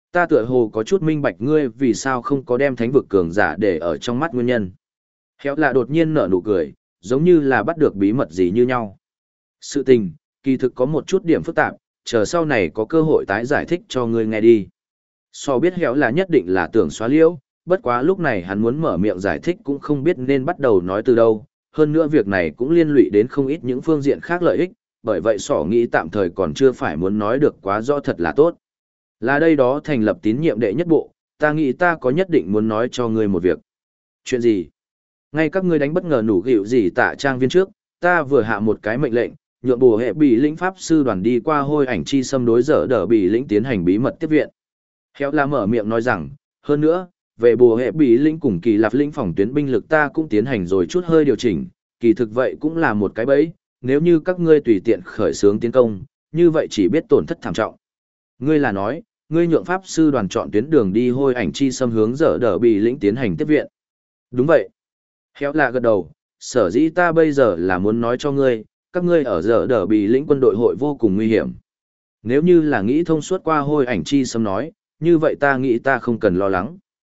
Ta tựa hồ có chút minh bạch ngươi vì sao không có đem thánh vực cường giả để ở trong mắt nguyên nhân. Héo là đột nhiên nở nụ cười, giống như là bắt được bí mật gì như nhau. Sự tình, kỳ thực có một chút điểm phức tạp, chờ sau này có cơ hội tái giải thích cho ngươi nghe đi. So biết héo là nhất định là tưởng xóa liễu, bất quá lúc này hắn muốn mở miệng giải thích cũng không biết nên bắt đầu nói từ đâu. Hơn nữa việc này cũng liên lụy đến không ít những phương diện khác lợi ích, bởi vậy sỏ nghĩ tạm thời còn chưa phải muốn nói được quá rõ thật là tốt. Là đây đó thành lập tín nhiệm đệ nhất bộ, ta nghĩ ta có nhất định muốn nói cho ngươi một việc. Chuyện gì? Ngay các ngươi đánh bất ngờ nủ gịu gì tạ trang viên trước, ta vừa hạ một cái mệnh lệnh, nhượng bổ hệ bị lĩnh pháp sư đoàn đi qua hôi ảnh chi xâm đối dở đỡ bị lĩnh tiến hành bí mật tiếp viện. Héo là mở miệng nói rằng, hơn nữa, về bổ hệ bị lĩnh cùng kỳ lạp lĩnh phòng tuyến binh lực ta cũng tiến hành rồi chút hơi điều chỉnh, kỳ thực vậy cũng là một cái bẫy, nếu như các ngươi tùy tiện khởi xướng tiến công, như vậy chỉ biết tổn thất thảm trọng. Ngươi là nói, ngươi nhượng pháp sư đoàn chọn tuyến đường đi hôi ảnh chi xâm hướng dở đỡ bị lĩnh tiến hành tiếp viện. Đúng vậy. Héo là gật đầu, sở dĩ ta bây giờ là muốn nói cho ngươi, các ngươi ở dở đỡ bị lĩnh quân đội hội vô cùng nguy hiểm. Nếu như là nghĩ thông suốt qua hôi ảnh chi xâm nói, như vậy ta nghĩ ta không cần lo lắng.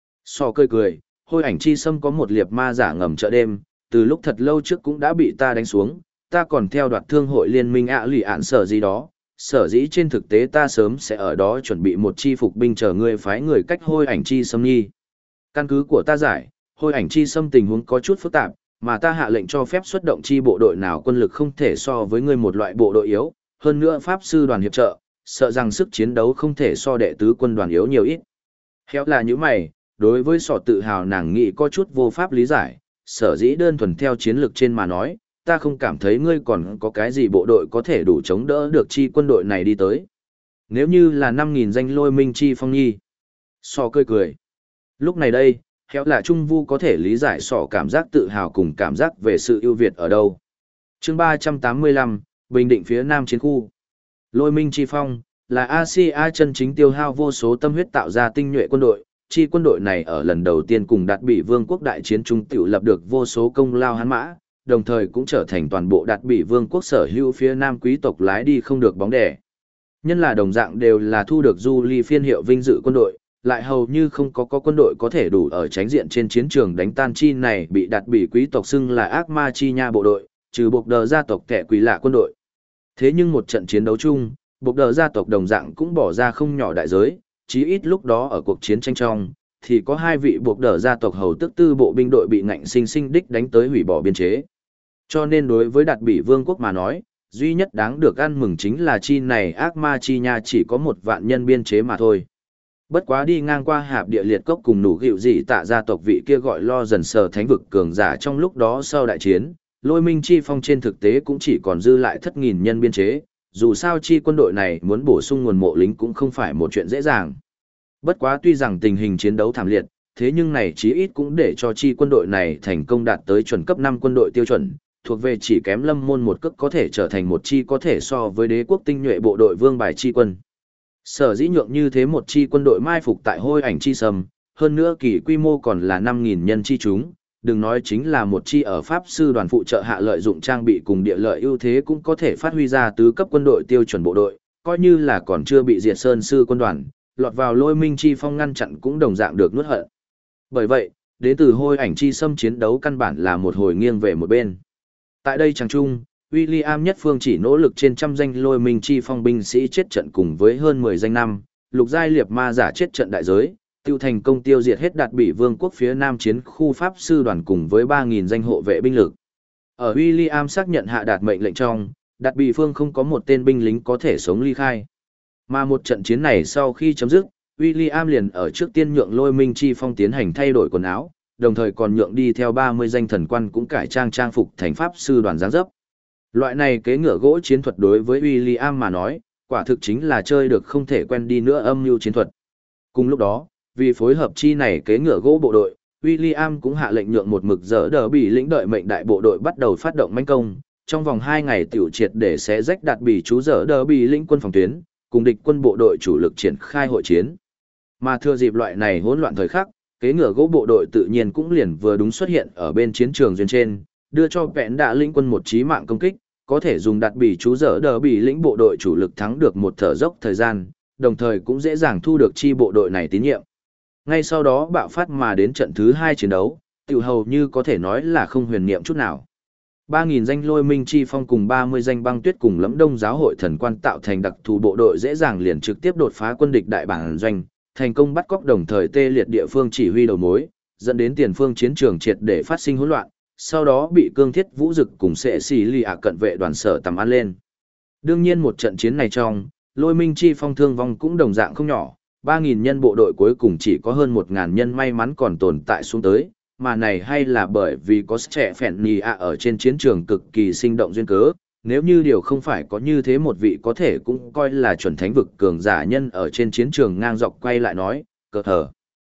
So cười cười, hôi ảnh chi xâm có một liệp ma giả ngầm chợ đêm, từ lúc thật lâu trước cũng đã bị ta đánh xuống, ta còn theo đoạt thương hội liên minh lì ạn sở gì đó, sở dĩ trên thực tế ta sớm sẽ ở đó chuẩn bị một chi phục binh chờ ngươi phái người cách hôi ảnh chi xâm nhi. Căn cứ của ta giải, hôi ảnh chi xâm tình huống có chút phức tạp, mà ta hạ lệnh cho phép xuất động chi bộ đội nào quân lực không thể so với ngươi một loại bộ đội yếu, hơn nữa pháp sư đoàn hiệp trợ, sợ rằng sức chiến đấu không thể so đệ tứ quân đoàn yếu nhiều ít. Héo là như mày, đối với sọ tự hào nàng nghĩ có chút vô pháp lý giải, sở dĩ đơn thuần theo chiến lược trên mà nói, ta không cảm thấy ngươi còn có cái gì bộ đội có thể đủ chống đỡ được chi quân đội này đi tới. Nếu như là 5.000 danh lôi minh chi phong nhi. Sọ cười cười. Lúc này đây, héo là trung vu có thể lý giải sọ cảm giác tự hào cùng cảm giác về sự ưu việt ở đâu. Chương 385, Bình Định phía Nam chiến khu. Lôi minh chi phong, là Asia chân chính tiêu hao vô số tâm huyết tạo ra tinh nhuệ quân đội. Chi quân đội này ở lần đầu tiên cùng đạt bị vương quốc đại chiến trung tiểu lập được vô số công lao hắn mã, đồng thời cũng trở thành toàn bộ đạt bị vương quốc sở hữu phía nam quý tộc lái đi không được bóng đẻ. Nhân là đồng dạng đều là thu được du ly phiên hiệu vinh dự quân đội, lại hầu như không có quân đội có thể đủ ở tránh diện trên chiến trường đánh tan chi này bị đạt bị quý tộc xưng là ác ma chi nha bộ đội, trừ buộc đờ gia tộc kẻ quỷ lạ quân đội. Thế nhưng một trận chiến đấu chung, buộc đờ gia tộc đồng dạng cũng bỏ ra không nhỏ đại giới, chí ít lúc đó ở cuộc chiến tranh trong, thì có hai vị buộc đờ gia tộc hầu tức tư bộ binh đội bị ngạnh sinh sinh đích đánh tới hủy bỏ biên chế. Cho nên đối với đạt bị vương quốc mà nói, duy nhất đáng được ăn mừng chính là chi này ác ma chi nha chỉ có 1.000 nhân biên chế mà thôi. Bất quá đi ngang qua hạp địa liệt cốc cùng nủ gịu dị tạ gia tộc vị kia gọi lo dần sờ thánh vực cường giả trong lúc đó sau đại chiến, lôi minh chi phong trên thực tế cũng chỉ còn dư lại 7.000 nhân biên chế, dù sao chi quân đội này muốn bổ sung nguồn mộ lính cũng không phải một chuyện dễ dàng. Bất quá tuy rằng tình hình chiến đấu thảm liệt, thế nhưng này chí ít cũng để cho chi quân đội này thành công đạt tới chuẩn cấp 5 quân đội tiêu chuẩn, thuộc về chỉ kém lâm môn một cước có thể trở thành một chi có thể so với đế quốc tinh nhuệ bộ đội vương bài chi quân. Sở dĩ nhượng như thế một chi quân đội mai phục tại hôi ảnh chi sầm, hơn nữa kỳ quy mô còn là 5.000 nhân chi chúng, đừng nói chính là một chi ở pháp sư đoàn phụ trợ hạ lợi dụng trang bị cùng địa lợi ưu thế cũng có thể phát huy ra tứ cấp quân đội tiêu chuẩn bộ đội, coi như là còn chưa bị diệt sơn sư quân đoàn, lọt vào lôi minh chi phong ngăn chặn cũng đồng dạng được nuốt hận. Bởi vậy, đến từ hôi ảnh chi xâm chiến đấu căn bản là một hồi nghiêng về một bên. Tại đây chẳng chung, William nhất phương chỉ nỗ lực trên trăm danh lôi minh chi phong binh sĩ chết trận cùng với hơn 10 danh năm, lục giai liệp ma giả chết trận đại giới, tiêu thành công tiêu diệt hết đạt bị vương quốc phía nam chiến khu pháp sư đoàn cùng với 3.000 danh hộ vệ binh lực. Ở William xác nhận hạ đạt mệnh lệnh trong, đạt bị phương không có một tên binh lính có thể sống ly khai. Mà một trận chiến này sau khi chấm dứt, William liền ở trước tiên nhượng lôi minh chi phong tiến hành thay đổi quần áo, đồng thời còn nhượng đi theo 30 danh thần quan cũng cải trang phục thành pháp sư đoàn giáng dấp. Loại này kế ngựa gỗ chiến thuật đối với William mà nói, quả thực chính là chơi được không thể quen đi nữa âm mưu chiến thuật. Cùng lúc đó, vì phối hợp chi này kế ngựa gỗ bộ đội, William cũng hạ lệnh nhượng một mực dở đờ bị lĩnh đợi mệnh đại bộ đội bắt đầu phát động mãnh công, trong vòng 2 ngày tiểu triệt để xé rách đạt bị chú dở đờ bị lĩnh quân phòng tuyến, cùng địch quân bộ đội chủ lực triển khai hội chiến. Mà thừa dịp loại này hỗn loạn thời khắc, kế ngựa gỗ bộ đội tự nhiên cũng liền vừa đúng xuất hiện ở bên chiến trường duyên trên, đưa cho vẹn đạ lĩnh quân một chí mạng công kích, có thể dùng đạt bị chú dở đờ bị lĩnh bộ đội chủ lực thắng được một thở dốc thời gian, đồng thời cũng dễ dàng thu được chi bộ đội này tín nhiệm. Ngay sau đó bạo phát mà đến trận thứ 2 chiến đấu, tiểu hầu như có thể nói là không huyền niệm chút nào. 3.000 danh Lôi Minh Chi Phong cùng 30 danh Băng Tuyết cùng Lẫm Đông giáo hội thần quan tạo thành đặc thù bộ đội dễ dàng liền trực tiếp đột phá quân địch đại bản doanh, thành công bắt cóc đồng thời tê liệt địa phương chỉ huy đầu mối, dẫn đến tiền phương chiến trường triệt để phát sinh hỗn loạn, sau đó bị Cương Thiết Vũ Dực cùng Sệ Xỉ Lì ạ cận vệ đoàn sở tầm ăn lên. Đương nhiên một trận chiến này trong, Lôi Minh Chi Phong thương vong cũng đồng dạng không nhỏ, 3.000 nhân bộ đội cuối cùng chỉ có hơn 1.000 nhân may mắn còn tồn tại xuống tới, mà này hay là bởi vì có trẻ phèn nì ạ ở trên chiến trường cực kỳ sinh động duyên cớ, nếu như điều không phải có như thế một vị có thể cũng coi là chuẩn thánh vực cường giả nhân ở trên chiến trường ngang dọc quay lại nói, cờ thở.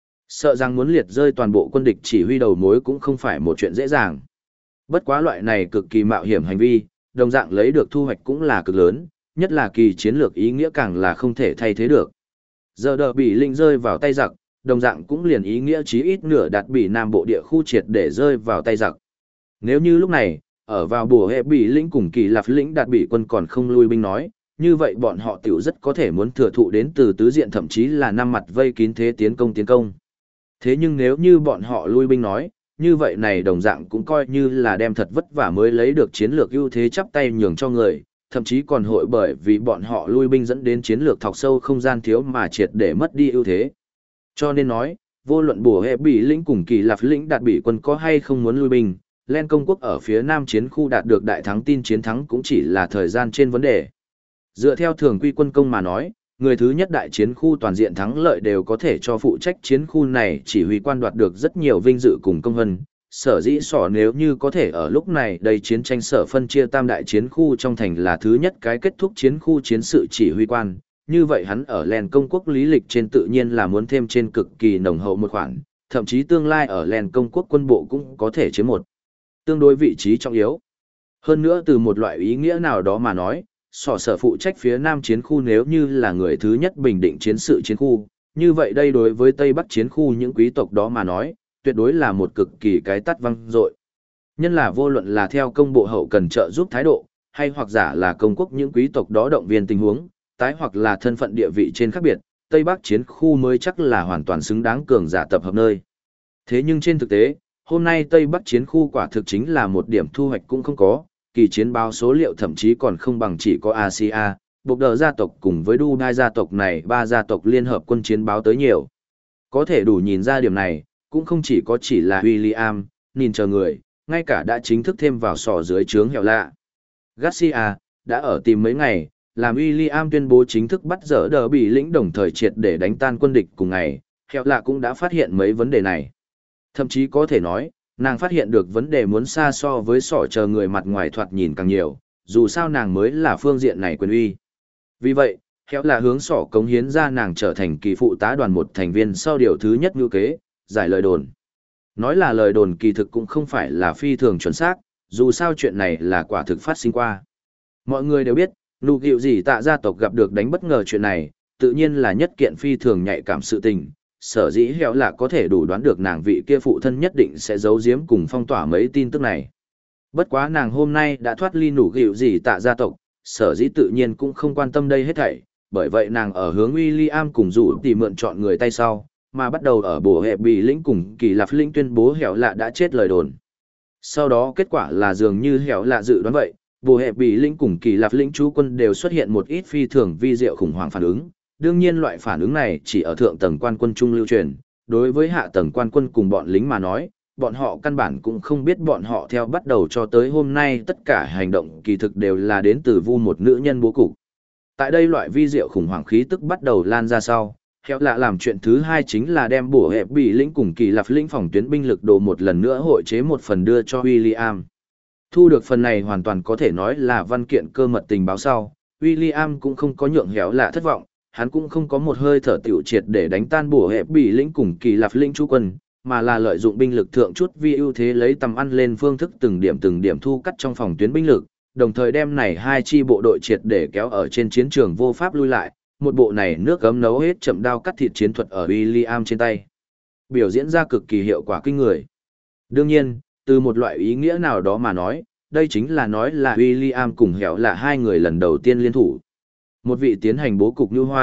Sợ rằng muốn liệt rơi toàn bộ quân địch chỉ huy đầu mối cũng không phải một chuyện dễ dàng. Bất quá loại này cực kỳ mạo hiểm hành vi, đồng dạng lấy được thu hoạch cũng là cực lớn, nhất là kỳ chiến lược ý nghĩa càng là không thể thay thế được. Giờ đờ bị linh rơi vào tay giặc, đồng dạng cũng liền ý nghĩa chí ít nửa đạt bị nam bộ địa khu triệt để rơi vào tay giặc. Nếu như lúc này, ở vào bùa hệ bị lĩnh cùng kỳ lạp lĩnh đạt bị quân còn không lui binh nói, như vậy bọn họ tiểu rất có thể muốn thừa thụ đến từ tứ diện thậm chí là năm mặt vây kín thế tiến công. Thế nhưng nếu như bọn họ lui binh nói, như vậy này đồng dạng cũng coi như là đem thật vất vả mới lấy được chiến lược ưu thế chắp tay nhường cho người, thậm chí còn hội bởi vì bọn họ lui binh dẫn đến chiến lược thọc sâu không gian thiếu mà triệt để mất đi ưu thế. Cho nên nói, vô luận bùa hệ bị lĩnh cùng kỳ lạp lĩnh đạt bị quân có hay không muốn lui binh, Len công quốc ở phía nam chiến khu đạt được đại thắng tin chiến thắng cũng chỉ là thời gian trên vấn đề. Dựa theo thường quy quân công mà nói, người thứ nhất đại chiến khu toàn diện thắng lợi đều có thể cho phụ trách chiến khu này chỉ huy quan đoạt được rất nhiều vinh dự cùng công hân. Sở dĩ sỏ nếu như có thể ở lúc này đầy chiến tranh sở phân chia tam đại chiến khu trong thành là thứ nhất cái kết thúc chiến khu chiến sự chỉ huy quan, như vậy hắn ở Len công quốc lý lịch trên tự nhiên là muốn thêm trên cực kỳ nồng hậu một khoản, thậm chí tương lai ở Len công quốc quân bộ cũng có thể chiếm một tương đối vị trí trọng yếu. Hơn nữa từ một loại ý nghĩa nào đó mà nói, sở phụ trách phía nam chiến khu nếu như là người thứ nhất bình định chiến sự chiến khu, như vậy đây đối với Tây Bắc chiến khu những quý tộc đó mà nói, tuyệt đối là một cực kỳ cái tát văng dội. Nhân là vô luận là theo công bộ hậu cần trợ giúp thái độ, hay hoặc giả là công quốc những quý tộc đó động viên tình huống, tái hoặc là thân phận địa vị trên khác biệt, Tây Bắc chiến khu mới chắc là hoàn toàn xứng đáng cường giả tập hợp nơi. Thế nhưng trên thực tế, hôm nay Tây Bắc chiến khu quả thực chính là một điểm thu hoạch cũng không có, kỳ chiến báo số liệu thậm chí còn không bằng chỉ có Asia, Bộc Đờ gia tộc cùng với Dubai gia tộc này ba gia tộc liên hợp quân chiến báo tới nhiều. Có thể đủ nhìn ra điểm này, cũng không chỉ là William, nhìn chờ người, ngay cả đã chính thức thêm vào sò dưới trướng hẻo lạ. Garcia, đã ở tìm mấy ngày, làm William tuyên bố chính thức bắt dở đờ bị lĩnh đồng thời triệt để đánh tan quân địch cùng ngày, hẻo lạ cũng đã phát hiện mấy vấn đề này. Thậm chí có thể nói, nàng phát hiện được vấn đề muốn xa so với sỏ chờ người mặt ngoài thoạt nhìn càng nhiều, dù sao nàng mới là phương diện này quyền uy. Vì vậy, khéo là hướng sỏ cống hiến ra nàng trở thành kỳ phụ tá đoàn một thành viên sau điều thứ nhất ngữ kế, giải lời đồn. Nói là lời đồn kỳ thực cũng không phải là phi thường chuẩn xác, dù sao chuyện này là quả thực phát sinh qua. Mọi người đều biết, nụ gịu gì tạ gia tộc gặp được đánh bất ngờ chuyện này, tự nhiên là nhất kiện phi thường nhạy cảm sự tình. Sở dĩ hẻo là có thể đủ đoán được nàng vị kia phụ thân nhất định sẽ giấu giếm cùng phong tỏa mấy tin tức này. Bất quá nàng hôm nay đã thoát ly nụ gịu gì tạ gia tộc, sở dĩ tự nhiên cũng không quan tâm đây hết thảy, bởi vậy nàng ở hướng William cùng rủ tìm mượn chọn người tay sau, mà bắt đầu ở bổ hẹp bị lĩnh cùng kỳ lạp lĩnh tuyên bố hẻo lạ đã chết lời đồn. Sau đó kết quả là dường như hẻo lạ dự đoán vậy, bổ hẹp bị lĩnh cùng kỳ lạp lĩnh chú quân đều xuất hiện một ít phi thường vi diệu khủng hoảng phản ứng. Đương nhiên loại phản ứng này chỉ ở thượng tầng quan quân trung lưu truyền, đối với hạ tầng quan quân cùng bọn lính mà nói, bọn họ căn bản cũng không biết bọn họ theo bắt đầu cho tới hôm nay tất cả hành động kỳ thực đều là đến từ vu một nữ nhân bố cục. Tại đây loại vi diệu khủng hoảng khí tức bắt đầu lan ra sau, khéo lạ làm chuyện thứ hai chính là đem bổ hẹp bị lĩnh cùng kỳ lạp lĩnh phòng tuyến binh lực đồ một lần nữa hội chế một phần đưa cho William. Thu được phần này hoàn toàn có thể nói là văn kiện cơ mật tình báo sau, William cũng không có nhượng khéo lạ thất vọng. Hắn cũng không có một hơi thở tiểu triệt để đánh tan bổ hẹp bị lĩnh cùng kỳ lạp lĩnh chú quân, mà là lợi dụng binh lực thượng chút vi ưu thế lấy tầm ăn lên phương thức từng điểm thu cắt trong phòng tuyến binh lực, đồng thời đem này hai chi bộ đội triệt để kéo ở trên chiến trường vô pháp lui lại, một bộ này nước gấm nấu hết chậm đao cắt thịt chiến thuật ở William trên tay. Biểu diễn ra cực kỳ hiệu quả kinh người. Đương nhiên, từ một loại ý nghĩa nào đó mà nói, đây chính là nói là William cùng hẻo là hai người lần đầu tiên liên thủ. Một vị tiến hành bố cục như hoa,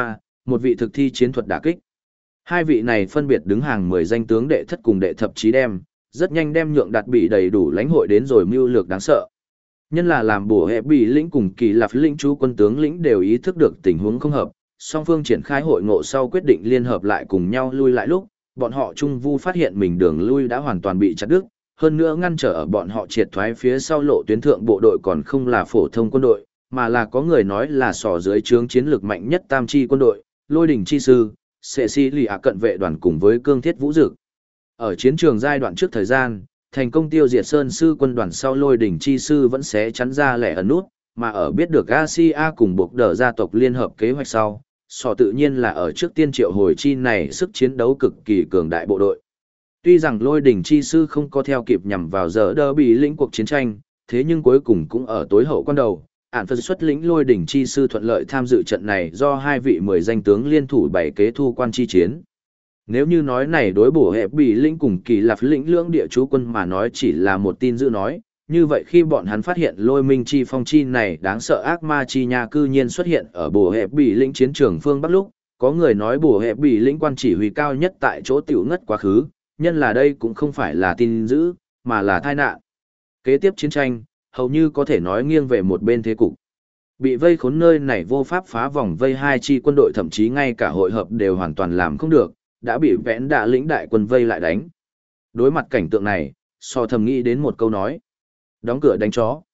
một vị thực thi chiến thuật đả kích. Hai vị này phân biệt đứng hàng 10 danh tướng đệ thất cùng đệ thập chí đem, rất nhanh đem nhượng đạt bị đầy đủ lãnh hội đến rồi mưu lược đáng sợ. Nhân là làm bổ hệ bị lĩnh cùng kỳ lạp lĩnh chú quân tướng lĩnh đều ý thức được tình huống không hợp, song phương triển khai hội ngộ sau quyết định liên hợp lại cùng nhau lui lại lúc, bọn họ trung vu phát hiện mình đường lui đã hoàn toàn bị chặt đứt, hơn nữa ngăn trở ở bọn họ triệt thoái phía sau lộ tuyến thượng bộ đội còn không là phổ thông quân đội, mà là có người nói là sò dưới trướng chiến lược mạnh nhất tam chi quân đội, lôi đỉnh chi sư, sệ si lì ạ cận vệ đoàn cùng với cương thiết vũ dực. Ở chiến trường giai đoạn trước thời gian, thành công tiêu diệt sơn sư quân đoàn sau lôi đỉnh chi sư vẫn sẽ chắn ra lẻ ẩn nút, mà ở biết được Asia cùng buộc đỡ gia tộc liên hợp kế hoạch sau, sò tự nhiên là ở trước tiên triệu hồi chi này sức chiến đấu cực kỳ cường đại bộ đội. Tuy rằng lôi đỉnh chi sư không có theo kịp nhằm vào giờ đỡ bị lĩnh cuộc chiến tranh, thế nhưng cuối cùng cũng ở tối hậu quan đầu, ản phân xuất lĩnh lôi đỉnh chi sư thuận lợi tham dự trận này do hai vị 10 danh tướng liên thủ bảy kế thu quan chi chiến. Nếu như nói này đối bổ hệ bị lĩnh cùng kỳ lạp lĩnh lưỡng địa chú quân mà nói chỉ là một tin dữ nói, như vậy khi bọn hắn phát hiện lôi minh chi phong chi này đáng sợ ác ma chi nha cư nhiên xuất hiện ở bổ hệ bị lĩnh chiến trường phương Bắc lúc, có người nói bổ hệ bị lĩnh quan chỉ huy cao nhất tại chỗ tiểu ngất quá khứ, nhân là đây cũng không phải là tin dữ, mà là tai nạn. Kế tiếp chiến tranh, hầu như có thể nói nghiêng về một bên thế cục. Bị vây khốn nơi này vô pháp phá vòng vây hai chi quân đội thậm chí ngay cả hội hợp đều hoàn toàn làm không được, đã bị vẽn đạ lĩnh đại quân vây lại đánh. Đối mặt cảnh tượng này, so thầm nghĩ đến một câu nói. Đóng cửa đánh chó.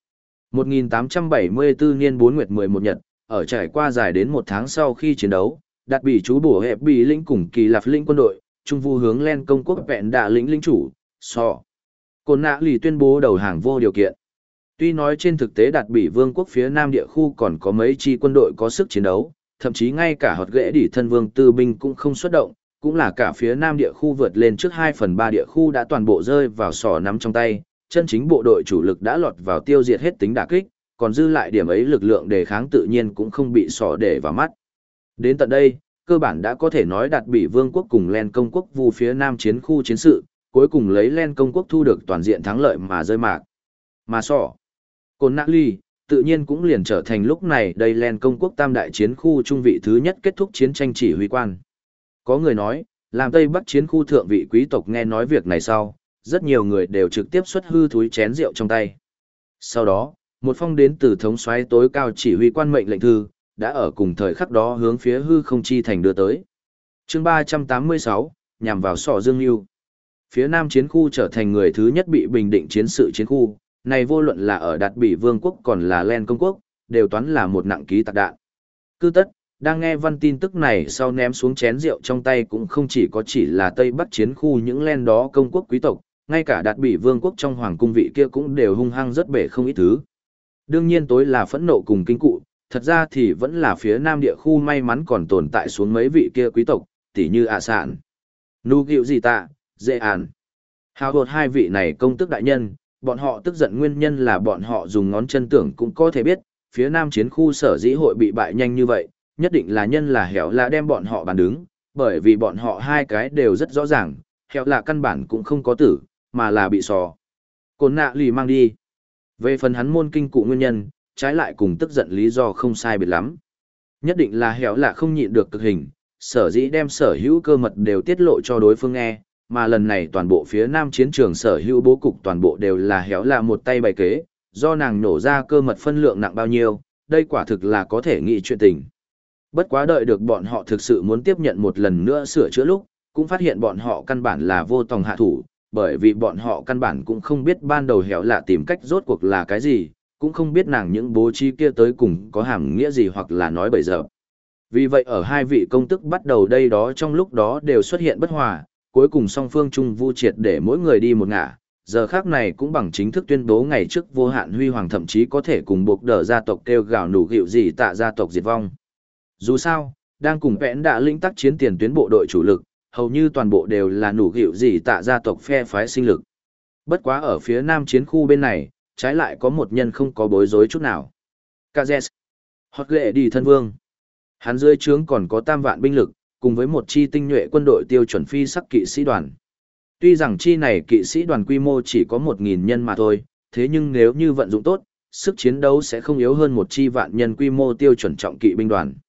1874 niên 4 nguyệt 11 nhật, ở trải qua dài đến một tháng sau khi chiến đấu, đạt bị chú bổ hẹp bị lĩnh cùng kỳ lạp lĩnh quân đội, trung vu hướng lên công quốc vẹn đạ lĩnh lĩnh chủ, so. Côn nạ lì tuyên bố đầu hàng vô điều kiện. Tuy nói trên thực tế đạt bị vương quốc phía nam địa khu còn có mấy chi quân đội có sức chiến đấu, thậm chí ngay cả hột ghệ đỉ thân vương tư binh cũng không xuất động, cũng là cả phía nam địa khu vượt lên trước 2/3 địa khu đã toàn bộ rơi vào sò nắm trong tay, chân chính bộ đội chủ lực đã lọt vào tiêu diệt hết tính đả kích, còn dư lại điểm ấy lực lượng đề kháng tự nhiên cũng không bị sò để vào mắt. Đến tận đây, cơ bản đã có thể nói đạt bị vương quốc cùng Len công quốc vu phía nam chiến khu chiến sự, cuối cùng lấy Len công quốc thu được toàn diện thắng lợi mà rơi mạc. Mà sò, Côn Nạ Ly, tự nhiên cũng liền trở thành lúc này đây Len công quốc tam đại chiến khu trung vị thứ nhất kết thúc chiến tranh chỉ huy quan. Có người nói, làm Tây Bắc chiến khu thượng vị quý tộc nghe nói việc này sau, rất nhiều người đều trực tiếp xuất hư thúi chén rượu trong tay. Sau đó, một phong đến từ thống soái tối cao chỉ huy quan mệnh lệnh thư, đã ở cùng thời khắc đó hướng phía hư không chi thành đưa tới. Chương 386, nhằm vào sọ Dương Nhu. Phía Nam chiến khu trở thành người thứ nhất bị bình định chiến sự chiến khu, này vô luận là ở Đạt Bỉ Vương quốc còn là Len công quốc, đều toán là một nặng ký tạc đạn. Cư tất, đang nghe văn tin tức này sau ném xuống chén rượu trong tay cũng không chỉ là Tây Bắc chiến khu những Len đó công quốc quý tộc, ngay cả Đạt Bỉ Vương quốc trong hoàng cung vị kia cũng đều hung hăng rất bể không ít thứ. Đương nhiên tối là phẫn nộ cùng kinh cụ, thật ra thì vẫn là phía Nam địa khu may mắn còn tồn tại xuống mấy vị kia quý tộc, tỉ như ạ sạn, nu gịu gì tạ, dễ ản. Hào hột hai vị này công tước đại nhân, bọn họ tức giận nguyên nhân là bọn họ dùng ngón chân tưởng cũng có thể biết, phía Nam chiến khu sở dĩ hội bị bại nhanh như vậy, nhất định là nhân là hẻo là đem bọn họ bàn đứng, bởi vì bọn họ hai cái đều rất rõ ràng, hẻo là căn bản cũng không có tử, mà là bị sò. Côn Nạ lì mang đi. Về phần hắn môn kinh cụ nguyên nhân, trái lại cùng tức giận lý do không sai biệt lắm. Nhất định là hẻo là không nhịn được cực hình, sở dĩ đem sở hữu cơ mật đều tiết lộ cho đối phương nghe, mà lần này toàn bộ phía Nam chiến trường sở hữu bố cục toàn bộ đều là hẻo là một tay bày kế, do nàng nổ ra cơ mật phân lượng nặng bao nhiêu, đây quả thực là có thể nghĩ chuyện tình. Bất quá đợi được bọn họ thực sự muốn tiếp nhận một lần nữa sửa chữa lúc, cũng phát hiện bọn họ căn bản là vô tòng hạ thủ, bởi vì bọn họ căn bản cũng không biết ban đầu hẻo là tìm cách rốt cuộc là cái gì, cũng không biết nàng những bố trí kia tới cùng có hàm nghĩa gì hoặc là nói bậy giờ. Vì vậy ở hai vị công tức bắt đầu đây đó trong lúc đó đều xuất hiện bất hòa, cuối cùng song phương chung vu triệt để mỗi người đi một ngả, giờ khác này cũng bằng chính thức tuyên bố ngày trước vô hạn huy hoàng thậm chí có thể cùng buộc đỡ gia tộc kêu gào nủ gịu gì tạ gia tộc diệt vong. Dù sao, đang cùng vẽn đã lĩnh tác chiến tiền tuyến bộ đội chủ lực, hầu như toàn bộ đều là nủ gịu gì tạ gia tộc phe phái sinh lực. Bất quá ở phía Nam chiến khu bên này, trái lại có một nhân không có bối rối chút nào. Kazes, Hot Lệ đi thân vương. Hắn dưới trướng còn có 3 vạn binh lực, cùng với một chi tinh nhuệ quân đội tiêu chuẩn phi sắc kỵ sĩ đoàn. Tuy rằng chi này kỵ sĩ đoàn quy mô chỉ có 1.000 nhân mà thôi, thế nhưng nếu như vận dụng tốt, sức chiến đấu sẽ không yếu hơn một chi vạn nhân quy mô tiêu chuẩn trọng kỵ binh đoàn.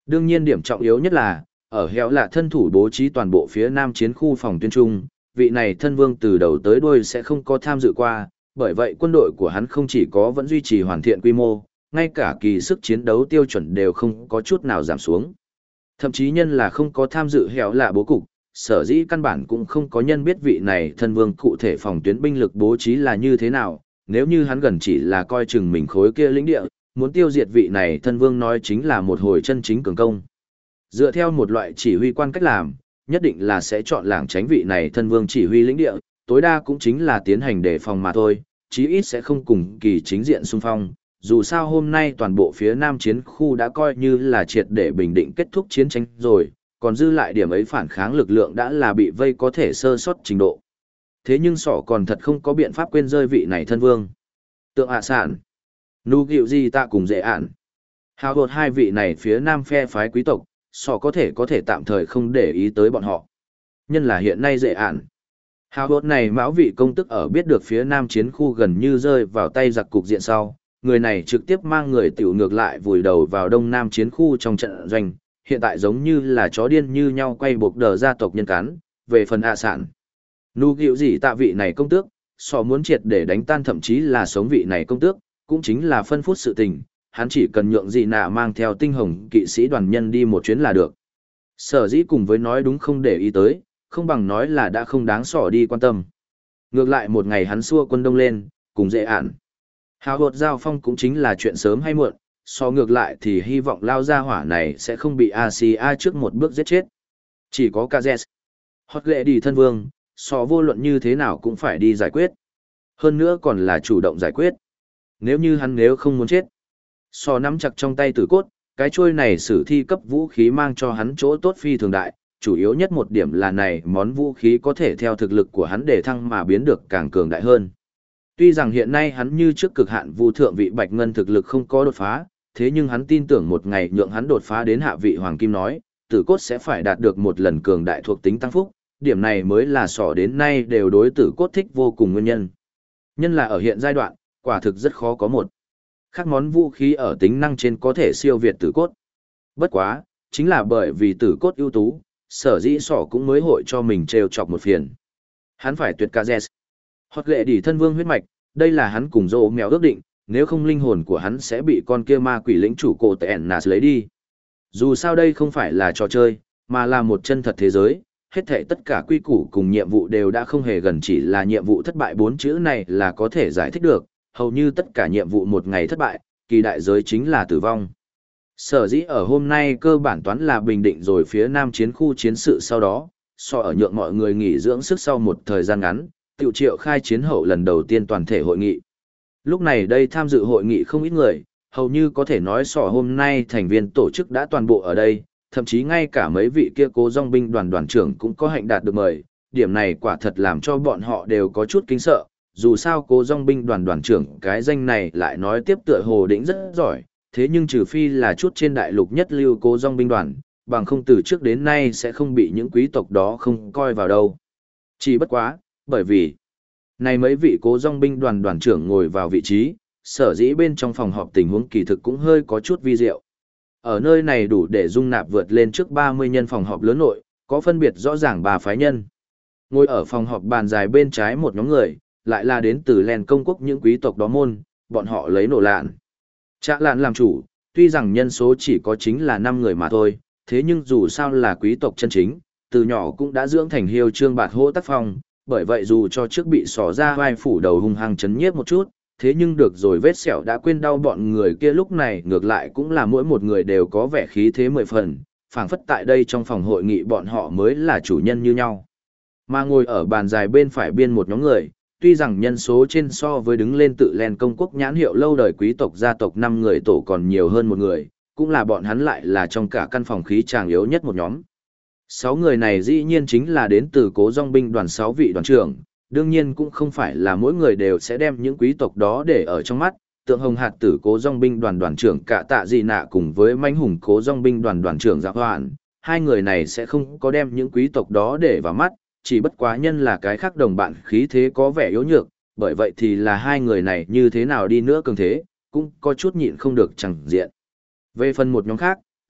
Đương nhiên điểm trọng yếu nhất là, ở Héo Lạ thân thủ bố trí toàn bộ phía nam chiến khu phòng tuyến trung, vị này thân vương từ đầu tới đuôi sẽ không có tham dự qua, bởi vậy quân đội của hắn không chỉ có vẫn duy trì hoàn thiện quy mô, ngay cả kỳ sức chiến đấu tiêu chuẩn đều không có chút nào giảm xuống. Thậm chí nhân là không có tham dự Héo Lạ bố cục, sở dĩ căn bản cũng không có nhân biết vị này thân vương cụ thể phòng tuyến binh lực bố trí là như thế nào, nếu như hắn gần chỉ là coi chừng mình khối kia lĩnh địa, muốn tiêu diệt vị này thân vương nói chính là một hồi chân chính cường công. Dựa theo một loại chỉ huy quan cách làm, nhất định là sẽ chọn lảng tránh vị này thân vương chỉ huy lĩnh địa, tối đa cũng chính là tiến hành đề phòng mà thôi, chí ít sẽ không cùng kỳ chính diện xung phong. Dù sao hôm nay toàn bộ phía nam chiến khu đã coi như là triệt để bình định kết thúc chiến tranh rồi, còn dư lại điểm ấy phản kháng lực lượng đã là bị vây có thể sơ sót trình độ. Thế nhưng sỏ còn thật không có biện pháp quên rơi vị này thân vương. Tượng ạ sản, nu gịu gì tạ cùng dễ ản. Hào hột hai vị này phía nam phe phái quý tộc, sỏ có thể tạm thời không để ý tới bọn họ. Nhân là hiện nay dễ ản. Hào hột này mão vị công tức ở biết được phía nam chiến khu gần như rơi vào tay giặc cục diện sau, người này trực tiếp mang người tiểu ngược lại vùi đầu vào đông nam chiến khu trong trận doanh, hiện tại giống như là chó điên như nhau quay buộc đờ gia tộc nhân cán, về phần ạ sản. Nu gịu gì tạ vị này công tước, sọ muốn triệt để đánh tan thậm chí là sống vị này công tước, cũng chính là phân phút sự tình, hắn chỉ cần nhượng gì nạ mang theo tinh hồng kỵ sĩ đoàn nhân đi một chuyến là được. Sở dĩ cùng với nói đúng không để ý tới, không bằng nói là đã không đáng sỏ đi quan tâm. Ngược lại một ngày hắn xua quân đông lên, cùng dễ ản. Hào hột giao phong cũng chính là chuyện sớm hay muộn, so ngược lại thì hy vọng lao ra hỏa này sẽ không bị ACA trước một bước giết chết. Chỉ có Kazes. Hot ghệ đi thân vương, so vô luận như thế nào cũng phải đi giải quyết. Hơn nữa còn là chủ động giải quyết. Nếu như hắn nếu không muốn chết. So nắm chặt trong tay tử cốt, cái chuôi này sử thi cấp vũ khí mang cho hắn chỗ tốt phi thường đại, chủ yếu nhất một điểm là này món vũ khí có thể theo thực lực của hắn để thăng mà biến được càng cường đại hơn. Tuy rằng hiện nay hắn như trước cực hạn vu thượng vị bạch ngân thực lực không có đột phá, thế nhưng hắn tin tưởng một ngày nhượng hắn đột phá đến hạ vị hoàng kim nói, tử cốt sẽ phải đạt được một lần cường đại thuộc tính tăng phúc, điểm này mới là sỏ đến nay đều đối tử cốt thích vô cùng nguyên nhân. Nhân là ở hiện giai đoạn, quả thực rất khó có một khác món vũ khí ở tính năng trên có thể siêu việt tử cốt. Bất quá, chính là bởi vì tử cốt ưu tú, sở dĩ sỏ cũng mới hội cho mình trêu chọc một phiền. Hắn phải tuyệt Kazes. Hoặc ghệ đỉ thân vương huyết mạch, đây là hắn cùng dô mèo ước định, nếu không linh hồn của hắn sẽ bị con kia ma quỷ lĩnh chủ cổ tẹn nạt lấy đi. Dù sao đây không phải là trò chơi, mà là một chân thật thế giới, hết thảy tất cả quy củ cùng nhiệm vụ đều đã không hề gần chỉ là nhiệm vụ thất bại 4 chữ này là có thể giải thích được, hầu như tất cả nhiệm vụ một ngày thất bại, kỳ đại giới chính là tử vong. Sở dĩ ở hôm nay cơ bản toán là bình định rồi phía nam chiến khu chiến sự sau đó, so ở nhượng mọi người nghỉ dưỡng sức sau một thời gian ngắn, tiểu triệu khai chiến hậu lần đầu tiên toàn thể hội nghị. Lúc này đây tham dự hội nghị không ít người, hầu như có thể nói sỏ hôm nay thành viên tổ chức đã toàn bộ ở đây, thậm chí ngay cả mấy vị kia cố dòng binh đoàn trưởng cũng có hạnh đạt được mời, điểm này quả thật làm cho bọn họ đều có chút kính sợ, dù sao cố dòng binh đoàn trưởng cái danh này lại nói tiếp tựa hồ đỉnh rất giỏi, thế nhưng trừ phi là chút trên đại lục nhất lưu cố dòng binh đoàn, bằng không từ trước đến nay sẽ không bị những quý tộc đó không coi vào đâu. Chỉ bất quá, bởi vì này mấy vị cố dòng binh đoàn trưởng ngồi vào vị trí, sở dĩ bên trong phòng họp tình huống kỳ thực cũng hơi có chút vi diệu. Ở nơi này đủ để dung nạp vượt lên trước 30 nhân phòng họp lớn nội, có phân biệt rõ ràng 3 phái nhân. Ngồi ở phòng họp bàn dài bên trái một nhóm người, lại là đến từ Len công quốc những quý tộc đó môn, bọn họ lấy nổ lạn. Trạ lạn làm chủ, tuy rằng nhân số chỉ có chính là 5 người mà thôi, thế nhưng dù sao là quý tộc chân chính, từ nhỏ cũng đã dưỡng thành hiêu trương bạt hô tác phong, bởi vậy dù cho trước bị xỏ ra vai phủ đầu hung hăng chấn nhiếp một chút, thế nhưng được rồi vết sẹo đã quên đau bọn người kia lúc này ngược lại cũng là mỗi một người đều có vẻ khí thế 10 phần, phảng phất tại đây trong phòng hội nghị bọn họ mới là chủ nhân như nhau. Mà ngồi ở bàn dài bên phải biên một nhóm người, tuy rằng nhân số trên so với đứng lên tự Len công quốc nhãn hiệu lâu đời quý tộc gia tộc 5 người tổ còn nhiều hơn một người, cũng là bọn hắn lại là trong cả căn phòng khí tràng yếu nhất một nhóm. 6 người này dĩ nhiên chính là đến từ cố dòng binh đoàn 6 vị đoàn trưởng, đương nhiên cũng không phải là mỗi người đều sẽ đem những quý tộc đó để ở trong mắt, tượng hồng hạt tử cố dòng binh đoàn trưởng cả tạ gì nạ cùng với mãnh hùng cố dòng binh đoàn trưởng dạ hoạn, hai người này sẽ không có đem những quý tộc đó để vào mắt, chỉ bất quá nhân là cái khác đồng bạn khí thế có vẻ yếu nhược, bởi vậy thì là hai người này như thế nào đi nữa cường thế, cũng có chút nhịn không được chẳng diện. Về phần một nhóm khác,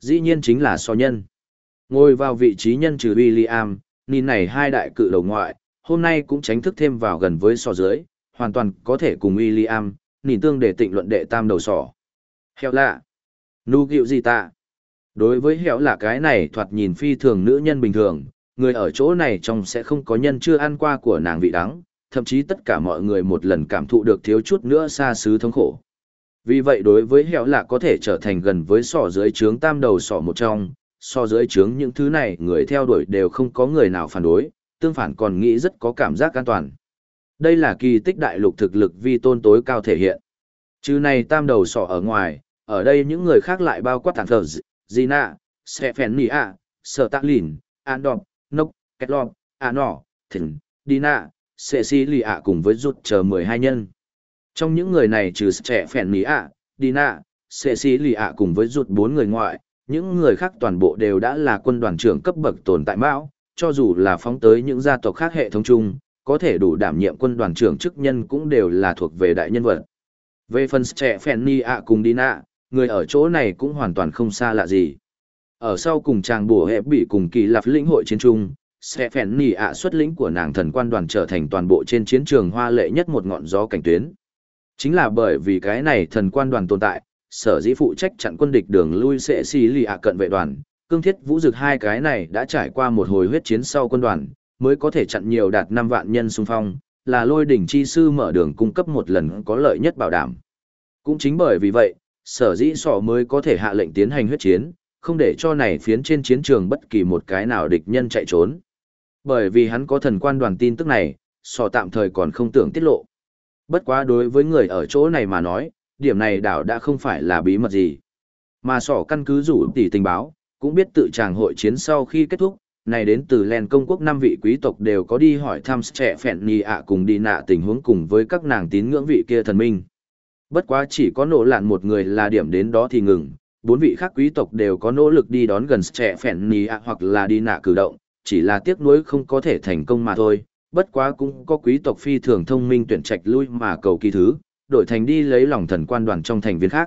Dĩ nhiên chính là so nhân. Ngồi vào vị trí nhân trừ William, nhìn này hai đại cự đầu ngoại, hôm nay cũng tránh thức thêm vào gần với so dưới, hoàn toàn có thể cùng William, nhìn tương để tịnh luận đệ tam đầu sỏ. Heo lạ. Nu gịu gì ta? Đối với heo là cái này thoạt nhìn phi thường nữ nhân bình thường, người ở chỗ này trong sẽ không có nhân chưa ăn qua của nàng vị đắng, thậm chí tất cả mọi người một lần cảm thụ được thiếu chút nữa xa xứ thống khổ. Vì vậy đối với heo là có thể trở thành gần với sỏ dưới trướng tam đầu sỏ một trong, so dưới trướng những thứ này người theo đuổi đều không có người nào phản đối, tương phản còn nghĩ rất có cảm giác an toàn. Đây là kỳ tích đại lục thực lực vi tôn tối cao thể hiện. Chứ này tam đầu sỏ ở ngoài, ở đây những người khác lại bao quát thẳng thờ Gina, Stephania, Sở Tạ Lìn, Andop, Nốc, Ketlop, Anor, Thịnh, Dina, Cecilia cùng với rút chờ 12 nhân. Trong những người này trừ Stephania, Dina, Cecilia cùng với rút 4 người ngoại, những người khác toàn bộ đều đã là quân đoàn trưởng cấp bậc tồn tại mão, cho dù là phóng tới những gia tộc khác hệ thống chung, có thể đủ đảm nhiệm quân đoàn trưởng chức nhân cũng đều là thuộc về đại nhân vật. Về phần Stephania cùng Dina, người ở chỗ này cũng hoàn toàn không xa lạ gì. Ở sau cùng chàng bổ hẹp bị cùng kỳ lập lĩnh hội chiến trung, Stephania xuất lĩnh của nàng thần quan đoàn trở thành toàn bộ trên chiến trường hoa lệ nhất một ngọn gió cảnh tuyến. Chính là bởi vì cái này thần quan đoàn tồn tại, sở dĩ phụ trách chặn quân địch đường lui sẽ xì lì ạ cận vệ đoàn, cương thiết vũ dực hai cái này đã trải qua một hồi huyết chiến sau quân đoàn, mới có thể chặn nhiều đạt 5 vạn nhân xung phong, là lôi đỉnh chi sư mở đường cung cấp một lần có lợi nhất bảo đảm. Cũng chính bởi vì vậy, sở dĩ sọ mới có thể hạ lệnh tiến hành huyết chiến, không để cho này phiến trên chiến trường bất kỳ một cái nào địch nhân chạy trốn. Bởi vì hắn có thần quan đoàn tin tức này, sọ tạm thời còn không tưởng tiết lộ. Bất quá đối với người ở chỗ này mà nói, điểm này đảo đã không phải là bí mật gì. Mà sỏ căn cứ rủ tỷ tình báo, cũng biết tự tràng hội chiến sau khi kết thúc, này đến từ Len công quốc 5 vị quý tộc đều có đi hỏi thăm trẻ phèn nhì ạ cùng đi nạ tình huống cùng với các nàng tín ngưỡng vị kia thần minh. Bất quá chỉ có nổ lạn một người là điểm đến đó thì ngừng, 4 vị khác quý tộc đều có nỗ lực đi đón gần trẻ phèn nhì ạ hoặc là đi nạ cử động, chỉ là tiếc nuối không có thể thành công mà thôi. Bất quá cũng có quý tộc phi thường thông minh tuyển trạch lui mà cầu kỳ thứ, đổi thành đi lấy lòng thần quan đoàn trong thành viên khác.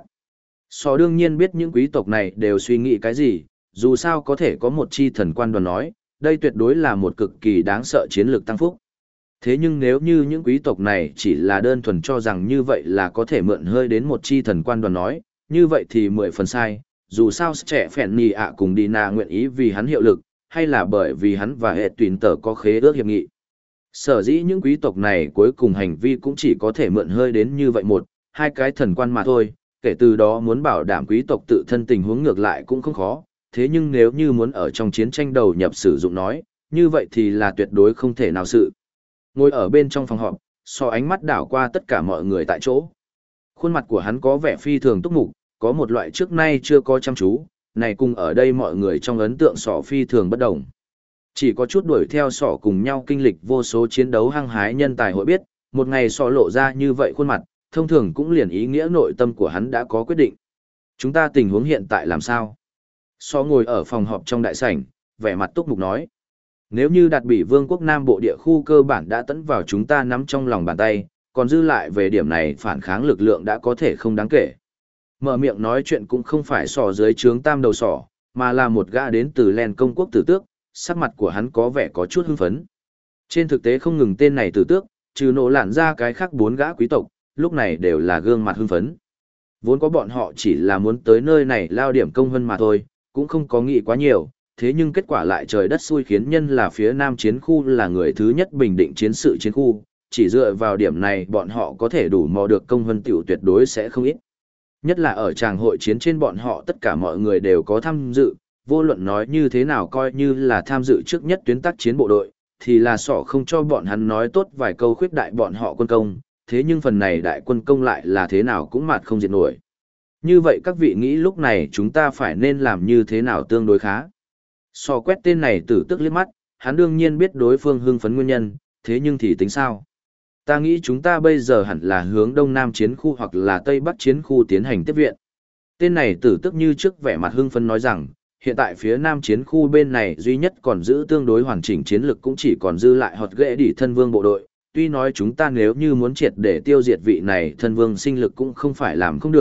Sò đương nhiên biết những quý tộc này đều suy nghĩ cái gì, dù sao có thể có một chi thần quan đoàn nói, đây tuyệt đối là một cực kỳ đáng sợ chiến lược tăng phúc. Thế nhưng nếu như những quý tộc này chỉ là đơn thuần cho rằng như vậy là có thể mượn hơi đến một chi thần quan đoàn nói, như vậy thì 10 phần sai, dù sao trẻ phèn nhì ạ cùng Dina nguyện ý vì hắn hiệu lực, hay là bởi vì hắn và hệ tuyển tờ có khế ước hiệp nghị. Sở dĩ những quý tộc này cuối cùng hành vi cũng chỉ có thể mượn hơi đến như vậy một, hai cái thần quan mà thôi, kể từ đó muốn bảo đảm quý tộc tự thân tình huống ngược lại cũng không khó, thế nhưng nếu như muốn ở trong chiến tranh đầu nhập sử dụng nói, như vậy thì là tuyệt đối không thể nào sự. Ngồi ở bên trong phòng họp, so ánh mắt đảo qua tất cả mọi người tại chỗ. Khuôn mặt của hắn có vẻ phi thường túc mục, có một loại trước nay chưa có chăm chú, này cùng ở đây mọi người trong ấn tượng sọ phi thường bất đồng. Chỉ có chút đuổi theo sọ cùng nhau kinh lịch vô số chiến đấu hăng hái nhân tài hội biết, một ngày sọ lộ ra như vậy khuôn mặt, thông thường cũng liền ý nghĩa nội tâm của hắn đã có quyết định. Chúng ta tình huống hiện tại làm sao? Sọ ngồi ở phòng họp trong đại sảnh, vẻ mặt túc mục nói. Nếu như đạt bị vương quốc Nam Bộ địa khu cơ bản đã tấn vào chúng ta nắm trong lòng bàn tay, còn dư lại về điểm này phản kháng lực lượng đã có thể không đáng kể. Mở miệng nói chuyện cũng không phải sọ dưới trướng tam đầu sọ, mà là một gã đến từ Len công quốc tử tước, sắc mặt của hắn có vẻ có chút hưng phấn. Trên thực tế không ngừng tên này tử tước, trừ nổ lạn ra cái khác 4 gã quý tộc, lúc này đều là gương mặt hưng phấn. Vốn có bọn họ chỉ là muốn tới nơi này lao điểm công hơn mà thôi, cũng không có nghĩ quá nhiều, thế nhưng kết quả lại trời đất xui khiến nhân là phía Nam chiến khu là người thứ nhất bình định chiến sự chiến khu, chỉ dựa vào điểm này bọn họ có thể đủ mò được công hơn tiểu tuyệt đối sẽ không ít. Nhất là ở tràng hội chiến trên bọn họ tất cả mọi người đều có tham dự, vô luận nói như thế nào coi như là tham dự trước nhất tuyến tác chiến bộ đội, thì là sỏ không cho bọn hắn nói tốt vài câu khuyết đại bọn họ quân công, thế nhưng phần này đại quân công lại là thế nào cũng mặt không diệt nổi. Như vậy các vị nghĩ lúc này chúng ta phải nên làm như thế nào tương đối khá. Sò quét tên này tử tức liếc mắt, hắn đương nhiên biết đối phương hưng phấn nguyên nhân, thế nhưng thì tính sao? Ta nghĩ chúng ta bây giờ hẳn là hướng Đông Nam chiến khu hoặc là Tây Bắc chiến khu tiến hành tiếp viện. Tên này tử tức như trước vẻ mặt hưng phấn nói rằng, hiện tại phía Nam chiến khu bên này duy nhất còn giữ tương đối hoàn chỉnh chiến lực cũng chỉ còn dư lại hột ghệ đỉ thân vương bộ đội. Tuy nói chúng ta nếu như muốn triệt để tiêu diệt vị này thân vương sinh lực cũng không phải làm không được,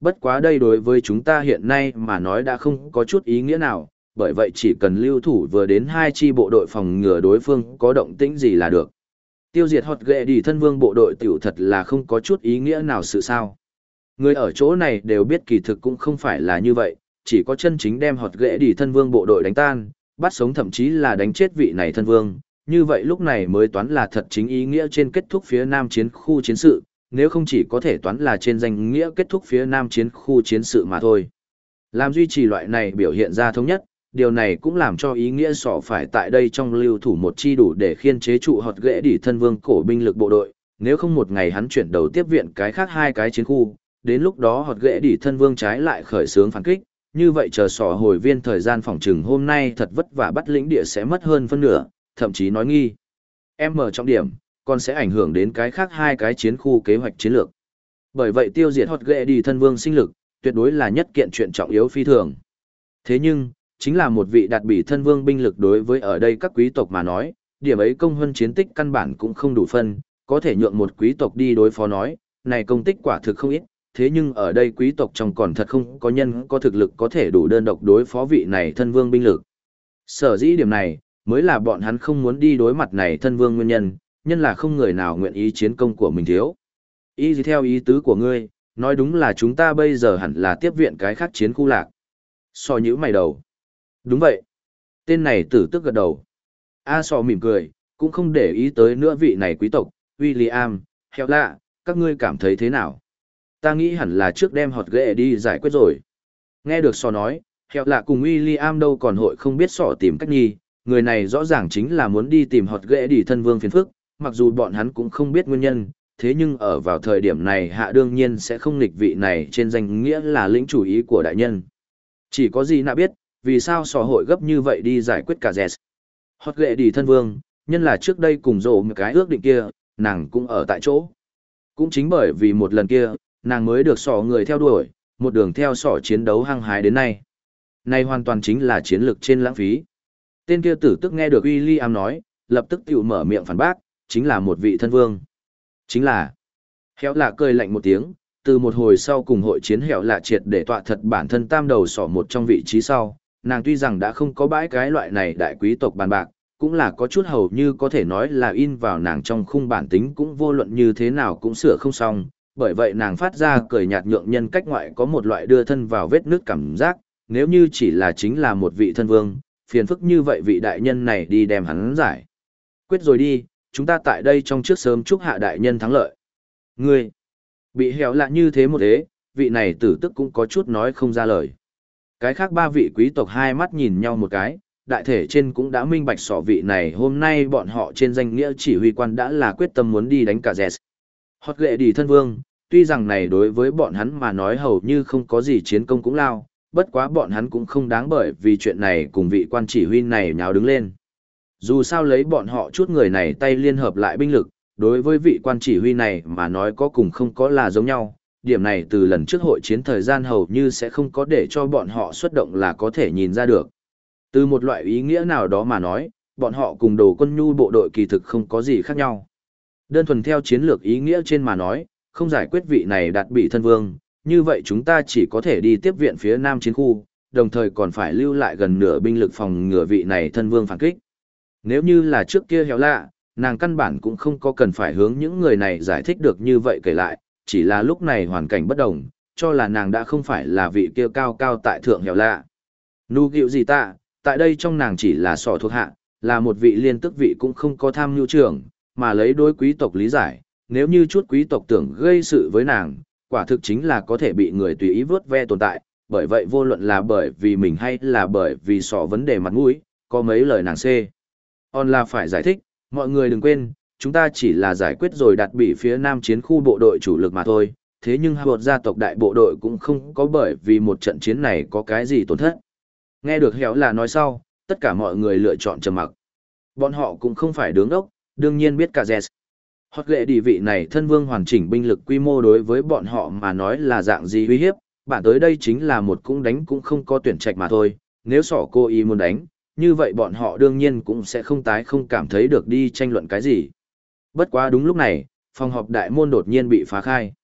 Bất quá đây đối với chúng ta hiện nay mà nói đã không có chút ý nghĩa nào, bởi vậy chỉ cần lưu thủ vừa đến 2 chi bộ đội phòng ngừa đối phương có động tĩnh gì là được. Tiêu diệt hột ghệ đi thân vương bộ đội tiểu thật là không có chút ý nghĩa nào sự sao. Người ở chỗ này đều biết kỳ thực cũng không phải là như vậy, chỉ có chân chính đem hột ghệ đi thân vương bộ đội đánh tan, bắt sống thậm chí là đánh chết vị này thân vương, như vậy lúc này mới toán là thật chính ý nghĩa trên kết thúc phía nam chiến khu chiến sự, nếu không chỉ có thể toán là trên danh nghĩa kết thúc phía nam chiến khu chiến sự mà thôi. Làm duy trì loại này biểu hiện ra thống nhất, điều này cũng làm cho ý nghĩa sọ phải tại đây trong lưu thủ một chi đủ để khiên chế trụ hột ghệ đỉ thân vương cổ binh lực bộ đội, nếu không một ngày hắn chuyển đầu tiếp viện cái khác 2 cái chiến khu, đến lúc đó hột ghệ đỉ thân vương trái lại khởi xướng phản kích, như vậy chờ sọ hồi viên thời gian phòng trừng hôm nay thật vất vả bắt lĩnh địa sẽ mất hơn phân nửa, thậm chí nói nghi. M trọng điểm, còn sẽ ảnh hưởng đến cái khác 2 cái chiến khu kế hoạch chiến lược. Bởi vậy tiêu diệt hột ghệ đỉ thân vương sinh lực, tuyệt đối là nhất kiện chuyện trọng yếu phi thường. Thế nhưng, chính là một vị đạt bỉ thân vương binh lực đối với ở đây các quý tộc mà nói, điểm ấy công hơn chiến tích căn bản cũng không đủ phân, có thể nhượng một quý tộc đi đối phó nói, này công tích quả thực không ít, thế nhưng ở đây quý tộc trong còn thật không có nhân có thực lực có thể đủ đơn độc đối phó vị này thân vương binh lực. Sở dĩ điểm này, mới là bọn hắn không muốn đi đối mặt này thân vương nguyên nhân, nhân là không người nào nguyện ý chiến công của mình thiếu. Ý gì theo ý tứ của ngươi, nói đúng là chúng ta bây giờ hẳn là tiếp viện cái khác chiến khu lạc. So nhữ mày đầu. Đúng vậy. Tên này tử tức gật đầu. A sò mỉm cười, cũng không để ý tới nữa vị này quý tộc, William, heo lạ, các ngươi cảm thấy thế nào? Ta nghĩ hẳn là trước đem hột ghệ đi giải quyết rồi. Nghe được sò nói, heo lạ cùng William đâu còn hội không biết sò tìm cách nhi, người này rõ ràng chính là muốn đi tìm hột ghệ đi thân vương phiền phức, mặc dù bọn hắn cũng không biết nguyên nhân, thế nhưng ở vào thời điểm này hạ đương nhiên sẽ không nghịch vị này trên danh nghĩa là lĩnh chủ ý của đại nhân. Chỉ có gì nạ biết, vì sao sò hội gấp như vậy đi giải quyết cả Jess. Hot ghệ đi thân vương, nhân là trước đây cùng rộ một cái ước định kia, nàng cũng ở tại chỗ. Cũng chính bởi vì một lần kia, nàng mới được sò người theo đuổi, một đường theo sò chiến đấu hăng hái đến nay. Này hoàn toàn chính là chiến lược trên lãng phí. Tên kia tử tức nghe được William nói, lập tức tiểu mở miệng phản bác, chính là một vị thân vương. Chính là, Hẻo lạ cười lạnh một tiếng, từ một hồi sau cùng hội chiến Hẻo lạ triệt để tọa thật bản thân tam đầu sỏ một trong vị trí sau, nàng tuy rằng đã không có bãi cái loại này đại quý tộc bàn bạc, cũng là có chút hầu như có thể nói là in vào nàng trong khung bản tính cũng vô luận như thế nào cũng sửa không xong, bởi vậy nàng phát ra cười nhạt nhượng nhân cách ngoại có một loại đưa thân vào vết nước cảm giác, nếu như chỉ là chính là một vị thân vương, phiền phức như vậy vị đại nhân này đi đem hắn giải. Quyết rồi đi, chúng ta tại đây trong trước sớm chúc hạ đại nhân thắng lợi. Ngươi, bị hẻo lạ như thế một thế, vị này tử tức cũng có chút nói không ra lời. Cái khác 3 vị quý tộc hai mắt nhìn nhau một cái, đại thể trên cũng đã minh bạch sọ vị này hôm nay bọn họ trên danh nghĩa chỉ huy quan đã là quyết tâm muốn đi đánh cả Jess. Hot ghệ đi thân vương, tuy rằng này đối với bọn hắn mà nói hầu như không có gì chiến công cũng lao, bất quá bọn hắn cũng không đáng bởi vì chuyện này cùng vị quan chỉ huy này nháo đứng lên. Dù sao lấy bọn họ chút người này tay liên hợp lại binh lực, đối với vị quan chỉ huy này mà nói có cùng không có là giống nhau, điểm này từ lần trước hội chiến thời gian hầu như sẽ không có để cho bọn họ xuất động là có thể nhìn ra được. Từ một loại ý nghĩa nào đó mà nói, bọn họ cùng đồ quân nhu bộ đội kỳ thực không có gì khác nhau. Đơn thuần theo chiến lược ý nghĩa trên mà nói, không giải quyết vị này đạt bị thân vương, như vậy chúng ta chỉ có thể đi tiếp viện phía nam chiến khu, đồng thời còn phải lưu lại gần nửa binh lực phòng ngừa vị này thân vương phản kích. Nếu như là trước kia héo lạ, nàng căn bản cũng không có cần phải hướng những người này giải thích được như vậy kể lại, chỉ là lúc này hoàn cảnh bất đồng, cho là nàng đã không phải là vị kia cao cao tại thượng héo lạ. Nu gịu gì ta, tại đây trong nàng chỉ là sỏ thuộc hạ, là một vị liên tức vị cũng không có tham nhu trưởng, mà lấy đối quý tộc lý giải, nếu như chút quý tộc tưởng gây sự với nàng, quả thực chính là có thể bị người tùy ý vớt ve tồn tại, bởi vậy vô luận là bởi vì mình hay là bởi vì sỏ vấn đề mặt mũi, có mấy lời nàng xê. On là phải giải thích, mọi người đừng quên, chúng ta chỉ là giải quyết rồi đặt bị phía nam chiến khu bộ đội chủ lực mà thôi, thế nhưng Howard gia tộc đại bộ đội cũng không có bởi vì một trận chiến này có cái gì tổn thất. Nghe được héo là nói sau, tất cả mọi người lựa chọn trầm mặc. Bọn họ cũng không phải đứng đốc, đương nhiên biết cả Jess. Hot ghệ địa vị này thân vương hoàn chỉnh binh lực quy mô đối với bọn họ mà nói là dạng gì uy hiếp, bản tới đây chính là một cũng đánh cũng không có tuyển trạch mà thôi, nếu sỏ cô ý muốn đánh, như vậy bọn họ đương nhiên cũng sẽ không tái không cảm thấy được đi tranh luận cái gì. Bất quá đúng lúc này, phòng họp đại môn đột nhiên bị phá khai.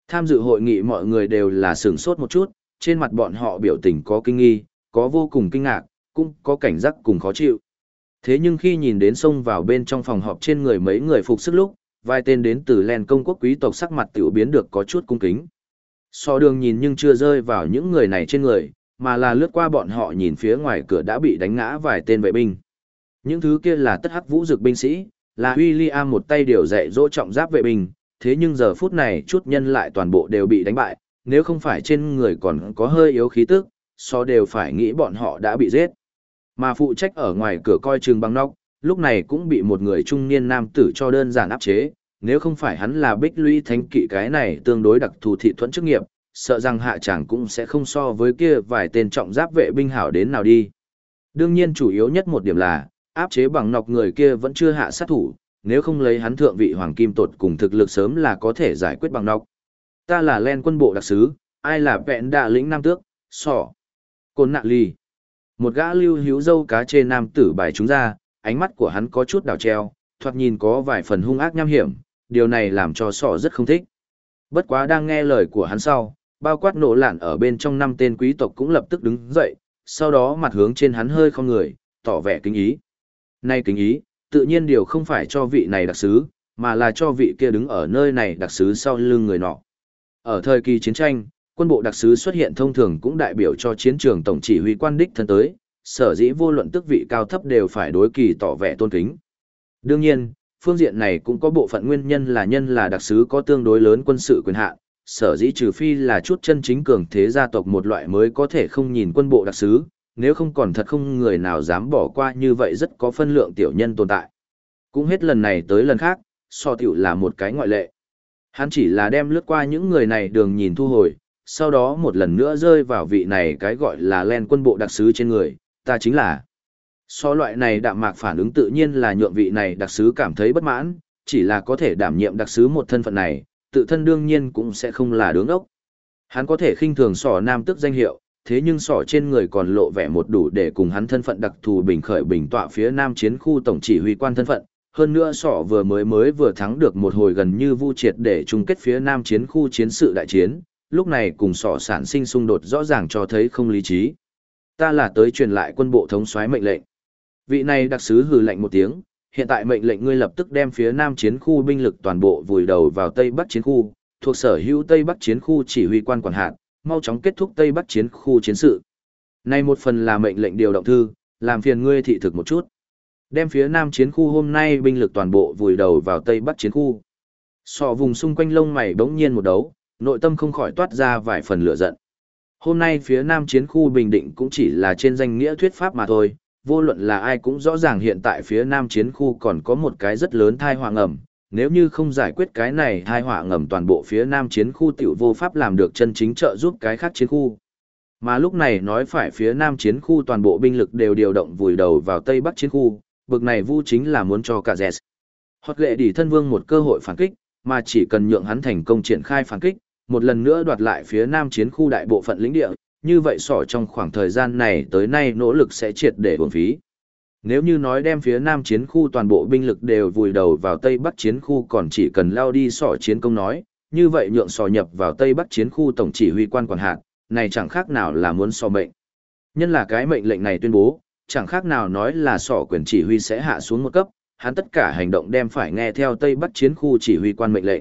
Tham dự hội nghị mọi người đều là sửng sốt một chút, trên mặt bọn họ biểu tình có kinh nghi, có vô cùng kinh ngạc, cũng có cảnh giác cùng khó chịu. Thế nhưng khi nhìn đến xông vào bên trong phòng họp trên người mấy người phục sức lúc, vài tên đến từ Len công quốc quý tộc sắc mặt tiểu biến được có chút cung kính. So đường nhìn nhưng chưa rơi vào những người này trên người, mà là lướt qua bọn họ nhìn phía ngoài cửa đã bị đánh ngã vài tên vệ binh. Những thứ kia là tất hắc vũ dực binh sĩ, là William một tay điều dạy dỗ trọng giáp vệ binh, thế nhưng giờ phút này chút nhân lại toàn bộ đều bị đánh bại, nếu không phải trên người còn có hơi yếu khí tức, so đều phải nghĩ bọn họ đã bị giết. Mà phụ trách ở ngoài cửa coi chừng băng nóc, lúc này cũng bị một người trung niên nam tử cho đơn giản áp chế, nếu không phải hắn là bích lũy thánh kỵ cái này tương đối đặc thù thị thuẫn chức nghiệp, sợ rằng hạ tràng cũng sẽ không so với kia vài tên trọng giáp vệ binh hảo đến nào đi. Đương nhiên chủ yếu nhất một điểm là, áp chế bằng nọc người kia vẫn chưa hạ sát thủ, nếu không lấy hắn thượng vị hoàng kim tột cùng thực lực sớm là có thể giải quyết bằng nọc. Ta là Len quân bộ đặc sứ, ai là vẹn đạ lĩnh nam tước, sỏ. Côn nạ ly. Một gã lưu hữu dâu cá chê nam tử bài chúng ra, ánh mắt của hắn có chút đảo treo, thoạt nhìn có vài phần hung ác nham hiểm, điều này làm cho sỏ rất không thích. Bất quá đang nghe lời của hắn sau, bao quát nổ lạn ở bên trong 5 tên quý tộc cũng lập tức đứng dậy, sau đó mặt hướng trên hắn hơi không người, tỏ vẻ kính ý. Nay kính ý, tự nhiên điều không phải cho vị này đặc sứ, mà là cho vị kia đứng ở nơi này đặc sứ sau lưng người nọ. Ở thời kỳ chiến tranh, quân bộ đặc sứ xuất hiện thông thường cũng đại biểu cho chiến trường tổng chỉ huy quan đích thân tới, sở dĩ vô luận tước vị cao thấp đều phải đối kỳ tỏ vẻ tôn kính. Đương nhiên, phương diện này cũng có bộ phận nguyên nhân là đặc sứ có tương đối lớn quân sự quyền hạn, sở dĩ trừ phi là chút chân chính cường thế gia tộc một loại mới có thể không nhìn quân bộ đặc sứ, nếu không còn thật không người nào dám bỏ qua như vậy rất có phân lượng tiểu nhân tồn tại. Cũng hết lần này tới lần khác, so tiểu là một cái ngoại lệ. Hắn chỉ là đem lướt qua những người này đường nhìn thu hồi, sau đó một lần nữa rơi vào vị này cái gọi là Len quân bộ đặc sứ trên người, ta chính là. So loại này đạm mạc phản ứng tự nhiên là nhượng vị này đặc sứ cảm thấy bất mãn, chỉ là có thể đảm nhiệm đặc sứ một thân phận này, tự thân đương nhiên cũng sẽ không là đứng ốc. Hắn có thể khinh thường sỏ nam tức danh hiệu, thế nhưng sỏ trên người còn lộ vẻ một đủ để cùng hắn thân phận đặc thù bình khởi bình tọa phía nam chiến khu tổng chỉ huy quan thân phận. Hơn nữa sỏ vừa mới thắng được một hồi gần như vu triệt để chung kết phía nam chiến khu chiến sự đại chiến, lúc này cùng sỏ sản sinh xung đột rõ ràng cho thấy không lý trí. Ta là tới truyền lại quân bộ thống soái mệnh lệnh. Vị này đặc sứ hừ lạnh một tiếng, hiện tại mệnh lệnh ngươi lập tức đem phía nam chiến khu binh lực toàn bộ vùi đầu vào tây bắc chiến khu, thuộc sở hữu tây bắc chiến khu chỉ huy quan quản hạt, mau chóng kết thúc tây bắc chiến khu chiến sự. Này một phần là mệnh lệnh điều động thư, làm phiền ngươi thị thực một chút. Đem phía nam chiến khu hôm nay binh lực toàn bộ vùi đầu vào tây bắc chiến khu. Sọ vùng xung quanh lông mày bỗng nhiên một đấu, nội tâm không khỏi toát ra vài phần lửa giận. Hôm nay phía nam chiến khu bình định cũng chỉ là trên danh nghĩa thuyết pháp mà thôi, vô luận là ai cũng rõ ràng hiện tại phía nam chiến khu còn có một cái rất lớn thai họa ngầm, nếu như không giải quyết cái này thai họa ngầm toàn bộ phía nam chiến khu tiểu vô pháp làm được chân chính trợ giúp cái khác chiến khu. Mà lúc này nói phải phía nam chiến khu toàn bộ binh lực đều điều động vùi đầu vào tây bắc chiến khu, bực này vu chính là muốn cho cả Dẹt hoặc lệ đỉ thân vương một cơ hội phản kích, mà chỉ cần nhượng hắn thành công triển khai phản kích, một lần nữa đoạt lại phía nam chiến khu đại bộ phận lĩnh địa, như vậy sỏ trong khoảng thời gian này tới nay nỗ lực sẽ triệt để uổng phí. Nếu như nói đem phía nam chiến khu toàn bộ binh lực đều vùi đầu vào tây bắc chiến khu còn chỉ cần lao đi sỏ chiến công nói, như vậy nhượng sỏ nhập vào tây bắc chiến khu tổng chỉ huy quan quản hạt, này chẳng khác nào là muốn sỏ mệnh. Nhân là cái mệnh lệnh này tuyên bố, chẳng khác nào nói là sỏ quyền chỉ huy sẽ hạ xuống một cấp, hắn tất cả hành động đem phải nghe theo tây bắc chiến khu chỉ huy quan mệnh lệnh.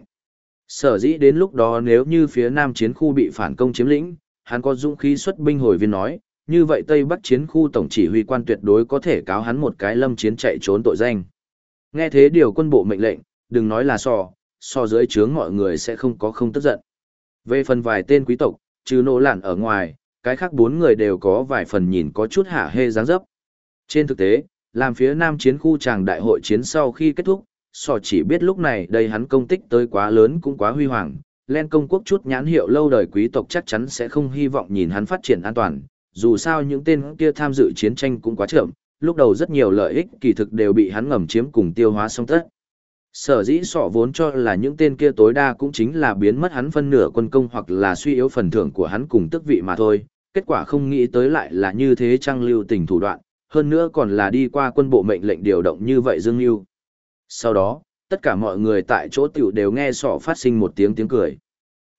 Sở dĩ đến lúc đó nếu như phía nam chiến khu bị phản công chiếm lĩnh, hắn có dũng khí xuất binh hồi viên nói, như vậy Tây Bắc chiến khu tổng chỉ huy quan tuyệt đối có thể cáo hắn một cái lâm chiến chạy trốn tội danh. Nghe thế điều quân bộ mệnh lệnh, đừng nói là so dưới trướng mọi người sẽ không tức giận. Về phần vài tên quý tộc, trừ nô lạn ở ngoài, cái khác 4 người đều có vài phần nhìn có chút hả hê dáng dấp. Trên thực tế, làm phía nam chiến khu tràng đại hội chiến sau khi kết thúc, chỉ biết lúc này đây hắn công tích tới quá lớn cũng quá huy hoàng, Len công quốc chút nhãn hiệu lâu đời quý tộc chắc chắn sẽ không hy vọng nhìn hắn phát triển an toàn, dù sao những tên kia tham dự chiến tranh cũng quá chậm, lúc đầu rất nhiều lợi ích kỳ thực đều bị hắn ngầm chiếm cùng tiêu hóa xong tất. Sở dĩ vốn cho là những tên kia tối đa cũng chính là biến mất hắn phân nửa quân công hoặc là suy yếu phần thưởng của hắn cùng tước vị mà thôi, kết quả không nghĩ tới lại là như thế trang lưu tình thủ đoạn, hơn nữa còn là đi qua quân bộ mệnh lệnh điều động như vậy dương lưu. Sau đó, tất cả mọi người tại chỗ tiểu đều nghe phát sinh một tiếng cười.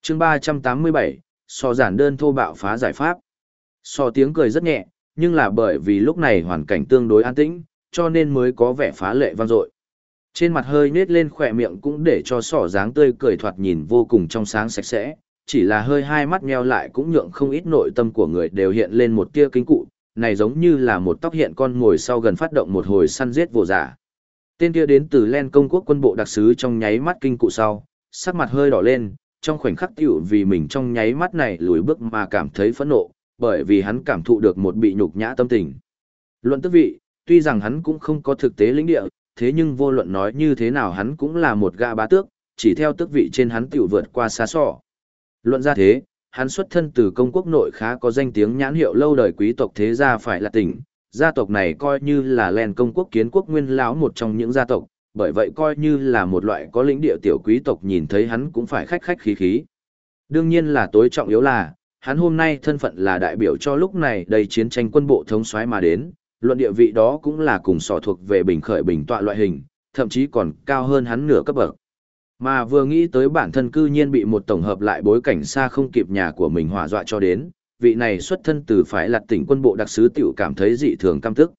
chương 387, so giản đơn thô bạo phá giải pháp. So tiếng cười rất nhẹ, nhưng là bởi vì lúc này hoàn cảnh tương đối an tĩnh, cho nên mới có vẻ phá lệ vang dội. Trên mặt hơi nết lên khỏe miệng cũng để cho sỏ dáng tươi cười thoạt nhìn vô cùng trong sáng sạch sẽ, chỉ là hơi hai mắt nheo lại cũng nhượng không ít nội tâm của người đều hiện lên một tia kính cụ, này giống như là một tóc hiện con ngồi sau gần phát động một hồi săn giết vô giả. Tên kia đến từ Len công quốc quân bộ đặc sứ trong nháy mắt kinh cụ sau, sắc mặt hơi đỏ lên, trong khoảnh khắc tiểu vì mình trong nháy mắt này lùi bước mà cảm thấy phẫn nộ, bởi vì hắn cảm thụ được một bị nhục nhã tâm tình. Luận tước vị, tuy rằng hắn cũng không có thực tế lĩnh địa, thế nhưng vô luận nói như thế nào hắn cũng là một gã bá tước, chỉ theo tước vị trên hắn tiểu vượt qua xa xỏ. Luận ra thế, hắn xuất thân từ công quốc nội khá có danh tiếng nhãn hiệu lâu đời quý tộc thế gia phải là tỉnh, gia tộc này coi như là Len công quốc kiến quốc nguyên lão một trong những gia tộc, bởi vậy coi như là một loại có lĩnh địa tiểu quý tộc nhìn thấy hắn cũng phải khách khách khí khí. Đương nhiên là tối trọng yếu là, hắn hôm nay thân phận là đại biểu cho lúc này đầy chiến tranh quân bộ thống soái mà đến, luận địa vị đó cũng là cùng sỏ thuộc về bình khởi bình tọa loại hình, thậm chí còn cao hơn hắn nửa cấp bậc. Mà vừa nghĩ tới bản thân cư nhiên bị một tổng hợp lại bối cảnh xa không kịp nhà của mình hỏa dọa cho đến, vị này xuất thân từ phái Lạt tỉnh quân bộ đặc sứ tiểu cảm thấy dị thường căm tức.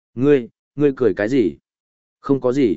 Ngươi cười cái gì? Không có gì.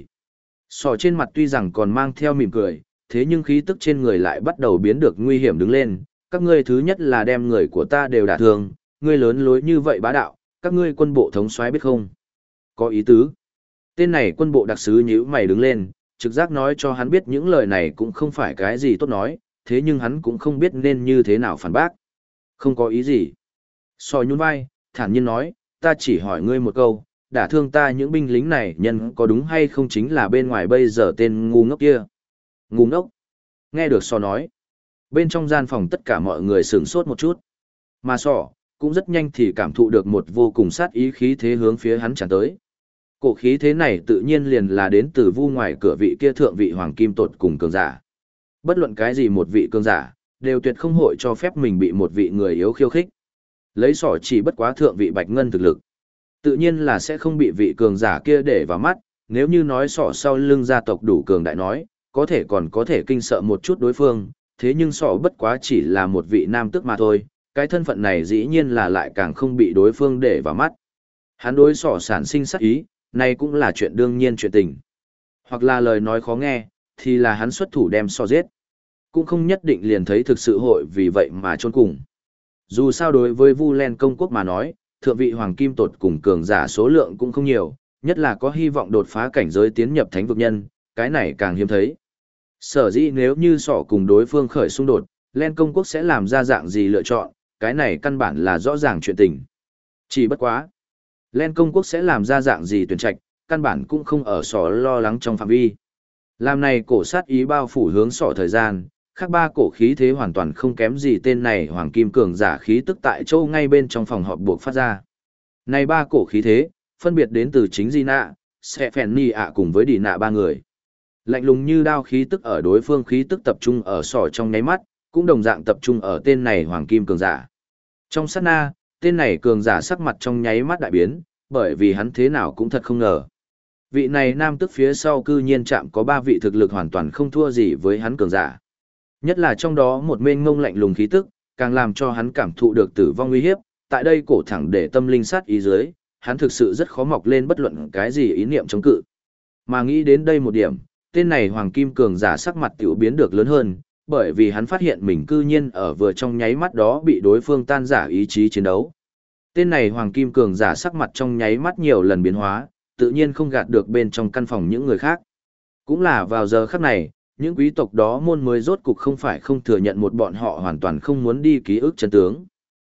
Sỏ trên mặt tuy rằng còn mang theo mỉm cười, thế nhưng khí tức trên người lại bắt đầu biến được nguy hiểm đứng lên. Các ngươi thứ nhất là đem người của ta đều đả thương, ngươi lớn lối như vậy bá đạo, các ngươi quân bộ thống soái biết không? Có ý tứ. Tên này quân bộ đặc sứ nhíu mày đứng lên, trực giác nói cho hắn biết những lời này cũng không phải cái gì tốt nói, thế nhưng hắn cũng không biết nên như thế nào phản bác. Không có ý gì. Sò nhún vai, thản nhiên nói, ta chỉ hỏi ngươi một câu, đả thương ta những binh lính này nhân có đúng hay không chính là bên ngoài bây giờ tên ngu ngốc kia. Ngu ngốc. Nghe được Sò nói. Bên trong gian phòng tất cả mọi người sửng sốt một chút. Mà Sò, cũng rất nhanh thì cảm thụ được một vô cùng sát ý khí thế hướng phía hắn tràn tới. Cổ khí thế này tự nhiên liền là đến từ vu ngoài cửa vị kia thượng vị hoàng kim tột cùng cường giả. Bất luận cái gì một vị cường giả, đều tuyệt không hội cho phép mình bị một vị người yếu khiêu khích. Lấy sỏ chỉ bất quá thượng vị bạch ngân thực lực. Tự nhiên là sẽ không bị vị cường giả kia để vào mắt, nếu như nói sỏ sau lưng gia tộc đủ cường đại nói, có thể còn có thể kinh sợ một chút đối phương, thế nhưng sỏ bất quá chỉ là một vị nam tước mà thôi, cái thân phận này dĩ nhiên là lại càng không bị đối phương để vào mắt. Hắn đối sỏ sản sinh sát ý, này cũng là chuyện đương nhiên chuyện tình. Hoặc là lời nói khó nghe, thì là hắn xuất thủ đem sỏ giết. Cũng không nhất định liền thấy thực sự hội vì vậy mà chôn cùng. Dù sao đối với Vu Len công quốc mà nói, thượng vị hoàng kim tột cùng cường giả số lượng cũng không nhiều, nhất là có hy vọng đột phá cảnh giới tiến nhập thánh vực nhân, cái này càng hiếm thấy. Sở dĩ nếu như sỏ cùng đối phương khởi xung đột, Len công quốc sẽ làm ra dạng gì lựa chọn, cái này căn bản là rõ ràng chuyện tình. Chỉ bất quá. Len công quốc sẽ làm ra dạng gì tuyển trạch, căn bản cũng không ở sỏ lo lắng trong phạm vi. Làm này cổ sát ý bao phủ hướng sỏ thời gian, khác ba cổ khí thế hoàn toàn không kém gì tên này hoàng kim cường giả khí tức tại châu ngay bên trong phòng họp buộc phát ra. Này ba cổ khí thế, phân biệt đến từ chính Di Nạ, Sẽ Phèn Nì ạ cùng với Đi Nạ ba người. Lạnh lùng như đao khí tức ở đối phương khí tức tập trung ở sỏ trong nháy mắt, cũng đồng dạng tập trung ở tên này hoàng kim cường giả. Trong sát na, tên này cường giả sắc mặt trong nháy mắt đại biến, bởi vì hắn thế nào cũng thật không ngờ. Vị này nam tức phía sau cư nhiên chạm có ba vị thực lực hoàn toàn không thua gì với hắn cường giả. Nhất là trong đó một mênh ngông lạnh lùng khí tức, càng làm cho hắn cảm thụ được tử vong uy hiếp, tại đây cổ thẳng để tâm linh sát ý dưới, hắn thực sự rất khó mọc lên bất luận cái gì ý niệm chống cự. Mà nghĩ đến đây một điểm, tên này hoàng kim cường giả sắc mặt tiểu biến được lớn hơn, bởi vì hắn phát hiện mình cư nhiên ở vừa trong nháy mắt đó bị đối phương tan rã ý chí chiến đấu. Tên này hoàng kim cường giả sắc mặt trong nháy mắt nhiều lần biến hóa, tự nhiên không gạt được bên trong căn phòng những người khác. Cũng là vào giờ khắc này, những quý tộc đó môn mới rốt cục không phải không thừa nhận một bọn họ hoàn toàn không muốn đi ký ức chân tướng.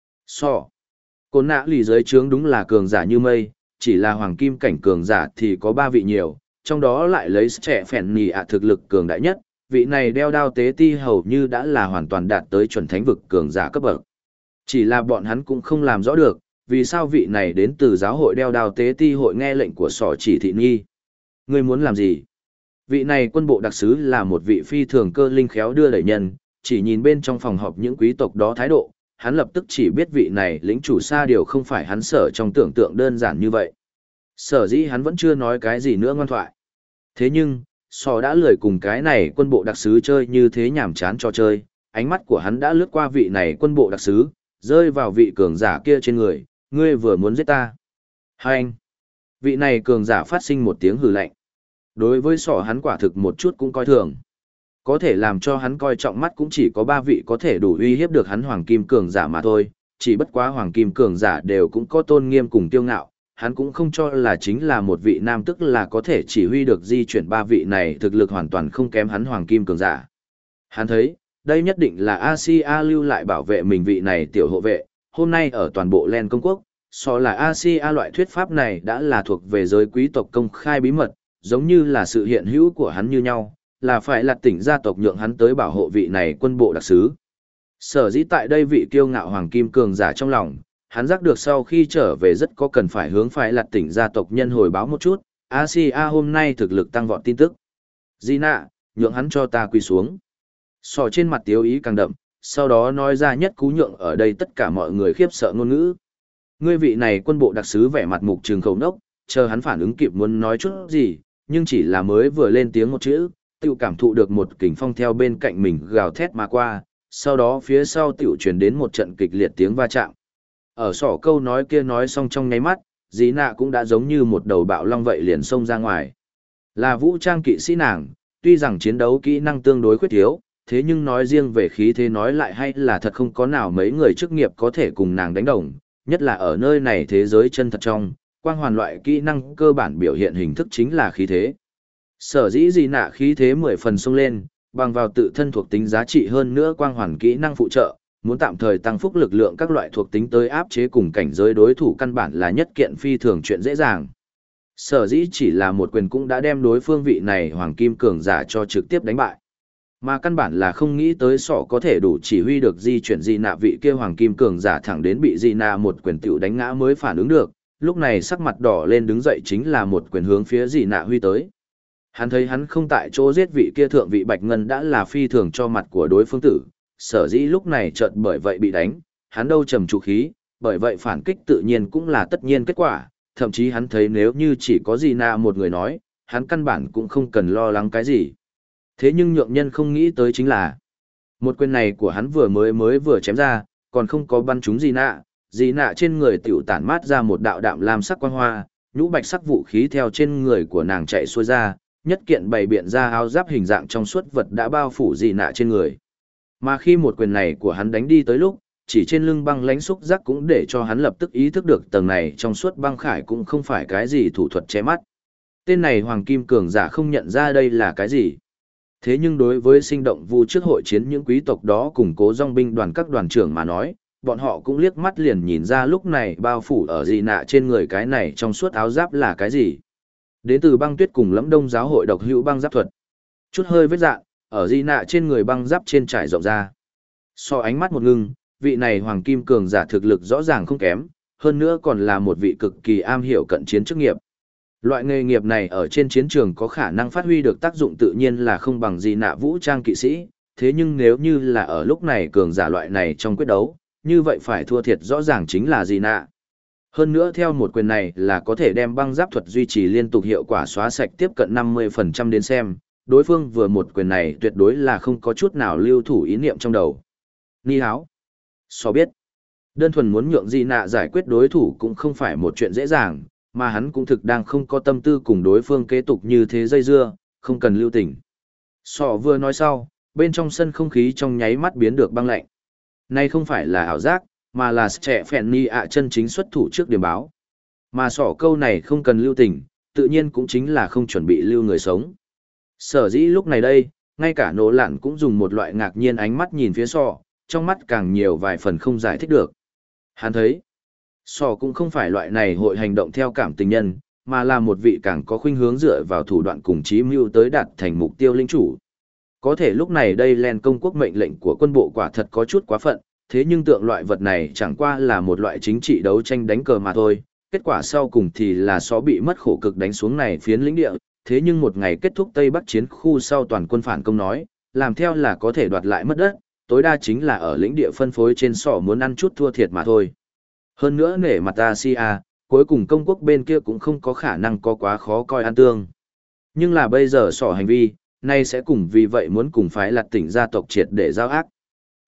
Côn nã lì dưới trướng đúng là cường giả như mây, chỉ là hoàng kim cảnh cường giả thì có ba vị nhiều, trong đó lại lấy trẻ phèn nì ạ thực lực cường đại nhất, vị này đeo đao tế ti hầu như đã là hoàn toàn đạt tới chuẩn thánh vực cường giả cấp bậc. Chỉ là bọn hắn cũng không làm rõ được, vì sao vị này đến từ giáo hội đeo đao tế ti hội nghe lệnh của sỏ chỉ thị nghi. Ngươi muốn làm gì? Vị này quân bộ đặc sứ là một vị phi thường cơ linh khéo đưa đẩy nhân, chỉ nhìn bên trong phòng họp những quý tộc đó thái độ, hắn lập tức chỉ biết vị này lĩnh chủ xa điều không phải hắn sở trong tưởng tượng đơn giản như vậy. Sở dĩ hắn vẫn chưa nói cái gì nữa ngoan thoại. Thế nhưng, sò đã lười cùng cái này quân bộ đặc sứ chơi như thế nhảm chán trò chơi, ánh mắt của hắn đã lướt qua vị này quân bộ đặc sứ, rơi vào vị cường giả kia trên người, ngươi vừa muốn giết ta. Hai anh, vị này cường giả phát sinh một tiếng hừ lạnh. Đối với sỏ hắn quả thực một chút cũng coi thường. Có thể làm cho hắn coi trọng mắt cũng chỉ có 3 vị có thể đủ uy hiếp được hắn hoàng kim cường giả mà thôi, chỉ bất quá hoàng kim cường giả đều cũng có tôn nghiêm cùng tiêu ngạo, hắn cũng không cho là chính là một vị nam tức là có thể chỉ huy được di chuyển 3 vị này thực lực hoàn toàn không kém hắn hoàng kim cường giả. Hắn thấy, đây nhất định là Asia lưu lại bảo vệ mình vị này tiểu hộ vệ, hôm nay ở toàn bộ Len công quốc, so là Asia loại thuyết pháp này đã là thuộc về giới quý tộc công khai bí mật, giống như là sự hiện hữu của hắn như nhau, là phải lạt tỉnh gia tộc nhượng hắn tới bảo hộ vị này quân bộ đặc sứ. Sở dĩ tại đây vị kiêu ngạo hoàng kim cường giả trong lòng, hắn giác được sau khi trở về rất có cần phải hướng phải lạt tỉnh gia tộc nhân hồi báo một chút, Asia hôm nay thực lực tăng vọt tin tức. Gina, nhượng hắn cho ta quỳ xuống. Sò trên mặt tiếu ý càng đậm, sau đó nói ra nhất cú nhượng ở đây tất cả mọi người khiếp sợ ngôn ngữ. Ngươi vị này quân bộ đặc sứ vẻ mặt mục trường khẩu nốc, chờ hắn phản ứng kịp muốn nói chút gì, nhưng chỉ là mới vừa lên tiếng một chữ, tiểu cảm thụ được một kình phong theo bên cạnh mình gào thét mà qua, sau đó phía sau tiểu truyền đến một trận kịch liệt tiếng va chạm. Ở sỏ câu nói kia nói xong trong nháy mắt, dĩ nạ cũng đã giống như một đầu bạo long vậy liền xông ra ngoài. Là vũ trang kỵ sĩ nàng, tuy rằng chiến đấu kỹ năng tương đối khuyết thiếu, thế nhưng nói riêng về khí thế nói lại hay là thật không có nào mấy người chức nghiệp có thể cùng nàng đánh đồng, nhất là ở nơi này thế giới chân thật trong, quang hoàn loại kỹ năng cơ bản biểu hiện hình thức chính là khí thế. Sở dĩ gì nạ khí thế 10 phần xông lên, bằng vào tự thân thuộc tính giá trị hơn nữa quang hoàn kỹ năng phụ trợ, muốn tạm thời tăng phúc lực lượng các loại thuộc tính tới áp chế cùng cảnh giới đối thủ căn bản là nhất kiện phi thường chuyện dễ dàng. Sở dĩ chỉ là một quyền cũng đã đem đối phương vị này hoàng kim cường giả cho trực tiếp đánh bại. Mà căn bản là không nghĩ tới sọ có thể đủ chỉ huy được di chuyển di nạ vị kia hoàng kim cường giả thẳng đến bị di nạ một quyền tiểu đánh ngã mới phản ứng được, lúc này sắc mặt đỏ lên đứng dậy chính là một quyền hướng phía di nạ huy tới. Hắn thấy hắn không tại chỗ giết vị kia thượng vị bạch ngân đã là phi thường cho mặt của đối phương tử, sở dĩ lúc này chợt bởi vậy bị đánh, hắn đâu trầm trụ khí, bởi vậy phản kích tự nhiên cũng là tất nhiên kết quả, thậm chí hắn thấy nếu như chỉ có di nạ một người nói, hắn căn bản cũng không cần lo lắng cái gì. Thế nhưng nhượng nhân không nghĩ tới chính là, một quyền này của hắn vừa vừa chém ra, còn không có bắn trúng gì nạ trên người tiểu tản mát ra một đạo đạm lam sắc quang hoa, nhũ bạch sắc vũ khí theo trên người của nàng chạy xuôi ra, nhất kiện bày biện ra áo giáp hình dạng trong suốt vật đã bao phủ gì nạ trên người. Mà khi một quyền này của hắn đánh đi tới lúc, chỉ trên lưng băng lãnh xúc giác cũng để cho hắn lập tức ý thức được tầng này trong suốt băng khải cũng không phải cái gì thủ thuật che mắt. Tên này hoàng kim cường giả không nhận ra đây là cái gì. Thế nhưng đối với sinh động vu trước hội chiến những quý tộc đó cùng cố dòng binh đoàn các đoàn trưởng mà nói, bọn họ cũng liếc mắt liền nhìn ra lúc này bao phủ ở dị nạ trên người cái này trong suốt áo giáp là cái gì. Đến từ băng tuyết cùng lẫm đông giáo hội độc hữu băng giáp thuật. Chút hơi vết dạng, ở dị nạ trên người băng giáp trên trải rộng ra. So ánh mắt một ngưng, vị này hoàng kim cường giả thực lực rõ ràng không kém, hơn nữa còn là một vị cực kỳ am hiểu cận chiến chức nghiệp. Loại nghề nghiệp này ở trên chiến trường có khả năng phát huy được tác dụng tự nhiên là không bằng gì nạ vũ trang kỵ sĩ, thế nhưng nếu như là ở lúc này cường giả loại này trong quyết đấu, như vậy phải thua thiệt rõ ràng chính là gì nạ. Hơn nữa theo một quyền này là có thể đem băng giáp thuật duy trì liên tục hiệu quả xóa sạch tiếp cận 50% đến xem, đối phương vừa một quyền này tuyệt đối là không có chút nào lưu thủ ý niệm trong đầu. Ni háo. So biết. Đơn thuần muốn nhượng gì nạ giải quyết đối thủ cũng không phải một chuyện dễ dàng, mà hắn cũng thực đang không có tâm tư cùng đối phương kế tục như thế dây dưa, không cần lưu tình. Sọ vừa nói sau, bên trong sân không khí trong nháy mắt biến được băng lạnh. Này không phải là ảo giác, mà là trẻ phèn ni ạ chân chính xuất thủ trước điểm báo. Mà sọ câu này không cần lưu tình, tự nhiên cũng chính là không chuẩn bị lưu người sống. Sở dĩ lúc này đây, ngay cả nỗ lạn cũng dùng một loại ngạc nhiên ánh mắt nhìn phía sọ, trong mắt càng nhiều vài phần không giải thích được. Hắn thấy, sò cũng không phải loại này hội hành động theo cảm tình nhân, mà là một vị càng có khuynh hướng dựa vào thủ đoạn cùng chí mưu tới đạt thành mục tiêu linh chủ. Có thể lúc này đây Len công quốc mệnh lệnh của quân bộ quả thật có chút quá phận, thế nhưng tượng loại vật này chẳng qua là một loại chính trị đấu tranh đánh cờ mà thôi, kết quả sau cùng thì là só bị mất khổ cực đánh xuống này phiến lĩnh địa, thế nhưng một ngày kết thúc Tây Bắc chiến khu sau toàn quân phản công nói, làm theo là có thể đoạt lại mất đất, tối đa chính là ở lĩnh địa phân phối trên sọ muốn ăn chút thua thiệt mà thôi. Hơn nữa nể mặt Asia, cuối cùng công quốc bên kia cũng không có khả năng có quá khó coi ăn tương. Nhưng là bây giờ sỏ hành vi, nay sẽ cùng vì vậy muốn cùng phái lạt tỉnh gia tộc triệt để giao ác.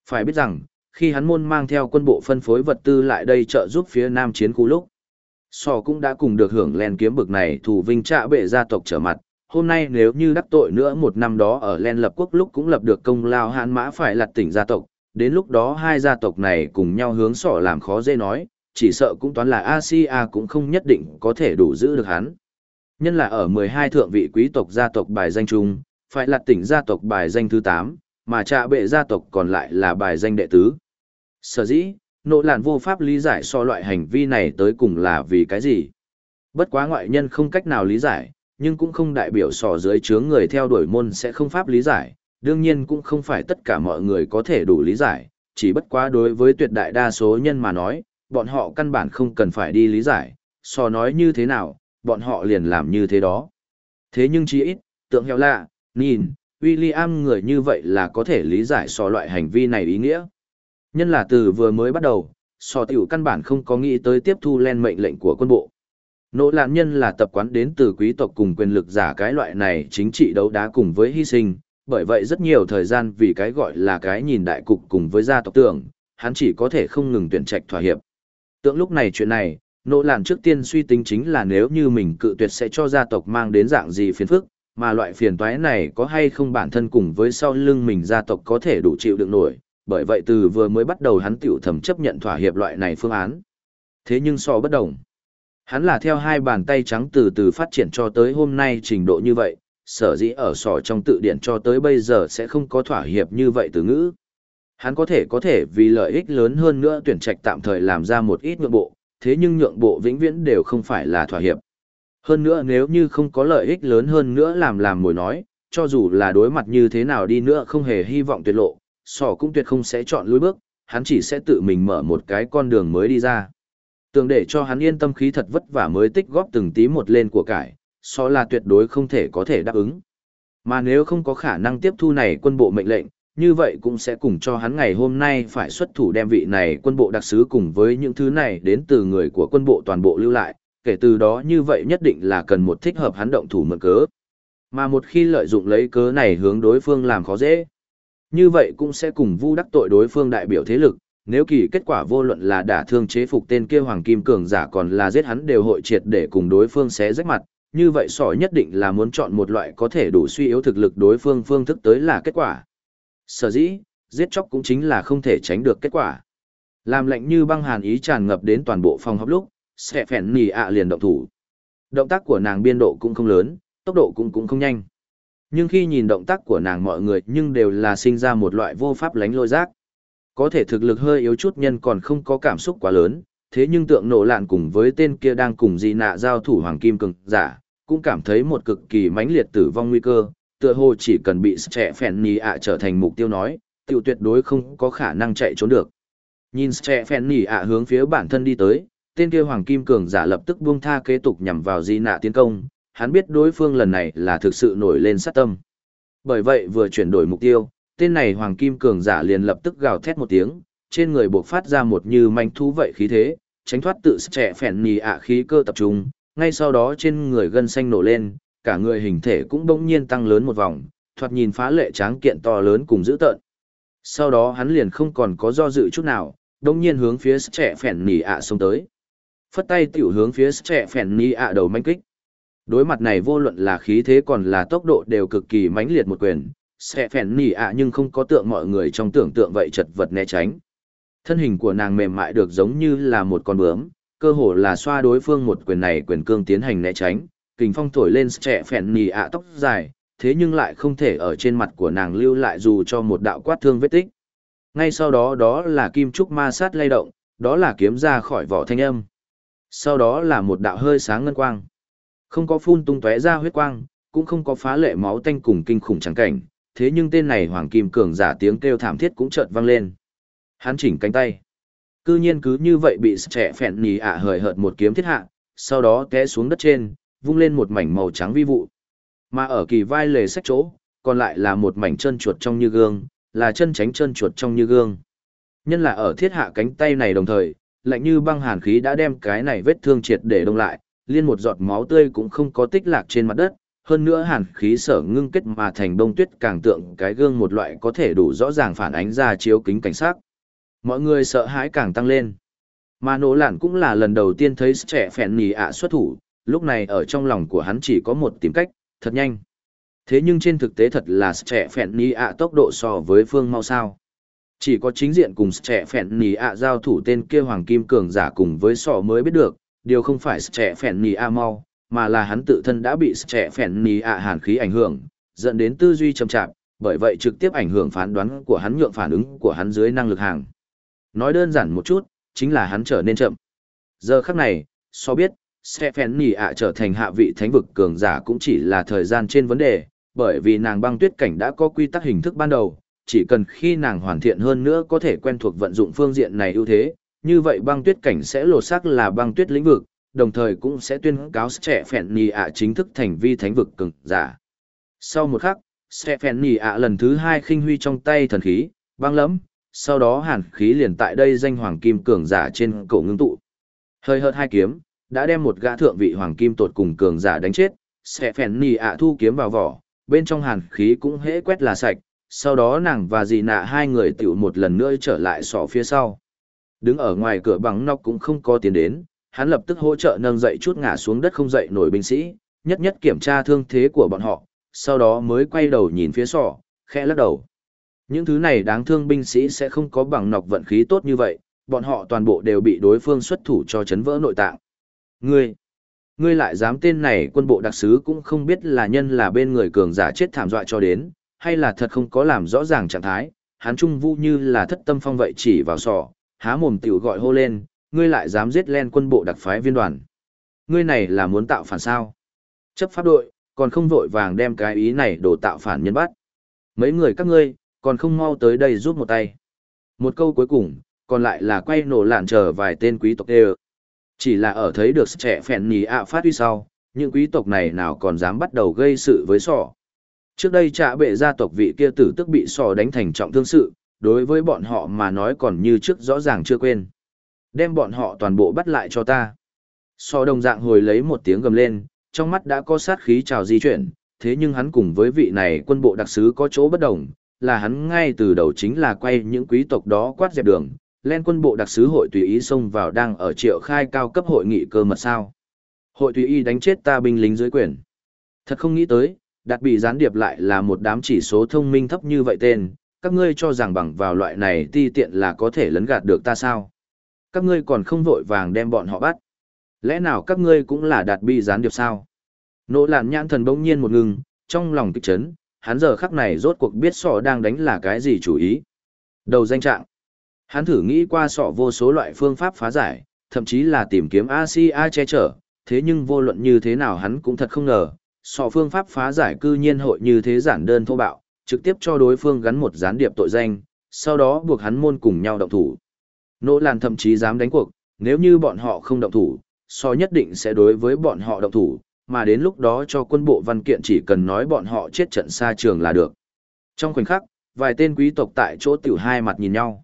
Phải biết rằng, khi hắn môn mang theo quân bộ phân phối vật tư lại đây trợ giúp phía nam chiến khu lúc, Sò cũng đã cùng được hưởng len kiếm bực này thủ vinh trạ bệ gia tộc trở mặt. Hôm nay nếu như đắc tội nữa một năm đó ở len lập quốc lúc cũng lập được công lao hãn mã phải lật tỉnh gia tộc, đến lúc đó hai gia tộc này cùng nhau hướng Sò làm khó dễ nói, chỉ sợ cũng toán là Asia cũng không nhất định có thể đủ giữ được hắn. Nhân là ở 12 thượng vị quý tộc gia tộc bài danh chung, phải lật tỉnh gia tộc bài danh thứ 8, mà trạ bệ gia tộc còn lại là bài danh đệ tứ. Sở dĩ, nộ lạn vô pháp lý giải so loại hành vi này tới cùng là vì cái gì. Bất quá ngoại nhân không cách nào lý giải, nhưng cũng không đại biểu sò dưới chướng người theo đuổi môn sẽ không pháp lý giải, đương nhiên cũng không phải tất cả mọi người có thể đủ lý giải, chỉ bất quá đối với tuyệt đại đa số nhân mà nói, bọn họ căn bản không cần phải đi lý giải, sò nói như thế nào, bọn họ liền làm như thế đó. Thế nhưng chí ít, tượng heo lạ, nhìn, William người như vậy là có thể lý giải sò loại hành vi này ý nghĩa. Nhân là từ vừa mới bắt đầu, sò tiểu căn bản không có nghĩ tới tiếp thu len mệnh lệnh của quân bộ. Nỗ lạn nhân là tập quán đến từ quý tộc cùng quyền lực giả cái loại này chính trị đấu đá cùng với hy sinh, bởi vậy rất nhiều thời gian vì cái gọi là cái nhìn đại cục cùng với gia tộc tưởng, hắn chỉ có thể không ngừng tuyển trạch thỏa hiệp. Tượng lúc này chuyện này, nỗ lạn trước tiên suy tính chính là nếu như mình cự tuyệt sẽ cho gia tộc mang đến dạng gì phiền phức, mà loại phiền toái này có hay không bản thân cùng với sau lưng mình gia tộc có thể đủ chịu đựng nổi, bởi vậy từ vừa mới bắt đầu hắn tiểu thầm chấp nhận thỏa hiệp loại này phương án. Thế nhưng so bất đồng. Hắn là theo hai bàn tay trắng từ từ phát triển cho tới hôm nay trình độ như vậy, sở dĩ ở sò trong tự điển cho tới bây giờ sẽ không có thỏa hiệp như vậy từ ngữ. Hắn có thể vì lợi ích lớn hơn nữa tuyển trạch tạm thời làm ra một ít nhượng bộ, thế nhưng nhượng bộ vĩnh viễn đều không phải là thỏa hiệp. Hơn nữa nếu như không có lợi ích lớn hơn nữa làm mồi nói, cho dù là đối mặt như thế nào đi nữa không hề hy vọng tuyệt lộ, sò cũng tuyệt không sẽ chọn lối bước, hắn chỉ sẽ tự mình mở một cái con đường mới đi ra. Tưởng để cho hắn yên tâm khí thật vất vả mới tích góp từng tí một lên của cải, sò là tuyệt đối không thể có thể đáp ứng. Mà nếu không có khả năng tiếp thu này quân bộ mệnh lệnh, như vậy cũng sẽ cùng cho hắn ngày hôm nay phải xuất thủ đem vị này quân bộ đặc sứ cùng với những thứ này đến từ người của quân bộ toàn bộ lưu lại, kể từ đó như vậy nhất định là cần một thích hợp hắn động thủ mượn cớ. Mà một khi lợi dụng lấy cớ này hướng đối phương làm khó dễ, như vậy cũng sẽ cùng vu đắc tội đối phương đại biểu thế lực, nếu kỳ kết quả vô luận là đả thương chế phục tên kia hoàng kim cường giả còn là giết hắn đều hội triệt để cùng đối phương xé rách mặt, như vậy sỏ nhất định là muốn chọn một loại có thể đủ suy yếu thực lực đối phương phương thức tới là kết quả. Sở dĩ, giết chóc cũng chính là không thể tránh được kết quả. Làm lạnh như băng hàn ý tràn ngập đến toàn bộ phòng họp lúc, sẽ phèn nì ạ liền động thủ. Động tác của nàng biên độ cũng không lớn, tốc độ cũng không nhanh. Nhưng khi nhìn động tác của nàng mọi người nhưng đều là sinh ra một loại vô pháp lánh lôi giác. Có thể thực lực hơi yếu chút nhân còn không có cảm xúc quá lớn, thế nhưng tượng nổ lạn cùng với tên kia đang cùng di nạ giao thủ hoàng kim cường giả, cũng cảm thấy một cực kỳ mãnh liệt tử vong nguy cơ, tựa hồ chỉ cần bị trẻ phèn nì ạ trở thành mục tiêu nói, tiểu tuyệt đối không có khả năng chạy trốn được. Nhìn trẻ phèn nì ạ hướng phía bản thân đi tới, tên kia hoàng kim cường giả lập tức buông tha kế tục nhằm vào di nạ tiến công, hắn biết đối phương lần này là thực sự nổi lên sát tâm. Bởi vậy vừa chuyển đổi mục tiêu, tên này hoàng kim cường giả liền lập tức gào thét một tiếng, trên người bộc phát ra một như manh thú vậy khí thế, tránh thoát tự trẻ phèn nì ạ khí cơ tập trung, ngay sau đó trên người gân xanh nổ lên, cả người hình thể cũng bỗng nhiên tăng lớn một vòng, thoạt nhìn phá lệ tráng kiện to lớn cùng dữ tợn. Sau đó hắn liền không còn có do dự chút nào, bỗng nhiên hướng phía trẻ phèn nì ạ xông tới. Phất tay tiểu hướng phía trẻ phèn nì ạ đầu manh kích. Đối mặt này vô luận là khí thế còn là tốc độ đều cực kỳ mãnh liệt một quyền, sẽ phèn nỉ ạ nhưng không có tượng mọi người trong tưởng tượng vậy chật vật né tránh. Thân hình của nàng mềm mại được giống như là một con bướm, cơ hồ là xoa đối phương một quyền này quyền cương tiến hành né tránh, kình phong thổi lên sẽ phèn nỉ ạ tóc dài, thế nhưng lại không thể ở trên mặt của nàng lưu lại dù cho một đạo quát thương vết tích. Ngay sau đó đó là kim trúc ma sát lay động, đó là kiếm ra khỏi vỏ thanh âm. Sau đó là một đạo hơi sáng ngân quang. Không có phun tung tóe ra huyết quang, cũng không có phá lệ máu tanh cùng kinh khủng trắng cảnh, thế nhưng tên này hoàng kim cường giả tiếng kêu thảm thiết cũng chợt vang lên. Hắn chỉnh cánh tay. Cư nhiên cứ như vậy bị trẻ phèn nì ạ hời hợt một kiếm thiết hạ, sau đó té xuống đất trên, vung lên một mảnh màu trắng vi vụ. Mà ở kỳ vai lề sách chỗ, còn lại là một mảnh chân chuột trong như gương, là chân tránh chân chuột trong như gương. Nhân là ở thiết hạ cánh tay này đồng thời, lạnh như băng hàn khí đã đem cái này vết thương triệt để đông lại, liên một giọt máu tươi cũng không có tích lạc trên mặt đất, hơn nữa hàn khí sở ngưng kết mà thành bông tuyết càng tượng cái gương một loại có thể đủ rõ ràng phản ánh ra chiếu kính cảnh sát. Mọi người sợ hãi càng tăng lên. Mà nỗ lạn cũng là lần đầu tiên thấy trẻ phèn nì ạ xuất thủ, lúc này ở trong lòng của hắn chỉ có một tìm cách, thật nhanh. Thế nhưng trên thực tế thật là trẻ phèn nì ạ tốc độ so với phương mau sao. Chỉ có chính diện cùng trẻ phèn nì ạ giao thủ tên kia hoàng kim cường giả cùng với sọ mới biết được, điều không phải trẻ phèn nì ạ mau, mà là hắn tự thân đã bị trẻ phèn nì ạ hàn khí ảnh hưởng, dẫn đến tư duy chậm chạp, bởi vậy trực tiếp ảnh hưởng phán đoán của hắn, nhượng phản ứng của hắn dưới năng lực hàng. Nói đơn giản một chút, chính là hắn trở nên chậm. Giờ khắc này, so biết, Stephen Nì ạ trở thành hạ vị thánh vực cường giả cũng chỉ là thời gian trên vấn đề, bởi vì nàng băng tuyết cảnh đã có quy tắc hình thức ban đầu, chỉ cần khi nàng hoàn thiện hơn nữa có thể quen thuộc vận dụng phương diện này ưu thế, như vậy băng tuyết cảnh sẽ lột xác là băng tuyết lĩnh vực, đồng thời cũng sẽ tuyên cáo Stephen Nì ạ chính thức thành vi thánh vực cường giả. Sau một khắc, Stephen Nì ạ lần thứ hai khinh huy trong tay thần khí, băng lẫm, sau đó hàn khí liền tại đây danh hoàng kim cường giả trên cổ ngưng tụ. Hơi hợt hai kiếm, đã đem một gã thượng vị hoàng kim tột cùng cường giả đánh chết, Stephen Nì ạ thu kiếm vào vỏ, bên trong hàn khí cũng hễ quét là sạch, sau đó nàng và dì nạ hai người tiểu một lần nữa trở lại sọ phía sau. Đứng ở ngoài cửa bằng nóc cũng không có tiến đến, hắn lập tức hỗ trợ nâng dậy chút ngã xuống đất không dậy nổi binh sĩ, nhất nhất kiểm tra thương thế của bọn họ, sau đó mới quay đầu nhìn phía sọ, khẽ lắc đầu. Những thứ này đáng thương binh sĩ sẽ không có bằng nọc vận khí tốt như vậy, bọn họ toàn bộ đều bị đối phương xuất thủ cho chấn vỡ nội tạng. Ngươi lại dám tên này quân bộ đặc sứ cũng không biết là nhân là bên người cường giả chết thảm dọa cho đến, hay là thật không có làm rõ ràng trạng thái, hắn trung vu như là thất tâm phong vậy chỉ vào sọ, há mồm tiểu gọi hô lên, ngươi lại dám giết len quân bộ đặc phái viên đoàn. Ngươi này là muốn tạo phản sao? Chấp pháp đội, còn không vội vàng đem cái ý này đổ tạo phản nhân bắt. Mấy người các ngươi, còn không mau tới đây giúp một tay. Một câu cuối cùng, còn lại là quay nổ lạn chờ vài tên quý tộc đều. Chỉ là ở thấy được trẻ phèn nhì ạ phát huy sau, những quý tộc này nào còn dám bắt đầu gây sự với sọ. Trước đây trạ bệ gia tộc vị kia tử tức bị sọ đánh thành trọng thương sự, đối với bọn họ mà nói còn như trước rõ ràng chưa quên. Đem bọn họ toàn bộ bắt lại cho ta. Sọ đồng dạng hồi lấy một tiếng gầm lên, trong mắt đã có sát khí trào di chuyển, thế nhưng hắn cùng với vị này quân bộ đặc sứ có chỗ bất đồng, là hắn ngay từ đầu chính là quay những quý tộc đó quát dẹp đường, lên quân bộ đặc sứ hội tùy ý xông vào đang ở triệu khai cao cấp hội nghị cơ mật sao. Hội tùy ý đánh chết ta binh lính dưới quyền. Thật không nghĩ tới, đặt bị gián điệp lại là một đám chỉ số thông minh thấp như vậy tên, các ngươi cho rằng bằng vào loại này ti tiện là có thể lấn gạt được ta sao. Các ngươi còn không vội vàng đem bọn họ bắt. Lẽ nào các ngươi cũng là đạt bị gián điệp sao? Nỗ lạn nhãn thần bỗng nhiên một ngừng, trong lòng kích chấn, hắn giờ khắc này rốt cuộc biết sọ đang đánh là cái gì chủ ý. Đầu danh trạng. Hắn thử nghĩ qua sọ vô số loại phương pháp phá giải, thậm chí là tìm kiếm ACA che chở, thế nhưng vô luận như thế nào hắn cũng thật không ngờ, sọ phương pháp phá giải cư nhiên hội như thế giản đơn thô bạo, trực tiếp cho đối phương gắn một gián điệp tội danh, sau đó buộc hắn môn cùng nhau động thủ. Nỗ Làn thậm chí dám đánh cuộc, nếu như bọn họ không động thủ, sọ nhất định sẽ đối với bọn họ động thủ, mà đến lúc đó cho quân bộ văn kiện chỉ cần nói bọn họ chết trận xa trường là được. Trong khoảnh khắc, vài tên quý tộc tại chỗ tiểu hai mặt nhìn nhau.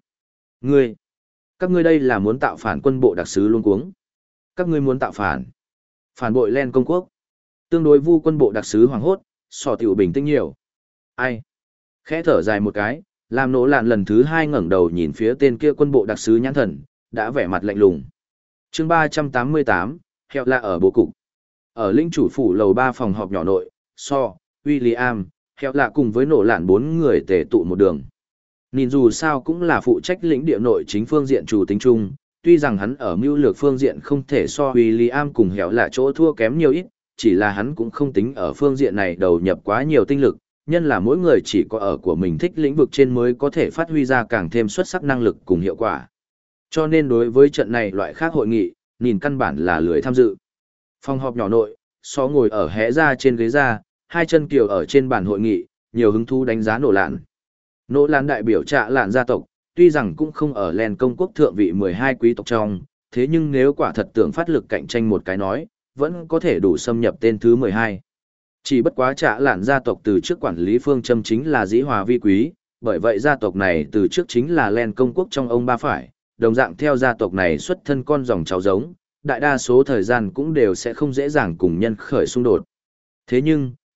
Các ngươi đây là muốn tạo phản quân bộ đặc sứ luôn cuống. Các ngươi muốn tạo phản. Phản bội len công quốc. Tương đối vu quân bộ đặc sứ hoàng hốt, sọ tiểu bình tĩnh nhiều. Ai? Khẽ thở dài một cái, làm Nỗ Lạn lần thứ hai ngẩng đầu nhìn phía tên kia quân bộ đặc sứ nhãn thần, đã vẻ mặt lạnh lùng. Chương 388, hẹo là ở bố cục. Ở linh chủ phủ lầu 3 phòng họp nhỏ nội, William, hẹo lạ cùng với Nỗ Lạn 4 người tề tụ một đường. Nhìn dù sao cũng là phụ trách lĩnh địa nội chính phương diện chủ tính chung, tuy rằng hắn ở mưu lược phương diện không thể so William cùng hẹo lạ chỗ thua kém nhiều ít, chỉ là hắn cũng không tính ở phương diện này đầu nhập quá nhiều tinh lực, nhân là mỗi người chỉ có ở của mình thích lĩnh vực trên mới có thể phát huy ra càng thêm xuất sắc năng lực cùng hiệu quả. Cho nên đối với trận này loại khác hội nghị, nhìn căn bản là lười tham dự. Phòng họp nhỏ nội, ngồi ở hé ra trên ghế ra, hai chân kiều ở trên bàn hội nghị, nhiều hứng thú đánh giá Nỗ Lạn. Nỗ Lạn đại biểu Trạ Lạn gia tộc, tuy rằng cũng không ở len công quốc thượng vị 12 quý tộc trong, thế nhưng nếu quả thật tưởng phát lực cạnh tranh một cái nói, vẫn có thể đủ xâm nhập tên thứ 12. Chỉ bất quá Trạ Lạn gia tộc từ trước quản lý phương châm chính là dĩ hòa vi quý, bởi vậy gia tộc này từ trước chính là len công quốc trong ông ba phải, đồng dạng theo gia tộc này xuất thân con dòng cháu giống, đại đa số thời gian cũng đều sẽ không dễ dàng cùng nhân khởi xung đột. Thế nhưng,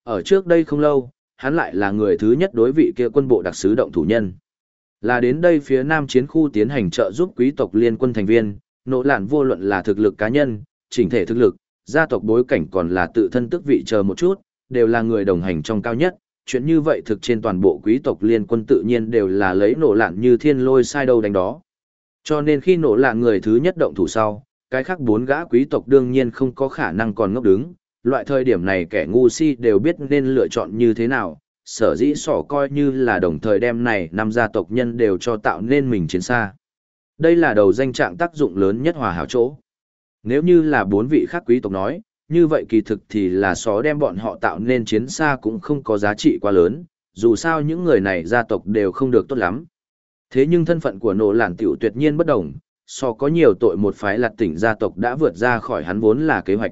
Ở trước đây không lâu, hắn lại là người thứ nhất đối vị kia quân bộ đặc sứ động thủ nhân. Là đến đây phía Nam chiến khu tiến hành trợ giúp quý tộc liên quân thành viên, nỗ lạn vô luận là thực lực cá nhân, chỉnh thể thực lực, gia tộc bối cảnh còn là tự thân tước vị chờ một chút, đều là người đồng hành trong cao nhất. Chuyện như vậy thực trên toàn bộ quý tộc liên quân tự nhiên đều là lấy nỗ lạn như thiên lôi sai đâu đánh đó. Cho nên khi nỗ lạn người thứ nhất động thủ sau, cái khác 4 gã quý tộc đương nhiên không có khả năng còn ngốc đứng. Loại thời điểm này kẻ ngu si đều biết nên lựa chọn như thế nào, sở dĩ sỏ coi như là đồng thời đem này 5 gia tộc nhân đều cho tạo nên mình chiến xa. Đây là đầu danh trạng tác dụng lớn nhất hòa hảo chỗ. Nếu như là 4 vị khác quý tộc nói, như vậy kỳ thực thì là só đem bọn họ tạo nên chiến xa cũng không có giá trị quá lớn, dù sao những người này gia tộc đều không được tốt lắm. Thế nhưng thân phận của nỗ lạn tiểu tuyệt nhiên bất đồng, so có nhiều tội một phái lạt tỉnh gia tộc đã vượt ra khỏi hắn vốn là kế hoạch.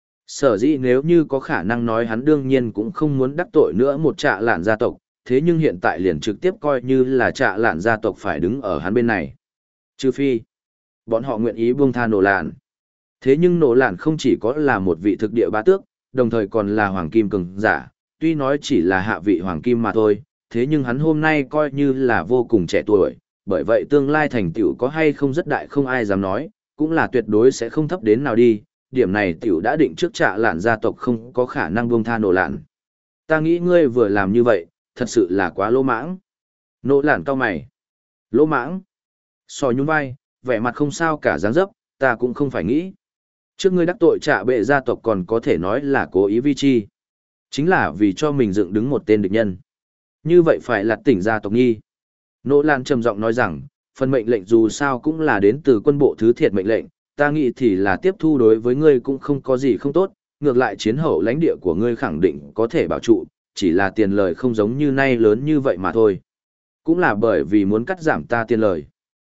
Sở dĩ nếu như có khả năng nói hắn đương nhiên cũng không muốn đắc tội nữa một trạ lạn gia tộc, thế nhưng hiện tại liền trực tiếp coi như là trạ lạn gia tộc phải đứng ở hắn bên này. Trừ phi, bọn họ nguyện ý buông tha nỗ lạn. Thế nhưng nỗ lạn không chỉ có là một vị thực địa bá tước, đồng thời còn là hoàng kim cường giả, tuy nói chỉ là hạ vị hoàng kim mà thôi, thế nhưng hắn hôm nay coi như là vô cùng trẻ tuổi, bởi vậy tương lai thành tựu có hay không rất đại không ai dám nói, cũng là tuyệt đối sẽ không thấp đến nào đi, điểm này tiểu đã định trước trạ lạn gia tộc không có khả năng buông tha nỗ lạn. Ta nghĩ ngươi vừa làm như vậy, thật sự là quá lỗ mãng. Nỗ lạn cau mày. Lỗ mãng. Sò nhún vai, vẻ mặt không sao cả dáng dấp, ta cũng không phải nghĩ. Trước ngươi đắc tội trạ bệ gia tộc còn có thể nói là cố ý vi chi. Chính là vì cho mình dựng đứng một tên địch nhân. Như vậy phải lạt tỉnh gia tộc nghi. Nỗ Lan trầm giọng nói rằng, phần mệnh lệnh dù sao cũng là đến từ quân bộ thứ thiệt mệnh lệnh, ta nghĩ thì là tiếp thu đối với ngươi cũng không có gì không tốt, ngược lại chiến hậu lãnh địa của ngươi khẳng định có thể bảo trụ, chỉ là tiền lời không giống như nay lớn như vậy mà thôi. Cũng là bởi vì muốn cắt giảm ta tiền lời.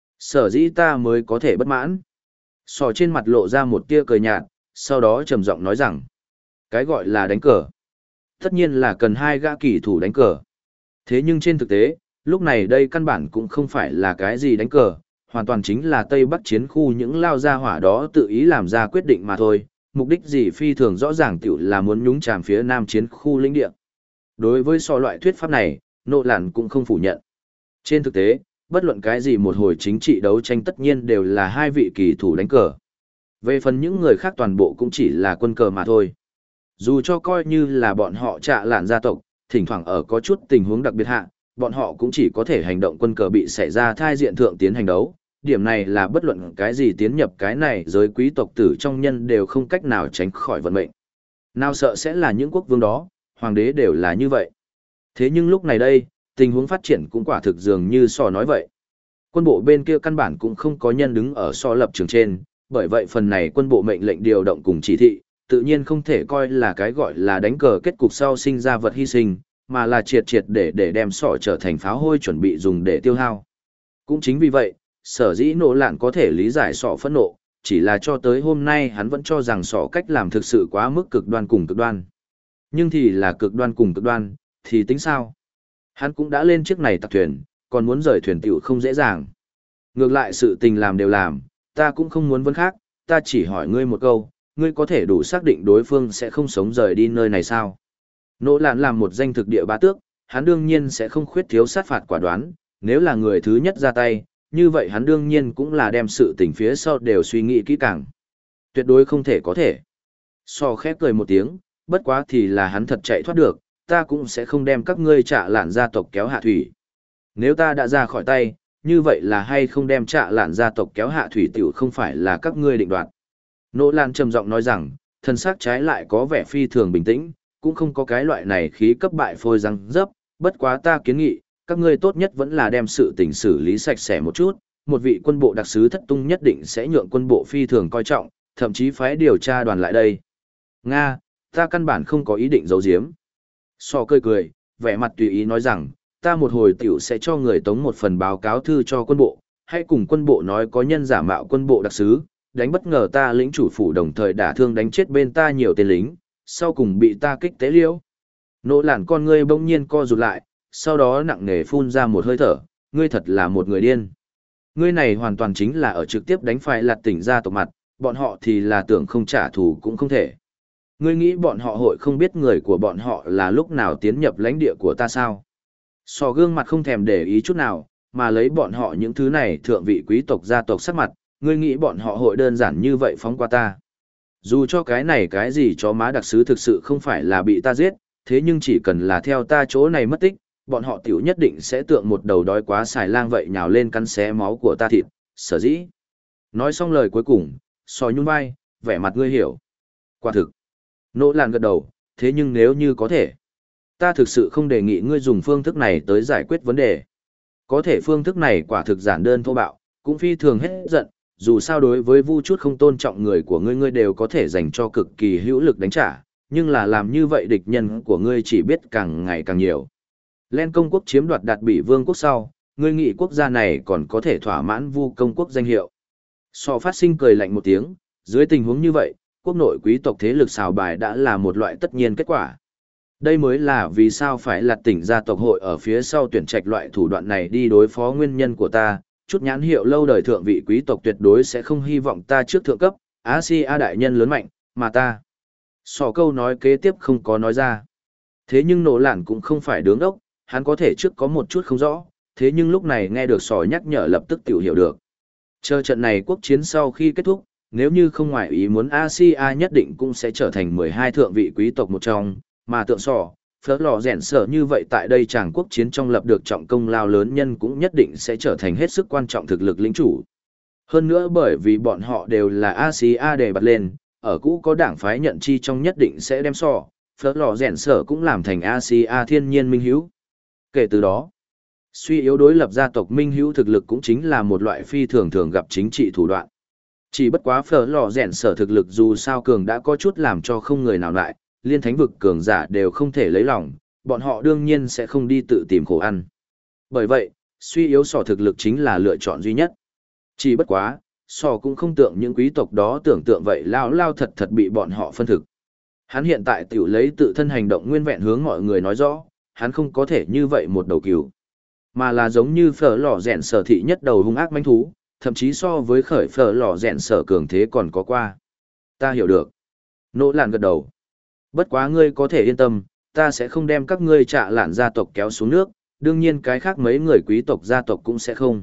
Sở dĩ ta mới có thể bất mãn. Sò trên mặt lộ ra một tia cười nhạt, sau đó trầm giọng nói rằng, cái gọi là đánh cờ. Tất nhiên là cần 2 gã kỳ thủ đánh cờ. Thế nhưng trên thực tế, lúc này đây căn bản cũng không phải là cái gì đánh cờ, hoàn toàn chính là Tây Bắc chiến khu những lao gia hỏa đó tự ý làm ra quyết định mà thôi, mục đích gì phi thường rõ ràng tiểu là muốn nhúng chàm phía Nam chiến khu lĩnh địa. Đối với so loại thuyết pháp này, Nỗ Lạn cũng không phủ nhận. Trên thực tế, bất luận cái gì một hồi chính trị đấu tranh tất nhiên đều là 2 vị kỳ thủ đánh cờ. Về phần những người khác toàn bộ cũng chỉ là quân cờ mà thôi. Dù cho coi như là bọn họ trạ lạn gia tộc, thỉnh thoảng ở có chút tình huống đặc biệt hạ, bọn họ cũng chỉ có thể hành động quân cờ bị xảy ra thai diện thượng tiến hành đấu. Điểm này là bất luận cái gì tiến nhập cái này giới quý tộc tử trong nhân đều không cách nào tránh khỏi vận mệnh. Nào sợ sẽ là những quốc vương đó, hoàng đế đều là như vậy. Thế nhưng lúc này đây, tình huống phát triển cũng quả thực dường như so nói vậy. Quân bộ bên kia căn bản cũng không có nhân đứng ở so lập trường trên, bởi vậy phần này quân bộ mệnh lệnh điều động cùng chỉ thị, tự nhiên không thể coi là cái gọi là đánh cờ kết cục sau sinh ra vật hy sinh, mà là triệt triệt để đem sọ trở thành pháo hôi chuẩn bị dùng để tiêu hao. Cũng chính vì vậy, sở dĩ Nỗ Lạn có thể lý giải sọ phẫn nộ, chỉ là cho tới hôm nay hắn vẫn cho rằng sọ cách làm thực sự quá mức cực đoan cùng cực đoan. Nhưng thì là cực đoan cùng cực đoan, thì tính sao? Hắn cũng đã lên chiếc này tặc thuyền, còn muốn rời thuyền tiểu không dễ dàng. Ngược lại sự tình làm đều làm, ta cũng không muốn vấn khác, ta chỉ hỏi ngươi một câu, ngươi có thể đủ xác định đối phương sẽ không sống rời đi nơi này sao? Nỗ Lạn làm một danh thực địa bá tước, hắn đương nhiên sẽ không khuyết thiếu sát phạt quả đoán, nếu là người thứ nhất ra tay, như vậy hắn đương nhiên cũng là đem sự tình phía sau đều suy nghĩ kỹ càng. Tuyệt đối không thể có thể. So khép cười một tiếng, bất quá thì là hắn thật chạy thoát được, ta cũng sẽ không đem các ngươi trạ lạn gia tộc kéo hạ thủy. Nếu ta đã ra khỏi tay, như vậy là hay không đem trạ lạn gia tộc kéo hạ thủy tiểu không phải là các ngươi định đoạt. Nỗ Lan trầm giọng nói rằng, thân xác trái lại có vẻ phi thường bình tĩnh, cũng không có cái loại này khí cấp bại phôi răng dấp, bất quá ta kiến nghị, các ngươi tốt nhất vẫn là đem sự tình xử lý sạch sẽ một chút, một vị quân bộ đặc sứ thất tung nhất định sẽ nhượng quân bộ phi thường coi trọng, thậm chí phái điều tra đoàn lại đây. Nga, ta căn bản không có ý định giấu giếm. So cười cười, vẻ mặt tùy ý nói rằng, ta một hồi tiểu sẽ cho người tống một phần báo cáo thư cho quân bộ, hãy cùng quân bộ nói có nhân giả mạo quân bộ đặc sứ, đánh bất ngờ ta lĩnh chủ phủ đồng thời đả thương đánh chết bên ta nhiều tên lính, sau cùng bị ta kích tế liễu. Nỗ Lạn con ngươi bỗng nhiên co rụt lại, sau đó nặng nề phun ra một hơi thở, ngươi thật là một người điên. Ngươi này hoàn toàn chính là ở trực tiếp đánh phải lạt tỉnh gia tộc mặt, bọn họ thì là tưởng không trả thù cũng không thể. Ngươi nghĩ bọn họ hội không biết người của bọn họ là lúc nào tiến nhập lãnh địa của ta sao? Sò gương mặt không thèm để ý chút nào, mà lấy bọn họ những thứ này thượng vị quý tộc gia tộc sắc mặt, ngươi nghĩ bọn họ hội đơn giản như vậy phóng qua ta. Dù cho cái này cái gì chó má đặc sứ thực sự không phải là bị ta giết, thế nhưng chỉ cần là theo ta chỗ này mất tích, bọn họ tiểu nhất định sẽ tượng một đầu đói quá xài lang vậy nhào lên cắn xé máu của ta thịt, sở dĩ. Nói xong lời cuối cùng, sò nhún vai, vẻ mặt ngươi hiểu. Quả thực. Nỗ Lạn gật đầu, thế nhưng nếu như có thể, ta thực sự không đề nghị ngươi dùng phương thức này tới giải quyết vấn đề. Có thể phương thức này quả thực giản đơn thô bạo, cũng phi thường hết giận, dù sao đối với vu chút không tôn trọng người của ngươi ngươi đều có thể dành cho cực kỳ hữu lực đánh trả, nhưng là làm như vậy địch nhân của ngươi chỉ biết càng ngày càng nhiều. Len công quốc chiếm đoạt đạt bị vương quốc sau, ngươi nghĩ quốc gia này còn có thể thỏa mãn vu công quốc danh hiệu. Sò phát sinh cười lạnh một tiếng, dưới tình huống như vậy, quốc nội quý tộc thế lực xào bài đã là một loại tất nhiên kết quả. Đây mới là vì sao phải là tỉnh gia tộc hội ở phía sau tuyển trạch loại thủ đoạn này đi đối phó nguyên nhân của ta, chút nhãn hiệu lâu đời thượng vị quý tộc tuyệt đối sẽ không hy vọng ta trước thượng cấp, Asia đại nhân lớn mạnh, mà ta. Sò câu nói kế tiếp không có nói ra. Thế nhưng Nỗ Lạn cũng không phải đứng đốc, hắn có thể trước có một chút không rõ, thế nhưng lúc này nghe được sò nhắc nhở lập tức tiểu hiểu được. Chờ trận này quốc chiến sau khi kết thúc, nếu như không ngoại ý muốn Asia nhất định cũng sẽ trở thành 12 thượng vị quý tộc một trong, mà tượng sò, phớt lò rèn sở như vậy tại đây chàng quốc chiến trong lập được trọng công lao lớn nhân cũng nhất định sẽ trở thành hết sức quan trọng thực lực lĩnh chủ. Hơn nữa bởi vì bọn họ đều là Asia đề bật lên, ở cũ có đảng phái nhận chi trong nhất định sẽ đem sò, phớt lò rèn sở cũng làm thành Asia thiên nhiên minh hữu. Kể từ đó, suy yếu đối lập gia tộc minh hữu thực lực cũng chính là một loại phi thường thường gặp chính trị thủ đoạn. Chỉ bất quá phở lò rèn sở thực lực dù sao cường đã có chút làm cho không người nào lại, liên thánh vực cường giả đều không thể lấy lòng, bọn họ đương nhiên sẽ không đi tự tìm khổ ăn. Bởi vậy, suy yếu sò thực lực chính là lựa chọn duy nhất. Chỉ bất quá, sò cũng không tượng những quý tộc đó tưởng tượng vậy lao thật thật bị bọn họ phân thực. Hắn hiện tại tiểu lấy tự thân hành động nguyên vẹn hướng mọi người nói rõ, hắn không có thể như vậy một đầu cừu, mà là giống như phở lò rèn sở thị nhất đầu hung ác manh thú, thậm chí so với khởi phở lò rèn sở cường thế còn có qua. Ta hiểu được. Nỗ Lạn gật đầu. Bất quá ngươi có thể yên tâm, ta sẽ không đem các ngươi Trạ Lạn gia tộc kéo xuống nước, đương nhiên cái khác mấy người quý tộc gia tộc cũng sẽ không.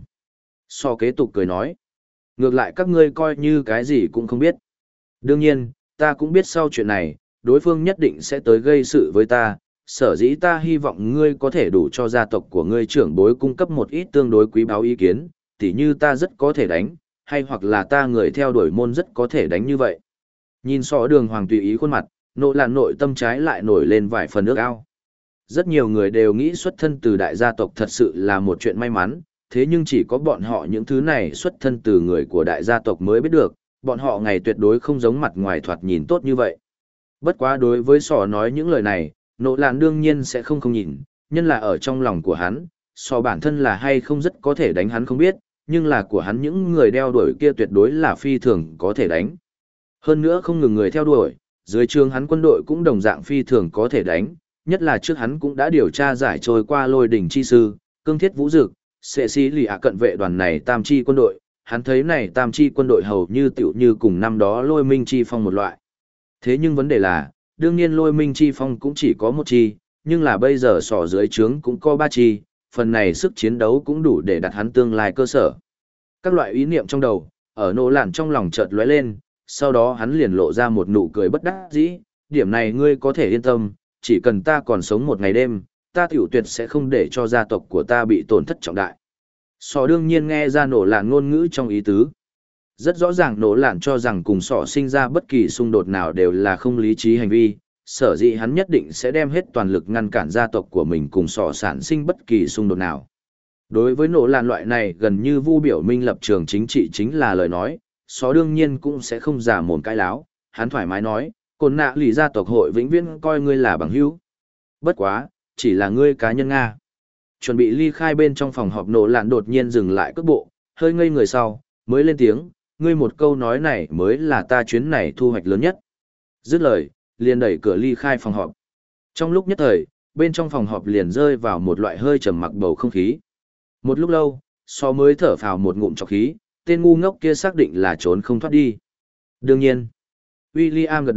So kế tục cười nói. Ngược lại các ngươi coi như cái gì cũng không biết. Đương nhiên, ta cũng biết sau chuyện này, đối phương nhất định sẽ tới gây sự với ta, sở dĩ ta hy vọng ngươi có thể đủ cho gia tộc của ngươi trưởng bối cung cấp một ít tương đối quý báu ý kiến, tỉ như ta rất có thể đánh, hay hoặc là ta người theo đuổi môn rất có thể đánh như vậy. Nhìn Sò Đường Hoàng tùy ý khuôn mặt, Nỗ Lạn nội tâm trái lại nổi lên vài phần ước ao. Rất nhiều người đều nghĩ xuất thân từ đại gia tộc thật sự là một chuyện may mắn, thế nhưng chỉ có bọn họ những thứ này xuất thân từ người của đại gia tộc mới biết được, bọn họ ngày tuyệt đối không giống mặt ngoài thoạt nhìn tốt như vậy. Bất quá đối với Sò nói những lời này, Nỗ Lạn đương nhiên sẽ không nhìn, nhân là ở trong lòng của hắn, Sò bản thân là hay không rất có thể đánh hắn không biết, nhưng là của hắn những người đeo đuổi kia tuyệt đối là phi thường có thể đánh. Hơn nữa không ngừng người theo đuổi, dưới trường hắn quân đội cũng đồng dạng phi thường có thể đánh, nhất là trước hắn cũng đã điều tra giải trôi qua Lôi Đỉnh chi sư, Cương Thiết Vũ Dực, Sệ Sĩ Lì ạ cận vệ đoàn này tam chi quân đội, hắn thấy này tam chi quân đội hầu như tiểu như cùng năm đó Lôi Minh chi phong một loại. Thế nhưng vấn đề là, đương nhiên Lôi Minh chi phong cũng chỉ có một chi, nhưng là bây giờ sỏ dưới trướng cũng có ba chi, phần này sức chiến đấu cũng đủ để đặt hắn tương lai cơ sở. Các loại ý niệm trong đầu, ở Nỗ Lạn trong lòng chợt lóe lên, sau đó hắn liền lộ ra một nụ cười bất đắc dĩ, điểm này ngươi có thể yên tâm, chỉ cần ta còn sống một ngày đêm, ta tiểu tuyệt sẽ không để cho gia tộc của ta bị tổn thất trọng đại. Sỏ đương nhiên nghe ra Nỗ Lạn ngôn ngữ trong ý tứ. Rất rõ ràng Nỗ Lạn cho rằng cùng sỏ sinh ra bất kỳ xung đột nào đều là không lý trí hành vi, sở dĩ hắn nhất định sẽ đem hết toàn lực ngăn cản gia tộc của mình cùng sỏ sản sinh bất kỳ xung đột nào. Đối với Nỗ Lạn loại này gần như vu biểu minh lập trường chính trị chính là lời nói, sỏ đương nhiên cũng sẽ không giả mồm cãi láo, hắn thoải mái nói, Cổn Nạ lì gia tộc hội vĩnh viễn coi ngươi là bằng hữu. Bất quá, chỉ là ngươi cá nhân Nga. Chuẩn bị ly khai bên trong phòng họp Nỗ Lạn đột nhiên dừng lại cước bộ, hơi ngây người sau, mới lên tiếng, ngươi một câu nói này mới là ta chuyến này thu hoạch lớn nhất. Dứt lời, liền đẩy cửa ly khai phòng họp. Trong lúc nhất thời, bên trong phòng họp liền rơi vào một loại hơi trầm mặc bầu không khí. Một lúc lâu, so mới thở phào một ngụm trọc khí, tên ngu ngốc kia xác định là trốn không thoát đi. Đương nhiên, William gật đầu,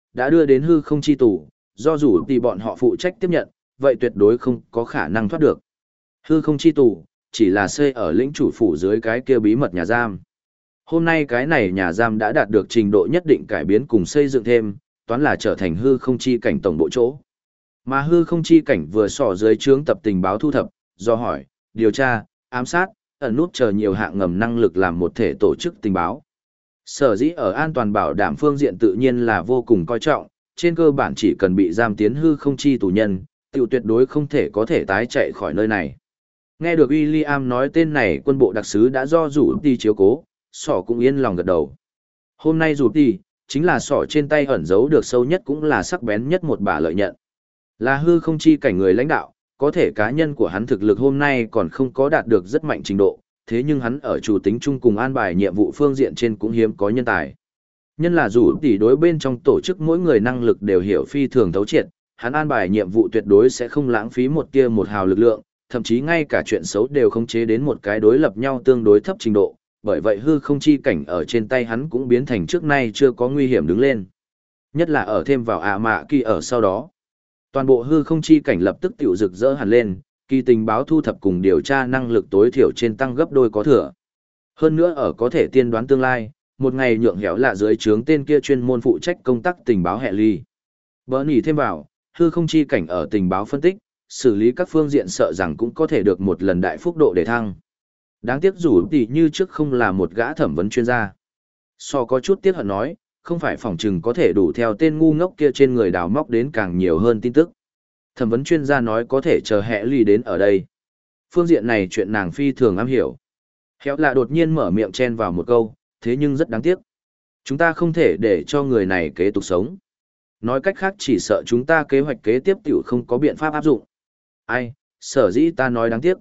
đã đưa đến hư không chi tù, do dù thì bọn họ phụ trách tiếp nhận, vậy tuyệt đối không có khả năng thoát được. Hư không chi tù, chỉ là xây ở lĩnh chủ phủ dưới cái kia bí mật nhà giam. Hôm nay cái này nhà giam đã đạt được trình độ nhất định cải biến cùng xây dựng thêm, toán là trở thành hư không chi cảnh tổng bộ chỗ. Mà hư không chi cảnh vừa sỏ dưới trướng tập tình báo thu thập, do hỏi, điều tra, ám sát, ẩn nút chờ nhiều hạng ngầm năng lực làm một thể tổ chức tình báo. Sở dĩ ở an toàn bảo đảm phương diện tự nhiên là vô cùng coi trọng, trên cơ bản chỉ cần bị giam tiến hư không chi tù nhân, tiểu tuyệt đối không thể có thể tái chạy khỏi nơi này. Nghe được William nói tên này quân bộ đặc sứ đã do rủ đi chiếu cố, sỏ cũng yên lòng gật đầu. Hôm nay rủ đi, chính là sỏ trên tay ẩn giấu được sâu nhất cũng là sắc bén nhất một bả lợi nhận. Là hư không chi cảnh người lãnh đạo, có thể cá nhân của hắn thực lực hôm nay còn không có đạt được rất mạnh trình độ, thế nhưng hắn ở chủ tính chung cùng an bài nhiệm vụ phương diện trên cũng hiếm có nhân tài. Nhân là rủ tỷ đối bên trong tổ chức mỗi người năng lực đều hiểu phi thường thấu triệt, hắn an bài nhiệm vụ tuyệt đối sẽ không lãng phí một tia một hào lực lượng, thậm chí ngay cả chuyện xấu đều khống chế đến một cái đối lập nhau tương đối thấp trình độ, bởi vậy hư không chi cảnh ở trên tay hắn cũng biến thành trước nay chưa có nguy hiểm đứng lên. Nhất là ở thêm vào mạ kỳ ở sau đó. Toàn bộ hư không chi cảnh lập tức tiểu rực rỡ hẳn lên, kỳ tình báo thu thập cùng điều tra năng lực tối thiểu trên tăng gấp đôi có thừa. Hơn nữa ở có thể tiên đoán tương lai, một ngày nhượng héo lạ dưới trướng tên kia chuyên môn phụ trách công tác tình báo hệ ly. Bỡ nhỉ thêm vào, hư không chi cảnh ở tình báo phân tích, xử lý các phương diện sợ rằng cũng có thể được một lần đại phúc độ để thăng. Đáng tiếc dù tỷ như trước không là một gã thẩm vấn chuyên gia. So có chút tiếc hận nói, không phải phỏng chừng có thể đủ theo tên ngu ngốc kia trên người đào móc đến càng nhiều hơn tin tức. Thẩm vấn chuyên gia nói có thể chờ hệ ly đến ở đây. Phương diện này chuyện nàng phi thường am hiểu. Héo lạ đột nhiên mở miệng chen vào một câu, thế nhưng rất đáng tiếc. Chúng ta không thể để cho người này kế tục sống. Nói cách khác chỉ sợ chúng ta kế hoạch kế tiếp tiểu không có biện pháp áp dụng. Ai, sở dĩ ta nói đáng tiếc.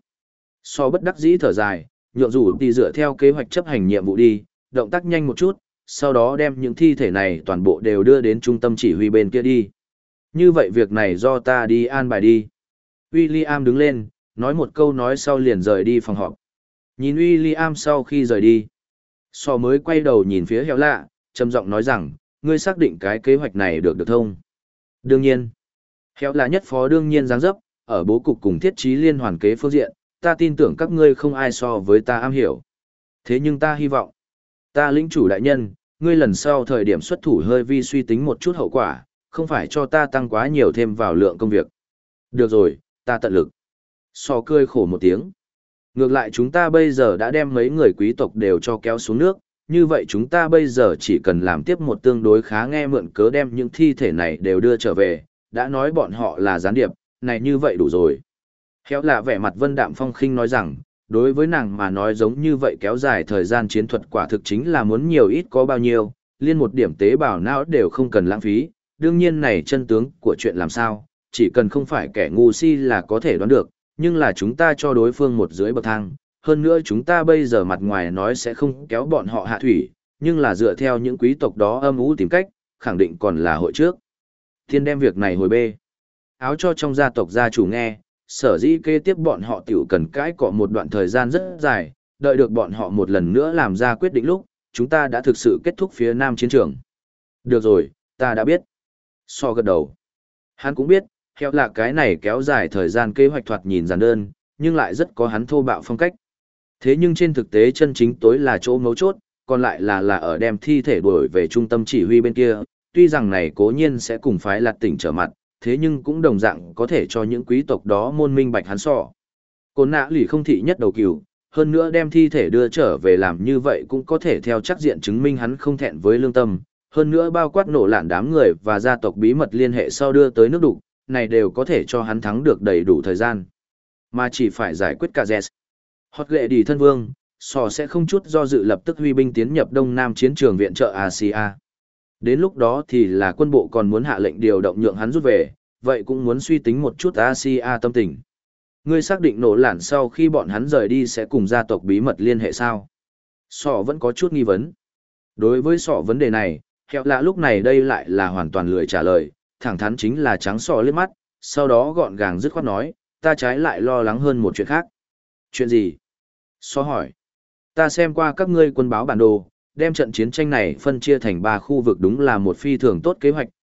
So bất đắc dĩ thở dài, nhượng dù đi dựa theo kế hoạch chấp hành nhiệm vụ đi, động tác nhanh một chút, sau đó đem những thi thể này toàn bộ đều đưa đến trung tâm chỉ huy bên kia đi. Như vậy việc này do ta đi an bài đi. William đứng lên, nói một câu nói sau liền rời đi phòng họp. Nhìn William sau khi rời đi. So mới quay đầu nhìn phía héo lạ, trầm giọng nói rằng, ngươi xác định cái kế hoạch này được thông. Đương nhiên. Héo lạ nhất phó đương nhiên dáng dấp, ở bố cục cùng thiết trí liên hoàn kế phương diện, ta tin tưởng các ngươi không ai so với ta am hiểu. Thế nhưng ta hy vọng, ta lĩnh chủ đại nhân, ngươi lần sau thời điểm xuất thủ hơi vi suy tính một chút hậu quả, không phải cho ta tăng quá nhiều thêm vào lượng công việc. Được rồi, ta tận lực. So cười khổ một tiếng. Ngược lại chúng ta bây giờ đã đem mấy người quý tộc đều cho kéo xuống nước, như vậy chúng ta bây giờ chỉ cần làm tiếp một tương đối khá nghe mượn cớ đem những thi thể này đều đưa trở về, đã nói bọn họ là gián điệp, này như vậy đủ rồi. Héo là vẻ mặt vân đạm phong khinh nói rằng, đối với nàng mà nói giống như vậy kéo dài thời gian chiến thuật quả thực chính là muốn nhiều ít có bao nhiêu, liên một điểm tế bào não đều không cần lãng phí, đương nhiên này chân tướng của chuyện làm sao, chỉ cần không phải kẻ ngu si là có thể đoán được, nhưng là chúng ta cho đối phương một dưới bậc thang, hơn nữa chúng ta bây giờ mặt ngoài nói sẽ không kéo bọn họ hạ thủy, nhưng là dựa theo những quý tộc đó âm u tìm cách, khẳng định còn là hội trước. Thiên đem việc này hồi bê. Áo cho trong gia tộc gia chủ nghe, sở dĩ kế tiếp bọn họ tiểu cần cãi cọ một đoạn thời gian rất dài, đợi được bọn họ một lần nữa làm ra quyết định lúc, chúng ta đã thực sự kết thúc phía nam chiến trường. Được rồi, ta đã biết. So gật đầu. Hắn cũng biết, theo là cái này kéo dài thời gian kế hoạch thoạt nhìn giản đơn, nhưng lại rất có hắn thô bạo phong cách. Thế nhưng trên thực tế chân chính tối là chỗ mấu chốt, còn lại là ở đem thi thể đuổi về trung tâm chỉ huy bên kia, tuy rằng này cố nhiên sẽ cùng phái Lạt tỉnh trở mặt, thế nhưng cũng đồng dạng có thể cho những quý tộc đó môn minh bạch hắn sọ. Côn nã lì không thị nhất đầu cừu, hơn nữa đem thi thể đưa trở về làm như vậy cũng có thể theo chắc diện chứng minh hắn không thẹn với lương tâm, hơn nữa bao quát nổ lạn đám người và gia tộc bí mật liên hệ sau đưa tới nước đục, này đều có thể cho hắn thắng được đầy đủ thời gian. Mà chỉ phải giải quyết cả Zes. Hot lệ đi thân vương, sò sẽ không chút do dự lập tức huy binh tiến nhập Đông Nam chiến trường viện trợ Asia. Đến lúc đó thì là quân bộ còn muốn hạ lệnh điều động nhượng hắn rút về, vậy cũng muốn suy tính một chút Asia tâm tình. Ngươi xác định nổ lạn sau khi bọn hắn rời đi sẽ cùng gia tộc bí mật liên hệ sao? Sọ vẫn có chút nghi vấn. Đối với sọ vấn đề này, Hẹo lạ lúc này đây lại là hoàn toàn lười trả lời, thẳng thắn chính là trắng sọ liếc mắt, sau đó gọn gàng dứt khoát nói, ta trái lại lo lắng hơn một chuyện khác. Chuyện gì? Sọ hỏi. Ta xem qua các ngươi quân báo bản đồ, đem trận chiến tranh này phân chia thành 3 khu vực đúng là một phi thường tốt kế hoạch,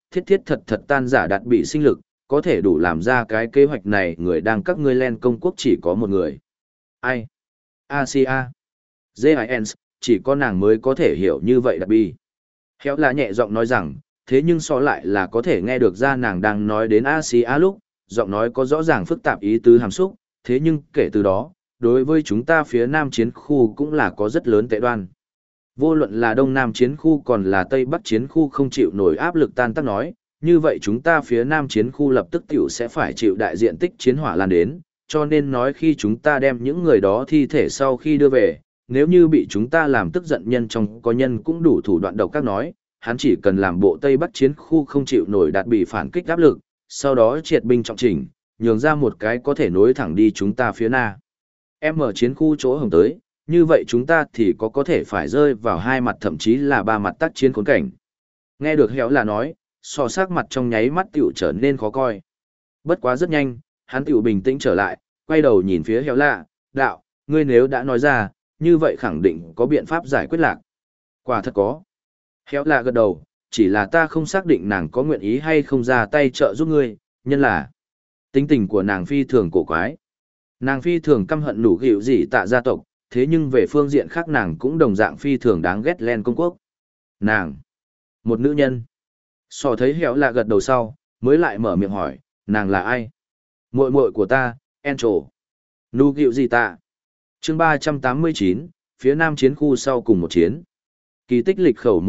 thiết thiết thật thật tan giả đạt bị sinh lực, có thể đủ làm ra cái kế hoạch này người đang các ngươi len công quốc chỉ có một người. Ai? Asia. Giants, chỉ có nàng mới có thể hiểu như vậy đạt bị. Khéo là nhẹ giọng nói rằng, thế nhưng so lại là có thể nghe được ra nàng đang nói đến Asia lúc, giọng nói có rõ ràng phức tạp ý tứ hàm xúc, thế nhưng kể từ đó, đối với chúng ta phía Nam chiến khu cũng là có rất lớn tệ đoan. Vô luận là Đông Nam chiến khu còn là Tây Bắc chiến khu không chịu nổi áp lực tan tác nói, như vậy chúng ta phía Nam chiến khu lập tức tiểu sẽ phải chịu đại diện tích chiến hỏa lan đến, cho nên nói khi chúng ta đem những người đó thi thể sau khi đưa về, nếu như bị chúng ta làm tức giận nhân trong có nhân cũng đủ thủ đoạn độc các nói, hắn chỉ cần làm bộ Tây Bắc chiến khu không chịu nổi đạt bị phản kích áp lực, sau đó triệt binh trọng chỉnh, nhường ra một cái có thể nối thẳng đi chúng ta phía Nam. Em ở chiến khu chỗ hồng tới, như vậy chúng ta thì có thể phải rơi vào hai mặt thậm chí là ba mặt tác chiến khốn cảnh. Nghe được Héo là nói, so sắc mặt trong nháy mắt tiểu trở nên khó coi. Bất quá rất nhanh, hắn tiểu bình tĩnh trở lại, quay đầu nhìn phía Héo lạ, đạo, ngươi nếu đã nói ra, như vậy khẳng định có biện pháp giải quyết lạc. Quả thật có. Héo lạ gật đầu, chỉ là ta không xác định nàng có nguyện ý hay không ra tay trợ giúp ngươi, nhân là tính tình của nàng phi thường cổ quái. Nàng phi thường căm hận nủ gịu gì tạ gia tộc, thế nhưng về phương diện khác nàng cũng đồng dạng phi thường đáng ghét len công quốc. Nàng, một nữ nhân. So thấy Héo lạ gật đầu sau, mới lại mở miệng hỏi, nàng là ai? Muội muội của ta, Angel. Nủ gịu gì tạ. Chương 389, phía Nam chiến khu sau cùng một chiến. Kỳ tích lịch khẩu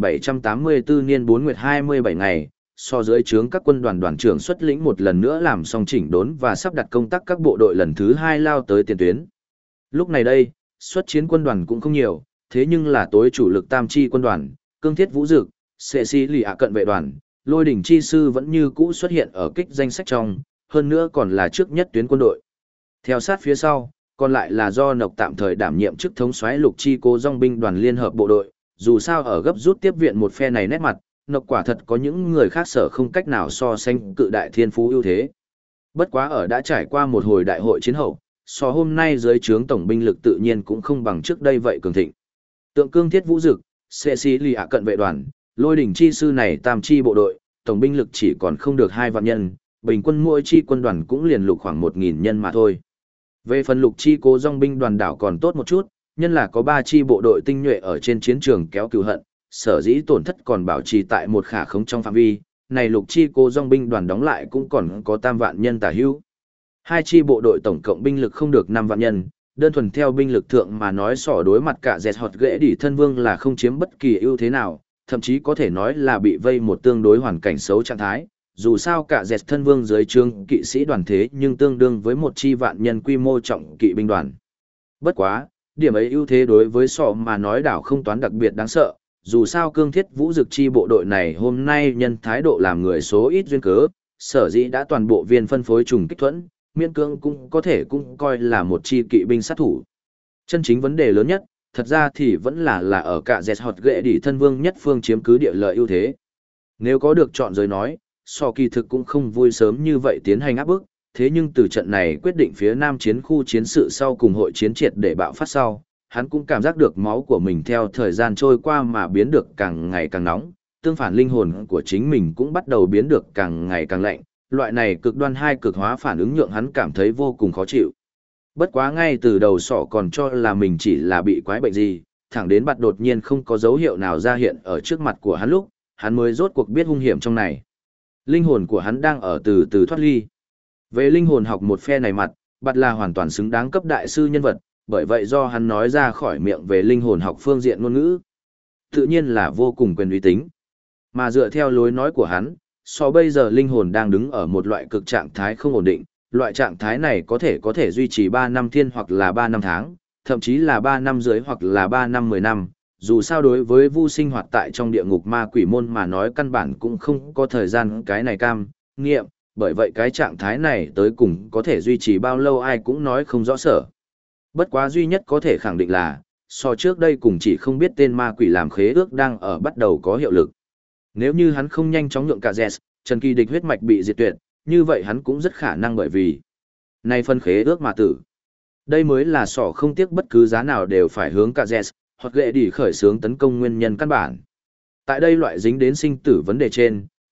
1784 niên 4 nguyệt 27 ngày, so dưới trướng các quân đoàn đoàn trưởng xuất lĩnh một lần nữa làm xong chỉnh đốn và sắp đặt công tác các bộ đội lần thứ 2 lao tới tiền tuyến. Lúc này đây, xuất chiến quân đoàn cũng không nhiều, thế nhưng là tối chủ lực tam chi quân đoàn, cương thiết vũ dực, sệ sĩ lì ạ cận vệ đoàn, lôi đỉnh chi sư vẫn như cũ xuất hiện ở kích danh sách trong, hơn nữa còn là trước nhất tuyến quân đội. Theo sát phía sau, còn lại là do Nộc tạm thời đảm nhiệm chức thống soái lục chi cố dòng binh đoàn liên hợp bộ đội, dù sao ở gấp rút tiếp viện một phe này nét mặt, Nộc quả thật có những người khác sở không cách nào so sánh cự đại thiên phú ưu thế. Bất quá ở đã trải qua một hồi đại hội chiến hậu, so hôm nay dưới trướng tổng binh lực tự nhiên cũng không bằng trước đây vậy cường thịnh. Tượng cương thiết vũ dực, xê xí lì ạ cận vệ đoàn, lôi đỉnh chi sư này tam chi bộ đội, tổng binh lực chỉ còn không được 2 vạn nhân, bình quân mỗi chi quân đoàn cũng liền lục khoảng 1.000 nhân mà thôi. Về phần lục chi cố dòng binh đoàn đảo còn tốt một chút, nhân là có 3 chi bộ đội tinh nhuệ ở trên chiến trường kéo cừu hận, sở dĩ tổn thất còn bảo trì tại một khả khống trong phạm vi, này lục chi cố dòng binh đoàn đóng lại cũng còn có tam vạn nhân tả hữu. 2 chi bộ đội tổng cộng binh lực không được 5 vạn nhân, đơn thuần theo binh lực thượng mà nói sỏ đối mặt cả dẹt họt ghệ đỉ thân vương là không chiếm bất kỳ ưu thế nào, thậm chí có thể nói là bị vây một tương đối hoàn cảnh xấu trạng thái. Dù sao cả dẹt thân vương dưới trương kỵ sĩ đoàn thế nhưng tương đương với một chi vạn nhân quy mô trọng kỵ binh đoàn. Bất quá, điểm ấy ưu thế đối với sọ mà nói đảo không toán đặc biệt đáng sợ, dù sao cương thiết vũ dực chi bộ đội này hôm nay nhân thái độ làm người số ít duyên cớ, sở dĩ đã toàn bộ viên phân phối trùng kích thuẫn, miễn cương cũng có thể cũng coi là một chi kỵ binh sát thủ. Chân chính vấn đề lớn nhất, thật ra thì vẫn là ở cả dẹt họt ghệ đỉ thân vương nhất phương chiếm cứ địa lợi ưu thế. Nếu có được chọn rồi nói, so kỳ thực cũng không vui sớm như vậy tiến hành áp bức, thế nhưng từ trận này quyết định phía Nam chiến khu chiến sự sau cùng hội chiến triệt để bạo phát sau, hắn cũng cảm giác được máu của mình theo thời gian trôi qua mà biến được càng ngày càng nóng, tương phản linh hồn của chính mình cũng bắt đầu biến được càng ngày càng lạnh, loại này cực đoan hai cực hóa phản ứng nhượng hắn cảm thấy vô cùng khó chịu. Bất quá ngay từ đầu sọ còn cho là mình chỉ là bị quái bệnh gì, thẳng đến bạt đột nhiên không có dấu hiệu nào ra hiện ở trước mặt của hắn lúc, hắn mới rốt cuộc biết hung hiểm trong này. Linh hồn của hắn đang ở từ từ thoát ly. Về linh hồn học một phe này mặt, bạt là hoàn toàn xứng đáng cấp đại sư nhân vật, bởi vậy do hắn nói ra khỏi miệng về linh hồn học phương diện ngôn ngữ, tự nhiên là vô cùng quyền uy tín. Mà dựa theo lối nói của hắn, so bây giờ linh hồn đang đứng ở một loại cực trạng thái không ổn định, loại trạng thái này có thể duy trì 3 năm thiên hoặc là 3 năm tháng, thậm chí là 3 năm dưới hoặc là 3 năm 10 năm, dù sao đối với vu sinh hoạt tại trong địa ngục ma quỷ môn mà nói căn bản cũng không có thời gian cái này cam, nghiệm, bởi vậy cái trạng thái này tới cùng có thể duy trì bao lâu ai cũng nói không rõ sở. Bất quá duy nhất có thể khẳng định là, so trước đây cùng chỉ không biết tên ma quỷ làm khế ước đang ở bắt đầu có hiệu lực. Nếu như hắn không nhanh chóng nhượng cả Zes, Trần Kỳ địch huyết mạch bị diệt tuyệt, như vậy hắn cũng rất khả năng bởi vì nay phân khế ước mà tử. Đây mới là sỏ không tiếc bất cứ giá nào đều phải hướng cả Zes, hoặc ghệ đi khởi xướng tấn công nguyên nhân căn bản. Tại đây loại dính đến sinh tử vấn đề trên,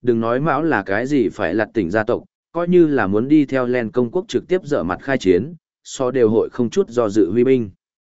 đừng nói Mão là cái gì phải lật tỉnh gia tộc, coi như là muốn đi theo Len công quốc trực tiếp dở mặt khai chiến, so đều hội không chút do dự huy binh.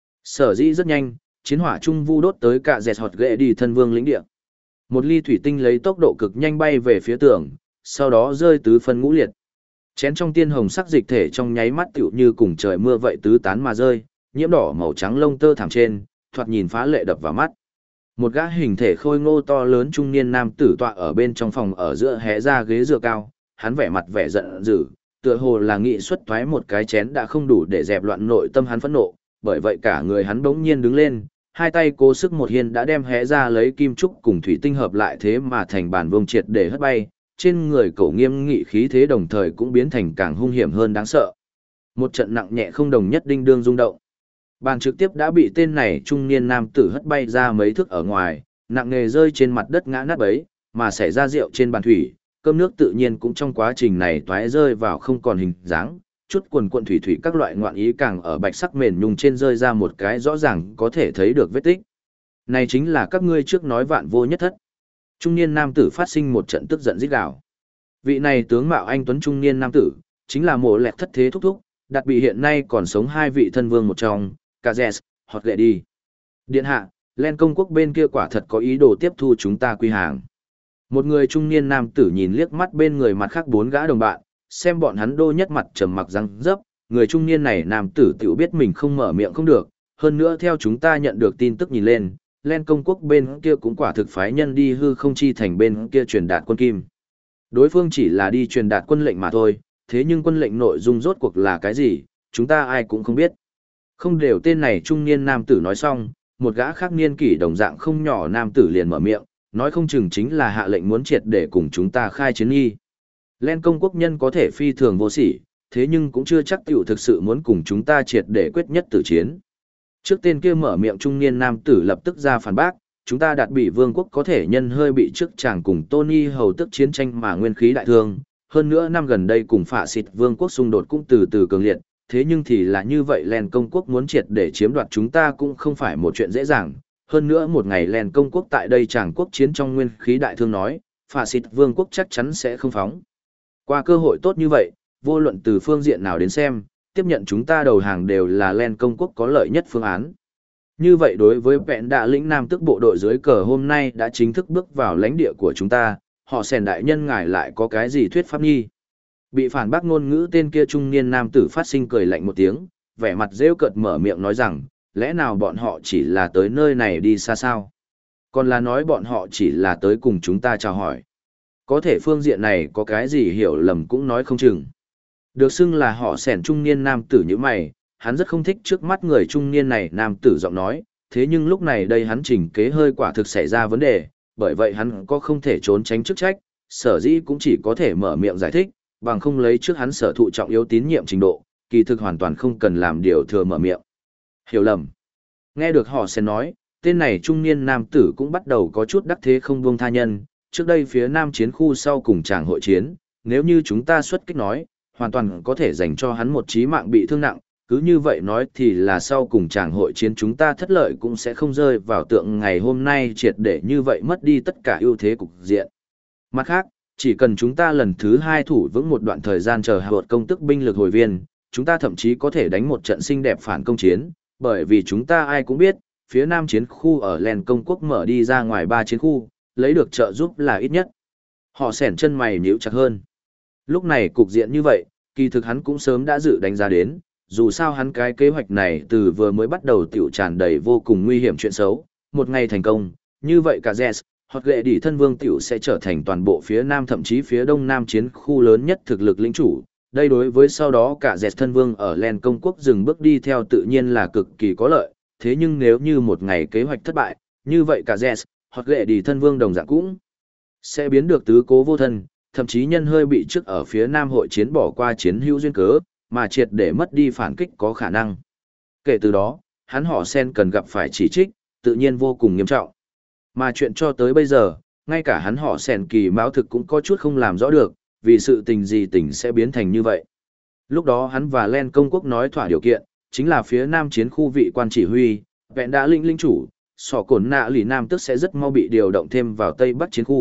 Sở dĩ rất nhanh, chiến hỏa trung vu đốt tới cả dẹt họt ghệ đi thân vương lĩnh địa. Một ly thủy tinh lấy tốc độ cực nhanh bay về phía tường, sau đó rơi tứ phân ngũ liệt. Chén trong tiên hồng sắc dịch thể trong nháy mắt tựu như cùng trời mưa vậy tứ tán mà rơi, nhiễm đỏ màu trắng lông tơ thảm trên, thoạt nhìn phá lệ đập vào mắt. Một gã hình thể khôi ngô to lớn trung niên nam tử tọa ở bên trong phòng ở giữa hé ra ghế dựa cao, hắn vẻ mặt vẻ giận dữ, tựa hồ là nghị xuất thoái một cái chén đã không đủ để dẹp loạn nội tâm hắn phẫn nộ, bởi vậy cả người hắn bỗng nhiên đứng lên, hai tay cố sức một hiên đã đem hé ra lấy kim trúc cùng thủy tinh hợp lại thế mà thành bản vương triệt để hất bay, trên người cậu nghiêm nghị khí thế đồng thời cũng biến thành càng hung hiểm hơn đáng sợ. Một trận nặng nhẹ không đồng nhất đinh đương rung động. Bàn trực tiếp đã bị tên này trung niên nam tử hất bay ra mấy thước ở ngoài, nặng nề rơi trên mặt đất ngã nát bấy, mà xảy ra rượu trên bàn thủy, cơm nước tự nhiên cũng trong quá trình này toái rơi vào không còn hình dáng, chút quần cuộn thủy thủy các loại ngoạn ý càng ở bạch sắc mền nhung trên rơi ra một cái rõ ràng có thể thấy được vết tích. Này chính là các ngươi trước nói vạn vô nhất thất. Trung niên nam tử phát sinh một trận tức giận rít gào. Vị này tướng mạo anh tuấn trung niên nam tử, chính là Mộ Lẹt thất thế thúc thúc, đặc bị hiện nay còn sống hai vị thân vương một trong, Kazes, hoặc lệ đi. Điện hạ, Len công quốc bên kia quả thật có ý đồ tiếp thu chúng ta quy hàng. Một người trung niên nam tử nhìn liếc mắt bên người mặt khác bốn gã đồng bạn, xem bọn hắn đô nhất mặt trầm mặc răng dấp, người trung niên này nam tử tiểu biết mình không mở miệng không được, hơn nữa theo chúng ta nhận được tin tức nhìn lên, Len công quốc bên kia cũng quả thực phái nhân đi hư không chi thành bên kia truyền đạt quân kim. Đối phương chỉ là đi truyền đạt quân lệnh mà thôi, thế nhưng quân lệnh nội dung rốt cuộc là cái gì, chúng ta ai cũng không biết. Không đều tên này trung niên nam tử nói xong, một gã khác niên kỷ đồng dạng không nhỏ nam tử liền mở miệng, nói không chừng chính là hạ lệnh muốn triệt để cùng chúng ta khai chiến nghi. Len công quốc nhân có thể phi thường vô sỉ, thế nhưng cũng chưa chắc tiểu thực sự muốn cùng chúng ta triệt để quyết nhất tử chiến. Trước tên kia mở miệng trung niên nam tử lập tức ra phản bác, chúng ta đạt bị vương quốc có thể nhân hơi bị trước chàng cùng Tony hầu tức chiến tranh mà nguyên khí đại thương, hơn nữa năm gần đây cùng phạ xịt vương quốc xung đột cũng từ từ cường liệt, thế nhưng thì là như vậy Len công quốc muốn triệt để chiếm đoạt chúng ta cũng không phải một chuyện dễ dàng, hơn nữa một ngày Len công quốc tại đây chàng quốc chiến trong nguyên khí đại thương nói, phạ xịt vương quốc chắc chắn sẽ không phóng. Qua cơ hội tốt như vậy, vô luận từ phương diện nào đến xem, tiếp nhận chúng ta đầu hàng đều là Len công quốc có lợi nhất phương án. Như vậy đối với vẹn đạ lĩnh nam tức bộ đội dưới cờ hôm nay đã chính thức bước vào lãnh địa của chúng ta, họ sèn đại nhân ngài lại có cái gì thuyết pháp nghi? Bị phản bác ngôn ngữ tên kia trung niên nam tử phát sinh cười lạnh một tiếng, vẻ mặt rêu cợt mở miệng nói rằng, lẽ nào bọn họ chỉ là tới nơi này đi xa sao? Còn là nói bọn họ chỉ là tới cùng chúng ta chào hỏi. Có thể phương diện này có cái gì hiểu lầm cũng nói không chừng. Được xưng là họ sẻn trung niên nam tử như mày, hắn rất không thích trước mắt người trung niên này nam tử giọng nói, thế nhưng lúc này đây hắn chỉnh kế hơi quả thực xảy ra vấn đề, bởi vậy hắn có không thể trốn tránh chức trách, sở dĩ cũng chỉ có thể mở miệng giải thích, bằng không lấy trước hắn sở thụ trọng yếu tín nhiệm trình độ, kỳ thực hoàn toàn không cần làm điều thừa mở miệng. Hiểu lầm. Nghe được họ sẽ nói, tên này trung niên nam tử cũng bắt đầu có chút đắc thế không buông tha nhân, trước đây phía nam chiến khu sau cùng tràng hội chiến, nếu như chúng ta xuất kích nói, hoàn toàn có thể dành cho hắn một chí mạng bị thương nặng, cứ như vậy nói thì là sau cùng tràng hội chiến chúng ta thất lợi cũng sẽ không rơi vào tượng ngày hôm nay triệt để như vậy mất đi tất cả ưu thế cục diện. Mặt khác, chỉ cần chúng ta lần thứ hai thủ vững một đoạn thời gian chờ hạ công tức binh lực hồi viên, chúng ta thậm chí có thể đánh một trận xinh đẹp phản công chiến, bởi vì chúng ta ai cũng biết, phía nam chiến khu ở Len công quốc mở đi ra ngoài 3 chiến khu, lấy được trợ giúp là ít nhất. Họ sẻn chân mày nhíu chặt hơn. Lúc này cục diện như vậy, kỳ thực hắn cũng sớm đã dự đánh giá đến, dù sao hắn cái kế hoạch này từ vừa mới bắt đầu tiểu tràn đầy vô cùng nguy hiểm chuyện xấu, một ngày thành công, như vậy cả Jess, hoặc gệ đỉ thân vương tiểu sẽ trở thành toàn bộ phía nam thậm chí phía đông nam chiến khu lớn nhất thực lực lĩnh chủ. Đây đối với sau đó cả Jess thân vương ở Len công quốc dừng bước đi theo tự nhiên là cực kỳ có lợi, thế nhưng nếu như một ngày kế hoạch thất bại, như vậy cả Jess, hoặc gệ đỉ thân vương đồng dạng cũng sẽ biến được tứ cố vô thân, thậm chí nhân hơi bị trước ở phía nam hội chiến bỏ qua chiến hữu duyên cớ, mà triệt để mất đi phản kích có khả năng. Kể từ đó, hắn họ sen cần gặp phải chỉ trích, tự nhiên vô cùng nghiêm trọng. Mà chuyện cho tới bây giờ, ngay cả hắn họ sen kỳ máu thực cũng có chút không làm rõ được, vì sự tình gì tình sẽ biến thành như vậy. Lúc đó hắn và Len công quốc nói thỏa điều kiện, chính là phía nam chiến khu vị quan chỉ huy, vẹn đã linh chủ, sỏ cổn nạ lì nam tức sẽ rất mau bị điều động thêm vào tây bắc chiến khu,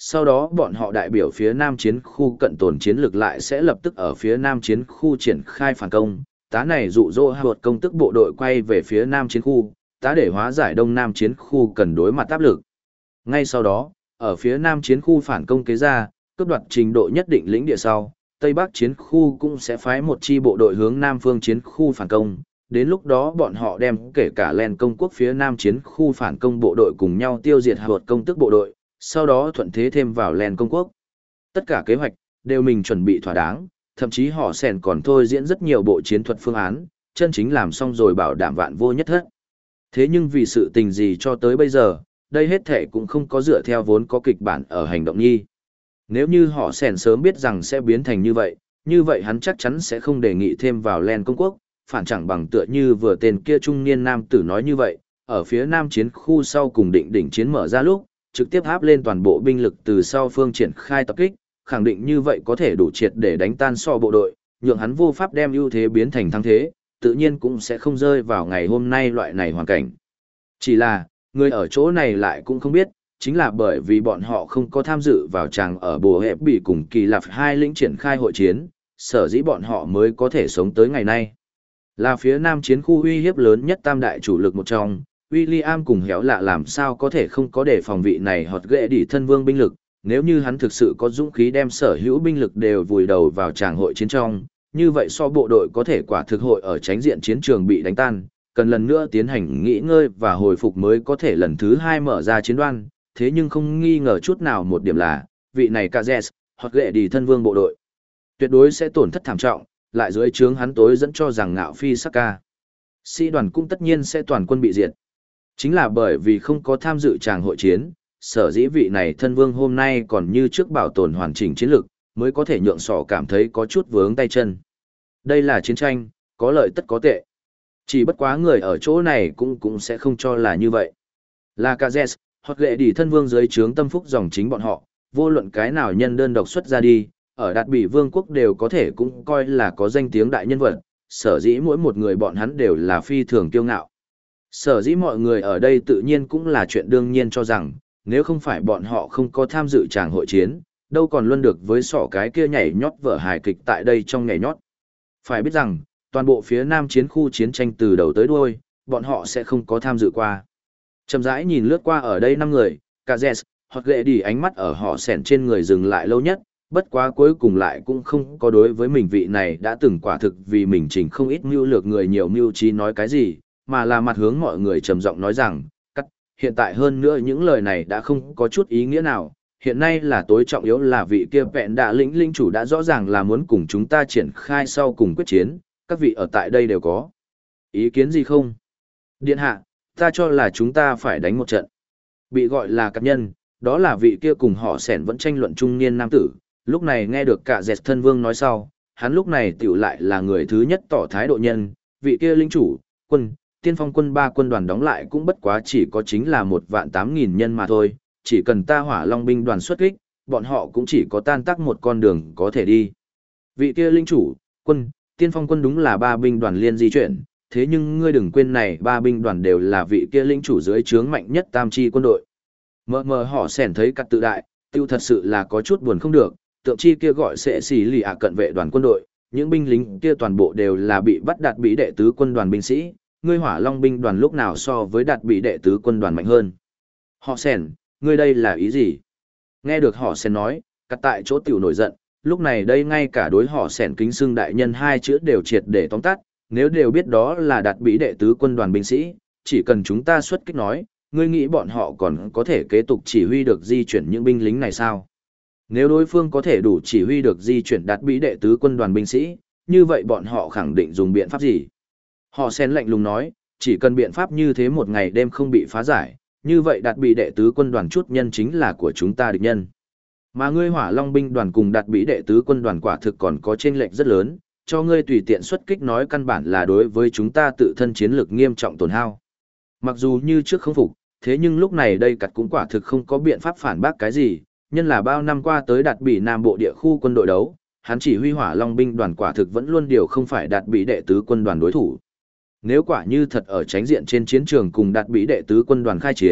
sau đó bọn họ đại biểu phía Nam chiến khu cận tồn chiến lược lại sẽ lập tức ở phía Nam chiến khu triển khai phản công, tá này dụ dỗ hợp công tức bộ đội quay về phía Nam chiến khu, tá để hóa giải Đông Nam chiến khu cần đối mặt áp lực. Ngay sau đó, ở phía Nam chiến khu phản công kế ra, cướp đoạt trình độ nhất định lĩnh địa sau, Tây Bắc chiến khu cũng sẽ phái một chi bộ đội hướng Nam phương chiến khu phản công. Đến lúc đó bọn họ đem kể cả Len công quốc phía Nam chiến khu phản công bộ đội cùng nhau tiêu diệt hợp công tức bộ đội, sau đó thuận thế thêm vào Len công quốc. Tất cả kế hoạch đều mình chuẩn bị thỏa đáng, thậm chí họ sèn còn thôi diễn rất nhiều bộ chiến thuật phương án, chân chính làm xong rồi bảo đảm vạn vô nhất thất. Thế nhưng vì sự tình gì cho tới bây giờ, đây hết thể cũng không có dựa theo vốn có kịch bản ở hành động nhi. Nếu như họ sèn sớm biết rằng sẽ biến thành như vậy hắn chắc chắn sẽ không đề nghị thêm vào Len công quốc, phản chẳng bằng tựa như vừa tên kia trung niên nam tử nói như vậy, ở phía Nam chiến khu sau cùng định đỉnh chiến mở ra lúc, trực tiếp áp lên toàn bộ binh lực từ sau phương triển khai tập kích, khẳng định như vậy có thể đủ triệt để đánh tan so bộ đội, nhượng hắn vô pháp đem ưu thế biến thành thắng thế, tự nhiên cũng sẽ không rơi vào ngày hôm nay loại này hoàn cảnh. Chỉ là, người ở chỗ này lại cũng không biết, chính là bởi vì bọn họ không có tham dự vào tràng ở Bồ Hẹp Bỉ cùng Kỳ Lạp hai lĩnh triển khai hội chiến, sở dĩ bọn họ mới có thể sống tới ngày nay. Là phía Nam chiến khu uy hiếp lớn nhất tam đại chủ lực một trong, William cùng Héo Lạ làm sao có thể không có để phòng vị này họt ghệ đỉ thân vương binh lực, nếu như hắn thực sự có dũng khí đem sở hữu binh lực đều vùi đầu vào tràng hội chiến trong, như vậy so bộ đội có thể quả thực hội ở tránh diện chiến trường bị đánh tan, cần lần nữa tiến hành nghỉ ngơi và hồi phục mới có thể lần thứ hai mở ra chiến đoan, thế nhưng không nghi ngờ chút nào một điểm là, vị này Kazes, họt ghệ đỉ thân vương bộ đội, tuyệt đối sẽ tổn thất thảm trọng, lại dưới trướng hắn tối dẫn cho rằng ngạo phi sắc ca. Sĩ đoàn cũng tất nhiên sẽ toàn quân bị diệt. Chính là bởi vì không có tham dự tràng hội chiến, sở dĩ vị này thân vương hôm nay còn như trước bảo tồn hoàn chỉnh chiến lược, mới có thể nhượng sỏ cảm thấy có chút vướng tay chân. Đây là chiến tranh, có lợi tất có tệ. Chỉ bất quá người ở chỗ này cũng sẽ không cho là như vậy. Là Kazes, hoặc ghệ đỉ thân vương dưới trướng tâm phúc dòng chính bọn họ, vô luận cái nào nhân đơn độc xuất ra đi, ở Đạt Bỉ vương quốc đều có thể cũng coi là có danh tiếng đại nhân vật, sở dĩ mỗi một người bọn hắn đều là phi thường kiêu ngạo. Sở dĩ mọi người ở đây tự nhiên cũng là chuyện đương nhiên cho rằng, nếu không phải bọn họ không có tham dự tràng hội chiến, đâu còn luân được với sỏ cái kia nhảy nhót vở hài kịch tại đây trong nhảy nhót. Phải biết rằng, toàn bộ phía Nam chiến khu chiến tranh từ đầu tới đuôi, bọn họ sẽ không có tham dự qua. Chậm rãi nhìn lướt qua ở đây 5 người, Kazes, hoặc ghệ đi ánh mắt ở họ sẻn trên người dừng lại lâu nhất, bất quá cuối cùng lại cũng không có đối với mình vị này đã từng quả thực vì mình trình không ít mưu lược người nhiều mưu trí nói cái gì, mà là mặt hướng mọi người trầm giọng nói rằng, hiện tại hơn nữa những lời này đã không có chút ý nghĩa nào, hiện nay là tối trọng yếu là vị kia vẹn đạ lĩnh chủ đã rõ ràng là muốn cùng chúng ta triển khai sau cùng quyết chiến, các vị ở tại đây đều có ý kiến gì không? Điện hạ, ta cho là chúng ta phải đánh một trận. Bị gọi là cặp nhân, đó là vị kia cùng họ sẻn vẫn tranh luận trung niên nam tử, lúc này nghe được cả dẹt thân vương nói sau, hắn lúc này tiểu lại là người thứ nhất tỏ thái độ nhân, vị kia lĩnh chủ, quân, tiên phong quân 3 quân đoàn đóng lại cũng bất quá chỉ có chính là 1.800.000 nhân mà thôi, chỉ cần ta hỏa long binh đoàn xuất kích, bọn họ cũng chỉ có tan tác một con đường có thể đi. Vị kia lĩnh chủ, quân, tiên phong quân đúng là 3 binh đoàn liên di chuyển, thế nhưng ngươi đừng quên này 3 binh đoàn đều là vị kia lĩnh chủ dưới trướng mạnh nhất tam chi quân đội. Mờ họ sẻn thấy cắt tự đại, tiêu thật sự là có chút buồn không được, tượng chi kia gọi sẽ xỉ lì cận vệ đoàn quân đội, những binh lính kia toàn bộ đều là bị bắt Đạt Bỉ đệ tứ quân đoàn binh sĩ, ngươi hỏa long binh đoàn lúc nào so với Đạt Bỉ đệ tứ quân đoàn mạnh hơn. Họ sẻn, ngươi đây là ý gì? Nghe được họ sẻn nói, cắt tại chỗ tiểu nổi giận, lúc này đây ngay cả đối họ sẻn kính xưng đại nhân 2 chữ đều triệt để tóm tắt, nếu đều biết đó là Đạt Bỉ đệ tứ quân đoàn binh sĩ, chỉ cần chúng ta xuất kích nói, ngươi nghĩ bọn họ còn có thể kế tục chỉ huy được di chuyển những binh lính này sao? Nếu đối phương có thể đủ chỉ huy được di chuyển Đạt Bỉ đệ tứ quân đoàn binh sĩ, như vậy bọn họ khẳng định dùng biện pháp gì? Họ sen lạnh lùng nói, chỉ cần biện pháp như thế một ngày đêm không bị phá giải, như vậy Đạt Bỉ đệ tứ quân đoàn chút nhân chính là của chúng ta địch nhân. Mà ngươi hỏa long binh đoàn cùng Đạt Bỉ đệ tứ quân đoàn quả thực còn có chênh lệch rất lớn, cho ngươi tùy tiện xuất kích nói căn bản là đối với chúng ta tự thân chiến lược nghiêm trọng tổn hao. Mặc dù như trước không phục, thế nhưng lúc này đây cặt cũng quả thực không có biện pháp phản bác cái gì, nhân là bao năm qua tới Đạt Bỉ Nam Bộ địa khu quân đội đấu, hắn chỉ huy hỏa long binh đoàn quả thực vẫn luôn điều không phải Đạt Bỉ đệ tứ quân đoàn đối thủ. Nếu quả như thật ở tránh diện trên chiến trường cùng Đạt Bỉ đệ tứ quân đoàn khai chiến,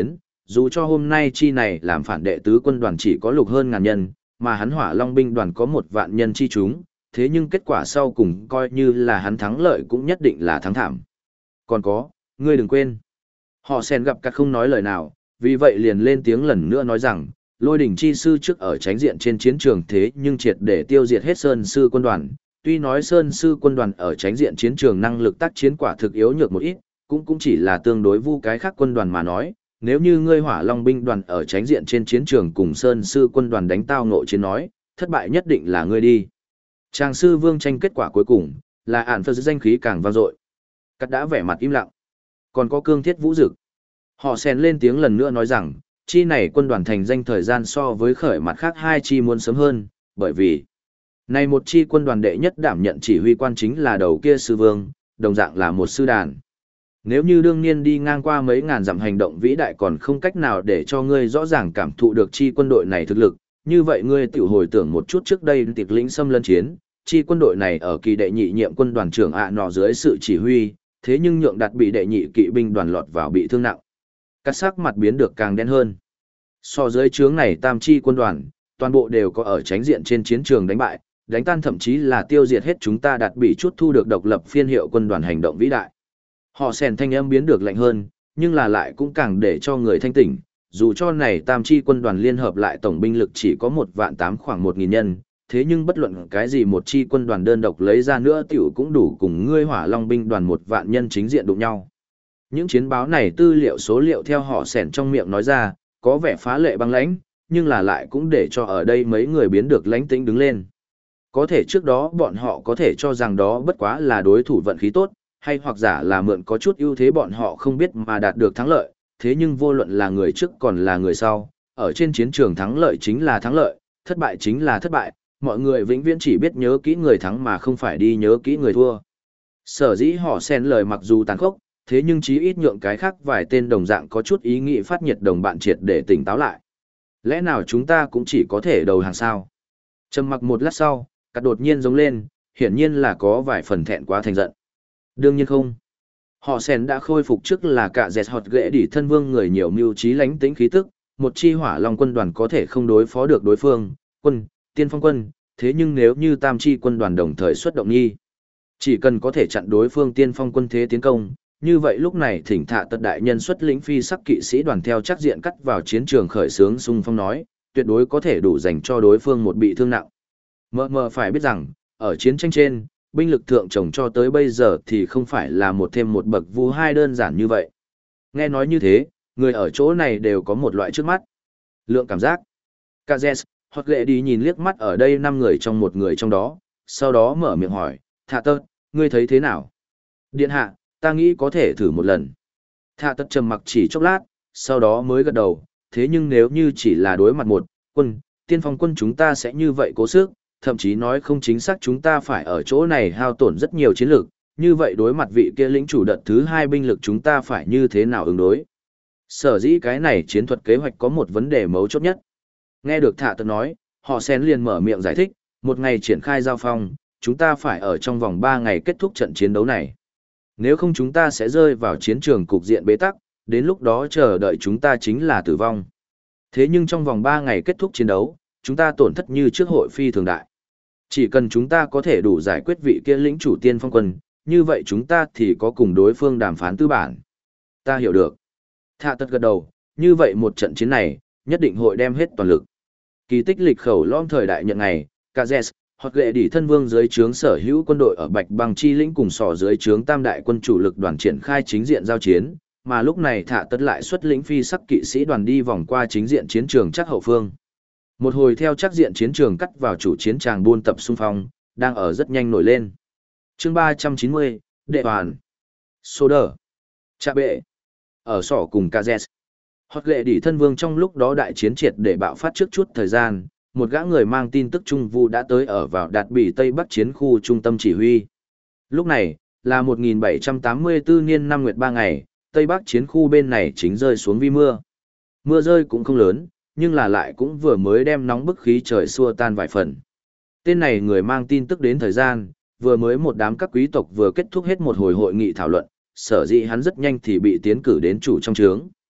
dù cho hôm nay chi này làm phản đệ tứ quân đoàn chỉ có lục hơn ngàn nhân, mà hắn Hỏa Long binh đoàn có 1 vạn nhân chi chúng, thế nhưng kết quả sau cùng coi như là hắn thắng lợi cũng nhất định là thắng thảm. Còn có, ngươi đừng quên. Họ sen gặp cắt không nói lời nào, vì vậy liền lên tiếng lần nữa nói rằng, Lôi đỉnh chi sư trước ở tránh diện trên chiến trường thế nhưng triệt để tiêu diệt hết Sơn sư quân đoàn. Tuy nói Sơn sư quân đoàn ở tránh diện chiến trường năng lực tác chiến quả thực yếu nhược một ít, cũng chỉ là tương đối vu cái khác quân đoàn mà nói, nếu như ngươi Hỏa Long binh đoàn ở tránh diện trên chiến trường cùng Sơn sư quân đoàn đánh tao ngộ chiến nói, thất bại nhất định là ngươi đi. Tràng sư vương tranh kết quả cuối cùng, là ản phật danh khí càng vang dội. Cắt đã vẻ mặt im lặng. Còn có cương thiết vũ dực. Họ xèn lên tiếng lần nữa nói rằng, chi này quân đoàn thành danh thời gian so với khởi mặt khác 2 chi muốn sớm hơn, bởi vì này một chi quân đoàn đệ nhất đảm nhận chỉ huy quan chính là đầu kia sư vương, đồng dạng là một sư đàn. Nếu như đương niên đi ngang qua mấy ngàn dặm hành động vĩ đại còn không cách nào để cho ngươi rõ ràng cảm thụ được chi quân đội này thực lực, như vậy ngươi tự hồi tưởng một chút trước đây tiệc lĩnh xâm lấn chiến, chi quân đội này ở kỳ đệ nhị nhiệm quân đoàn trưởng nọ dưới sự chỉ huy, thế nhưng nhượng đặt bị đệ nhị kỵ binh đoàn lọt vào bị thương nặng. Cắt sắc mặt biến được càng đen hơn. So dưới trướng này tam chi quân đoàn, toàn bộ đều có ở tránh diện trên chiến trường đánh bại, đánh tan thậm chí là tiêu diệt hết chúng ta đặt bị chút thu được độc lập phiên hiệu quân đoàn hành động vĩ đại. Họ sèn thanh âm biến được lạnh hơn, nhưng là lại cũng càng để cho người thanh tỉnh, dù cho này tam chi quân đoàn liên hợp lại tổng binh lực chỉ có 1.800.000 khoảng 1.000 nhân, thế nhưng bất luận cái gì một chi quân đoàn đơn độc lấy ra nữa tiểu cũng đủ cùng ngươi Hỏa Long binh đoàn 1.000 nhân chính diện đụng nhau. Những chiến báo này tư liệu số liệu theo họ sèn trong miệng nói ra, có vẻ phá lệ băng lãnh, nhưng là lại cũng để cho ở đây mấy người biến được lãnh tĩnh đứng lên. Có thể trước đó bọn họ có thể cho rằng đó bất quá là đối thủ vận khí tốt, hay hoặc giả là mượn có chút ưu thế bọn họ không biết mà đạt được thắng lợi, thế nhưng vô luận là người trước còn là người sau, ở trên chiến trường thắng lợi chính là thắng lợi, thất bại chính là thất bại, mọi người vĩnh viễn chỉ biết nhớ kỹ người thắng mà không phải đi nhớ kỹ người thua. Sở dĩ họ xen lời mặc dù tàn khốc, thế nhưng chí ít nhượng cái khác vài tên đồng dạng có chút ý nghĩ phát nhiệt đồng bạn triệt để tỉnh táo lại. Lẽ nào chúng ta cũng chỉ có thể đầu hàng sao? Trầm mặc một lát sau, Cắt đột nhiên giống lên, hiển nhiên là có vài phần thẹn quá thành giận. Đương nhiên không. Họ sen đã khôi phục trước là cả dẹt họt ghệ đỉ thân vương người nhiều mưu trí lánh tĩnh khí tức, một chi Hỏa Long quân đoàn có thể không đối phó được đối phương, quân, tiên phong quân, thế nhưng nếu như tam chi quân đoàn đồng thời xuất động nhi, chỉ cần có thể chặn đối phương tiên phong quân thế tiến công, như vậy lúc này thỉnh thạ tật đại nhân xuất lĩnh phi sắc kỵ sĩ đoàn theo chắc diện cắt vào chiến trường khởi xướng xung phong nói, tuyệt đối có thể đủ dành cho đối phương một bị thương nặng. Mờ phải biết rằng, ở chiến tranh trên, binh lực thượng trồng cho tới bây giờ thì không phải là một thêm một bậc vu hai đơn giản như vậy. Nghe nói như thế, người ở chỗ này đều có một loại trước mắt. Lượng cảm giác. Kazes, hoặc lệ đi nhìn liếc mắt ở đây 5 người trong một người trong đó, sau đó mở miệng hỏi, Thạ tật, ngươi thấy thế nào? Điện hạ, ta nghĩ có thể thử một lần. Thạ tật trầm mặc chỉ chốc lát, sau đó mới gật đầu, thế nhưng nếu như chỉ là đối mặt một quân, tiên phong quân chúng ta sẽ như vậy cố sức, thậm chí nói không chính xác chúng ta phải ở chỗ này hao tổn rất nhiều chiến lược, như vậy đối mặt vị kia lĩnh chủ đợt thứ 2 binh lực chúng ta phải như thế nào ứng đối. Sở dĩ cái này chiến thuật kế hoạch có một vấn đề mấu chốt nhất. Nghe được Thạ tật nói, họ sen liền mở miệng giải thích, một ngày triển khai giao phong, chúng ta phải ở trong vòng 3 ngày kết thúc trận chiến đấu này. Nếu không chúng ta sẽ rơi vào chiến trường cục diện bế tắc, đến lúc đó chờ đợi chúng ta chính là tử vong. Thế nhưng trong vòng 3 ngày kết thúc chiến đấu, chúng ta tổn thất như trước hội phi thường đại. Chỉ cần chúng ta có thể đủ giải quyết vị kia lĩnh chủ tiên phong quân, như vậy chúng ta thì có cùng đối phương đàm phán tư bản. Ta hiểu được. Thạ tật gật đầu, như vậy một trận chiến này, nhất định hội đem hết toàn lực. Kỳ tích lịch khẩu lõm thời đại nhận ngày, Kazes, hoặc lệ đỉ thân vương dưới trướng sở hữu quân đội ở Bạch Băng Chi lĩnh cùng sò dưới trướng tam đại quân chủ lực đoàn triển khai chính diện giao chiến, mà lúc này Thạ tật lại xuất lĩnh phi sắc kỵ sĩ đoàn đi vòng qua chính diện chiến trường chắc hậu phương. Một hồi theo chắc diện chiến trường cắt vào chủ chiến tràng buôn tập xung phong, đang ở rất nhanh nổi lên. Chương 390, Đệ Hoàn. Sô đờ. Chạ bệ. Ở sỏ cùng Kazes. Hoặc lệ đỉ thân vương trong lúc đó đại chiến triệt để bạo phát trước chút thời gian, một gã người mang tin tức trung vu đã tới ở vào đạt bỉ Tây Bắc chiến khu trung tâm chỉ huy. Lúc này, là 1784 niên 5 nguyệt 3 ngày, Tây Bắc chiến khu bên này chính rơi xuống vi mưa. Mưa rơi cũng không lớn, nhưng là lại cũng vừa mới đem nóng bức khí trời xua tan vài phần. Tên này người mang tin tức đến thời gian, vừa mới một đám các quý tộc vừa kết thúc hết một hồi hội nghị thảo luận, sở dĩ hắn rất nhanh thì bị tiến cử đến chủ trong trướng.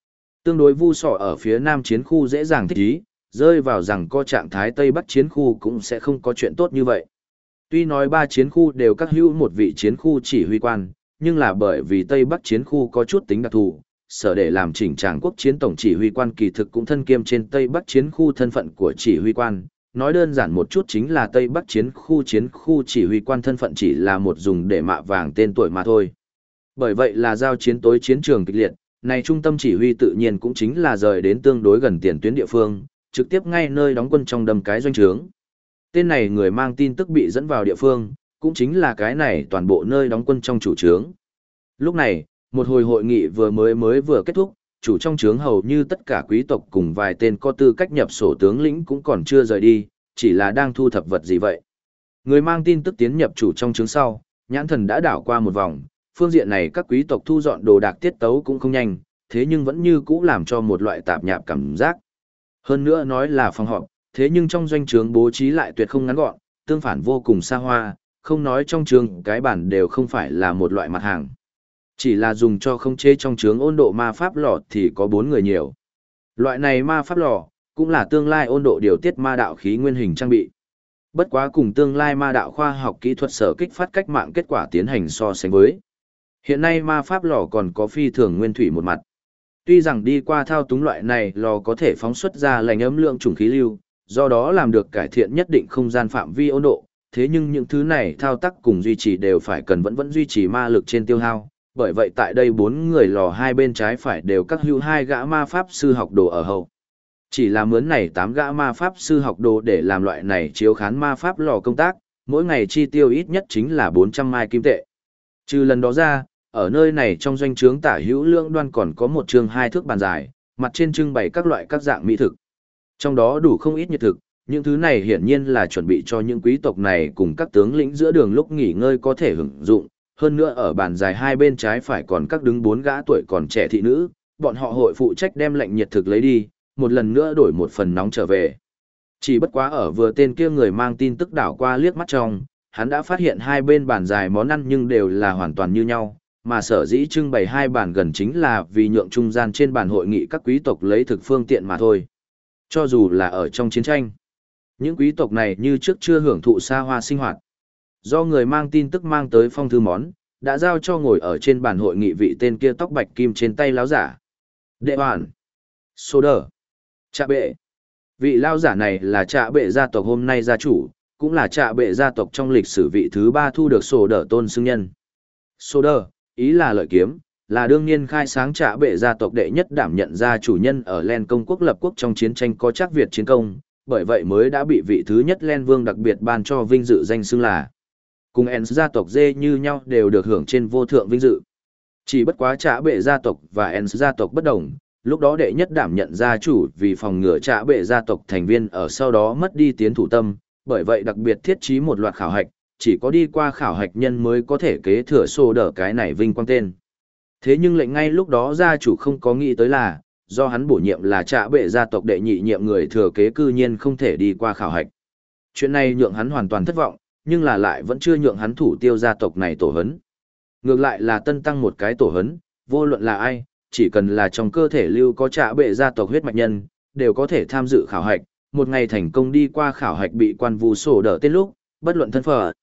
Tương đối vu sọ ở phía nam chiến khu dễ dàng thích ý, rơi vào rằng co trạng thái Tây Bắc chiến khu cũng sẽ không có chuyện tốt như vậy. Tuy nói ba chiến khu đều các hữu một vị chiến khu chỉ huy quan, nhưng là bởi vì Tây Bắc chiến khu có chút tính đặc thù, sở để làm chỉnh tràng quốc chiến tổng chỉ huy quan kỳ thực cũng thân kiêm trên Tây Bắc chiến khu thân phận của chỉ huy quan. Nói đơn giản một chút chính là Tây Bắc chiến khu chỉ huy quan thân phận chỉ là một dùng để mạ vàng tên tuổi mà thôi. Bởi vậy là giao chiến tối chiến trường kịch liệt, này trung tâm chỉ huy tự nhiên cũng chính là rời đến tương đối gần tiền tuyến địa phương, trực tiếp ngay nơi đóng quân trong đầm cái doanh trướng. Tên này người mang tin tức bị dẫn vào địa phương, cũng chính là cái này toàn bộ nơi đóng quân trong chủ trướng. Lúc này, một hồi hội nghị vừa kết thúc, chủ trong trướng hầu như tất cả quý tộc cùng vài tên có tư cách nhập sổ tướng lĩnh cũng còn chưa rời đi, chỉ là đang thu thập vật gì vậy. Người mang tin tức tiến nhập chủ trong trướng sau, nhãn thần đã đảo qua một vòng, phương diện này các quý tộc thu dọn đồ đạc tiết tấu cũng không nhanh, thế nhưng vẫn như cũ làm cho một loại tạp nhạp cảm giác. Hơn nữa nói là phòng họp, thế nhưng trong doanh trướng bố trí lại tuyệt không ngắn gọn, tương phản vô cùng xa hoa, không nói trong trướng cái bản đều không phải là một loại mặt hàng. Chỉ là dùng cho khống chế trong trướng ôn độ ma pháp lò thì có 4 người nhiều. Loại này ma pháp lò, cũng là tương lai ôn độ điều tiết ma đạo khí nguyên hình trang bị. Bất quá cùng tương lai ma đạo khoa học kỹ thuật sở kích phát cách mạng kết quả tiến hành so sánh với. Hiện nay ma pháp lò còn có phi thường nguyên thủy một mặt. Tuy rằng đi qua thao túng loại này lò có thể phóng xuất ra lành ấm lượng trùng khí lưu, do đó làm được cải thiện nhất định không gian phạm vi ôn độ, thế nhưng những thứ này thao tác cùng duy trì đều phải cần vẫn duy trì ma lực trên tiêu hao. Bởi vậy tại đây 4 người lò hai bên trái phải đều các hữu 2 gã ma pháp sư học đồ ở hậu. Chỉ là mướn này 8 gã ma pháp sư học đồ để làm loại này chiếu khán ma pháp lò công tác, mỗi ngày chi tiêu ít nhất chính là 400 mai kim tệ. Trừ lần đó ra, ở nơi này trong doanh trướng tả hữu lưỡng đoan còn có một trường 2 thước bàn dài, mặt trên trưng bày các loại các dạng mỹ thực. Trong đó đủ không ít nhiệt thực, những thứ này hiển nhiên là chuẩn bị cho những quý tộc này cùng các tướng lĩnh giữa đường lúc nghỉ ngơi có thể hưởng dụng. Hơn nữa ở bàn dài hai bên trái phải còn các đứng 4 gã tuổi còn trẻ thị nữ, bọn họ hội phụ trách đem lệnh nhiệt thực lấy đi, một lần nữa đổi một phần nóng trở về. Chỉ bất quá ở vừa tên kia người mang tin tức đảo qua liếc mắt trong, hắn đã phát hiện hai bên bàn dài món ăn nhưng đều là hoàn toàn như nhau, mà sở dĩ trưng bày hai bàn gần chính là vì nhượng trung gian trên bàn hội nghị các quý tộc lấy thực phương tiện mà thôi. Cho dù là ở trong chiến tranh, những quý tộc này như trước chưa hưởng thụ xa hoa sinh hoạt. Do người mang tin tức mang tới phong thư món, đã giao cho ngồi ở trên bàn hội nghị vị tên kia tóc bạch kim trên tay láo giả. Đệ hoàn, Sô Đờ, Trạ Bệ. Vị lao giả này là Trạ Bệ gia tộc hôm nay gia chủ, cũng là Trạ Bệ gia tộc trong lịch sử vị thứ 3 thu được Sô Đờ tôn xưng nhân. Sô Đờ, ý là lợi kiếm, là đương nhiên khai sáng Trạ Bệ gia tộc đệ nhất đảm nhận gia chủ nhân ở Len công quốc lập quốc trong chiến tranh có chắc Việt chiến công, bởi vậy mới đã bị vị thứ nhất Len vương đặc biệt ban cho vinh dự danh xưng là. Cùng Ens gia tộc dê như nhau đều được hưởng trên vô thượng vinh dự. Chỉ bất quá Trạ Bệ gia tộc và Ens gia tộc bất đồng, lúc đó đệ nhất đảm nhận gia chủ vì phòng ngừa Trạ Bệ gia tộc thành viên ở sau đó mất đi tiến thủ tâm, bởi vậy đặc biệt thiết trí một loạt khảo hạch, chỉ có đi qua khảo hạch nhân mới có thể kế thừa Sô Đờ cái này vinh quang tên. Thế nhưng lệnh ngay lúc đó gia chủ không có nghĩ tới là, do hắn bổ nhiệm là Trạ Bệ gia tộc đệ nhị nhiệm người thừa kế cư nhiên không thể đi qua khảo hạch. Chuyện này nhượng hắn hoàn toàn thất vọng, nhưng là lại vẫn chưa nhượng hắn thủ tiêu gia tộc này tổ hấn. Ngược lại là tân tăng một cái tổ hấn, vô luận là ai, chỉ cần là trong cơ thể lưu có Trạ Bệ gia tộc huyết mạch nhân, đều có thể tham dự khảo hạch, một ngày thành công đi qua khảo hạch bị quan vu Sô Đờ tên lúc, bất luận thân phận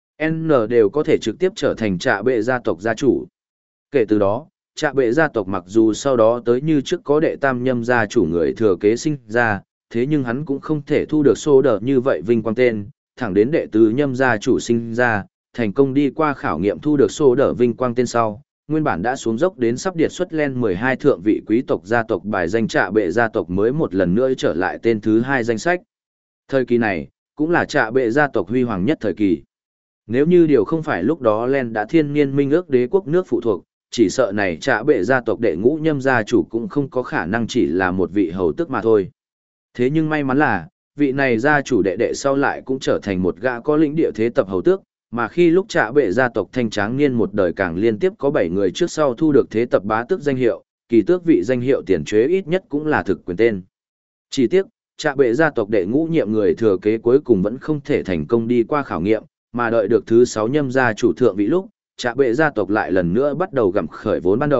N đều có thể trực tiếp trở thành Trạ Bệ gia tộc gia chủ. Kể từ đó, Trạ Bệ gia tộc mặc dù sau đó tới như trước có đệ tam nhâm gia chủ người thừa kế sinh ra, thế nhưng hắn cũng không thể thu được Sô Đờ như vậy vinh quang tên, thẳng đến đệ tứ nhâm gia chủ sinh ra, thành công đi qua khảo nghiệm thu được Sô Đờ vinh quang tên sau, nguyên bản đã xuống dốc đến sắp điệt xuất len 12 thượng vị quý tộc gia tộc bài danh Trạ Bệ gia tộc mới một lần nữa trở lại tên thứ 2 danh sách. Thời kỳ này, cũng là Trạ Bệ gia tộc huy hoàng nhất thời kỳ. Nếu như điều không phải lúc đó len đã thiên niên minh ước đế quốc nước phụ thuộc, chỉ sợ này Trạ Bệ gia tộc đệ ngũ nhâm gia chủ cũng không có khả năng chỉ là một vị hầu tước mà thôi. Thế nhưng may mắn là, vị này gia chủ đệ đệ sau lại cũng trở thành một gã có lĩnh địa thế tập hầu tước, mà khi lúc Trạ Bệ gia tộc thanh tráng niên một đời càng liên tiếp có 7 người trước sau thu được thế tập bá tước danh hiệu, kỳ tước vị danh hiệu tiền chế ít nhất cũng là thực quyền tên. Chỉ tiếc, Trạ Bệ gia tộc đệ ngũ nhiệm người thừa kế cuối cùng vẫn không thể thành công đi qua khảo nghiệm, mà đợi được thứ 6 nhâm gia chủ thượng vị lúc, Trạ Bệ gia tộc lại lần nữa bắt đầu gặm khởi vốn ban đầu,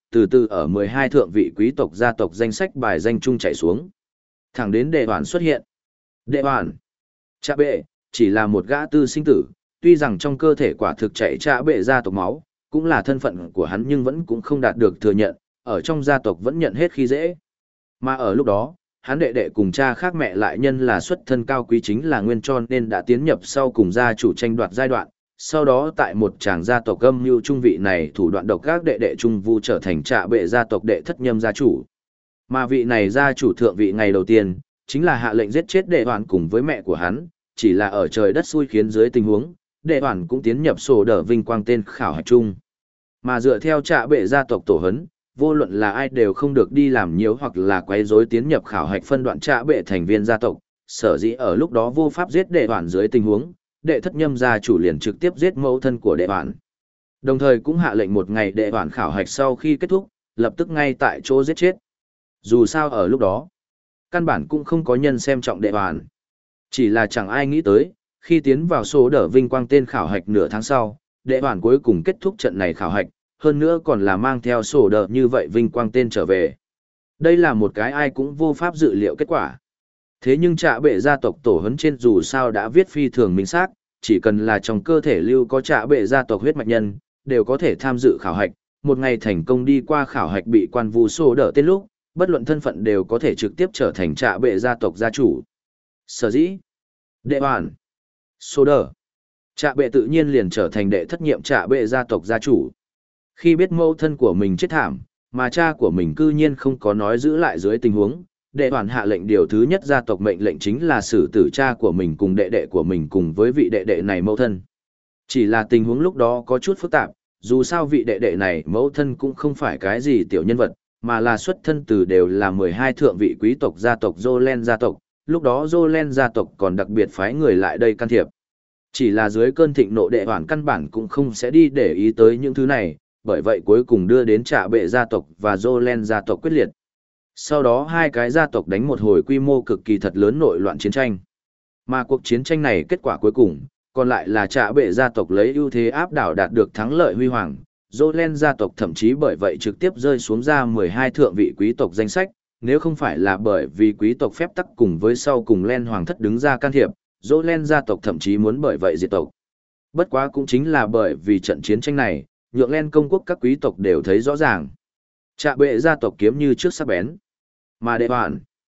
từ từ ở 12 thượng vị quý tộc gia tộc danh sách bài danh chung chạy xuống. Thẳng đến đệ hoàn xuất hiện. Đệ hoàn, Trạ bệ, chỉ là một gã tư sinh tử, tuy rằng trong cơ thể quả thực chạy Trạ bệ gia tộc máu, cũng là thân phận của hắn nhưng vẫn cũng không đạt được thừa nhận, ở trong gia tộc vẫn nhận hết khi dễ. Mà ở lúc đó, hắn đệ đệ cùng cha khác mẹ lại nhân là xuất thân cao quý chính là nguyên cho nên đã tiến nhập sau cùng gia chủ tranh đoạt giai đoạn. Sau đó tại một tràng gia tộc âm mưu trung vị này thủ đoạn độc các đệ đệ trung vu trở thành Trạ bệ gia tộc đệ thất nhâm gia chủ. Mà vị này gia chủ thượng vị ngày đầu tiên, chính là hạ lệnh giết chết đệ hoàn cùng với mẹ của hắn, chỉ là ở trời đất xui khiến dưới tình huống, đệ hoàn cũng tiến nhập sổ đỡ vinh quang tên khảo hạch chung. Mà dựa theo Trạ bệ gia tộc tổ hấn, vô luận là ai đều không được đi làm nhiễu hoặc là quấy rối tiến nhập khảo hạch phân đoạn Trạ bệ thành viên gia tộc, sở dĩ ở lúc đó vô pháp giết đệ hoàn dưới tình huống, đệ thất nhâm gia chủ liền trực tiếp giết mẫu thân của đệ hoàn. Đồng thời cũng hạ lệnh một ngày đệ hoàn khảo hạch sau khi kết thúc, lập tức ngay tại chỗ giết chết. Dù sao ở lúc đó, căn bản cũng không có nhân xem trọng đệ hoàn. Chỉ là chẳng ai nghĩ tới, khi tiến vào số đỡ vinh quang tên khảo hạch nửa tháng sau, đệ hoàn cuối cùng kết thúc trận này khảo hạch, hơn nữa còn là mang theo sổ đỡ như vậy vinh quang tên trở về. Đây là một cái ai cũng vô pháp dự liệu kết quả. Thế nhưng Trạ bệ gia tộc tổ huấn trên dù sao đã viết phi thường minh xác, chỉ cần là trong cơ thể lưu có Trạ bệ gia tộc huyết mạch nhân, đều có thể tham dự khảo hạch, một ngày thành công đi qua khảo hạch bị quan vu sổ đỡ tên lúc, bất luận thân phận đều có thể trực tiếp trở thành Trạ bệ gia tộc gia chủ. Sở dĩ, đệ hoàn, sổ đỡ, Trạ bệ tự nhiên liền trở thành đệ thất nhiệm Trạ bệ gia tộc gia chủ. Khi biết mẫu thân của mình chết thảm, mà cha của mình cư nhiên không có nói giữ lại dưới tình huống, đệ hoàn hạ lệnh điều thứ nhất gia tộc mệnh lệnh chính là xử tử cha của mình cùng đệ đệ của mình cùng với vị đệ đệ này mẫu thân. Chỉ là tình huống lúc đó có chút phức tạp, dù sao vị đệ đệ này mẫu thân cũng không phải cái gì tiểu nhân vật, mà là xuất thân từ đều là 12 thượng vị quý tộc gia tộc Jolen gia tộc, lúc đó Jolen gia tộc còn đặc biệt phái người lại đây can thiệp. Chỉ là dưới cơn thịnh nộ đệ hoàn căn bản cũng không sẽ đi để ý tới những thứ này, bởi vậy cuối cùng đưa đến Trạ bệ gia tộc và Jolen gia tộc quyết liệt. Sau đó hai cái gia tộc đánh một hồi quy mô cực kỳ thật lớn nội loạn chiến tranh. Mà cuộc chiến tranh này kết quả cuối cùng, còn lại là Trạ bệ gia tộc lấy ưu thế áp đảo đạt được thắng lợi huy hoàng. Jolen gia tộc thậm chí bởi vậy trực tiếp rơi xuống ra 12 thượng vị quý tộc danh sách, nếu không phải là bởi vì quý tộc phép tắc cùng với sau cùng Len hoàng thất đứng ra can thiệp, Jolen gia tộc thậm chí muốn bởi vậy diệt tộc. Bất quá cũng chính là bởi vì trận chiến tranh này, nhượng Len công quốc các quý tộc đều thấy rõ ràng. Trạ bệ gia tộc kiếm như trước sắc bén. Mà đệ hoàn,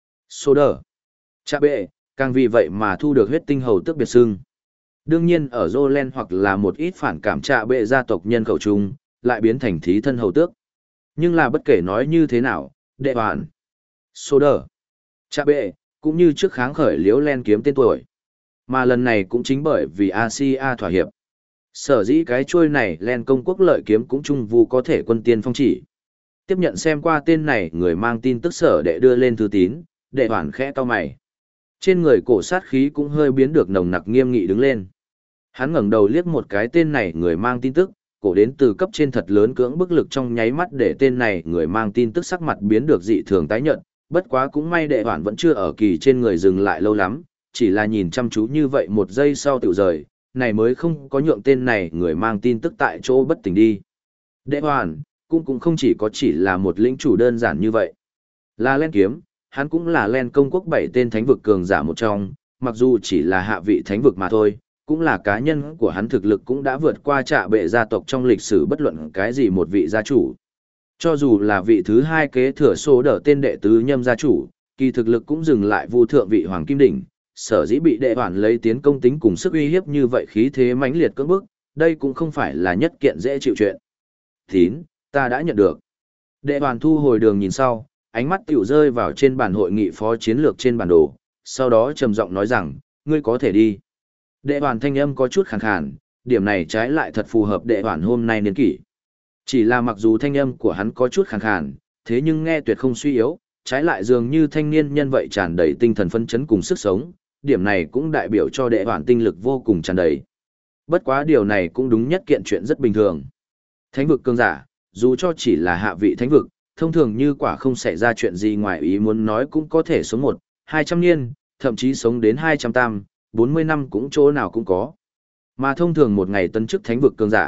sô đờ, Trạ bệ, càng vì vậy mà thu được huyết tinh hầu tước biệt xưng. Đương nhiên ở Jolen hoặc là một ít phản cảm Trạ bệ gia tộc nhân khẩu chung, lại biến thành thí thân hầu tước. Nhưng là bất kể nói như thế nào, đệ hoàn, sô đờ, Trạ bệ, cũng như trước kháng khởi liếu Len kiếm tên tuổi. Mà lần này cũng chính bởi vì Asia thỏa hiệp. Sở dĩ cái chuôi này Len công quốc lợi kiếm cũng trung vu có thể quân tiên phong chỉ. Tiếp nhận xem qua tên này người mang tin tức sở đệ đưa lên thư tín, đệ hoàn khẽ to mày. Trên người cổ sát khí cũng hơi biến được nồng nặc nghiêm nghị đứng lên. Hắn ngẩng đầu liếc một cái tên này người mang tin tức, cổ đến từ cấp trên thật lớn cưỡng bức lực trong nháy mắt để tên này người mang tin tức sắc mặt biến được dị thường tái nhợt, bất quá cũng may đệ hoàn vẫn chưa ở kỳ trên người dừng lại lâu lắm, chỉ là nhìn chăm chú như vậy một giây sau tự rời, này mới không có nhượng tên này người mang tin tức tại chỗ bất tỉnh đi. Đệ hoàn, cũng không chỉ là một lĩnh chủ đơn giản như vậy. Là Len kiếm, hắn cũng là Len công quốc 7 tên thánh vực cường giả một trong, mặc dù chỉ là hạ vị thánh vực mà thôi, cũng là cá nhân của hắn thực lực cũng đã vượt qua Trạ bệ gia tộc trong lịch sử bất luận cái gì một vị gia chủ. Cho dù là vị thứ hai kế thừa số đỡ tên đệ tứ nhâm gia chủ, kỳ thực lực cũng dừng lại vu thượng vị hoàng kim đỉnh, sở dĩ bị đệ hoàn lấy tiến công tính cùng sức uy hiếp như vậy khí thế mãnh liệt cưỡng bức, đây cũng không phải là nhất kiện dễ chịu chuyện. Tín, ta đã nhận được. Đệ hoàn thu hồi đường nhìn sau, ánh mắt tiểu rơi vào trên bàn hội nghị phó chiến lược trên bản đồ, sau đó trầm giọng nói rằng, ngươi có thể đi. Đệ hoàn thanh âm có chút khàn khàn, điểm này trái lại thật phù hợp đệ hoàn hôm nay niên kỷ. Chỉ là mặc dù thanh âm của hắn có chút khàn khàn, thế nhưng nghe tuyệt không suy yếu, trái lại dường như thanh niên nhân vậy tràn đầy tinh thần phấn chấn cùng sức sống, điểm này cũng đại biểu cho đệ hoàn tinh lực vô cùng tràn đầy. Bất quá điều này cũng đúng nhất kiện chuyện rất bình thường. Thánh vực cường giả, dù cho chỉ là hạ vị thánh vực, thông thường như quả không xảy ra chuyện gì ngoài ý muốn nói cũng có thể sống 100-200 niên, thậm chí sống đến 240 năm cũng chỗ nào cũng có. Mà thông thường một ngày tấn chức thánh vực cường giả,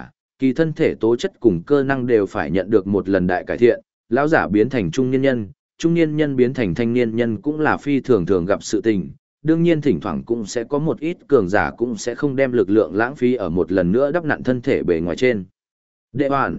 kỳ thân thể tố chất cùng cơ năng đều phải nhận được một lần đại cải thiện, lão giả biến thành trung niên nhân biến thành thanh niên nhân cũng là phi thường thường gặp sự tình. Đương nhiên thỉnh thoảng cũng sẽ có một ít cường giả cũng sẽ không đem lực lượng lãng phí ở một lần nữa đắp nặn thân thể bề ngoài trên. Đệ hoàn,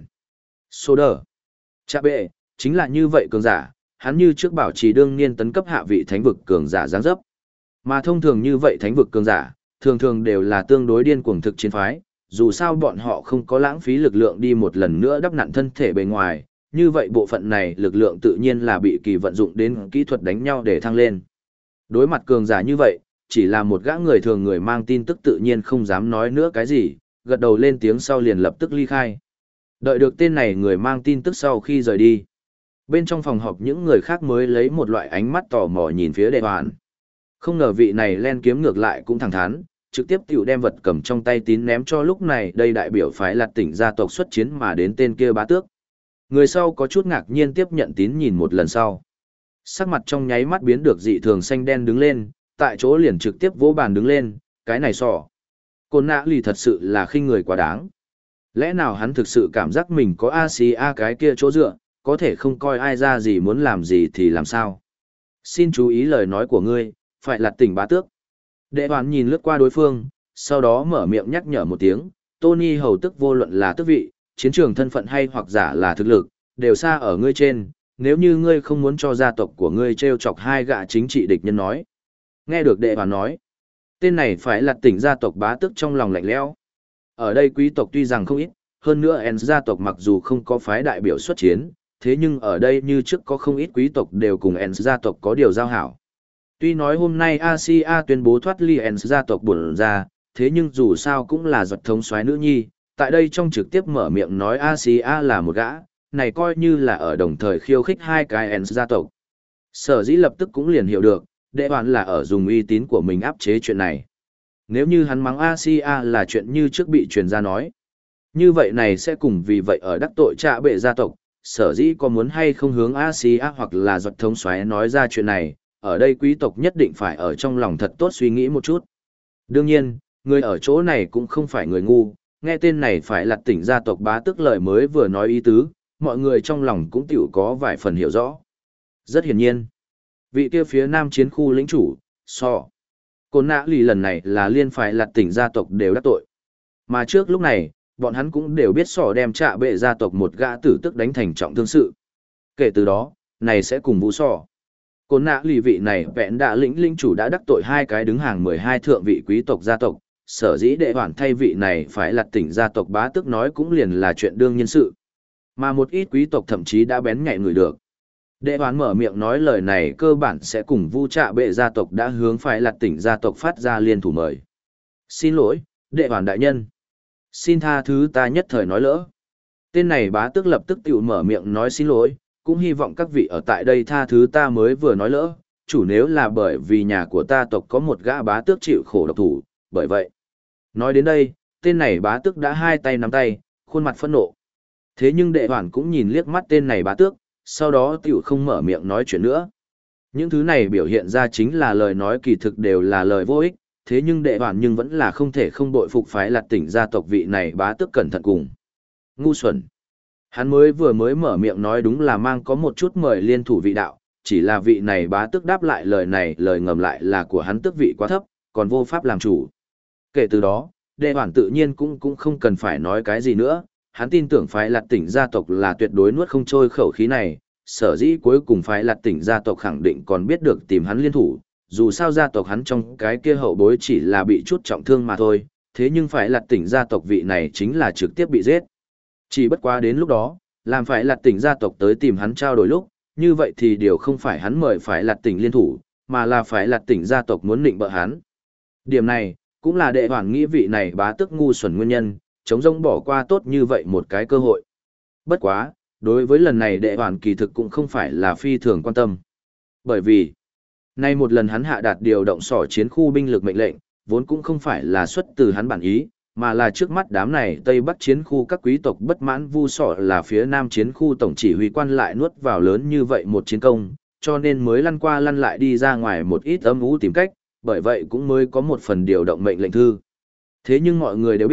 sô đờ, chạ bệ, chính là như vậy cường giả, hắn như trước bảo trì đương niên tấn cấp hạ vị thánh vực cường giả giáng dấp. Mà thông thường như vậy thánh vực cường giả, thường thường đều là tương đối điên cuồng thực chiến phái, dù sao bọn họ không có lãng phí lực lượng đi một lần nữa đắp nặn thân thể bề ngoài, như vậy bộ phận này lực lượng tự nhiên là bị kỳ vận dụng đến kỹ thuật đánh nhau để thăng lên. Đối mặt cường giả như vậy, chỉ là một gã người thường người mang tin tức tự nhiên không dám nói nữa cái gì, gật đầu lên tiếng sau liền lập tức ly khai. Đợi được tên này người mang tin tức sau khi rời đi. Bên trong phòng họp những người khác mới lấy một loại ánh mắt tò mò nhìn phía đệ hoàn. Không ngờ vị này len kiếm ngược lại cũng thẳng thắn, trực tiếp tiểu đem vật cầm trong tay tín ném cho lúc này đây đại biểu phái Lạt Tỉnh gia tộc xuất chiến mà đến tên kia bá tước. Người sau có chút ngạc nhiên tiếp nhận tín nhìn một lần sau. Sắc mặt trong nháy mắt biến được dị thường xanh đen đứng lên, tại chỗ liền trực tiếp vỗ bàn đứng lên, cái này sỏ. Côn nã lì thật sự là khinh người quá đáng. Lẽ nào hắn thực sự cảm giác mình có Asia cái kia chỗ dựa, có thể không coi ai ra gì muốn làm gì thì làm sao. Xin chú ý lời nói của ngươi, phải Lạt Tỉnh bá tước. Đệ hoàn nhìn lướt qua đối phương, sau đó mở miệng nhắc nhở một tiếng, Tony hầu tức vô luận là tước vị, chiến trường thân phận hay hoặc giả là thực lực, đều xa ở ngươi trên, nếu như ngươi không muốn cho gia tộc của ngươi trêu chọc hai gã chính trị địch nhân nói. Nghe được đệ hoàn nói, tên này phải Lạt Tỉnh gia tộc bá tước trong lòng lạnh lẽo. Ở đây quý tộc tuy rằng không ít, hơn nữa En gia tộc mặc dù không có phái đại biểu xuất chiến, thế nhưng ở đây như trước có không ít quý tộc đều cùng En gia tộc có điều giao hảo. Tuy nói hôm nay Asia tuyên bố thoát ly En gia tộc bổn ra, thế nhưng dù sao cũng là giật thống soái nữ nhi, tại đây trong trực tiếp mở miệng nói Asia là một gã, này coi như là ở đồng thời khiêu khích hai cái En gia tộc. Sở dĩ lập tức cũng liền hiểu được, đệ hoàn là ở dùng uy tín của mình áp chế chuyện này. Nếu như hắn mắng Asia là chuyện như trước bị truyền ra nói, như vậy này sẽ cùng vì vậy ở đắc tội trạ bệ gia tộc, sở dĩ có muốn hay không hướng Asia hoặc là giật thống soái nói ra chuyện này, ở đây quý tộc nhất định phải ở trong lòng thật tốt suy nghĩ một chút. Đương nhiên, người ở chỗ này cũng không phải người ngu, nghe tên này phải Lạt Tỉnh gia tộc bá tước lời mới vừa nói ý tứ, mọi người trong lòng cũng tiểu có vài phần hiểu rõ. Rất hiển nhiên, vị kia phía nam chiến khu lĩnh chủ, Côn nã lì lần này là liên phải Lạt Tỉnh gia tộc đều đắc tội. Mà trước lúc này, bọn hắn cũng đều biết đem trạ bệ gia tộc một gã tử tức đánh thành trọng thương sự. Kể từ đó, này sẽ cùng vũ Côn nã lì vị này vẹn đạ lĩnh chủ đã đắc tội hai cái đứng hàng 12 thượng vị quý tộc gia tộc, sở dĩ đệ hoàn thay vị này phải Lạt Tỉnh gia tộc bá tước nói cũng liền là chuyện đương nhiên sự. Mà một ít quý tộc thậm chí đã bén nhạy người được. Đệ hoàn mở miệng nói lời này cơ bản sẽ cùng vu trạ bệ gia tộc đã hướng phải Lạt Tỉnh gia tộc phát ra liên thủ mời. Xin lỗi, đệ hoàn đại nhân. Xin tha thứ ta nhất thời nói lỡ. Tên này bá tước lập tức tiểu mở miệng nói xin lỗi, cũng hy vọng các vị ở tại đây tha thứ ta mới vừa nói lỡ, chủ nếu là bởi vì nhà của ta tộc có một gã bá tước chịu khổ độc thủ, bởi vậy. Nói đến đây, tên này bá tước đã hai tay nắm tay, khuôn mặt phẫn nộ. Thế nhưng đệ hoàn cũng nhìn liếc mắt tên này bá tước, sau đó tiểu không mở miệng nói chuyện nữa. Những thứ này biểu hiện ra chính là lời nói kỳ thực đều là lời vô ích, thế nhưng đệ hoàn nhưng vẫn là không thể không bội phục phái Lạt Tỉnh gia tộc vị này bá tước cẩn thận cùng. Ngu xuẩn. Hắn vừa mới mở miệng nói đúng là mang có một chút mời liên thủ vị đạo, chỉ là vị này bá tước đáp lại lời này lời ngầm lại là của hắn tước vị quá thấp, còn vô pháp làm chủ. Kể từ đó, đệ hoàn tự nhiên cũng không cần phải nói cái gì nữa, hắn tin tưởng phái Lạt Tỉnh gia tộc là tuyệt đối nuốt không trôi khẩu khí này, sở dĩ cuối cùng phái Lạt Tỉnh gia tộc khẳng định còn biết được tìm hắn liên thủ, dù sao gia tộc hắn trong cái kia hậu bối chỉ là bị chút trọng thương mà thôi, thế nhưng phái Lạt Tỉnh gia tộc vị này chính là trực tiếp bị giết. Chỉ bất quá đến lúc đó, làm phải Lạt Tỉnh gia tộc tới tìm hắn trao đổi lúc, như vậy thì điều không phải hắn mời phải Lạt Tỉnh liên thủ, mà là phải Lạt Tỉnh gia tộc muốn nịnh bợ hắn. Điểm này, cũng là đệ hoàn nghĩ vị này bá tước ngu xuẩn nguyên nhân, chống rông bỏ qua tốt như vậy một cái cơ hội. Bất quá, đối với lần này đệ hoàn kỳ thực cũng không phải là phi thường quan tâm. Bởi vì, nay một lần hắn hạ đạt điều động chiến khu binh lực mệnh lệnh, vốn cũng không phải là xuất từ hắn bản ý, mà là trước mắt đám này Tây Bắc chiến khu các quý tộc bất mãn vu là phía Nam chiến khu tổng chỉ huy quan lại nuốt vào lớn như vậy một chiến công, cho nên mới lăn qua lăn lại đi ra ngoài một ít âm ú tìm cách, bởi vậy cũng mới có một phần điều động mệnh lệnh thư. Thế nhưng mọi người đều biết,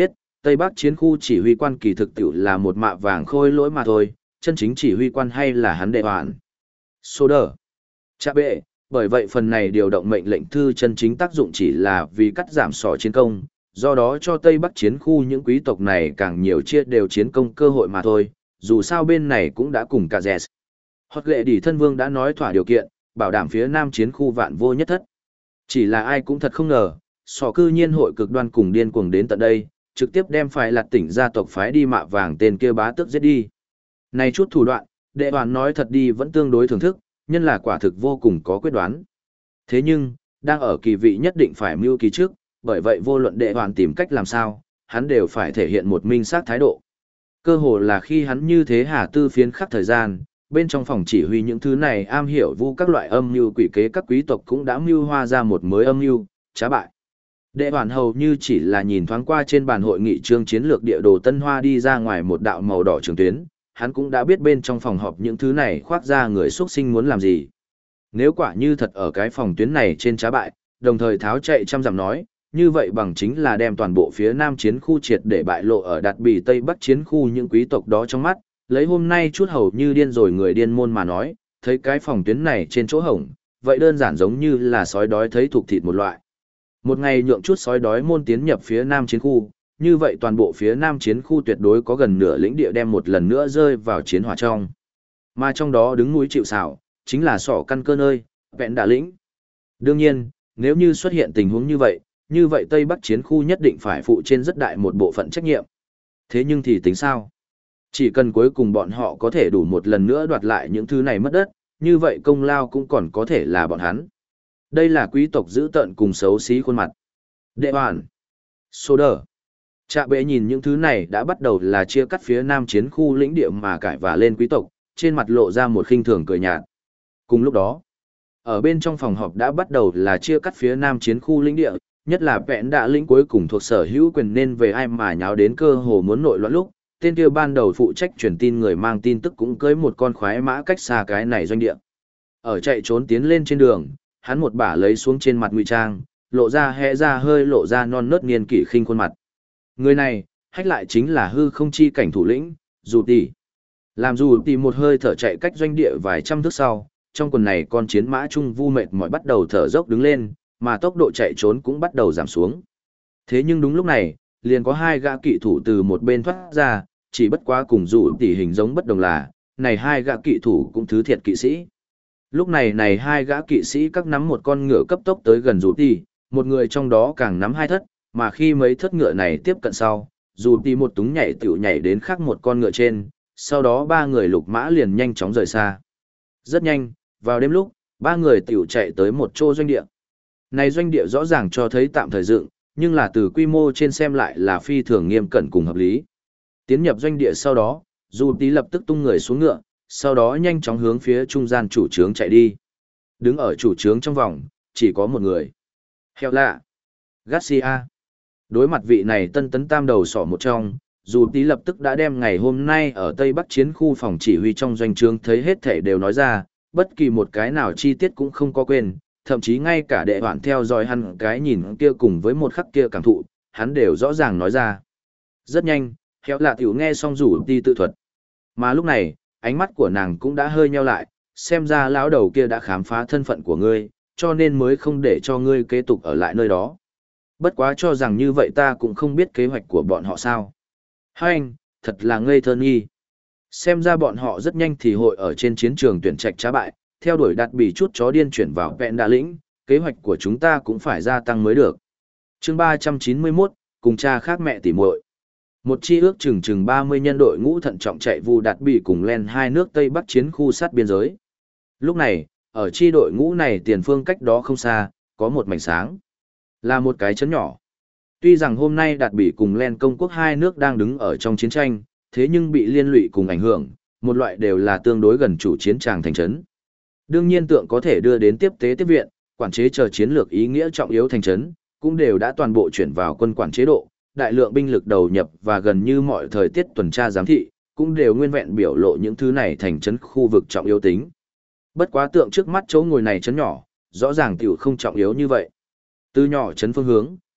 Tây Bắc chiến khu chỉ huy quan kỳ thực tiểu là một mạ vàng khôi lỗi mà thôi, chân chính chỉ huy quan hay là hắn đệ hoàn. Số đờ. Chạ bệ, bởi vậy phần này điều động mệnh lệnh thư chân chính tác dụng chỉ là vì cắt giảm sỏ chiến công, do đó cho Tây Bắc chiến khu những quý tộc này càng nhiều chia đều chiến công cơ hội mà thôi, dù sao bên này cũng đã cùng cả dẹt. Hoặc lệ đỉ thân vương đã nói thỏa điều kiện, bảo đảm phía nam chiến khu vạn vô nhất thất. Chỉ là ai cũng thật không ngờ, sỏ cư nhiên hội cực đoan cùng điên cuồng đến tận đây, trực tiếp đem phải lạt tỉnh gia tộc phái đi mạ vàng tên kia bá tước giết đi. Này chút thủ đoạn, đệ hoàn nói thật đi vẫn tương đối thưởng thức, nhân là quả thực vô cùng có quyết đoán. Thế nhưng, đang ở kỳ vị nhất định phải mưu kỳ trước, bởi vậy vô luận đệ hoàn tìm cách làm sao, hắn đều phải thể hiện một minh xác thái độ. Cơ hồ là khi hắn như thế hà tư phiến khắc thời gian, bên trong phòng chỉ huy những thứ này am hiểu vu các loại âm mưu quỷ kế các quý tộc cũng đã mưu hoa ra một mới âm mưu, trá bại. Đệ hoàn hầu như chỉ là nhìn thoáng qua trên bàn hội nghị chương chiến lược địa đồ Tân Hoa đi ra ngoài một đạo màu đỏ trường tuyến, hắn cũng đã biết bên trong phòng họp những thứ này khoác ra người xuất sinh muốn làm gì. Nếu quả như thật ở cái phòng tuyến này trên trá bại, đồng thời tháo chạy trăm dặm nói, như vậy bằng chính là đem toàn bộ phía nam chiến khu triệt để bại lộ ở đạt bì Tây Bắc chiến khu những quý tộc đó trong mắt, lấy hôm nay chút hầu như điên rồi người điên môn mà nói, thấy cái phòng tuyến này trên chỗ hổng, vậy đơn giản giống như là sói đói thấy thuộc thịt một loại. Một ngày nhượng chút sói đói môn tiến nhập phía nam chiến khu, như vậy toàn bộ phía nam chiến khu tuyệt đối có gần nửa lĩnh địa đem một lần nữa rơi vào chiến hỏa trong. Mà trong đó đứng núi chịu sào, chính là sỏ căn cơ nơi, vẹn đà lĩnh. Đương nhiên, nếu như xuất hiện tình huống như vậy Tây Bắc chiến khu nhất định phải phụ trên rất đại một bộ phận trách nhiệm. Thế nhưng thì tính sao? Chỉ cần cuối cùng bọn họ có thể đủ một lần nữa đoạt lại những thứ này mất đất, như vậy công lao cũng còn có thể là bọn hắn. Đây là quý tộc giữ tợn cùng xấu xí khuôn mặt. Đệ hoàn. Số đờ. Trạ bệ nhìn những thứ này đã bắt đầu là chia cắt phía nam chiến khu lĩnh địa mà cải và lên quý tộc, trên mặt lộ ra một khinh thường cười nhạt. Cùng lúc đó, ở bên trong phòng họp đã bắt đầu là chia cắt phía nam chiến khu lĩnh địa, nhất là vẹn đạ lĩnh cuối cùng thuộc sở hữu quyền nên về ai mà nháo đến cơ hồ muốn nội loạn lúc, tên kia ban đầu phụ trách truyền tin người mang tin tức cũng cưới một con khoái mã cách xa cái này doanh địa. Ở chạy trốn tiến lên trên đường, hắn một bả lấy xuống trên mặt ngụy trang, lộ ra hẽ ra hơi lộ ra non nớt niên kỷ khinh khuôn mặt. Người này, hách lại chính là hư không chi cảnh thủ lĩnh, dù tỷ. Làm dù tỷ một hơi thở chạy cách doanh địa vài trăm thước sau, trong quần này con chiến mã trung vu mệt mỏi bắt đầu thở dốc đứng lên, mà tốc độ chạy trốn cũng bắt đầu giảm xuống. Thế nhưng đúng lúc này, liền có hai gã kỵ thủ từ một bên thoát ra, chỉ bất quá cùng dù tỷ hình giống bất đồng là, này hai gã kỵ thủ cũng thứ thiệt kỵ sĩ. Lúc này này hai gã kỵ sĩ các nắm một con ngựa cấp tốc tới gần dù tỷ, một người trong đó càng nắm hai thất, mà khi mấy thất ngựa này tiếp cận sau, dù tỷ một túng nhảy tiểu nhảy đến khác một con ngựa trên, sau đó ba người lục mã liền nhanh chóng rời xa. Rất nhanh, vào đêm lúc, ba người tiểu chạy tới một chỗ doanh địa. Này doanh địa rõ ràng cho thấy tạm thời dựng, nhưng là từ quy mô trên xem lại là phi thường nghiêm cẩn cùng hợp lý. Tiến nhập doanh địa sau đó, dù tí lập tức tung người xuống ngựa, sau đó nhanh chóng hướng phía trung gian chủ trướng chạy đi. Đứng ở chủ trướng trong vòng, chỉ có một người. Heo lạ. Garcia. Đối mặt vị này tân tấn tam đầu sỏ một trong, dù tí lập tức đã đem ngày hôm nay ở Tây Bắc chiến khu phòng chỉ huy trong doanh trướng thấy hết thể đều nói ra, bất kỳ một cái nào chi tiết cũng không có quên, thậm chí ngay cả đệ hoạn theo dõi hắn cái nhìn kia cùng với một khắc kia cảm thụ, hắn đều rõ ràng nói ra. Rất nhanh, Heo lạ tiểu nghe xong rủ tí tự thuật. Mà lúc này, ánh mắt của nàng cũng đã hơi nheo lại, xem ra lão đầu kia đã khám phá thân phận của ngươi, cho nên mới không để cho ngươi kế tục ở lại nơi đó. Bất quá cho rằng như vậy ta cũng không biết kế hoạch của bọn họ sao. Hai anh, thật là ngây thơ nghi. Xem ra bọn họ rất nhanh thì hội ở trên chiến trường tuyển trạch trá bại, theo đuổi đặt bỉ chút chó điên chuyển vào vẹn đà lĩnh, kế hoạch của chúng ta cũng phải gia tăng mới được. Chương 391, cùng cha khác mẹ tỉ muội. Một chi ước chừng 30 nhân đội ngũ thận trọng chạy vu đặt bỉ cùng len hai nước Tây Bắc chiến khu sát biên giới. Lúc này, ở chi đội ngũ này tiền phương cách đó không xa, có một mảnh sáng. Là một cái trấn nhỏ. Tuy rằng hôm nay Đạt Bỉ cùng Len công quốc hai nước đang đứng ở trong chiến tranh, thế nhưng bị liên lụy cùng ảnh hưởng, một loại đều là tương đối gần chủ chiến tràng thành trấn. Đương nhiên tượng có thể đưa đến tiếp tế tiếp viện, quản chế chờ chiến lược ý nghĩa trọng yếu thành trấn, cũng đều đã toàn bộ chuyển vào quân quản chế độ, đại lượng binh lực đầu nhập và gần như mọi thời tiết tuần tra giám thị, cũng đều nguyên vẹn biểu lộ những thứ này thành trấn khu vực trọng yếu tính. Bất quá tượng trước mắt chỗ ngồi này trấn nhỏ, rõ ràng tiểu không trọng yếu như vậy. Từ nhỏ trấn phương hướng,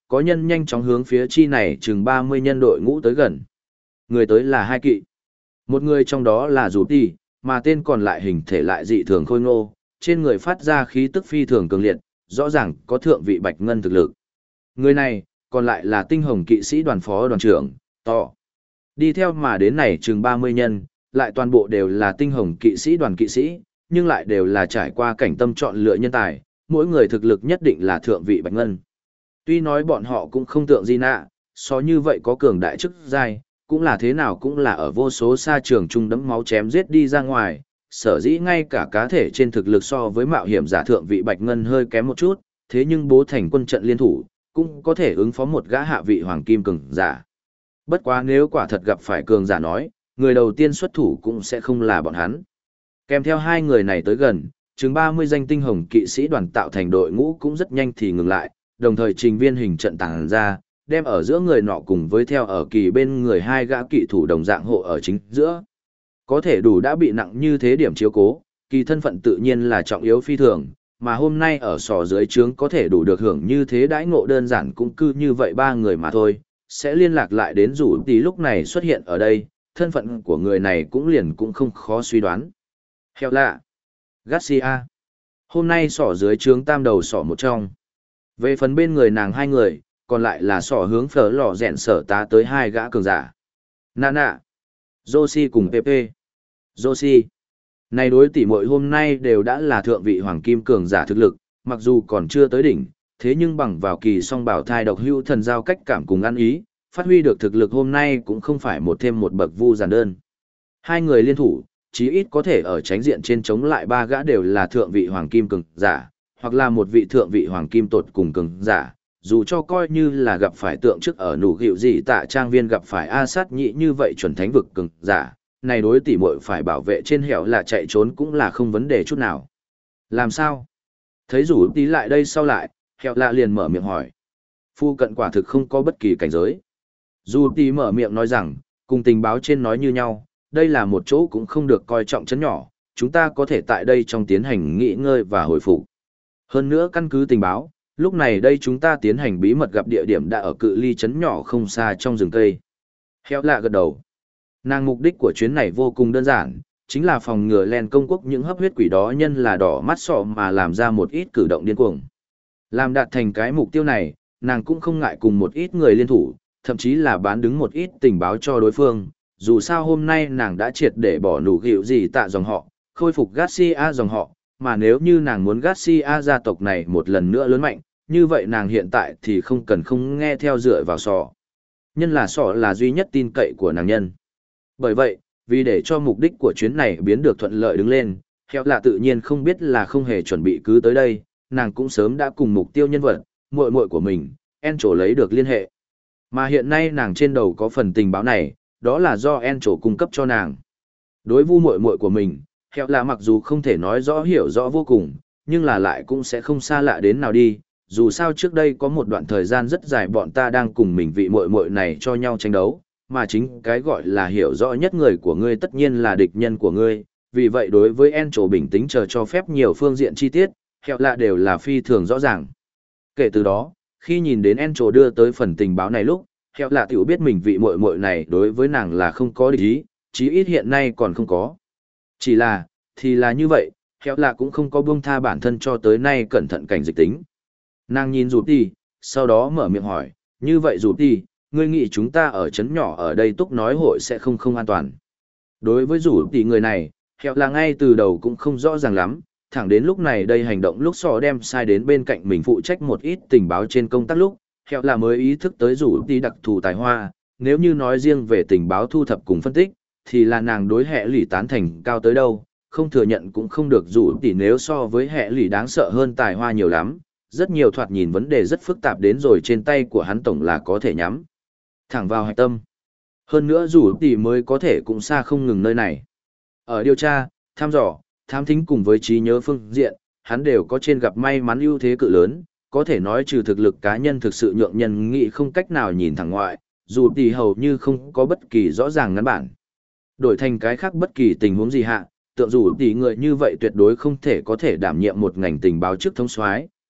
có nhân nhanh chóng hướng phía chi này chừng 30 nhân đội ngũ tới gần. Người tới là hai kỵ. Một người trong đó là Dù Tỷ, mà tên còn lại hình thể lại dị thường khôi ngô, trên người phát ra khí tức phi thường cường liệt, rõ ràng có thượng vị bạch ngân thực lực. Người này, còn lại là tinh hồng kỵ sĩ đoàn phó đoàn trưởng, To. Đi theo mà đến này chừng 30 nhân, lại toàn bộ đều là tinh hồng kỵ sĩ đoàn kỵ sĩ, nhưng lại đều là trải qua cảnh tâm chọn lựa nhân tài, mỗi người thực lực nhất định là thượng vị bạch ngân. Tuy nói bọn họ cũng không tượng gì nạ, so như vậy có cường đại chức giai, cũng là thế nào cũng là ở vô số sa trường trung đẫm máu chém giết đi ra ngoài, sở dĩ ngay cả cá thể trên thực lực so với mạo hiểm giả thượng vị bạch ngân hơi kém một chút, thế nhưng bố thành quân trận liên thủ, cũng có thể ứng phó một gã hạ vị hoàng kim cường giả. Bất quá nếu quả thật gặp phải cường giả nói, người đầu tiên xuất thủ cũng sẽ không là bọn hắn. Kèm theo hai người này tới gần, chừng 30 danh tinh hồng kỵ sĩ đoàn tạo thành đội ngũ cũng rất nhanh thì ngừng lại, đồng thời trình viên hình trận tàng ra, đem ở giữa người nọ cùng với theo ở kỳ bên người hai gã kỵ thủ đồng dạng hộ ở chính giữa. Có thể đủ đã bị nặng như thế điểm chiếu cố, kỳ thân phận tự nhiên là trọng yếu phi thường, mà hôm nay ở sò dưới trướng có thể đủ được hưởng như thế đãi ngộ đơn giản cũng cư như vậy ba người mà thôi, sẽ liên lạc lại đến Dù Tỷ lúc này xuất hiện ở đây, thân phận của người này cũng liền cũng không khó suy đoán. Heo lạ. Garcia. Hôm nay sỏ dưới trướng tam đầu sỏ một trong. Về phần bên người nàng hai người, còn lại là sỏ hướng phở lò rèn sở tá tới hai gã cường giả. Nana. Josie cùng Pepe. Josie. Này đối tỷ muội hôm nay đều đã là thượng vị hoàng kim cường giả thực lực, mặc dù còn chưa tới đỉnh, thế nhưng bằng vào kỳ song bảo thai độc hữu thần giao cách cảm cùng ăn ý, phát huy được thực lực hôm nay cũng không phải một thêm một bậc vu giản đơn. Hai người liên thủ, chí ít có thể ở tránh diện trên chống lại ba gã đều là thượng vị hoàng kim cường giả, hoặc là một vị thượng vị hoàng kim tột cùng cường giả, dù cho coi như là gặp phải tượng trước ở nụ gịu gì tạ trang viên gặp phải A sát nhị như vậy chuẩn thánh vực cường giả, này đối tỷ muội phải bảo vệ trên hẻo là chạy trốn cũng là không vấn đề chút nào. Làm sao? Thấy rủ tí lại đây sau lại, hẻo lạ liền mở miệng hỏi. Phu cận quả thực không có bất kỳ cảnh giới. Dù tí mở miệng nói rằng, cùng tình báo trên nói như nhau, đây là một chỗ cũng không được coi trọng chấn nhỏ, chúng ta có thể tại đây trong tiến hành nghỉ ngơi và hồi phục. Hơn nữa căn cứ tình báo, lúc này đây chúng ta tiến hành bí mật gặp địa điểm đã ở cự ly chấn nhỏ không xa trong rừng cây. Heo lạ gật đầu. Nàng mục đích của chuyến này vô cùng đơn giản, chính là phòng ngừa len công quốc những hấp huyết quỷ đó nhân là đỏ mắt sọ mà làm ra một ít cử động điên cuồng. Làm đạt thành cái mục tiêu này, nàng cũng không ngại cùng một ít người liên thủ, thậm chí là bán đứng một ít tình báo cho đối phương. Dù sao hôm nay nàng đã triệt để bỏ nụ gịu gì tạ dòng họ, khôi phục Garcia dòng họ, mà nếu như nàng muốn Garcia gia tộc này một lần nữa lớn mạnh, như vậy nàng hiện tại thì không cần không nghe theo dựa vào sọ. Nhân là sọ là duy nhất tin cậy của nàng nhân. Bởi vậy, vì để cho mục đích của chuyến này biến được thuận lợi đứng lên, Heo lạ tự nhiên không biết là không hề chuẩn bị cứ tới đây, nàng cũng sớm đã cùng mục tiêu nhân vật, muội muội của mình, Encho lấy được liên hệ. Mà hiện nay nàng trên đầu có phần tình báo này, đó là do Encho cung cấp cho nàng. Đối với muội muội của mình, Heo lạ mặc dù không thể nói rõ hiểu rõ vô cùng, nhưng là lại cũng sẽ không xa lạ đến nào đi. Dù sao trước đây có một đoạn thời gian rất dài bọn ta đang cùng mình vị muội muội này cho nhau tranh đấu, mà chính cái gọi là hiểu rõ nhất người của ngươi tất nhiên là địch nhân của ngươi, vì vậy đối với Encho bình tĩnh chờ cho phép nhiều phương diện chi tiết, Heo lạ đều là phi thường rõ ràng. Kể từ đó, khi nhìn đến Encho đưa tới phần tình báo này lúc, Heo lạ tiểu biết mình vị muội muội này đối với nàng là không có địch ý, chí ít hiện nay còn không có. Chỉ là, thì là như vậy, Heo lạ cũng không có buông tha bản thân cho tới nay cẩn thận cảnh dịch tính. Nàng nhìn Dù Tỷ, sau đó mở miệng hỏi, như vậy Dù Tỷ, ngươi nghĩ chúng ta ở trấn nhỏ ở đây túc nói hội sẽ không an toàn. Đối với Dù Tỷ người này, Heo là ngay từ đầu cũng không rõ ràng lắm, thẳng đến lúc này đây hành động lúc sò đem sai đến bên cạnh mình phụ trách một ít tình báo trên công tác lúc, Heo là mới ý thức tới Dù Tỷ đặc thù tài hoa, nếu như nói riêng về tình báo thu thập cùng phân tích, thì là nàng đối hệ lỷ tán thành cao tới đâu, không thừa nhận cũng không được Dù Tỷ nếu so với hệ lỷ đáng sợ hơn tài hoa nhiều lắm, rất nhiều thoạt nhìn vấn đề rất phức tạp đến rồi trên tay của hắn tổng là có thể nhắm thẳng vào hạch tâm. Hơn nữa Dù Tỷ mới có thể cũng xa không ngừng nơi này. Ở điều tra, thăm dò, thám thính cùng với trí nhớ phương diện, hắn đều có trên gặp may mắn ưu thế cự lớn, có thể nói trừ thực lực cá nhân thực sự nhượng nhân nghĩ không cách nào nhìn thẳng ngoại, Dù Tỷ hầu như không có bất kỳ rõ ràng ngắn bản. Đổi thành cái khác bất kỳ tình huống gì hạ, tượng Dù Tỷ người như vậy tuyệt đối không thể có thể đảm nhiệm một ngành tình báo trước thống soái,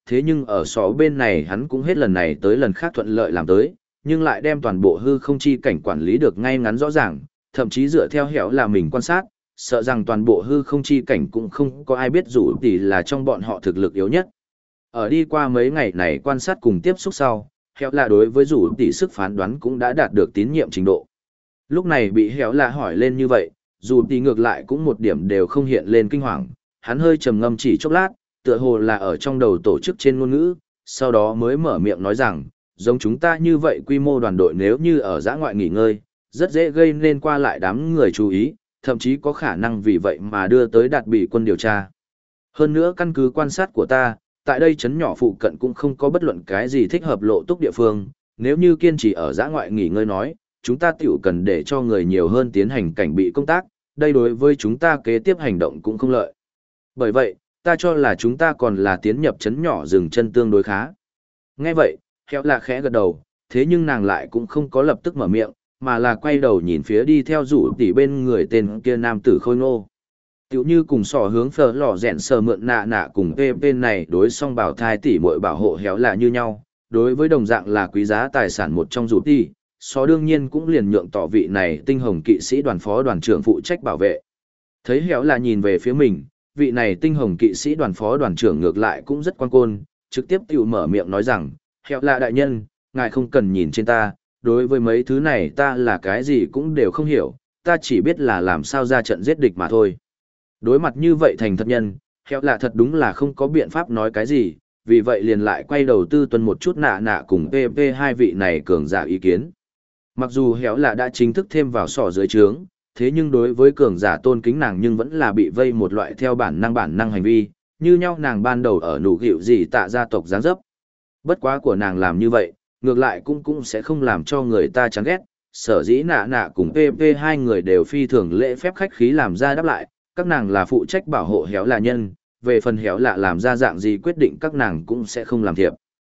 thế nhưng ở sọ bên này hắn cũng hết lần này tới lần khác thuận lợi làm tới, nhưng lại đem toàn bộ hư không chi cảnh quản lý được ngay ngắn rõ ràng, thậm chí dựa theo hẻo là mình quan sát, sợ rằng toàn bộ hư không chi cảnh cũng không có ai biết rủ tỷ là trong bọn họ thực lực yếu nhất. Ở đi qua mấy ngày này quan sát cùng tiếp xúc sau, hẻo là đối với rủ tỷ sức phán đoán cũng đã đạt được tín nhiệm trình độ. Lúc này bị hẻo là hỏi lên như vậy, dù tỷ ngược lại cũng một điểm đều không hiện lên kinh hoàng, hắn hơi trầm ngâm chỉ chốc lát, tựa hồ là ở trong đầu tổ chức trên ngôn ngữ, sau đó mới mở miệng nói rằng, giống chúng ta như vậy quy mô đoàn đội nếu như ở giã ngoại nghỉ ngơi, rất dễ gây nên qua lại đám người chú ý, thậm chí có khả năng vì vậy mà đưa tới đạt bị quân điều tra. Hơn nữa căn cứ quan sát của ta, tại đây trấn nhỏ phụ cận cũng không có bất luận cái gì thích hợp lộ túc địa phương, nếu như kiên trì ở giã ngoại nghỉ ngơi nói, chúng ta tiểu cần để cho người nhiều hơn tiến hành cảnh bị công tác, đây đối với chúng ta kế tiếp hành động cũng không lợi. Bởi vậy, ta cho là chúng ta còn là tiến nhập trấn nhỏ dừng chân tương đối khá. Nghe vậy, Khéo là khẽ gật đầu, thế nhưng nàng lại cũng không có lập tức mở miệng, mà là quay đầu nhìn phía đi theo rủ tỷ bên người tên kia nam tử khôi ngô. Tiểu như cùng sò hướng phở lò rèn sờ mượn nạ nạ cùng PP này đối song bảo thai tỷ muội bảo hộ héo là như nhau, đối với đồng dạng là quý giá tài sản một trong rủ tỷ, sò đương nhiên cũng liền nhượng tỏ vị này tinh hồng kỵ sĩ đoàn phó đoàn trưởng phụ trách bảo vệ. Thấy héo là nhìn về phía mình, vị này tinh hồng kỵ sĩ đoàn phó đoàn trưởng ngược lại cũng rất quan côn, trực tiếp tiểu mở miệng nói rằng, héo là đại nhân, ngài không cần nhìn trên ta, đối với mấy thứ này ta là cái gì cũng đều không hiểu, ta chỉ biết là làm sao ra trận giết địch mà thôi. Đối mặt như vậy thành thật nhân, héo là thật đúng là không có biện pháp nói cái gì, vì vậy liền lại quay đầu tư tuân một chút nạ nạ cùng PP hai vị này cường giả ý kiến. Mặc dù héo là đã chính thức thêm vào sỏ dưới trướng, thế nhưng đối với cường giả tôn kính nàng nhưng vẫn là bị vây một loại theo bản năng hành vi, như nhau nàng ban đầu ở nụ gịu gì tạ gia tộc giáng dấp. Bất quá của nàng làm như vậy, ngược lại cũng sẽ không làm cho người ta chán ghét, sở dĩ nạ nạ cùng PP hai người đều phi thường lễ phép khách khí làm ra đáp lại, các nàng là phụ trách bảo hộ héo là nhân, về phần héo lạ làm ra dạng gì quyết định các nàng cũng sẽ không làm thiệp.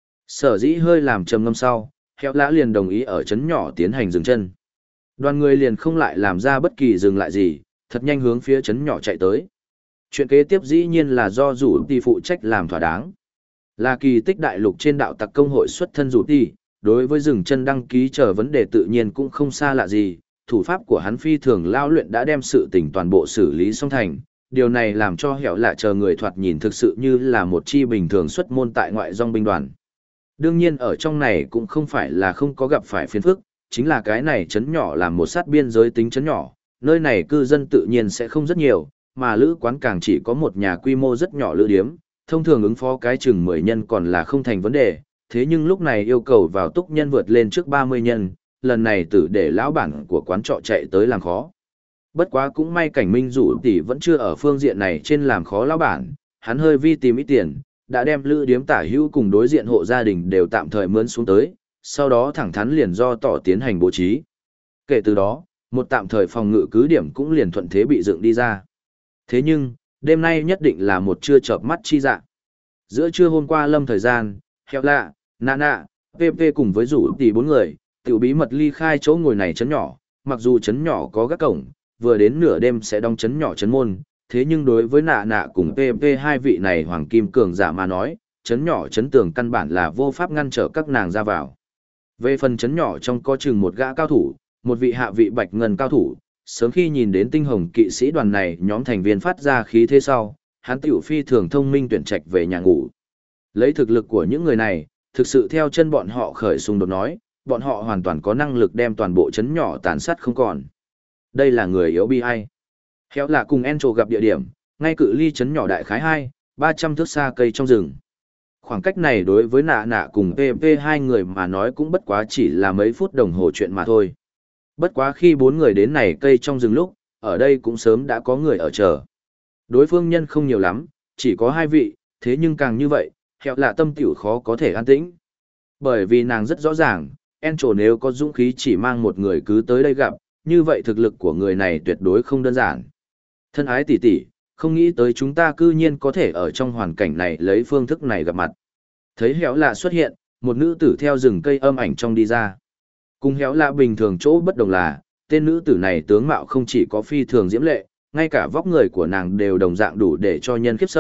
Sở dĩ hơi làm trầm ngâm sau, héo lạ liền đồng ý ở chấn nhỏ tiến hành dừng chân. Đoàn người liền không lại làm ra bất kỳ dừng lại gì, thật nhanh hướng phía chấn nhỏ chạy tới. Chuyện kế tiếp dĩ nhiên là do rủ tỷ phụ trách làm thỏa đáng. Là kỳ tích đại lục trên đạo tặc công hội xuất thân rủ tỷ, đối với dừng chân đăng ký chờ vấn đề tự nhiên cũng không xa lạ gì, thủ pháp của hắn phi thường lao luyện đã đem sự tình toàn bộ xử lý xong thành, điều này làm cho hẻo lạ chờ người thoạt nhìn thực sự như là một chi bình thường xuất môn tại ngoại dòng binh đoàn. Đương nhiên ở trong này cũng không phải là không có gặp phải phiền phức, chính là cái này trấn nhỏ là một sát biên giới tính trấn nhỏ, nơi này cư dân tự nhiên sẽ không rất nhiều, mà lữ quán càng chỉ có một nhà quy mô rất nhỏ lữ điếm, thông thường ứng phó cái chừng 10 nhân còn là không thành vấn đề, thế nhưng lúc này yêu cầu vào túc nhân vượt lên trước 30 nhân, lần này tử để lão bản của quán trọ chạy tới làm khó. Bất quá cũng may cảnh minh rủ tỷ vẫn chưa ở phương diện này trên làm khó lão bản, hắn hơi vi tìm ít tiền, đã đem lữ điếm tả hữu cùng đối diện hộ gia đình đều tạm thời mướn xuống tới, sau đó thẳng thắn liền do tỏ tiến hành bố trí. Kể từ đó, một tạm thời phòng ngự cứ điểm cũng liền thuận thế bị dựng đi ra. Thế nhưng, đêm nay nhất định là một trưa chợp mắt chi dạ. Giữa trưa hôm qua lâm thời gian, Heo Lạ, Nana, PP cùng với rủ tỷ 4 người, tiểu bí mật ly khai chỗ ngồi này trấn nhỏ, mặc dù trấn nhỏ có gác cổng, vừa đến nửa đêm sẽ đóng trấn nhỏ trấn môn, thế nhưng đối với Nana cùng PP hai vị này hoàng kim cường giả mà nói, trấn nhỏ trấn tường căn bản là vô pháp ngăn trở các nàng ra vào. Về phần trấn nhỏ trong có chừng một gã cao thủ, một vị hạ vị bạch ngân cao thủ, sớm khi nhìn đến tinh hồng kỵ sĩ đoàn này nhóm thành viên phát ra khí thế sau, hắn tiểu phi thường thông minh tuyển trạch về nhà ngủ. Lấy thực lực của những người này, thực sự theo chân bọn họ khởi xung đột nói, bọn họ hoàn toàn có năng lực đem toàn bộ trấn nhỏ tàn sát không còn. Đây là người yếu bi ai. Khéo là cùng Encho gặp địa điểm, ngay cự ly trấn nhỏ đại khái 200-300 thước xa cây trong rừng. Khoảng cách này đối với nạ nạ cùng PP hai người mà nói cũng bất quá chỉ là mấy phút đồng hồ chuyện mà thôi. Bất quá khi 4 người đến này cây trong rừng lúc, ở đây cũng sớm đã có người ở chờ. Đối phương nhân không nhiều lắm, chỉ có 2 vị, thế nhưng càng như vậy, Khéo là tâm tiểu khó có thể an tĩnh. Bởi vì nàng rất rõ ràng, Encho nếu có dũng khí chỉ mang một người cứ tới đây gặp, như vậy thực lực của người này tuyệt đối không đơn giản. Thân ái tỷ tỷ, không nghĩ tới chúng ta cư nhiên có thể ở trong hoàn cảnh này lấy phương thức này gặp mặt. Thấy Héo lạ xuất hiện, một nữ tử theo rừng cây âm ảnh trong đi ra. Cùng Héo lạ bình thường chỗ bất đồng là, tên nữ tử này tướng mạo không chỉ có phi thường diễm lệ, ngay cả vóc người của nàng đều đồng dạng đủ để cho nhân khiếp sợ,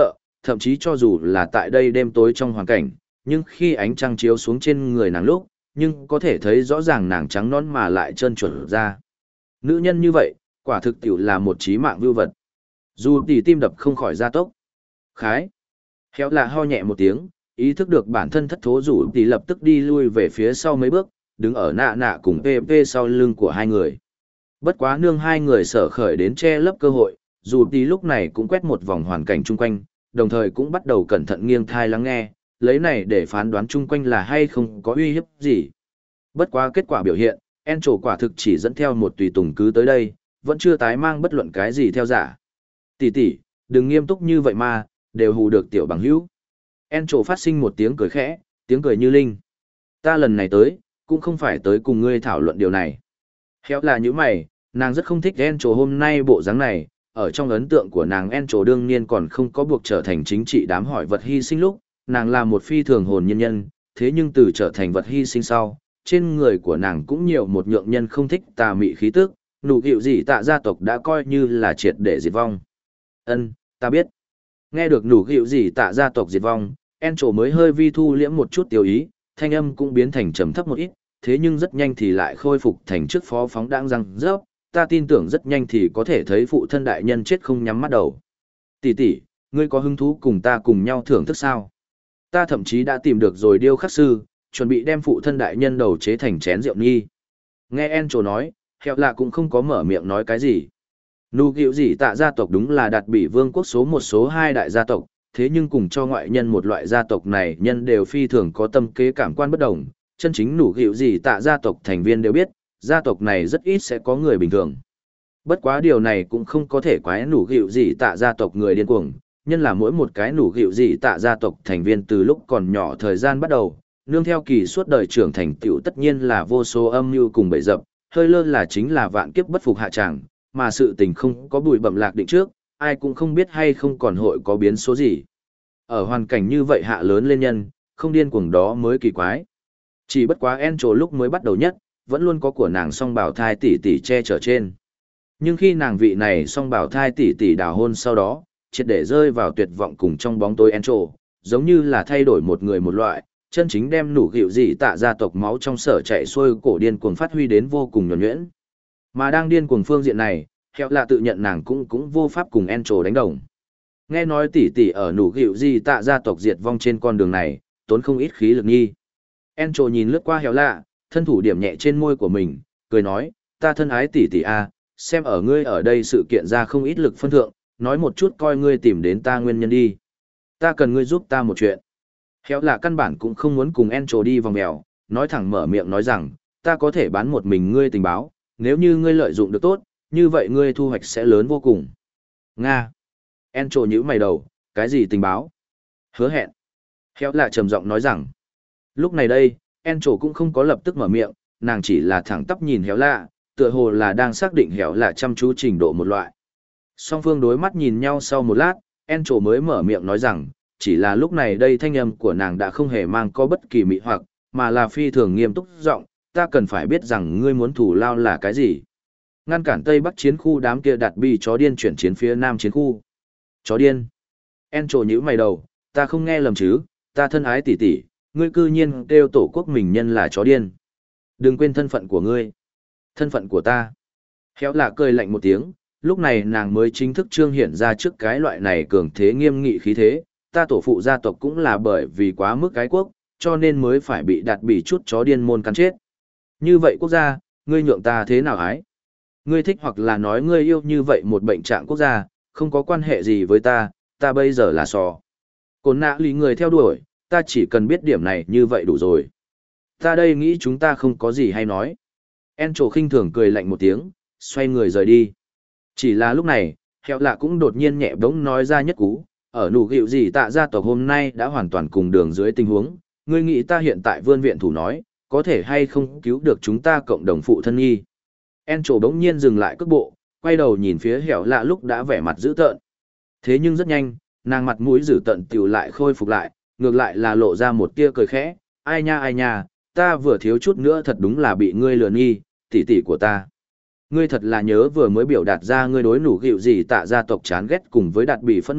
thậm chí cho dù là tại đây đêm tối trong hoàn cảnh, nhưng khi ánh trăng chiếu xuống trên người nàng lúc, nhưng có thể thấy rõ ràng nàng trắng nõn mà lại trơn trượt ra. Nữ nhân như vậy, quả thực tiểu là một trí mạng vưu vật. Dù tỉ tim đập không khỏi gia tốc. Khái. Khéo là ho nhẹ một tiếng, ý thức được bản thân thất thố rủ tỉ lập tức đi lui về phía sau mấy bước, đứng ở nạ nạ cùng PP sau lưng của hai người. Bất quá nương hai người sở khởi đến che lấp cơ hội, dù tỉ lúc này cũng quét một vòng hoàn cảnh chung quanh, đồng thời cũng bắt đầu cẩn thận nghiêng thai lắng nghe, lấy này để phán đoán chung quanh là hay không có uy hiếp gì. Bất quá kết quả biểu hiện, Encho quả thực chỉ dẫn theo một tùy tùng cứ tới đây, vẫn chưa tái mang bất luận cái gì theo giả. Tỷ tỷ, đừng nghiêm túc như vậy mà, đều hù được tiểu bằng hữu. Encho phát sinh một tiếng cười khẽ, tiếng cười như linh. Ta lần này tới, cũng không phải tới cùng ngươi thảo luận điều này. Khéo là như mày, nàng rất không thích Encho hôm nay bộ dáng này, ở trong ấn tượng của nàng Encho đương nhiên còn không có buộc trở thành chính trị đám hỏi vật hy sinh lúc, nàng là một phi thường hồn nhân nhân, thế nhưng từ trở thành vật hy sinh sau, trên người của nàng cũng nhiều một nhượng nhân không thích tà mị khí tức, nụ hiệu gì tạ gia tộc đã coi như là triệt để diệt vong. Ân, ta biết. Nghe được nụ hiệu gì tạ gia tộc diệt vong, Encho mới hơi vi thu liễm một chút tiêu ý, thanh âm cũng biến thành trầm thấp một ít, thế nhưng rất nhanh thì lại khôi phục thành trước phó phóng đang răng rớp, ta tin tưởng rất nhanh thì có thể thấy phụ thân đại nhân chết không nhắm mắt đầu. Tỷ tỷ, ngươi có hứng thú cùng ta cùng nhau thưởng thức sao? Ta thậm chí đã tìm được rồi điêu khắc sư, chuẩn bị đem phụ thân đại nhân đầu chế thành chén rượu nghi. Nghe Encho nói, Hẹo Lạ cũng không có mở miệng nói cái gì. Nụ Gịu Dị Tạ gia tộc đúng là đạt bị vương quốc số một số hai đại gia tộc, thế nhưng cùng cho ngoại nhân một loại gia tộc này nhân đều phi thường có tâm kế cảm quan bất đồng. Chân chính Nụ Gịu Dị Tạ gia tộc thành viên đều biết, gia tộc này rất ít sẽ có người bình thường. Bất quá điều này cũng không có thể quái Nụ Gịu Dị Tạ gia tộc người điên cuồng, nhân là mỗi một cái Nụ Gịu Dị Tạ gia tộc thành viên từ lúc còn nhỏ thời gian bắt đầu, nương theo kỳ suốt đời trưởng thành tựu tất nhiên là vô số âm mưu cùng bẫy dập, hơi lơ là chính là vạn kiếp bất phục hạ tràng, mà sự tình không có bụi bẩm lạc định trước, ai cũng không biết hay không còn hội có biến số gì. Ở hoàn cảnh như vậy hạ lớn lên nhân, không điên cuồng đó mới kỳ quái. Chỉ bất quá Encho lúc mới bắt đầu nhất, vẫn luôn có của nàng song bảo thai tỷ tỷ che chở trên. Nhưng khi nàng vị này song bảo thai tỷ tỷ đào hôn sau đó, triệt để rơi vào tuyệt vọng cùng trong bóng tối Encho, giống như là thay đổi một người một loại, chân chính đem Nụ Gịu Dị Tạ gia tộc máu trong sở chạy xuôi cổ điên cuồng phát huy đến vô cùng nhuần nhuyễn. Mà đang điên cuồng phương diện này, Hẹo Lạ tự nhận nàng cũng vô pháp cùng Encho đánh đồng. Nghe nói tỷ tỷ ở Nụ Gịu Dị Tạ gia tộc diệt vong trên con đường này, tốn không ít khí lực nghi. Encho nhìn lướt qua Hẹo Lạ, thân thủ điểm nhẹ trên môi của mình, cười nói, ta thân ái tỷ tỷ a, xem ở ngươi ở đây sự kiện ra không ít lực phân thượng, nói một chút coi ngươi tìm đến ta nguyên nhân đi. Ta cần ngươi giúp ta một chuyện. Khéo là căn bản cũng không muốn cùng Encho đi vòng mèo, nói thẳng mở miệng nói rằng, ta có thể bán một mình ngươi tình báo, nếu như ngươi lợi dụng được tốt, như vậy ngươi thu hoạch sẽ lớn vô cùng. Nga. Encho nhíu mày đầu, cái gì tình báo? Hứa hẹn. Khéo là trầm giọng nói rằng, lúc này đây, Encho cũng không có lập tức mở miệng, nàng chỉ là thẳng tắp nhìn Héo lạ, tựa hồ là đang xác định Héo lạ chăm chú trình độ một loại. Song phương đối mắt nhìn nhau sau một lát, Encho mới mở miệng nói rằng, chỉ là lúc này đây thanh âm của nàng đã không hề mang có bất kỳ mị hoặc, mà là phi thường nghiêm túc giọng, ta cần phải biết rằng ngươi muốn thủ lao là cái gì. Ngăn cản Tây Bắc chiến khu đám kia đặt bi chó điên chuyển chiến phía Nam chiến khu. Chó điên. Encho nhíu mày đầu, ta không nghe lầm chứ, ta thân ái tỷ tỷ, ngươi cư nhiên kêu tổ quốc mình nhân là chó điên. Đừng quên thân phận của ngươi. Thân phận của ta. Khéo là cười lạnh một tiếng, lúc này nàng mới chính thức trương hiện ra trước cái loại này cường thế nghiêm nghị khí thế. Ta tổ phụ gia tộc cũng là bởi vì quá mức cái quốc, cho nên mới phải bị đặt bị chút chó điên môn cắn chết. Như vậy quốc gia, ngươi nhượng ta thế nào ái? Ngươi thích hoặc là nói ngươi yêu như vậy một bệnh trạng quốc gia, không có quan hệ gì với ta, ta bây giờ là sò. Cồn nạ lì người theo đuổi, ta chỉ cần biết điểm này như vậy đủ rồi. Ta đây nghĩ chúng ta không có gì hay nói. Encho khinh thường cười lạnh một tiếng, xoay người rời đi. Chỉ là lúc này, Hẹo Lạ cũng đột nhiên nhẹ bỗng nói ra nhất cú, ở Nụ Gịu Dị Tạ gia tộc hôm nay đã hoàn toàn cùng đường dưới tình huống, ngươi nghĩ ta hiện tại vươn viện thủ nói, có thể hay không cứu được chúng ta cộng đồng phụ thân nghi. Encho bỗng nhiên dừng lại cước bộ, quay đầu nhìn phía Hẹo Lạ lúc đã vẻ mặt dữ tợn. Thế nhưng rất nhanh, nàng mặt mũi dữ tợn tiểu lại khôi phục lại, ngược lại là lộ ra một tia cười khẽ, ai nha, ta vừa thiếu chút nữa thật đúng là bị ngươi lừa nghi, tỷ tỷ của ta. Ngươi thật là nhớ vừa mới biểu đạt ra ngươi đối Nụ Gịu Dị Tạ gia tộc chán ghét cùng với đạt bị phẫn nộ,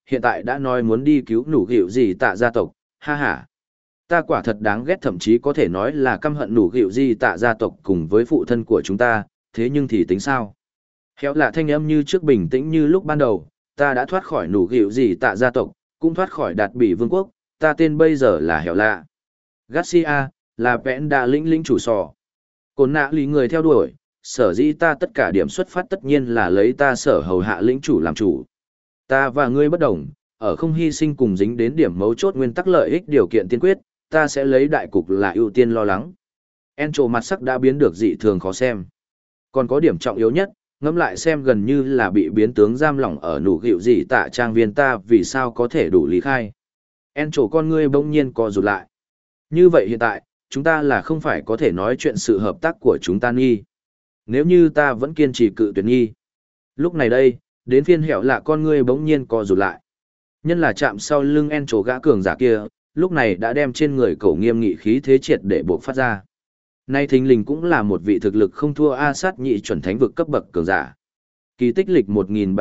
hiện tại đã nói muốn đi cứu nủ gịu gì tạ gia tộc, ha ha. Ta quả thật đáng ghét, thậm chí có thể nói là căm hận nủ gịu gì tạ gia tộc cùng với phụ thân của chúng ta, thế nhưng thì tính sao? Héo là thanh âm như trước bình tĩnh như lúc ban đầu, ta đã thoát khỏi nủ gịu gì tạ gia tộc, cũng thoát khỏi đạt bỉ vương quốc, ta tên bây giờ là Héo lạ. Garcia, là vẽn đa lĩnh chủ sò. Cồn nạ lý người theo đuổi, sở dĩ ta tất cả điểm xuất phát tất nhiên là lấy ta sở hầu hạ lĩnh chủ làm chủ. Ta và ngươi bất đồng, ở không hy sinh cùng dính đến điểm mấu chốt nguyên tắc lợi ích điều kiện tiên quyết, ta sẽ lấy đại cục là ưu tiên lo lắng. Encho mặt sắc đã biến được dị thường khó xem. Còn có điểm trọng yếu nhất, ngẫm lại xem, gần như là bị biến tướng giam lỏng ở nụ gịu gì tạ trang viên, ta vì sao có thể đủ lý khai. Encho con ngươi bỗng nhiên co rụt lại. Như vậy hiện tại, chúng ta là không phải có thể nói chuyện sự hợp tác của chúng ta nghi. Nếu như ta vẫn kiên trì cự tuyệt nghi. Lúc này đây, đến phiên Hẻo lạ con ngươi bỗng nhiên co rụt lại. Nhân là chạm sau lưng Encho gã cường giả kia, lúc này đã đem trên người cậu nghiêm nghị khí thế triệt để buộc phát ra. Nay thình lình cũng là một vị thực lực không thua A Sát nhị chuẩn thánh vực cấp bậc cường giả. Kỳ tích lịch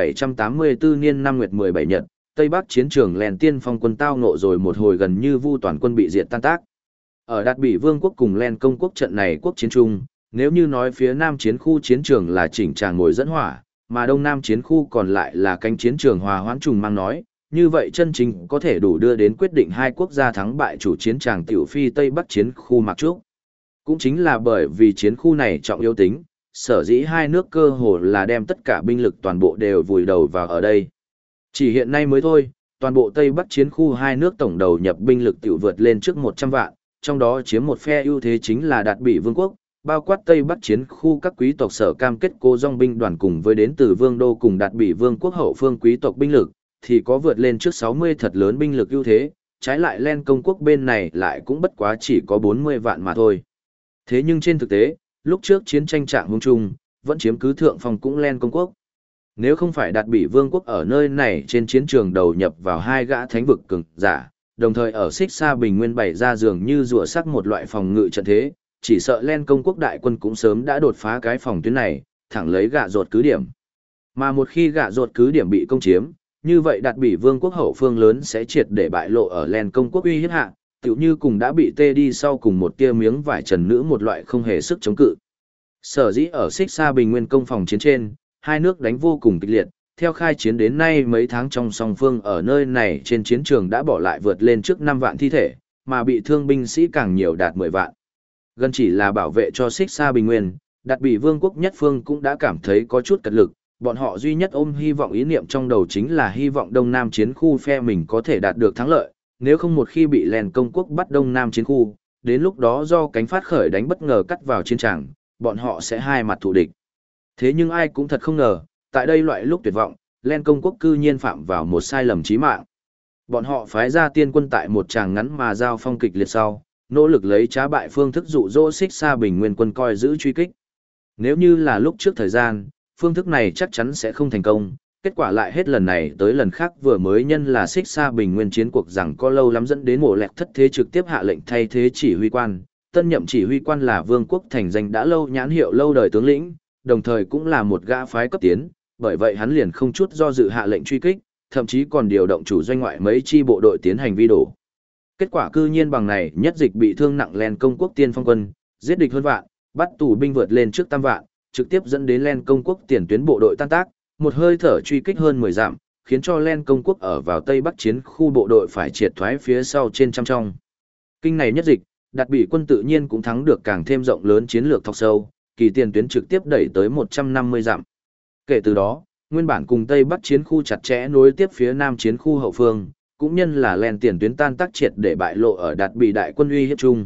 1784 niên 5 nguyệt 17 nhật, Tây Bắc chiến trường lèn tiên phong quân tao ngộ rồi một hồi gần như vu toàn quân bị diệt tan tác. Ở Đạt Bỉ Vương quốc cùng Len công quốc trận này quốc chiến chung, nếu như nói phía Nam chiến khu chiến trường là chỉnh tràng ngồi dẫn hỏa, mà Đông Nam chiến khu còn lại là cánh chiến trường hòa hoãn trùng mang nói, như vậy chân chính có thể đủ đưa đến quyết định hai quốc gia thắng bại chủ chiến tràng tiểu phi Tây Bắc chiến khu Mạc Trúc. Cũng chính là bởi vì chiến khu này trọng yếu tính, sở dĩ hai nước cơ hồ là đem tất cả binh lực toàn bộ đều vùi đầu vào ở đây. Chỉ hiện nay mới thôi, toàn bộ Tây Bắc chiến khu hai nước tổng đầu nhập binh lực tiểu vượt lên trước 100 vạn, trong đó chiếm một phe ưu thế chính là Đạt Bỉ Vương quốc, bao quát Tây Bắc chiến khu các quý tộc sở cam kết cố dòng binh đoàn cùng với đến từ Vương đô cùng Đạt Bỉ Vương quốc hậu phương quý tộc binh lực, thì có vượt lên trước 60 thật lớn binh lực ưu thế, trái lại Len công quốc bên này lại cũng bất quá chỉ có 40 vạn mà thôi. Thế nhưng trên thực tế, lúc trước chiến tranh trạng hướng chung, vẫn chiếm cứ thượng phong cũng Len công quốc. Nếu không phải Đạt Bỉ Vương quốc ở nơi này trên chiến trường đầu nhập vào hai gã thánh vực cường giả, đồng thời ở xích xa bình nguyên bày ra dường như rùa sắc một loại phòng ngự trận thế, chỉ sợ Len công quốc đại quân cũng sớm đã đột phá cái phòng tuyến này, thẳng lấy gạ rột cứ điểm. Mà một khi gạ rột cứ điểm bị công chiếm, như vậy Đạt Bỉ Vương quốc hậu phương lớn sẽ triệt để bại lộ ở Len công quốc uy hiếp hạ, tựu như cùng đã bị tê đi sau cùng một tia miếng vải trần nữ một loại không hề sức chống cự. Sở dĩ ở xích xa bình nguyên công phòng chiến trên, hai nước đánh vô cùng kịch liệt, theo khai chiến đến nay mấy tháng trong song phương ở nơi này trên chiến trường đã bỏ lại vượt lên trước 5 vạn thi thể, mà bị thương binh sĩ càng nhiều đạt 10 vạn. Gần chỉ là bảo vệ cho xích xa bình nguyên, Đạt Bỉ Vương quốc nhất phương cũng đã cảm thấy có chút cật lực, bọn họ duy nhất ôm hy vọng ý niệm trong đầu chính là hy vọng Đông Nam chiến khu phe mình có thể đạt được thắng lợi, nếu không một khi bị Len công quốc bắt Đông Nam chiến khu, đến lúc đó do cánh phát khởi đánh bất ngờ cắt vào chiến trường, bọn họ sẽ hai mặt thù địch. Thế nhưng ai cũng thật không ngờ, tại đây loại lúc tuyệt vọng, Len công quốc cư nhiên phạm vào một sai lầm chí mạng. Bọn họ phái ra tiên quân tại một tràng ngắn mà giao phong kịch liệt sau, nỗ lực lấy trá bại phương thức dụ dỗ xích xa bình nguyên quân coi giữ truy kích. Nếu như là lúc trước thời gian, phương thức này chắc chắn sẽ không thành công, kết quả lại hết lần này tới lần khác vừa mới nhân là xích xa bình nguyên chiến cuộc rằng có lâu lắm dẫn đến mổ lẹt thất thế trực tiếp hạ lệnh thay thế chỉ huy quan. Tân nhậm chỉ huy quan là vương quốc thành danh đã lâu nhãn hiệu lâu đời tướng lĩnh, đồng thời cũng là một gã phái cấp tiến, bởi vậy hắn liền không chút do dự hạ lệnh truy kích, thậm chí còn điều động chủ doanh ngoại mấy chi bộ đội tiến hành vi đổ. Kết quả cư nhiên bằng này nhất dịch bị thương nặng Len công quốc tiên phong quân, giết địch hơn vạn, bắt tù binh vượt lên trước tam vạn, trực tiếp dẫn đến Len công quốc tiền tuyến bộ đội tan tác, một hơi thở truy kích hơn 10 dặm, khiến cho Len công quốc ở vào Tây Bắc chiến khu bộ đội phải triệt thoái phía sau trên trăm trong. Kinh này nhất dịch, Đạt Bỉ quân tự nhiên cũng thắng được càng thêm rộng lớn chiến lược thọc sâu, kỳ tiền tuyến trực tiếp đẩy tới 150 dặm. Kể từ đó, nguyên bản cùng Tây Bắc chiến khu chặt chẽ nối tiếp phía Nam chiến khu hậu phương, cũng nhân là Len tiền tuyến tan tác triệt để bại lộ ở Đạt Bỉ đại quân uy hiếp chung.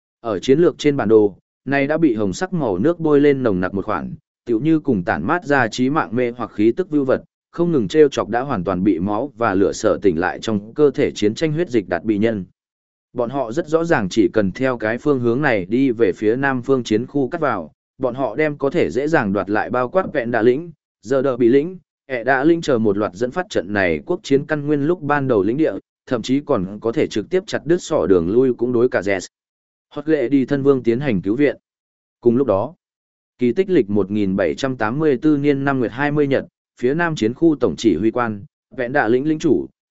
Ở chiến lược trên bản đồ, này đã bị hồng sắc màu nước bôi lên nồng nặc một khoản, tựu như cùng tản mát ra trí mạng mê hoặc khí tức vưu vật, không ngừng treo chọc đã hoàn toàn bị máu và lửa sở tỉnh lại trong cơ thể chiến tranh huyết dịch Đạt Bỉ nhân. Bọn họ rất rõ ràng chỉ cần theo cái phương hướng này đi về phía Nam phương chiến khu cắt vào, bọn họ đem có thể dễ dàng đoạt lại bao quát vẹn đà lĩnh, giờ đợi bị lĩnh, đã lĩnh chờ một loạt dẫn phát trận này quốc chiến căn nguyên lúc ban đầu lĩnh địa, thậm chí còn có thể trực tiếp chặt đứt sỏ đường lui cũng đối cả Jess. Hoặc lệ đi thân vương tiến hành cứu viện. Cùng lúc đó, kỳ tích lịch 1784 niên 5 nguyệt 20 nhật, phía Nam chiến khu tổng chỉ huy quan, vẹn đà lĩnh lĩnh chủ,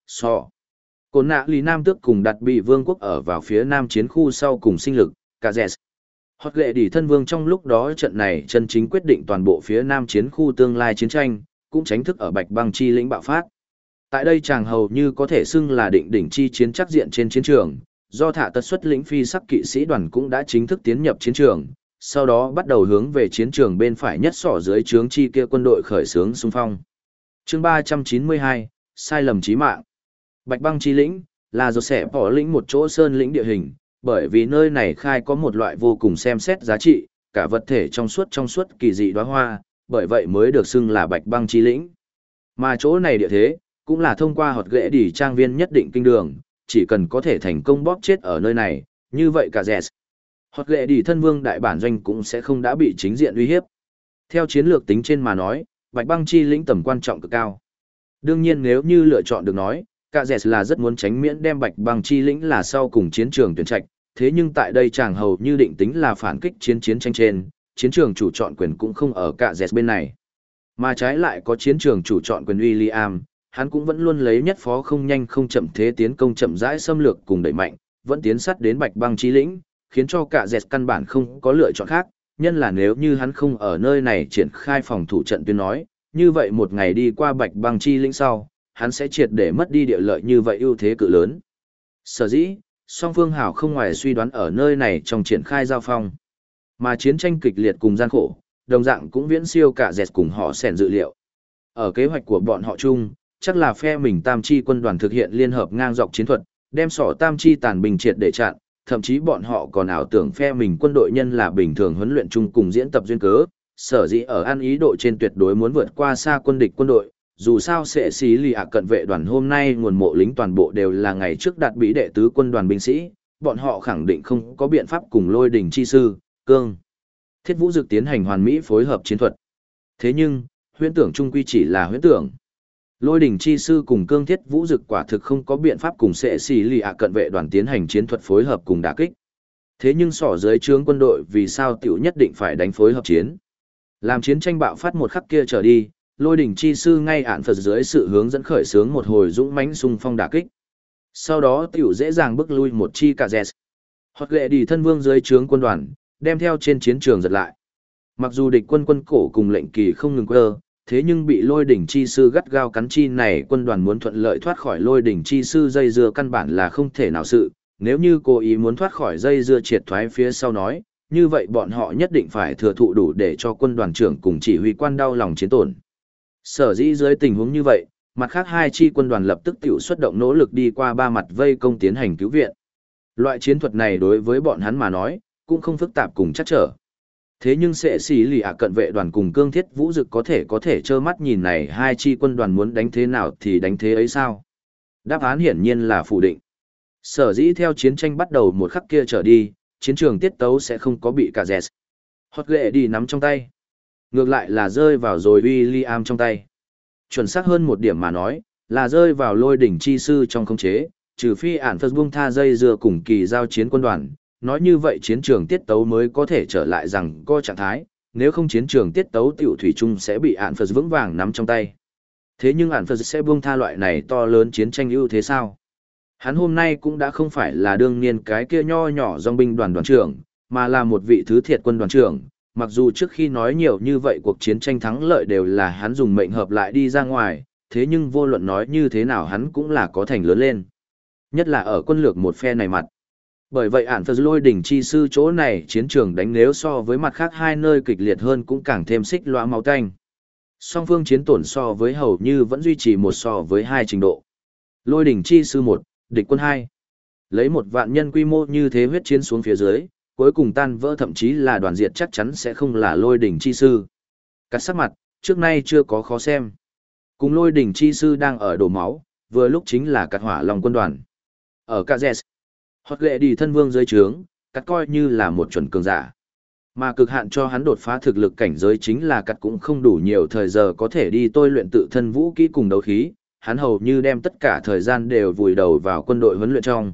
So. Cồn nạ lì Nam Tước cùng đặt bị vương quốc ở vào phía nam chiến khu sau cùng sinh lực, Kazes. Hoặc lệ đỉ thân vương trong lúc đó trận này chân chính quyết định toàn bộ phía nam chiến khu tương lai chiến tranh, cũng tránh thức ở Bạch Băng Chi lĩnh bạo phát. Tại đây chàng hầu như có thể xưng là định đỉnh chi chiến chắc diện trên chiến trường, do thả tật xuất lĩnh phi sắc kỵ sĩ đoàn cũng đã chính thức tiến nhập chiến trường, sau đó bắt đầu hướng về chiến trường bên phải nhất sỏ dưới trướng chi kia quân đội khởi xướng xung phong. Chương 392, sai lầm chí mạng. Bạch Băng Chi lĩnh là do sẽ bỏ lĩnh một chỗ sơn lĩnh địa hình, bởi vì nơi này khai có một loại vô cùng xem xét giá trị, cả vật thể trong suốt kỳ dị đóa hoa, bởi vậy mới được xưng là Bạch Băng Chi lĩnh. Mà chỗ này địa thế, cũng là thông qua hột ghệ đỉ trang viên nhất định kinh đường, chỉ cần có thể thành công bóp chết ở nơi này, như vậy cả Dẹt. Hột ghệ đỉ thân vương đại bản doanh cũng sẽ không đã bị chính diện uy hiếp. Theo chiến lược tính trên mà nói, Bạch Băng Chi lĩnh tầm quan trọng cực cao. Đương nhiên nếu như lựa chọn được nói, cả Dẹt là rất muốn tránh miễn đem Bạch Băng Chi lĩnh là sau cùng chiến trường tuyển trạch, thế nhưng tại đây chàng hầu như định tính là phản kích chiến tranh trên, chiến trường chủ chọn quyền cũng không ở cả Dẹt bên này. Mà trái lại có chiến trường chủ chọn quyền William, hắn cũng vẫn luôn lấy nhất phó không nhanh không chậm thế tiến công chậm rãi xâm lược cùng đẩy mạnh, vẫn tiến sát đến Bạch Băng Chi lĩnh, khiến cho cả Dẹt căn bản không có lựa chọn khác, nhân là nếu như hắn không ở nơi này triển khai phòng thủ trận tuyến nói, như vậy một ngày đi qua Bạch Băng Chi lĩnh sau, hắn sẽ triệt để mất đi địa lợi như vậy ưu thế cự lớn. Sở dĩ, song phương hảo không ngoài suy đoán ở nơi này trong triển khai giao phong. Mà chiến tranh kịch liệt cùng gian khổ, đồng dạng cũng viễn siêu cả Dẹt cùng họ sẻn dự liệu. Ở kế hoạch của bọn họ chung, chắc là phe mình Tam Chi quân đoàn thực hiện liên hợp ngang dọc chiến thuật, đem sỏ Tam Chi tàn binh triệt để chặn, thậm chí bọn họ còn ảo tưởng phe mình quân đội nhân là bình thường huấn luyện chung cùng diễn tập duyên cớ, sở dĩ ở ăn ý độ trên tuyệt đối muốn vượt qua xa quân địch quân đội. Dù sao sẽ xí lì cận vệ đoàn hôm nay nguồn mộ lính toàn bộ đều là ngày trước đạt bị đệ tứ quân đoàn binh sĩ, bọn họ khẳng định không có biện pháp cùng Lôi Đình chi sư, Cương Thiết Vũ Dực tiến hành hoàn mỹ phối hợp chiến thuật. Thế nhưng, huyễn tưởng trung quy chỉ là huyễn tưởng. Lôi Đình chi sư cùng Cương Thiết Vũ Dực quả thực không có biện pháp cùng sẽ xí lì cận vệ đoàn tiến hành chiến thuật phối hợp cùng đả kích. Thế nhưng sỏ dưới trướng quân đội vì sao tiểu nhất định phải đánh phối hợp chiến. Làm chiến tranh bạo phát một khắc kia trở đi, Lôi Đỉnh chi sư ngay ản Phật dưới sự hướng dẫn khởi xướng một hồi dũng mãnh xung phong đả kích. Sau đó tiểu dễ dàng bước lui một chi cả Dẹt. Hoặc lệ đi thân vương dưới trướng quân đoàn, đem theo trên chiến trường giật lại. Mặc dù địch quân quân cổ cùng lệnh kỳ không ngừng quơ, thế nhưng bị Lôi Đỉnh chi sư gắt gao cắn chi này quân đoàn muốn thuận lợi thoát khỏi Lôi Đỉnh chi sư dây dưa căn bản là không thể nào sự. Nếu như cố ý muốn thoát khỏi dây dưa triệt thoái phía sau nói, như vậy bọn họ nhất định phải thừa thụ đủ để cho quân đoàn trưởng cùng chỉ huy quan đau lòng chiến tổn. Sở dĩ dưới tình huống như vậy, mặt khác hai chi quân đoàn lập tức tiểu xuất động nỗ lực đi qua ba mặt vây công tiến hành cứu viện. Loại chiến thuật này đối với bọn hắn mà nói, cũng không phức tạp cùng chắc trở. Thế nhưng sẽ xỉ lì cận vệ đoàn cùng Cương Thiết Vũ Dực có thể trơ mắt nhìn này hai chi quân đoàn muốn đánh thế nào thì đánh thế ấy sao? Đáp án hiển nhiên là phủ định. Sở dĩ theo chiến tranh bắt đầu một khắc kia trở đi, chiến trường tiết tấu sẽ không có bị cả Dẹt. Hot lệ đi nắm trong tay. Ngược lại là rơi vào rồi William trong tay. Chuẩn xác hơn một điểm mà nói, là rơi vào Lôi Đỉnh chi sư trong khống chế, trừ phi ản Phật buông tha dây dưa cùng kỳ giao chiến quân đoàn, nói như vậy chiến trường tiết tấu mới có thể trở lại rằng có trạng thái, nếu không chiến trường tiết tấu tiểu thủy chung sẽ bị ản Phật vững vàng nắm trong tay. Thế nhưng ản Phật sẽ buông tha loại này to lớn chiến tranh ưu thế sao? Hắn hôm nay cũng đã không phải là đương niên cái kia nho nhỏ dòng binh đoàn trưởng, mà là một vị thứ thiệt quân đoàn trưởng. Mặc dù trước khi nói nhiều như vậy cuộc chiến tranh thắng lợi đều là hắn dùng mệnh hợp lại đi ra ngoài, thế nhưng vô luận nói như thế nào hắn cũng là có thành lớn lên. Nhất là ở quân lược một phe này mặt. Bởi vậy ản Phật Lôi Đỉnh chi sư chỗ này chiến trường đánh nếu so với mặt khác hai nơi kịch liệt hơn cũng càng thêm xích lõa máu tanh. Song phương chiến tổn so với hầu như vẫn duy trì một so với hai trình độ. Lôi Đỉnh chi sư 1, địch quân 2. Lấy một vạn nhân quy mô như thế huyết chiến xuống phía dưới, cuối cùng tan vỡ thậm chí là đoàn diệt chắc chắn sẽ không là Lôi Đỉnh chi sư. Cắt sắc mặt, trước nay chưa có khó xem. Cùng Lôi Đỉnh chi sư đang ở đổ máu, vừa lúc chính là cắt hỏa lòng quân đoàn. Ở Kazes, Hot lệ đi thân vương dưới trướng, cắt coi như là một chuẩn cường giả. Mà cực hạn cho hắn đột phá thực lực cảnh giới chính là cắt cũng không đủ nhiều thời giờ có thể đi tôi luyện tự thân vũ kỹ cùng đấu khí, hắn hầu như đem tất cả thời gian đều vùi đầu vào quân đội huấn luyện trong.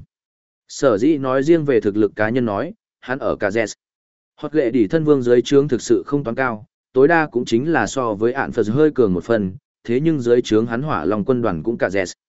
Sở dĩ nói riêng về thực lực cá nhân nói, hắn ở Kazes. Hot lệ đi thân vương dưới trướng thực sự không toán cao, tối đa cũng chính là so với ạn Phật hơi cường một phần, thế nhưng dưới trướng hắn hỏa lòng quân đoàn cũng Kazes.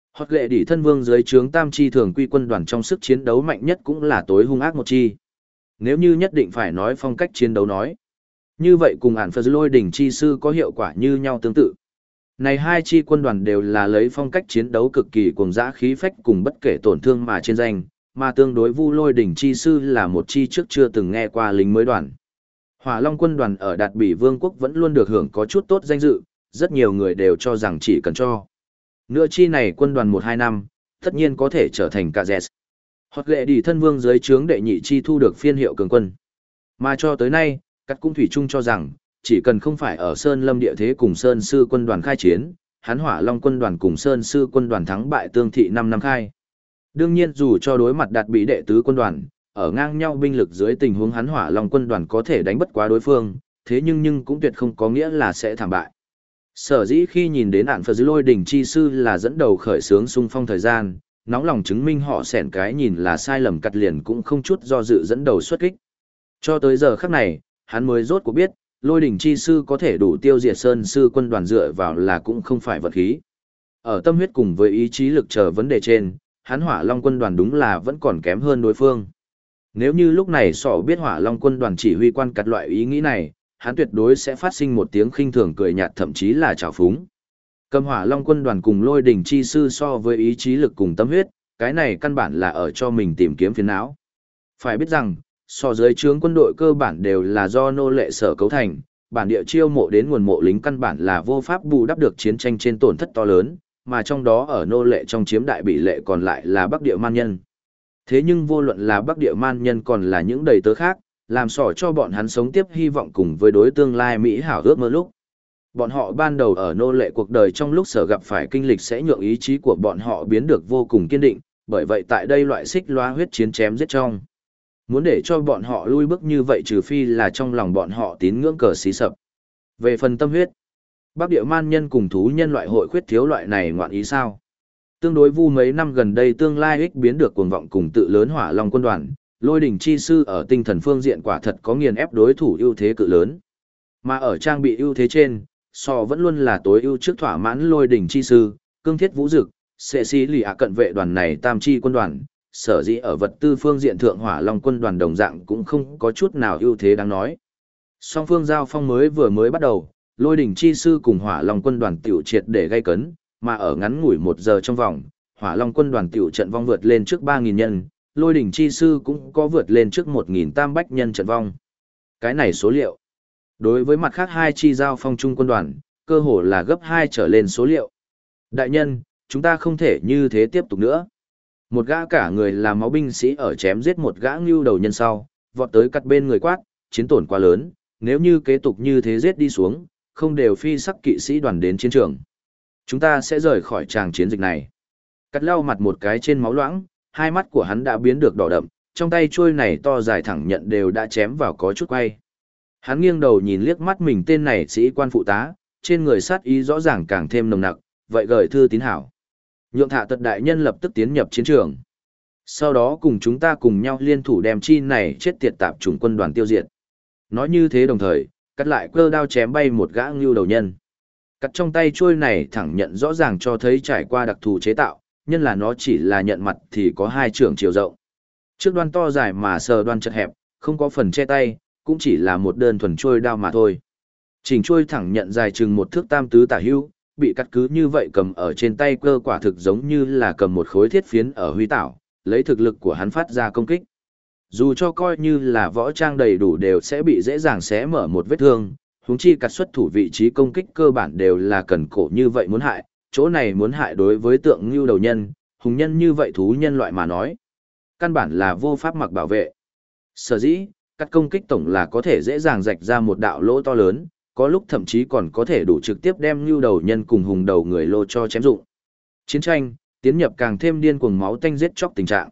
Hoặc lệ đỉ thân vương dưới trướng tam chi thường quy quân đoàn trong sức chiến đấu mạnh nhất cũng là tối hung ác một chi. Nếu như nhất định phải nói phong cách chiến đấu nói, như vậy cùng ản phật lôi đỉnh chi sư có hiệu quả như nhau tương tự. Này hai chi quân đoàn đều là lấy phong cách chiến đấu cực kỳ cuồng dã khí phách cùng bất kể tổn thương mà trên danh, mà tương đối Vu Lôi đỉnh chi sư là một chi trước chưa từng nghe qua lính mới đoàn. Hỏa Long quân đoàn ở Đạt Bỉ Vương quốc vẫn luôn được hưởng có chút tốt danh dự, rất nhiều người đều cho rằng chỉ cần cho nữa chi này quân đoàn 1-2 năm, tất nhiên có thể trở thành cả dẹt. Hoặc lệ đi thân vương dưới trướng đệ nhị chi thu được phiên hiệu cường quân. Mà cho tới nay, các cung thủy chung cho rằng, chỉ cần không phải ở Sơn Lâm địa thế cùng Sơn Sư quân đoàn khai chiến, hắn Hỏa Long quân đoàn cùng Sơn Sư quân đoàn thắng bại tương thị 5 năm khai. Đương nhiên dù cho đối mặt Đạt Bỉ đệ tứ quân đoàn, ở ngang nhau binh lực dưới tình huống hắn Hỏa Long quân đoàn có thể đánh bất quá đối phương, thế nhưng cũng tuyệt không có nghĩa là sẽ thảm bại. Sở dĩ khi nhìn đến ản Phật dưới lôi đỉnh chi sư là dẫn đầu khởi xướng xung phong thời gian, nóng lòng chứng minh họ xẻn cái nhìn là sai lầm cắt liền cũng không chút do dự dẫn đầu xuất kích. Cho tới giờ khắc này, hắn mới rốt cuộc biết, lôi đỉnh chi sư có thể đủ tiêu diệt Sơn Sư quân đoàn dựa vào là cũng không phải vật khí. Ở tâm huyết cùng với ý chí lực chờ vấn đề trên, hắn Hỏa Long quân đoàn đúng là vẫn còn kém hơn đối phương. Nếu như lúc này Sọ biết Hỏa Long quân đoàn chỉ huy quan cắt loại ý nghĩ này, hắn tuyệt đối sẽ phát sinh một tiếng khinh thường cười nhạt thậm chí là trào phúng. Cầm Hỏa Long quân đoàn cùng lôi đỉnh chi sư so với ý chí lực cùng tâm huyết, cái này căn bản là ở cho mình tìm kiếm phiền não. Phải biết rằng, so dưới trướng quân đội cơ bản đều là do nô lệ sở cấu thành, bản địa chiêu mộ đến nguồn mộ lính căn bản là vô pháp bù đắp được chiến tranh trên tổn thất to lớn, mà trong đó ở nô lệ trong chiếm đại比lệ còn lại là Bắc địa man nhân. Thế nhưng vô luận là Bắc địa man nhân còn là những đầy tớ khác, làm sỏ cho bọn hắn sống tiếp hy vọng cùng với đối tương lai Mỹ hảo ước mơ lúc. Bọn họ ban đầu ở nô lệ cuộc đời trong lúc sở gặp phải kinh lịch sẽ nhượng ý chí của bọn họ biến được vô cùng kiên định, bởi vậy tại đây loại xích loa huyết chiến chém giết trong. Muốn để cho bọn họ lui bước như vậy trừ phi là trong lòng bọn họ tín ngưỡng cờ xí sập. Về phần tâm huyết, Bắc địa man nhân cùng thú nhân loại hội khuyết thiếu loại này ngoạn ý sao? Tương đối vu mấy năm gần đây tương lai ích biến được cuồng vọng cùng tự lớn Hỏa Long quân đoàn, lôi đỉnh chi sư ở tinh thần phương diện quả thật có nghiền ép đối thủ ưu thế cự lớn. Mà ở trang bị ưu thế trên, so vẫn luôn là tối ưu trước thỏa mãn lôi đỉnh chi sư, cương thiết vũ dực, sẽ xí lì ạ cận vệ đoàn này tam chi quân đoàn, sở dĩ ở vật tư phương diện thượng Hỏa Long quân đoàn đồng dạng cũng không có chút nào ưu thế đáng nói. Song phương giao phong vừa mới bắt đầu, lôi đỉnh chi sư cùng Hỏa Long quân đoàn tiểu triệt để gây cấn, mà ở ngắn ngủi 1 giờ trong vòng, Hỏa Long quân đoàn tiểu trận vong vượt lên trước 3.000 nhân, lôi đỉnh chi sư cũng có vượt lên trước 1.000 tam bách nhân trận vong. Cái này số liệu. Đối với mặt khác hai chi giao phong chung quân đoàn, cơ hồ là gấp 2 trở lên số liệu. Đại nhân, chúng ta không thể như thế tiếp tục nữa. Một gã cả người là máu binh sĩ ở chém giết một gã ngưu đầu nhân sau, vọt tới cắt bên người quát, chiến tổn quá lớn, nếu như kế tục như thế giết đi xuống, không đều phi sắc kỵ sĩ đoàn đến chiến trường. Chúng ta sẽ rời khỏi tràng chiến dịch này. Cắt lau mặt một cái trên máu loãng, hai mắt của hắn đã biến được đỏ đậm, trong tay chuôi này to dài thẳng nhận đều đã chém vào có chút quay. Hắn nghiêng đầu nhìn liếc mắt mình tên này sĩ quan phụ tá, trên người sát ý rõ ràng càng thêm nồng nặc, vậy gửi thư tín hảo. Nhượng Thạ Tật đại nhân lập tức tiến nhập chiến trường. Sau đó cùng chúng ta cùng nhau liên thủ đem chi này chết tiệt tạp chủng quân đoàn tiêu diệt. Nói như thế đồng thời, cắt lại cơ đao chém bay một gã ngưu đầu nhân. Cắt trong tay chuôi này thẳng nhận rõ ràng cho thấy trải qua đặc thù chế tạo, nhân là nó chỉ là nhận mặt thì có 2 trượng chiều rộng. Trước đoan to dài mà sờ đoan chật hẹp, không có phần che tay, cũng chỉ là một đơn thuần chuôi đao mà thôi. Chỉnh chuôi thẳng nhận dài chừng 1 thước tam tứ tả hữu, bị cắt cứ như vậy cầm ở trên tay cơ quả thực giống như là cầm một khối thiết phiến ở huy tảo, lấy thực lực của hắn phát ra công kích. Dù cho coi như là võ trang đầy đủ đều sẽ bị dễ dàng xé mở một vết thương, huống chi cắt xuất thủ vị trí công kích cơ bản đều là cần cổ như vậy muốn hại, chỗ này muốn hại đối với tượng ngưu đầu nhân, hùng nhân như vậy thú nhân loại mà nói. Căn bản là vô pháp mặc bảo vệ. Sở dĩ, các công kích tổng là có thể dễ dàng rạch ra một đạo lỗ to lớn, có lúc thậm chí còn có thể đủ trực tiếp đem ngưu đầu nhân cùng hùng đầu người lô cho chém dụng. Chiến tranh, tiến nhập càng thêm điên cuồng máu tanh giết chóc tình trạng.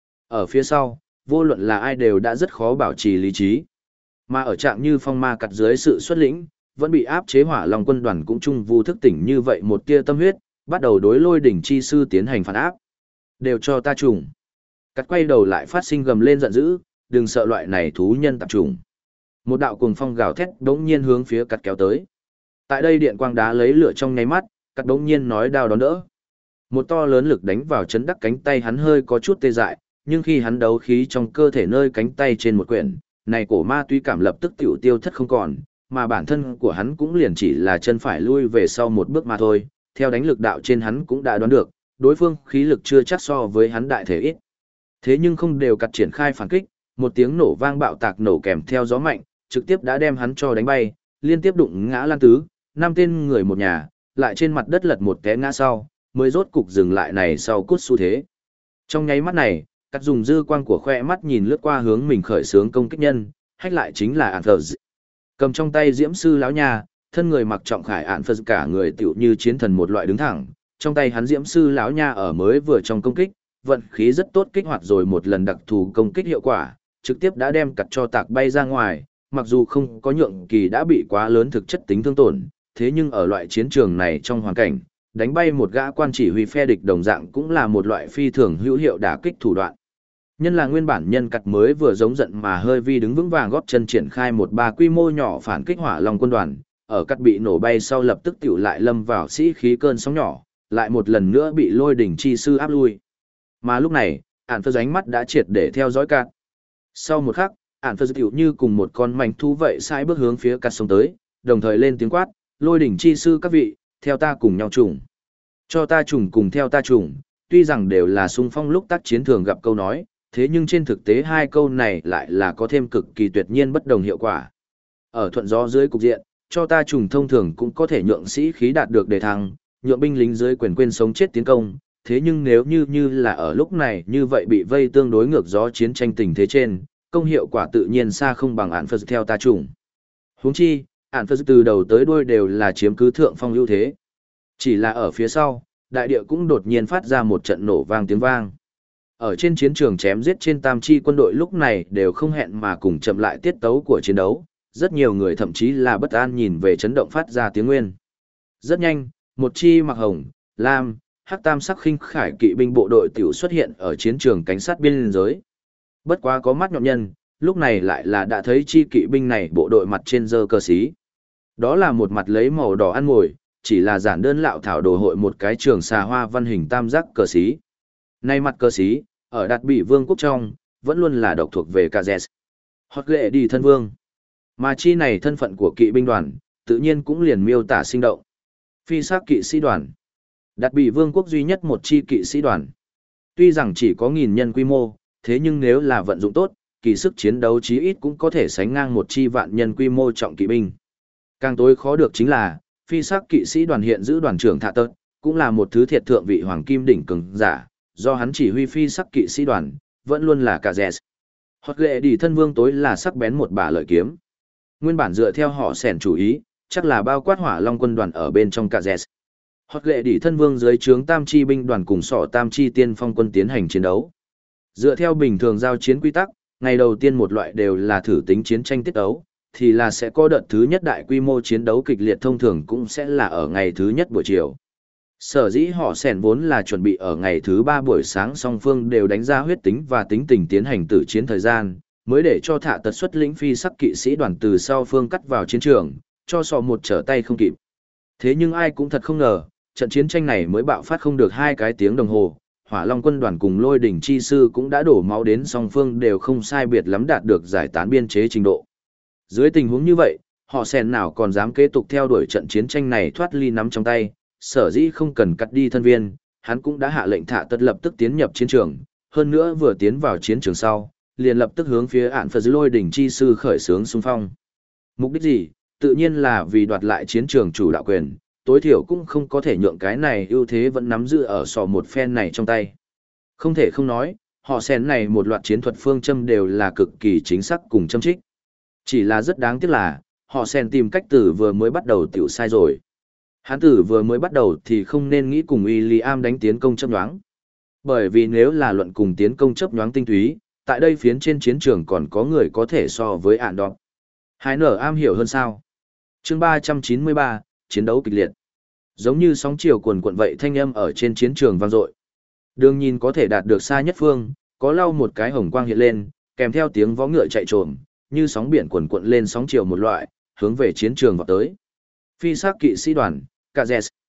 Ở phía sau, vô luận là ai đều đã rất khó bảo trì lý trí. Mà ở trạng như phong ma cặt dưới sự xuất lĩnh, vẫn bị áp chế Hỏa Long quân đoàn cũng chung vu thức tỉnh như vậy một tia tâm huyết, bắt đầu đối lôi đỉnh chi sư tiến hành phản áp. Đều cho ta trùng. Cắt quay đầu lại phát sinh gầm lên giận dữ, đừng sợ loại này thú nhân tạp trùng. Một đạo cuồng phong gào thét đống nhiên hướng phía cắt kéo tới. Tại đây điện quang đá lấy lửa trong nháy mắt, cắt đống nhiên nói đao đón đỡ. Một to lớn lực đánh vào chấn đắc cánh tay hắn hơi có chút tê dại, nhưng khi hắn đấu khí trong cơ thể nơi cánh tay trên một quyển, này cổ ma túy cảm lập tức tiểu tiêu thất không còn, mà bản thân của hắn cũng liền chỉ là chân phải lui về sau một bước mà thôi, theo đánh lực đạo trên hắn cũng đã đoán được, đối phương khí lực chưa chắc so với hắn đại thể ít. Thế nhưng không đều cặt triển khai phản kích, một tiếng nổ vang bạo tạc nổ kèm theo gió mạnh, trực tiếp đã đem hắn cho đánh bay, liên tiếp đụng ngã lan tứ, 5 tên người một nhà, lại trên mặt đất lật một té ngã sau, mới rốt cục dừng lại này sau cút xu thế. Trong nháy mắt này, cắt dùng dư quang của khoe mắt nhìn lướt qua hướng mình khởi xướng công kích nhân, hách lại chính là Anthers. Cầm trong tay diễm sư lão nha, thân người mặc trọng khải Anthers cả người tựu như chiến thần một loại đứng thẳng, trong tay hắn diễm sư lão nha ở mới vừa trong công kích, vận khí rất tốt kích hoạt rồi một lần đặc thù công kích hiệu quả, trực tiếp đã đem cặt cho tạc bay ra ngoài, mặc dù không có nhượng kỳ đã bị quá lớn thực chất tính thương tổn, thế nhưng ở loại chiến trường này trong hoàn cảnh, đánh bay một gã quan chỉ huy phe địch đồng dạng cũng là một loại phi thường hữu hiệu đả kích thủ đoạn. Nhân là nguyên bản nhân cặt mới vừa giống giận mà hơi vi đứng vững vàng góp chân triển khai một ba quy mô nhỏ phản kích hỏa long quân đoàn, ở cắt bị nổ bay sau lập tức tiểu lại lâm vào sĩ khí cơn sóng nhỏ, lại một lần nữa bị lôi đỉnh chi sư áp lui. Mà lúc này, ản phơ ánh mắt đã triệt để theo dõi cắt. Sau một khắc, ản phơ tiểu như cùng một con mảnh thú vậy sai bước hướng phía cắt sông tới, đồng thời lên tiếng quát, lôi đỉnh chi sư các vị, theo ta cùng nhau trùng. Cho ta trùng cùng theo ta trùng, tuy rằng đều là xung phong lúc tác chiến thường gặp câu nói, thế nhưng trên thực tế hai câu này lại là có thêm cực kỳ tuyệt nhiên bất đồng hiệu quả. Ở thuận gió dưới cục diện, cho ta trùng thông thường cũng có thể nhượng sĩ khí đạt được đề thăng, nhượng binh lính dưới quyền quên sống chết tiến công, thế nhưng nếu như là ở lúc này như vậy bị vây tương đối ngược gió chiến tranh tình thế trên, công hiệu quả tự nhiên xa không bằng án phật theo ta trùng. Huống chi, án phật từ đầu tới đuôi đều là chiếm cứ thượng phong ưu thế. Chỉ là ở phía sau, đại địa cũng đột nhiên phát ra một trận nổ vang tiếng vang. Ở trên chiến trường chém giết trên tam chi quân đội lúc này đều không hẹn mà cùng chậm lại tiết tấu của chiến đấu, rất nhiều người thậm chí là bất an nhìn về chấn động phát ra tiếng nguyên. Rất nhanh, một chi mặc hồng, lam, hắc tam sắc khinh khải kỵ binh bộ đội tiểu xuất hiện ở chiến trường cảnh sát biên giới. Bất quá có mắt nhọn nhân, lúc này lại là đã thấy chi kỵ binh này bộ đội mặt trên giơ cờ xí. Đó là một mặt lấy màu đỏ ăn ngồi, chỉ là giản đơn lạo thảo đồ hội một cái trường xà hoa văn hình tam giác cờ xí. Nay mặt cờ xí, ở Đạt Bị Vương quốc trong, vẫn luôn là độc thuộc về Kazes. Hoặc lệ đi thân vương. Mà chi này thân phận của kỵ binh đoàn, tự nhiên cũng liền miêu tả sinh động. Phi sắc kỵ sĩ đoàn. Đạt Bị Vương quốc duy nhất một chi kỵ sĩ đoàn. Tuy rằng chỉ có 1000 nhân quy mô, thế nhưng nếu là vận dụng tốt, kỳ sức chiến đấu chí ít cũng có thể sánh ngang một chi vạn nhân quy mô trọng kỵ binh. Càng tối khó được chính là, phi sắc kỵ sĩ đoàn hiện giữ đoàn trưởng Thạ Tớt, cũng là một thứ thiệt thượng vị hoàng kim đỉnh cường giả, do hắn chỉ huy phi sắc kỵ sĩ đoàn, vẫn luôn là Kazes. Hoặc lệ đi thân vương tối là sắc bén một bả lợi kiếm. Nguyên bản dựa theo họ sẻn chủ ý, chắc là bao quát hỏa long quân đoàn ở bên trong Kazes. Hoặc lệ đi thân vương dưới trướng tam chi binh đoàn cùng sọ tam chi tiên phong quân tiến hành chiến đấu. Dựa theo bình thường giao chiến quy tắc, ngày đầu tiên một loại đều là thử tính chiến tranh tiết đấu, thì là sẽ có đợt thứ nhất đại quy mô chiến đấu kịch liệt thông thường cũng sẽ là ở ngày thứ nhất buổi chiều. Sở dĩ họ sẻn vốn là chuẩn bị ở ngày thứ 3 buổi sáng song phương đều đánh ra huyết tính và tính tình tiến hành tử chiến thời gian, mới để cho Thạ Tật xuất lĩnh phi sắc kỵ sĩ đoàn từ sau phương cắt vào chiến trường, cho sọ một trở tay không kịp. Thế nhưng ai cũng thật không ngờ, trận chiến tranh này mới bạo phát không được 2 cái tiếng đồng hồ, Hỏa Long quân đoàn cùng Lôi đỉnh chi sư cũng đã đổ máu đến song phương đều không sai biệt lắm đạt được giải tán biên chế trình độ. Dưới tình huống như vậy, họ sẻn nào còn dám kế tục theo đuổi trận chiến tranh này thoát ly nắm trong tay, sở dĩ không cần cắt đi thân viên, hắn cũng đã hạ lệnh Thạ Tật lập tức tiến nhập chiến trường, hơn nữa vừa tiến vào chiến trường sau, liền lập tức hướng phía ạn phật dưới Lôi đỉnh chi sư khởi xướng xung phong. Mục đích gì? Tự nhiên là vì đoạt lại chiến trường chủ đạo quyền, tối thiểu cũng không có thể nhượng cái này ưu thế vẫn nắm giữ ở sò một phen này trong tay. Không thể không nói, họ sẻn này một loạt chiến thuật phương châm đều là cực kỳ chính xác cùng châm trích. Chỉ là rất đáng tiếc là, họ sẻn tìm cách từ vừa mới bắt đầu tiểu sai rồi. Hắn tử vừa mới bắt đầu thì không nên nghĩ cùng William đánh tiến công chấp nhoáng. Bởi vì nếu là luận cùng tiến công chấp nhoáng tinh túy, tại đây phiến trên chiến trường còn có người có thể so với ạn đọc. Hai nở am hiểu hơn sao. Chương 393, chiến đấu kịch liệt. Giống như sóng chiều cuồn cuộn vậy thanh âm ở trên chiến trường vang dội. Đường nhìn có thể đạt được xa nhất phương, có lau một cái hồng quang hiện lên, kèm theo tiếng vó ngựa chạy trồm, như sóng biển cuồn cuộn lên sóng chiều một loại, hướng về chiến trường vọt tới. Phi sắc kỵ sĩ đoàn, Kazes.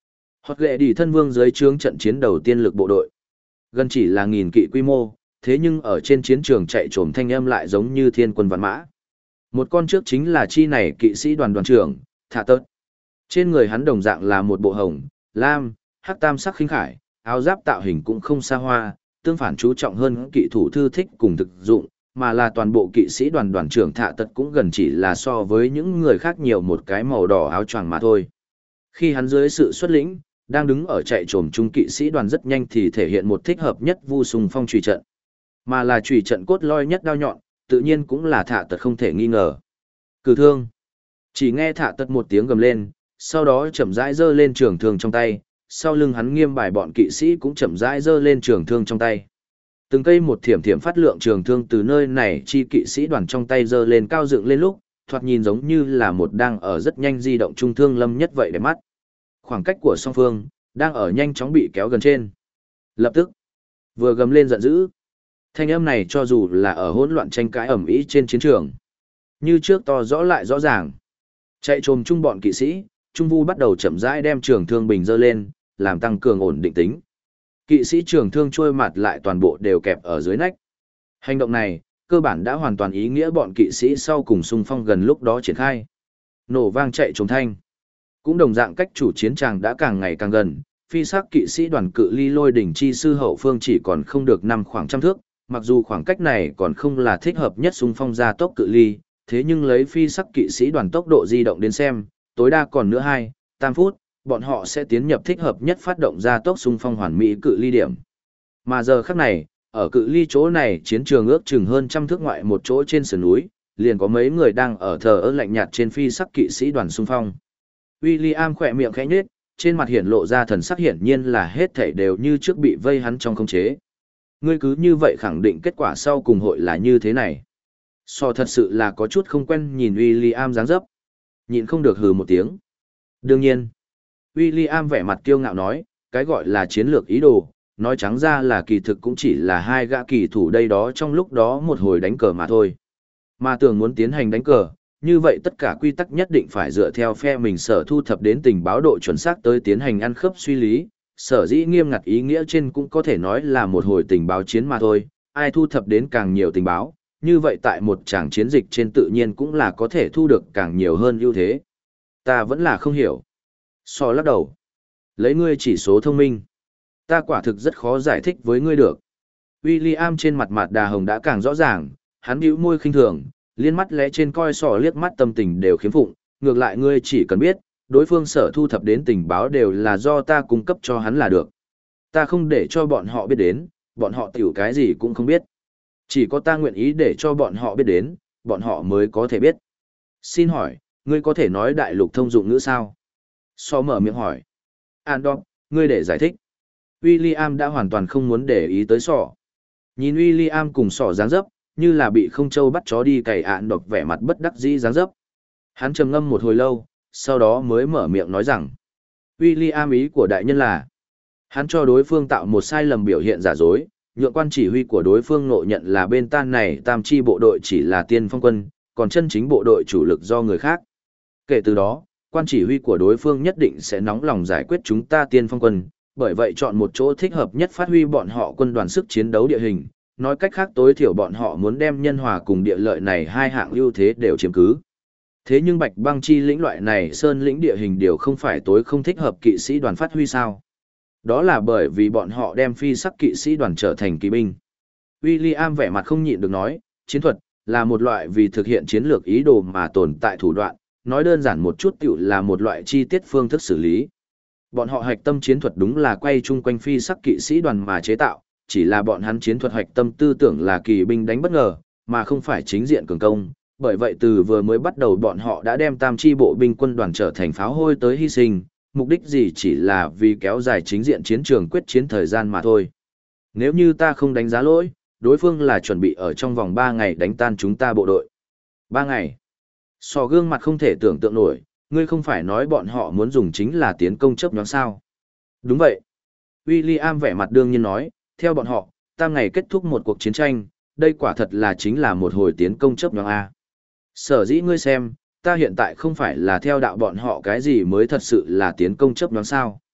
Hoặc lệ đi thân vương dưới trướng trận chiến đầu tiên lực bộ đội. Gần chỉ là 1000 kỵ quy mô, thế nhưng ở trên chiến trường chạy trồm thanh âm lại giống như thiên quân vạn mã. Một con trước chính là chi này kỵ sĩ đoàn đoàn trưởng, Thạ Tớt. Trên người hắn đồng dạng là một bộ hồng, lam, hắc tam sắc khinh khải, áo giáp tạo hình cũng không xa hoa, tương phản chú trọng hơn kỵ thủ thư thích cùng thực dụng, mà là toàn bộ kỵ sĩ đoàn đoàn trưởng Thạ Tật cũng gần chỉ là so với những người khác nhiều một cái màu đỏ áo choàng mà thôi. Khi hắn dưới sự xuất lĩnh, đang đứng ở chạy trồm trung kỵ sĩ đoàn rất nhanh thì thể hiện một thích hợp nhất vu sùng phong chùy trận, mà là chùy trận cốt lõi nhất đao nhọn, tự nhiên cũng là Thạ Tật không thể nghi ngờ. Cử thương. Chỉ nghe Thạ Tật một tiếng gầm lên, sau đó chậm rãi giơ lên trường thương trong tay, sau lưng hắn nghiêm bài bọn kỵ sĩ cũng chậm rãi giơ lên trường thương trong tay. Từng cây một thiểm thiểm phát lượng trường thương từ nơi này chi kỵ sĩ đoàn trong tay giơ lên cao dựng lên lúc, thoạt nhìn giống như là một đang ở rất nhanh di động trung thương lâm nhất vậy để mắt. Khoảng cách của song phương đang ở nhanh chóng bị kéo gần trên. Lập tức, vừa gầm lên giận dữ. Thanh âm này cho dù là ở hỗn loạn tranh cãi ầm ĩ trên chiến trường, như trước to rõ lại rõ ràng. Chạy trồm chung bọn kỵ sĩ, Trung Vu bắt đầu chậm rãi đem trường thương bình dơ lên, làm tăng cường ổn định tính. Kỵ sĩ trường thương trôi mặt lại toàn bộ đều kẹp ở dưới nách. Hành động này, cơ bản đã hoàn toàn ý nghĩa bọn kỵ sĩ sau cùng xung phong gần lúc đó triển khai. Nổ vang chạy trồm thanh. Cũng đồng dạng cách chủ chiến tràng đã càng ngày càng gần, phi sắc kỵ sĩ đoàn cự ly lôi đỉnh chi sư hậu phương chỉ còn không được nằm khoảng trăm thước, mặc dù khoảng cách này còn không là thích hợp nhất xung phong ra tốc cự ly, thế nhưng lấy phi sắc kỵ sĩ đoàn tốc độ di động đến xem, tối đa còn nữa 2-3 phút, bọn họ sẽ tiến nhập thích hợp nhất phát động ra tốc xung phong hoàn mỹ cự ly điểm. Mà giờ khắc này, ở cự ly chỗ này chiến trường ước chừng hơn trăm thước ngoại một chỗ trên sườn núi, liền có mấy người đang ở thờ ơ lạnh nhạt trên phi sắc kỵ sĩ đoàn xung phong. William khỏe miệng khẽ nhếch, trên mặt hiển lộ ra thần sắc hiển nhiên là hết thảy đều như trước bị vây hắn trong khống chế. Ngươi cứ như vậy khẳng định kết quả sau cùng hội là như thế này. So thật sự là có chút không quen nhìn William dáng dấp. Nhịn không được hừ một tiếng. Đương nhiên, William vẻ mặt kiêu ngạo nói, cái gọi là chiến lược ý đồ, nói trắng ra là kỳ thực cũng chỉ là hai gã kỳ thủ đây đó trong lúc đó một hồi đánh cờ mà thôi. Mà tưởng muốn tiến hành đánh cờ, như vậy tất cả quy tắc nhất định phải dựa theo phe mình sở thu thập đến tình báo độ chuẩn xác tới tiến hành ăn khớp suy lý, sở dĩ nghiêm ngặt ý nghĩa trên cũng có thể nói là một hồi tình báo chiến mà thôi, ai thu thập đến càng nhiều tình báo, như vậy tại một tràng chiến dịch trên tự nhiên cũng là có thể thu được càng nhiều hơn ưu thế. Ta vẫn là không hiểu. So lắc đầu. Lấy ngươi chỉ số thông minh. Ta quả thực rất khó giải thích với ngươi được. William trên mặt mặt đà hồng đã càng rõ ràng, hắn bĩu môi khinh thường, liên mắt lẽ trên coi sò liếc mắt tâm tình đều khiếm phụng, ngược lại ngươi chỉ cần biết, đối phương sở thu thập đến tình báo đều là do ta cung cấp cho hắn là được. Ta không để cho bọn họ biết đến, bọn họ tiểu cái gì cũng không biết. Chỉ có ta nguyện ý để cho bọn họ biết đến, bọn họ mới có thể biết. Xin hỏi, ngươi có thể nói đại lục thông dụng ngữ sao? So mở miệng hỏi. Andop, ngươi để giải thích. William đã hoàn toàn không muốn để ý tới sỏ. Nhìn William cùng sỏ dáng dấp, như là bị không châu bắt chó đi cày ạn độc vẻ mặt bất đắc dĩ dáng dấp. Hắn trầm ngâm một hồi lâu, sau đó mới mở miệng nói rằng. William ý của đại nhân là, hắn cho đối phương tạo một sai lầm biểu hiện giả dối, nhượng quan chỉ huy của đối phương ngộ nhận là bên tan này tam chi bộ đội chỉ là tiên phong quân, còn chân chính bộ đội chủ lực do người khác. Kể từ đó, quan chỉ huy của đối phương nhất định sẽ nóng lòng giải quyết chúng ta tiên phong quân, bởi vậy chọn một chỗ thích hợp nhất phát huy bọn họ quân đoàn sức chiến đấu địa hình, nói cách khác tối thiểu bọn họ muốn đem nhân hòa cùng địa lợi này hai hạng ưu thế đều chiếm cứ. Thế nhưng Bạch Băng chi lĩnh loại này sơn lĩnh địa hình đều không phải tối không thích hợp kỵ sĩ đoàn phát huy sao? Đó là bởi vì bọn họ đem phi sắc kỵ sĩ đoàn trở thành kỵ binh. William vẻ mặt không nhịn được nói, chiến thuật là một loại vì thực hiện chiến lược ý đồ mà tồn tại thủ đoạn, nói đơn giản một chút tiểu là một loại chi tiết phương thức xử lý. Bọn họ hạch tâm chiến thuật đúng là quay chung quanh phi sắc kỵ sĩ đoàn mà chế tạo, chỉ là bọn hắn chiến thuật hạch tâm tư tưởng là kỳ binh đánh bất ngờ, mà không phải chính diện cường công. Bởi vậy từ vừa mới bắt đầu bọn họ đã đem tam chi bộ binh quân đoàn trở thành pháo hôi tới hy sinh, mục đích gì chỉ là vì kéo dài chính diện chiến trường quyết chiến thời gian mà thôi. Nếu như ta không đánh giá lỗi, đối phương là chuẩn bị ở trong vòng 3 ngày đánh tan chúng ta bộ đội. 3 ngày. Sò gương mặt không thể tưởng tượng nổi, ngươi không phải nói bọn họ muốn dùng chính là tiến công chớp nhoáng sao. Đúng vậy. William vẻ mặt đương nhiên nói, theo bọn họ, tam ngày kết thúc một cuộc chiến tranh, đây quả thật là chính là một hồi tiến công chớp nhoáng A. Sở dĩ ngươi xem, ta hiện tại không phải là theo đạo bọn họ cái gì mới thật sự là tiến công chớp nhoáng sao.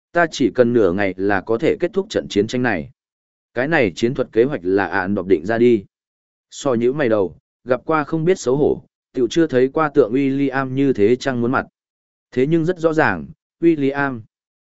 Ta chỉ cần nửa ngày là có thể kết thúc trận chiến tranh này. Cái này chiến thuật kế hoạch là ạn đọc định ra đi. So nhữ mày đầu, gặp qua không biết xấu hổ, tiểu chưa thấy qua tượng William như thế chăng muốn mặt. Thế nhưng rất rõ ràng, William,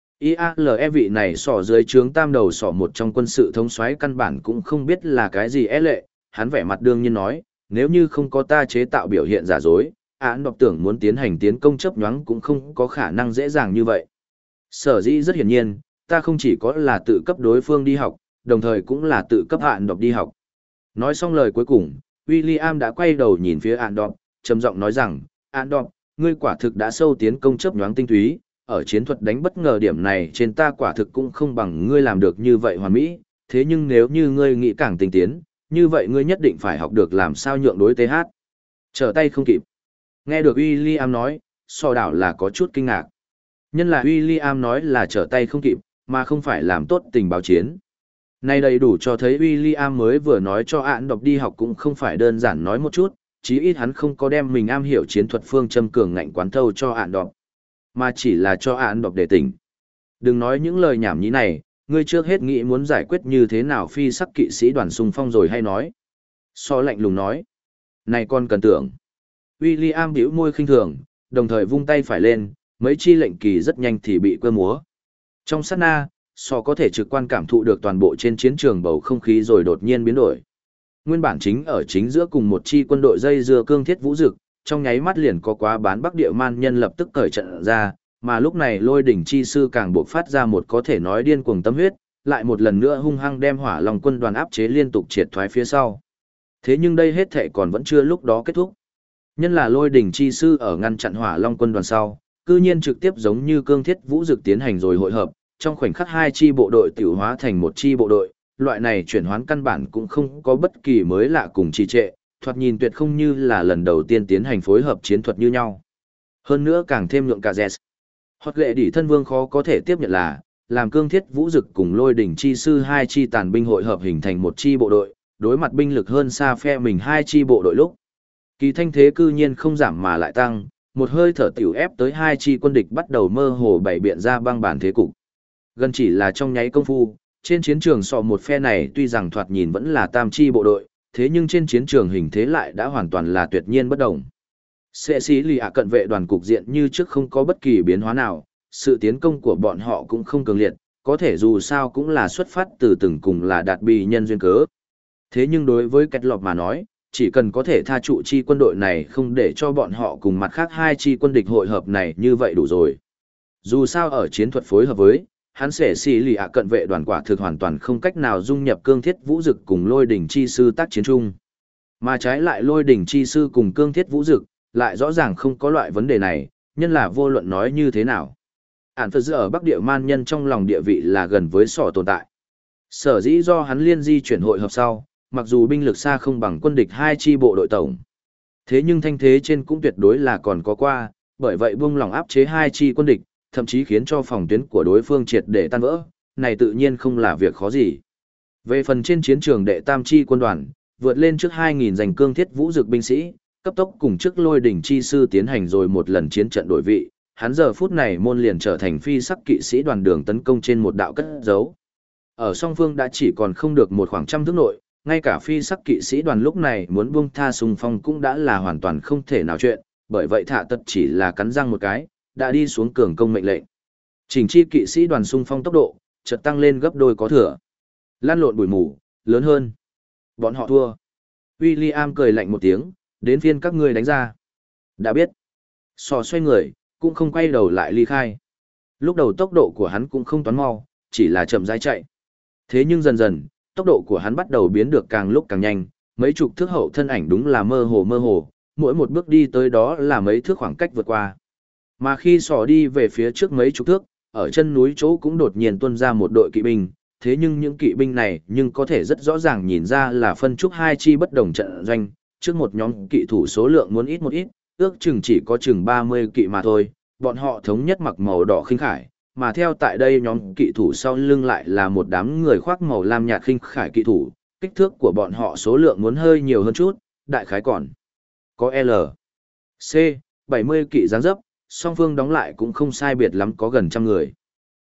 IALE vị này sỏ dưới trướng tam đầu sỏ một trong quân sự thống soái căn bản cũng không biết là cái gì lệ, hắn vẻ mặt đương nhiên nói, nếu như không có ta chế tạo biểu hiện giả dối, án đọc tưởng muốn tiến hành tiến công chấp nhoáng cũng không có khả năng dễ dàng như vậy. Sở dĩ rất hiển nhiên, ta không chỉ có là tự cấp đối phương đi học, đồng thời cũng là tự cấp án đọc đi học. Nói xong lời cuối cùng, William đã quay đầu nhìn phía án đọc, trầm giọng nói rằng, án đọc, ngươi quả thực đã sâu tiến công chấp nhoáng tinh túy, ở chiến thuật đánh bất ngờ điểm này trên ta quả thực cũng không bằng ngươi làm được như vậy hoàn mỹ, thế nhưng nếu như ngươi nghĩ càng tinh tiến, như vậy ngươi nhất định phải học được làm sao nhượng đối TH. Trở tay không kịp. Nghe được William nói, so đảo là có chút kinh ngạc. Nhân là William nói là trở tay không kịp, mà không phải làm tốt tình báo chiến. Này đầy đủ cho thấy William mới vừa nói cho án đọc đi học cũng không phải đơn giản nói một chút, chí ít hắn không có đem mình am hiểu chiến thuật phương châm cường ngạnh quán thâu cho án đọc, mà chỉ là cho án đọc để tỉnh. Đừng nói những lời nhảm nhí này, ngươi trước hết nghĩ muốn giải quyết như thế nào phi sắc kỵ sĩ đoàn xung phong rồi hay nói. So lạnh lùng nói. Này con cần tưởng. William bĩu môi khinh thường, đồng thời vung tay phải lên, mấy chi lệnh kỳ rất nhanh thì bị quơ múa. Trong sát na, so có thể trực quan cảm thụ được toàn bộ trên chiến trường bầu không khí rồi đột nhiên biến đổi. Nguyên bản chính ở chính giữa cùng một chi quân đội dây dưa cương thiết vũ dực, trong nháy mắt liền có quá bán Bắc Địa Man nhân lập tức cởi trận ra, mà lúc này Lôi đỉnh chi sư càng buộc phát ra một có thể nói điên cuồng tâm huyết, lại một lần nữa hung hăng đem Hỏa Long quân đoàn áp chế liên tục triệt thoái phía sau. Thế nhưng đây hết thảy còn vẫn chưa lúc đó kết thúc. Nhân là Lôi đỉnh chi sư ở ngăn chặn Hỏa Long quân đoàn sau, cư nhiên trực tiếp giống như cương thiết vũ dực tiến hành rồi hội hợp, trong khoảnh khắc hai chi bộ đội tiểu hóa thành một chi bộ đội, loại này chuyển hoán căn bản cũng không có bất kỳ mới lạ cùng trì trệ, thoạt nhìn tuyệt không như là lần đầu tiên tiến hành phối hợp chiến thuật như nhau. Hơn nữa càng thêm lượng cả dẹt. Hoặc lệ đỉ thân vương khó có thể tiếp nhận là, làm cương thiết vũ dực cùng lôi đỉnh chi sư hai chi tàn binh hội hợp hình thành một chi bộ đội, đối mặt binh lực hơn xa phe mình hai chi bộ đội lúc. Kỳ thanh thế cư nhiên không giảm mà lại tăng, một hơi thở tiểu ép tới hai chi quân địch bắt đầu mơ hồ bày biện ra băng bản thế cục. Gần chỉ là trong nháy công phu, trên chiến trường sọ một phe này tuy rằng thoạt nhìn vẫn là tam chi bộ đội, thế nhưng trên chiến trường hình thế lại đã hoàn toàn là tuyệt nhiên bất động. Sẽ xí lì ạ cận vệ đoàn cục diện như trước không có bất kỳ biến hóa nào, sự tiến công của bọn họ cũng không cường liệt, có thể dù sao cũng là xuất phát từ từng cùng là đạt bì nhân duyên cớ. Thế nhưng đối với Kết Lọp mà nói, chỉ cần có thể tha trụ chi quân đội này không để cho bọn họ cùng mặt khác hai chi quân địch hội hợp này như vậy đủ rồi. Dù sao ở chiến thuật phối hợp với, hắn sẽ xì lì ạ cận vệ đoàn quả thực hoàn toàn không cách nào dung nhập cương thiết vũ dực cùng lôi đỉnh chi sư tác chiến chung. Mà trái lại lôi đỉnh chi sư cùng cương thiết vũ dực, lại rõ ràng không có loại vấn đề này, nhân là vô luận nói như thế nào. Ản Phật Dư ở Bắc Địa Man nhân trong lòng địa vị là gần với sỏ tồn tại. Sở dĩ do hắn liên di chuyển hội hợp sau, mặc dù binh lực xa không bằng quân địch hai chi bộ đội tổng. Thế nhưng thanh thế trên cũng tuyệt đối là còn có qua, bởi vậy buông lòng áp chế hai chi quân địch, thậm chí khiến cho phòng tuyến của đối phương triệt để tan vỡ, này tự nhiên không là việc khó gì. Về phần trên chiến trường đệ tam chi quân đoàn, vượt lên trước 2.000 giành cương thiết vũ dực binh sĩ, cấp tốc cùng trước lôi đỉnh chi sư tiến hành rồi một lần chiến trận đổi vị, hắn giờ phút này môn liền trở thành phi sắc kỵ sĩ đoàn đường tấn công trên một đạo cất giấu. Ở song phương đã chỉ còn không được một khoảng trăm thước nội, ngay cả phi sắc kỵ sĩ đoàn lúc này muốn buông tha xung phong cũng đã là hoàn toàn không thể nào chuyện, bởi vậy thả tật chỉ là cắn răng một cái, đã đi xuống cường công mệnh lệnh. Chỉnh chi kỵ sĩ đoàn xung phong tốc độ, chợt tăng lên gấp đôi có thừa. Lan lộn bụi mù, lớn hơn. Bọn họ thua. William cười lạnh một tiếng, đến phiên các ngươi đánh ra. Đã biết. Sò xoay người, cũng không quay đầu lại ly khai. Lúc đầu tốc độ của hắn cũng không toán mau, chỉ là chậm rãi chạy. Thế nhưng dần dần, tốc độ của hắn bắt đầu biến được càng lúc càng nhanh, mấy chục thước hậu thân ảnh đúng là mơ hồ, mỗi một bước đi tới đó là mấy thước khoảng cách vượt qua. Mà khi sò đi về phía trước mấy chục thước, ở chân núi chỗ cũng đột nhiên tuôn ra một đội kỵ binh, thế nhưng những kỵ binh này nhưng có thể rất rõ ràng nhìn ra là phân trúc hai chi bất đồng trận doanh, trước một nhóm kỵ thủ số lượng muốn ít một ít, ước chừng chỉ có chừng 30 kỵ mà thôi, bọn họ thống nhất mặc màu đỏ khinh khải, mà theo tại đây nhóm kỵ thủ sau lưng lại là một đám người khoác màu lam nhạt khinh khải kỵ thủ, kích thước của bọn họ số lượng muốn hơi nhiều hơn chút, đại khái còn có L, C, 70 kỵ dáng dấp, song phương đóng lại cũng không sai biệt lắm có gần trăm người.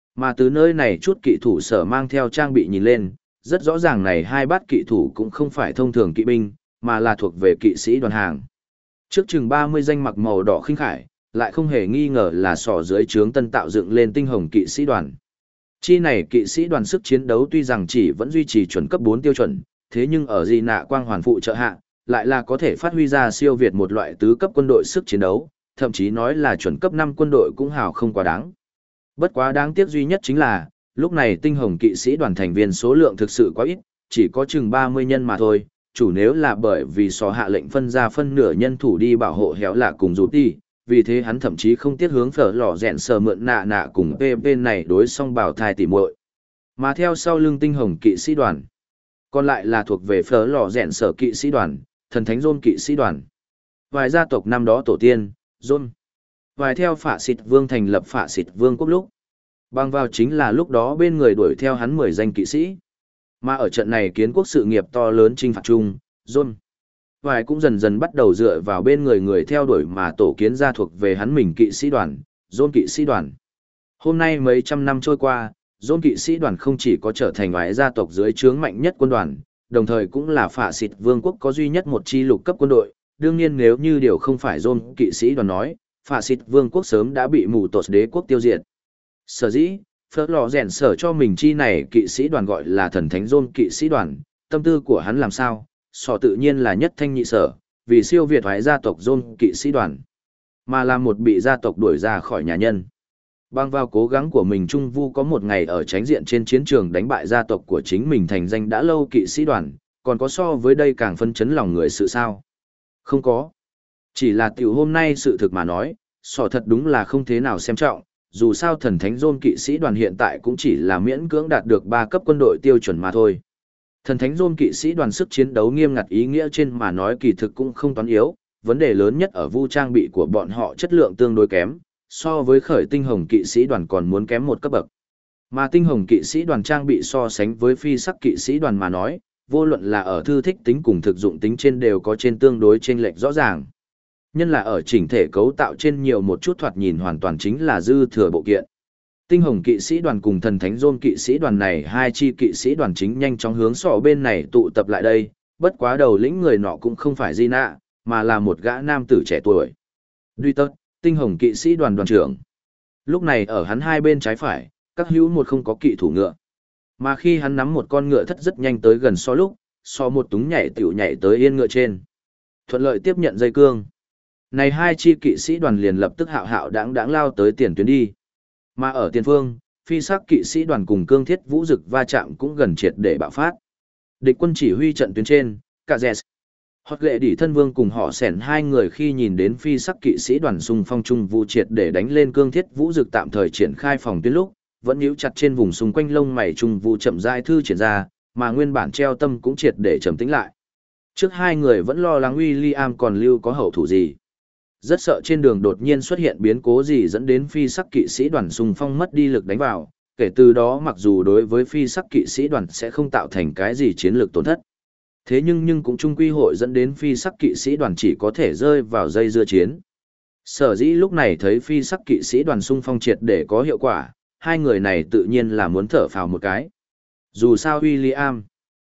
Mà từ nơi này chút kỵ thủ sở mang theo trang bị nhìn lên, rất rõ ràng này hai bát kỵ thủ cũng không phải thông thường kỵ binh, mà là thuộc về kỵ sĩ đoàn hàng. Trước chừng 30 danh mặc màu đỏ khinh khải, lại không hề nghi ngờ là sỏ dưới trướng tân tạo dựng lên tinh hồng kỵ sĩ đoàn. Chi này kỵ sĩ đoàn sức chiến đấu tuy rằng chỉ vẫn duy trì chuẩn cấp 4 tiêu chuẩn, thế nhưng ở di nạ quang hoàn phụ trợ hạ, lại là có thể phát huy ra siêu việt một loại tứ cấp quân đội sức chiến đấu, thậm chí nói là chuẩn cấp 5 quân đội cũng hào không quá đáng. Bất quá đáng tiếc duy nhất chính là, lúc này tinh hồng kỵ sĩ đoàn thành viên số lượng thực sự quá ít, chỉ có chừng 30 nhân mà thôi, chủ nếu là bởi vì sò hạ lệnh phân ra phân nửa nhân thủ đi bảo hộ héo lạ cùng rụt đi, vì thế hắn thậm chí không tiếc hướng phở lò rèn sờ mượn nạ nạ cùng PP này đối song bảo thai tỉ muội. Mà theo sau lưng tinh hồng kỵ sĩ đoàn, còn lại là thuộc về phở lò rèn sở kỵ sĩ đoàn, thần thánh Rôn kỵ sĩ đoàn. Vài gia tộc năm đó tổ tiên, Rôn. Vài theo phạ xịt vương thành lập phạ xịt vương quốc lúc. Bằng vào chính là lúc đó bên người đuổi theo hắn 10 danh kỵ sĩ. Mà ở trận này kiến quốc sự nghiệp to lớn chinh phạt chung, Rôn. Vài cũng dần dần bắt đầu dựa vào bên người theo đuổi mà tổ kiến ra thuộc về hắn mình kỵ sĩ đoàn, Rôn kỵ sĩ đoàn. Hôm nay mấy trăm năm trôi qua, Rôn kỵ sĩ đoàn không chỉ có trở thành vài gia tộc dưới trướng mạnh nhất quân đoàn, đồng thời cũng là phạ xịt vương quốc có duy nhất một chi lục cấp quân đội. Đương nhiên nếu như điều không phải Rôn kỵ sĩ đoàn nói, phạ xịt vương quốc sớm đã bị mù tột đế quốc tiêu diệt. Sở dĩ, phớt lò rèn sở cho mình chi này kỵ sĩ đoàn gọi là thần thánh Rôn kỵ sĩ đoàn, tâm tư của hắn làm sao, sọ tự nhiên là nhất thanh nhị sở, vì siêu việt thoái gia tộc Rôn kỵ sĩ đoàn, mà là một bị gia tộc đuổi ra khỏi nhà nhân. Bằng vào cố gắng của mình Trung Vu có một ngày ở tránh diện trên chiến trường đánh bại gia tộc của chính mình thành danh đã lâu kỵ sĩ đoàn, còn có so với đây càng phân chấn lòng người sự sao? Không có. Chỉ là tiểu hôm nay sự thực mà nói, sọ thật đúng là không thế nào xem trọng, dù sao thần thánh Rôn kỵ sĩ đoàn hiện tại cũng chỉ là miễn cưỡng đạt được 3 cấp quân đội tiêu chuẩn mà thôi. Thần thánh Rôn kỵ sĩ đoàn sức chiến đấu nghiêm ngặt ý nghĩa trên mà nói kỳ thực cũng không toán yếu, vấn đề lớn nhất ở vu trang bị của bọn họ chất lượng tương đối kém, so với khởi tinh hồng kỵ sĩ đoàn còn muốn kém một cấp bậc. Mà tinh hồng kỵ sĩ đoàn trang bị so sánh với phi sắc kỵ sĩ đoàn mà nói, vô luận là ở thư thích tính cùng thực dụng tính trên đều có trên tương đối chênh lệch rõ ràng. Nhân là ở chỉnh thể cấu tạo trên nhiều một chút thoạt nhìn hoàn toàn chính là dư thừa bộ kiện. Tinh hồng kỵ sĩ đoàn cùng thần thánh Rôn kỵ sĩ đoàn này hai chi kỵ sĩ đoàn chính nhanh chóng hướng sọ bên này tụ tập lại đây, bất quá đầu lĩnh người nọ cũng không phải Gina, mà là một gã nam tử trẻ tuổi. Duy tật, tinh hồng kỵ sĩ đoàn đoàn trưởng. Lúc này ở hắn hai bên trái phải, các hữu một không có kỵ thủ ngựa. Mà khi hắn nắm một con ngựa thất rất nhanh tới gần so lúc, so một túng nhảy tiểu nhảy tới yên ngựa trên. Thuận lợi tiếp nhận dây cương. Này hai chi kỵ sĩ đoàn liền lập tức hạo hạo đáng lao tới tiền tuyến đi. Mà ở tiền phương, phi sắc kỵ sĩ đoàn cùng cương thiết vũ dực va chạm cũng gần triệt để bạo phát. Địch quân chỉ huy trận tuyến trên, cả Dẹt. Hoặc lệ đỉ thân vương cùng họ sẻn hai người khi nhìn đến phi sắc kỵ sĩ đoàn xung phong trung vũ triệt để đánh lên cương thiết vũ dực tạm thời triển khai phòng tuyến lúc, vẫn nhíu chặt trên vùng xung quanh lông mày trung vũ chậm rãi thư triển ra, mà nguyên bản treo tâm cũng triệt để trầm tĩnh lại. Trước hai người vẫn lo lắng William còn lưu có hậu thủ gì. Rất sợ trên đường đột nhiên xuất hiện biến cố gì dẫn đến phi sắc kỵ sĩ đoàn xung phong mất đi lực đánh vào, kể từ đó mặc dù đối với phi sắc kỵ sĩ đoàn sẽ không tạo thành cái gì chiến lược tổn thất. Thế nhưng cũng chung quy hội dẫn đến phi sắc kỵ sĩ đoàn chỉ có thể rơi vào dây dưa chiến. Sở dĩ lúc này thấy phi sắc kỵ sĩ đoàn xung phong triệt để có hiệu quả, hai người này tự nhiên là muốn thở phào một cái. Dù sao William,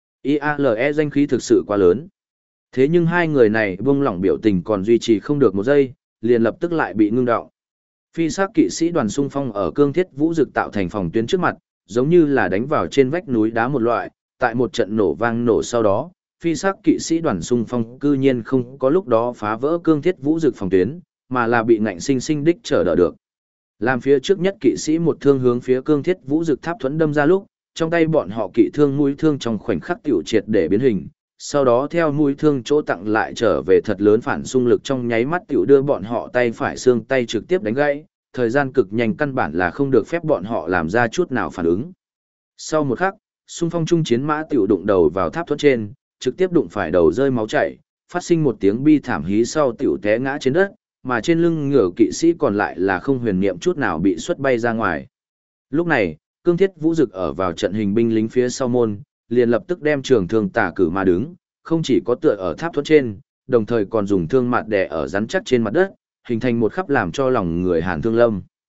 IALE danh khí thực sự quá lớn. Thế nhưng hai người này buông lỏng biểu tình còn duy trì không được một giây, liền lập tức lại bị ngưng đọng. Phi sắc kỵ sĩ đoàn xung phong ở cương thiết vũ dực tạo thành phòng tuyến trước mặt, giống như là đánh vào trên vách núi đá một loại, tại một trận nổ vang nổ sau đó, phi sắc kỵ sĩ đoàn xung phong cư nhiên không có lúc đó phá vỡ cương thiết vũ dực phòng tuyến, mà là bị ngạnh sinh sinh đích trở đỡ được. Làm phía trước nhất kỵ sĩ một thương hướng phía cương thiết vũ dực tháp thuẫn đâm ra lúc, trong tay bọn họ kỵ thương mũi thương trong khoảnh khắc tiểu triệt để biến hình, sau đó theo mũi thương chỗ tặng lại trở về thật lớn phản xung lực trong nháy mắt tiểu đưa bọn họ tay phải xương tay trực tiếp đánh gãy, thời gian cực nhanh căn bản là không được phép bọn họ làm ra chút nào phản ứng. Sau một khắc, xung phong trung chiến mã tiểu đụng đầu vào tháp thuẫn trên, trực tiếp đụng phải đầu rơi máu chảy, phát sinh một tiếng bi thảm hí sau tiểu té ngã trên đất, mà trên lưng ngựa kỵ sĩ còn lại là không huyền niệm chút nào bị xuất bay ra ngoài. Lúc này, cương thiết vũ dực ở vào trận hình binh lính phía sau môn, liền lập tức đem trường thương tả cử mà đứng, không chỉ có tựa ở tháp thuẫn trên, đồng thời còn dùng thương mạt đè ở rắn chắc trên mặt đất, hình thành một khắp làm cho lòng người hàn thương lâm.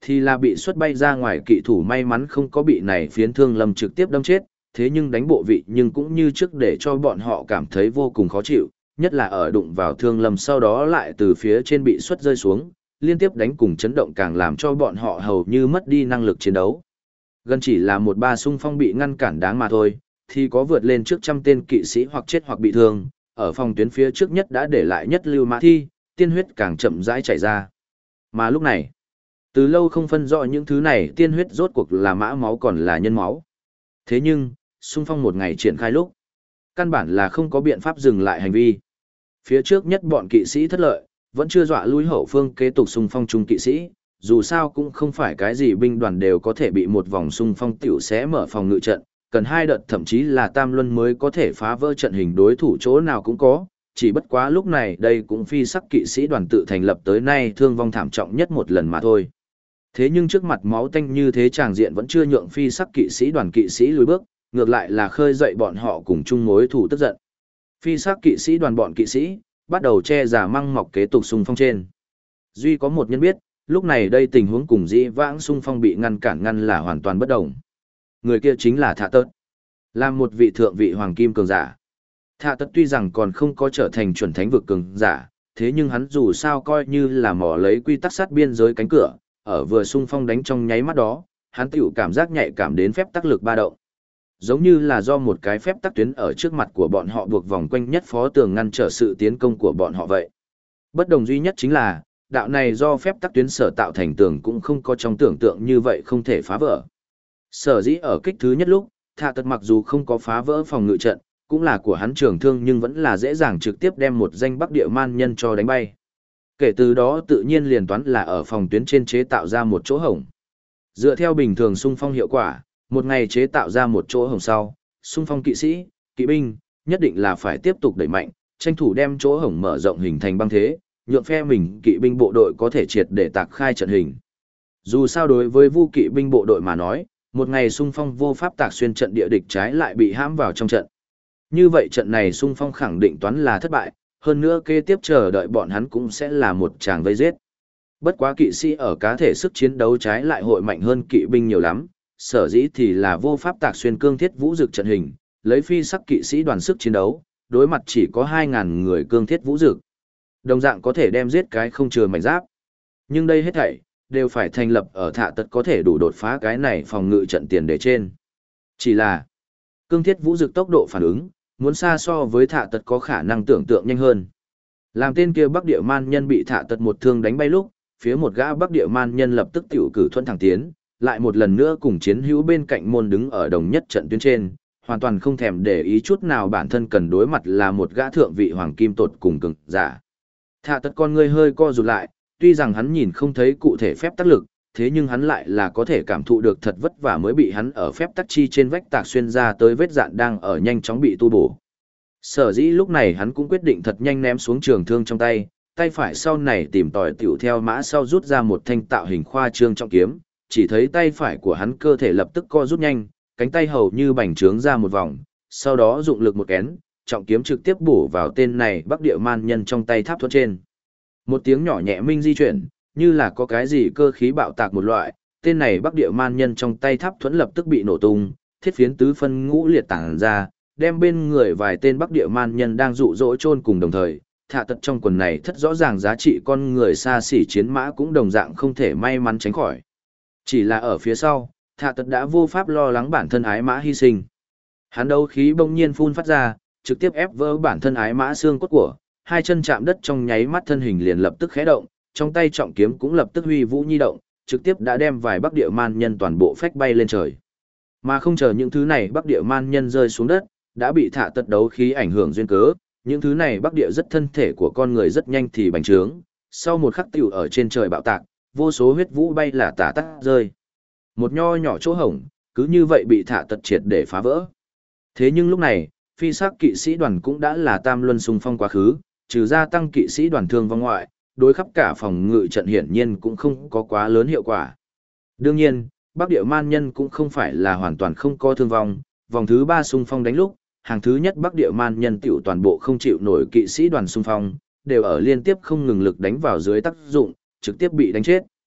thì là bị xuất bay ra ngoài kỵ thủ may mắn không có bị này phiến thương lâm trực tiếp đâm chết, thế nhưng đánh bộ vị nhưng cũng như trước để cho bọn họ cảm thấy vô cùng khó chịu, nhất là ở đụng vào thương lâm sau đó lại từ phía trên bị xuất rơi xuống, liên tiếp đánh cùng chấn động càng làm cho bọn họ hầu như mất đi năng lực chiến đấu. Gần chỉ là một ba xung phong bị ngăn cản đáng mà thôi, thì có vượt lên trước trăm tên kỵ sĩ hoặc chết hoặc bị thương, ở phòng tuyến phía trước nhất đã để lại nhất lưu mã thi, tiên huyết càng chậm rãi chảy ra. Mà lúc này, từ lâu không phân rõ những thứ này tiên huyết rốt cuộc là mã máu còn là nhân máu. Thế nhưng, xung phong một ngày triển khai lúc, căn bản là không có biện pháp dừng lại hành vi. Phía trước nhất bọn kỵ sĩ thất lợi, vẫn chưa dọa lui hậu phương kế tục xung phong chung kỵ sĩ, dù sao cũng không phải cái gì binh đoàn đều có thể bị một vòng xung phong tiểu xé mở phòng ngự trận, cần hai đợt thậm chí là tam luân mới có thể phá vỡ trận hình đối thủ chỗ nào cũng có, chỉ bất quá lúc này đây cũng phi sắc kỵ sĩ đoàn tự thành lập tới nay thương vong thảm trọng nhất một lần mà thôi. Thế nhưng trước mặt máu tanh như thế tràng diện vẫn chưa nhượng phi sắc kỵ sĩ lùi bước, ngược lại là khơi dậy bọn họ cùng chung mối thù tức giận. Phi sắc kỵ sĩ đoàn bọn kỵ sĩ bắt đầu che giả măng mọc kế tục xung phong trên. Duy có một nhân biết, lúc này đây tình huống cùng dĩ vãng xung phong bị ngăn là hoàn toàn bất đồng. Người kia chính là Thạ Tớt, là một vị thượng vị hoàng kim cường giả. Thạ Tớt tuy rằng còn không có trở thành chuẩn thánh vực cường giả, thế nhưng hắn dù sao coi như là mò lấy quy tắc sát biên giới cánh cửa, ở vừa xung phong đánh trong nháy mắt đó, hắn tiểu cảm giác nhạy cảm đến phép tắc lực ba động. Giống như là do một cái phép tắc tuyến ở trước mặt của bọn họ buộc vòng quanh nhất phó tường ngăn trở sự tiến công của bọn họ vậy. Bất đồng duy nhất chính là, đạo này do phép tắc tuyến sở tạo thành tường cũng không có trong tưởng tượng như vậy không thể phá vỡ. Sở dĩ ở kích thứ nhất lúc, Thạ Tật mặc dù không có phá vỡ phòng ngự trận, cũng là của hắn trường thương nhưng vẫn là dễ dàng trực tiếp đem một danh Bắc Địa man nhân cho đánh bay. Kể từ đó tự nhiên liền toán là ở phòng tuyến trên chế tạo ra một chỗ hổng. Dựa theo bình thường xung phong hiệu quả, một ngày chế tạo ra một chỗ hổng sau, xung phong kỵ sĩ, kỵ binh, nhất định là phải tiếp tục đẩy mạnh, tranh thủ đem chỗ hổng mở rộng hình thành băng thế, nhượng phe mình kỵ binh bộ đội có thể triệt để tạc khai trận hình. Dù sao đối với Vu kỵ binh bộ đội mà nói, một ngày xung phong vô pháp tạc xuyên trận địa địch trái lại bị hãm vào trong trận. Như vậy trận này xung phong khẳng định toán là thất bại, hơn nữa kế tiếp chờ đợi bọn hắn cũng sẽ là một tràng vây giết. Bất quá kỵ sĩ ở cá thể sức chiến đấu trái lại hội mạnh hơn kỵ binh nhiều lắm, sở dĩ thì là vô pháp tạc xuyên cương thiết vũ dực trận hình, lấy phi sắc kỵ sĩ đoàn sức chiến đấu, đối mặt chỉ có 2.000 người cương thiết vũ dực. Đồng dạng có thể đem giết cái không chừa mảnh giáp. Nhưng đây hết thảy đều phải thành lập ở Thạ Tật có thể đủ đột phá cái này phòng ngự trận tiền đề trên. Chỉ là cương thiết vũ dực tốc độ phản ứng, muốn xa so với Thạ Tật có khả năng tưởng tượng nhanh hơn. Làm tên kia Bắc Địa man nhân bị Thạ Tật một thương đánh bay lúc, phía một gã Bắc Địa man nhân lập tức tiểu cử thuận thẳng tiến, lại một lần nữa cùng chiến hữu bên cạnh môn đứng ở đồng nhất trận tuyến trên, hoàn toàn không thèm để ý chút nào bản thân cần đối mặt là một gã thượng vị hoàng kim tột cùng cường giả. Thạ Tật con người hơi co rụt lại, tuy rằng hắn nhìn không thấy cụ thể phép tắc lực, thế nhưng hắn lại là có thể cảm thụ được thật vất vả mới bị hắn ở phép tắc chi trên vách tạc xuyên ra tới vết dạn đang ở nhanh chóng bị tu bổ. Sở dĩ lúc này hắn cũng quyết định thật nhanh ném xuống trường thương trong tay, tay phải sau này tìm tòi tiểu theo mã sau rút ra một thanh tạo hình khoa trương trọng kiếm, chỉ thấy tay phải của hắn cơ thể lập tức co rút nhanh, cánh tay hầu như bành trướng ra một vòng, sau đó dụng lực một kén, trọng kiếm trực tiếp bổ vào tên này Bắc Địa man nhân trong tay tháp thuẫn trên. Một tiếng nhỏ nhẹ minh di chuyển, như là có cái gì cơ khí bạo tạc một loại, tên này Bắc Địa man nhân trong tay tháp thuẫn lập tức bị nổ tung, thiết phiến tứ phân ngũ liệt tản ra, đem bên người vài tên Bắc Địa man nhân đang dụ dỗ chôn cùng đồng thời. Thạ Tật trong quần này thất rõ ràng giá trị con người xa xỉ chiến mã cũng đồng dạng không thể may mắn tránh khỏi. Chỉ là ở phía sau, Thạ Tật đã vô pháp lo lắng bản thân ái mã hy sinh. Hắn đấu khí bỗng nhiên phun phát ra, trực tiếp ép vỡ bản thân ái mã xương cốt của, hai chân chạm đất trong nháy mắt thân hình liền lập tức khẽ động, trong tay trọng kiếm cũng lập tức huy vũ nhi động, trực tiếp đã đem vài Bắc Địa man nhân toàn bộ phách bay lên trời. Mà không chờ những thứ này Bắc Địa man nhân rơi xuống đất, đã bị Thạ Tật đấu khí ảnh hưởng duyên cớ, những thứ này Bắc Địa rất thân thể của con người rất nhanh thì bành trướng, sau một khắc tiểu ở trên trời bạo tạc, vô số huyết vũ bay là tả tắc rơi. Một nho nhỏ chỗ hổng, cứ như vậy bị Thạ Tật triệt để phá vỡ. Thế nhưng lúc này, phi sắc kỵ sĩ đoàn cũng đã là tam luân xung phong quá khứ, trừ ra tăng kỵ sĩ đoàn thương vong ngoại, đối khắp cả phòng ngự trận hiển nhiên cũng không có quá lớn hiệu quả. Đương nhiên, Bắc Địa man nhân cũng không phải là hoàn toàn không có thương vong, vòng thứ 3 xung phong đánh lúc, hàng thứ nhất Bắc Địa man nhân tiểu toàn bộ không chịu nổi kỵ sĩ đoàn xung phong, đều ở liên tiếp không ngừng lực đánh vào dưới tác dụng, trực tiếp bị đánh chết.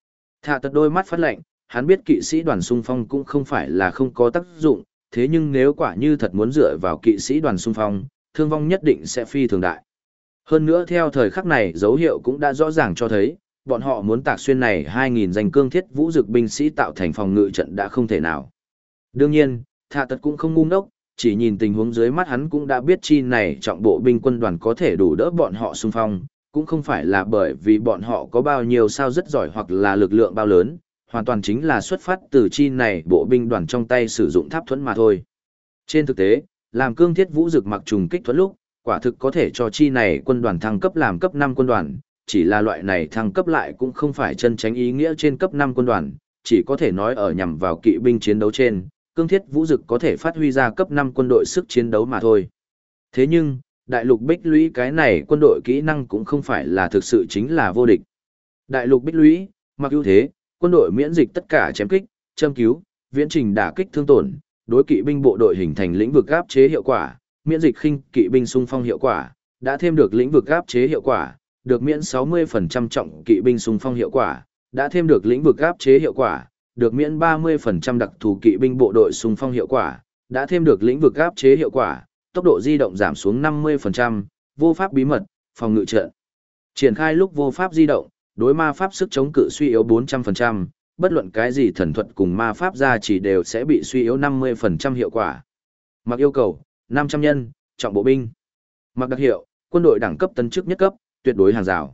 Thạ tật đôi mắt phát lạnh, hắn biết kỵ sĩ đoàn xung phong cũng không phải là không có tác dụng, thế nhưng nếu quả như thật muốn dựa vào kỵ sĩ đoàn xung phong, thương vong nhất định sẽ phi thường đại. Hơn nữa theo thời khắc này dấu hiệu cũng đã rõ ràng cho thấy, bọn họ muốn tạc xuyên này 2.000 danh cương thiết vũ dực binh sĩ tạo thành phòng ngự trận đã không thể nào. Đương nhiên, Thạ tật cũng không ngu ngốc, chỉ nhìn tình huống dưới mắt hắn cũng đã biết chi này trọng bộ binh quân đoàn có thể đủ đỡ bọn họ xung phong, cũng không phải là bởi vì bọn họ có bao nhiêu sao rất giỏi hoặc là lực lượng bao lớn, hoàn toàn chính là xuất phát từ chi này bộ binh đoàn trong tay sử dụng tháp thuẫn mà thôi. Trên thực tế, làm cương thiết vũ dực mặc trùng kích thuẫn lúc, quả thực có thể cho chi này quân đoàn thăng cấp làm cấp 5 quân đoàn, chỉ là loại này thăng cấp lại cũng không phải chân tránh ý nghĩa trên cấp 5 quân đoàn, chỉ có thể nói ở nhằm vào kỵ binh chiến đấu trên, cương thiết vũ dực có thể phát huy ra cấp 5 quân đội sức chiến đấu mà thôi. Thế nhưng, đại lục bích lũy cái này quân đội kỹ năng cũng không phải là thực sự chính là vô địch. Đại lục bích lũy, mặc ưu thế, quân đội miễn dịch tất cả chém kích, châm cứu, viễn trình đả kích thương tổn, đối kỵ binh bộ đội hình thành lĩnh vực áp chế hiệu quả, miễn dịch khinh kỵ binh xung phong hiệu quả, đã thêm được lĩnh vực áp chế hiệu quả, được miễn 60% trọng kỵ binh xung phong hiệu quả, đã thêm được lĩnh vực áp chế hiệu quả, được miễn 30% đặc thù kỵ binh bộ đội xung phong hiệu quả, đã thêm được lĩnh vực áp chế hiệu quả, tốc độ di động giảm xuống 50%, vô pháp bí mật, phòng ngự trận. Triển khai lúc vô pháp di động, đối ma pháp sức chống cự suy yếu 400%, bất luận cái gì thần thuật cùng ma pháp gia chỉ đều sẽ bị suy yếu 50% hiệu quả. Mặc yêu cầu, 500 nhân, trọng bộ binh. Mặc đặc hiệu, quân đội đẳng cấp tân chức nhất cấp, tuyệt đối hàng rào.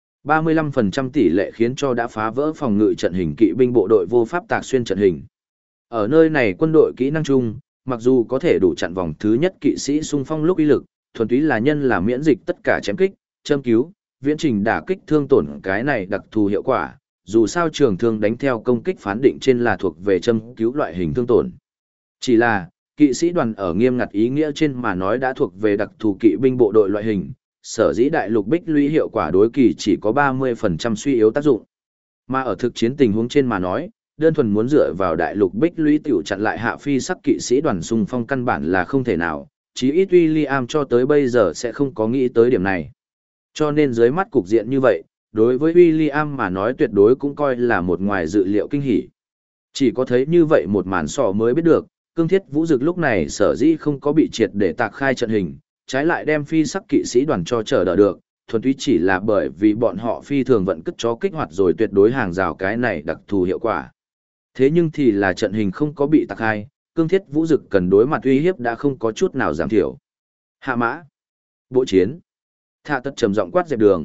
35% tỷ lệ khiến cho đã phá vỡ phòng ngự trận hình kỵ binh bộ đội vô pháp tạc xuyên trận hình. Ở nơi này quân đội kỹ năng chung, mặc dù có thể đủ chặn vòng thứ nhất kỵ sĩ xung phong lúc uy lực, thuần túy là nhân là miễn dịch tất cả chém kích, châm cứu, viễn trình đả kích thương tổn cái này đặc thù hiệu quả, dù sao trường thương đánh theo công kích phán định trên là thuộc về châm cứu loại hình thương tổn. Chỉ là, kỵ sĩ đoàn ở nghiêm ngặt ý nghĩa trên mà nói đã thuộc về đặc thù kỵ binh bộ đội loại hình, sở dĩ đại lục bích lũy hiệu quả đối kỳ chỉ có 30% suy yếu tác dụng. Mà ở thực chiến tình huống trên mà nói, đơn thuần muốn dựa vào đại lục bích lũy tiểu chặn lại hạ phi sắc kỵ sĩ đoàn xung phong căn bản là không thể nào, chí ít William cho tới bây giờ sẽ không có nghĩ tới điểm này. Cho nên dưới mắt cục diện như vậy, đối với William mà nói tuyệt đối cũng coi là một ngoài dự liệu kinh hỉ. Chỉ có thấy như vậy một màn sò mới biết được, cương thiết vũ dực lúc này sở dĩ không có bị triệt để tạc khai trận hình, trái lại đem phi sắc kỵ sĩ đoàn cho chờ đỡ được, thuần túy chỉ là bởi vì bọn họ phi thường vận cất chó kích hoạt rồi tuyệt đối hàng rào cái này đặc thù hiệu quả. Thế nhưng thì là trận hình không có bị tạc khai, cương thiết vũ dực cần đối mặt uy hiếp đã không có chút nào giảm thiểu. Hạ mã, bộ chiến, Thạ tật trầm giọng quát dẹp đường.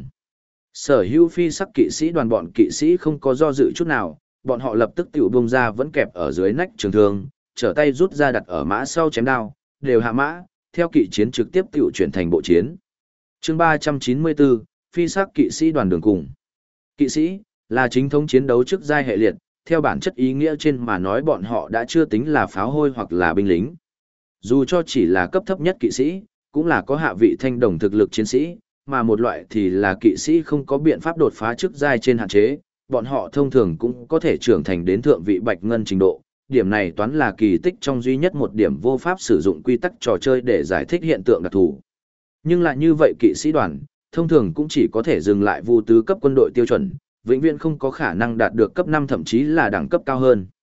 Sở hữu phi sắc kỵ sĩ đoàn bọn kỵ sĩ không có do dự chút nào, bọn họ lập tức tiểu bung ra vẫn kẹp ở dưới nách trường thương, trở tay rút ra đặt ở mã sau chém đao, đều hạ mã, theo kỵ chiến trực tiếp tiểu chuyển thành bộ chiến. Chương 394, phi sắc kỵ sĩ đoàn đường cùng. Kỵ sĩ là chính thống chiến đấu trước giai hệ liệt, theo bản chất ý nghĩa trên mà nói bọn họ đã chưa tính là pháo hôi hoặc là binh lính. Dù cho chỉ là cấp thấp nhất kỵ sĩ, cũng là có hạ vị thanh đồng thực lực chiến sĩ, mà một loại thì là kỵ sĩ không có biện pháp đột phá chức giai trên hạn chế, bọn họ thông thường cũng có thể trưởng thành đến thượng vị bạch ngân trình độ. Điểm này toán là kỳ tích trong duy nhất một điểm vô pháp sử dụng quy tắc trò chơi để giải thích hiện tượng đặc thù. Nhưng lại như vậy kỵ sĩ đoàn, thông thường cũng chỉ có thể dừng lại vu tứ cấp quân đội tiêu chuẩn, vĩnh viễn không có khả năng đạt được cấp 5 thậm chí là đẳng cấp cao hơn.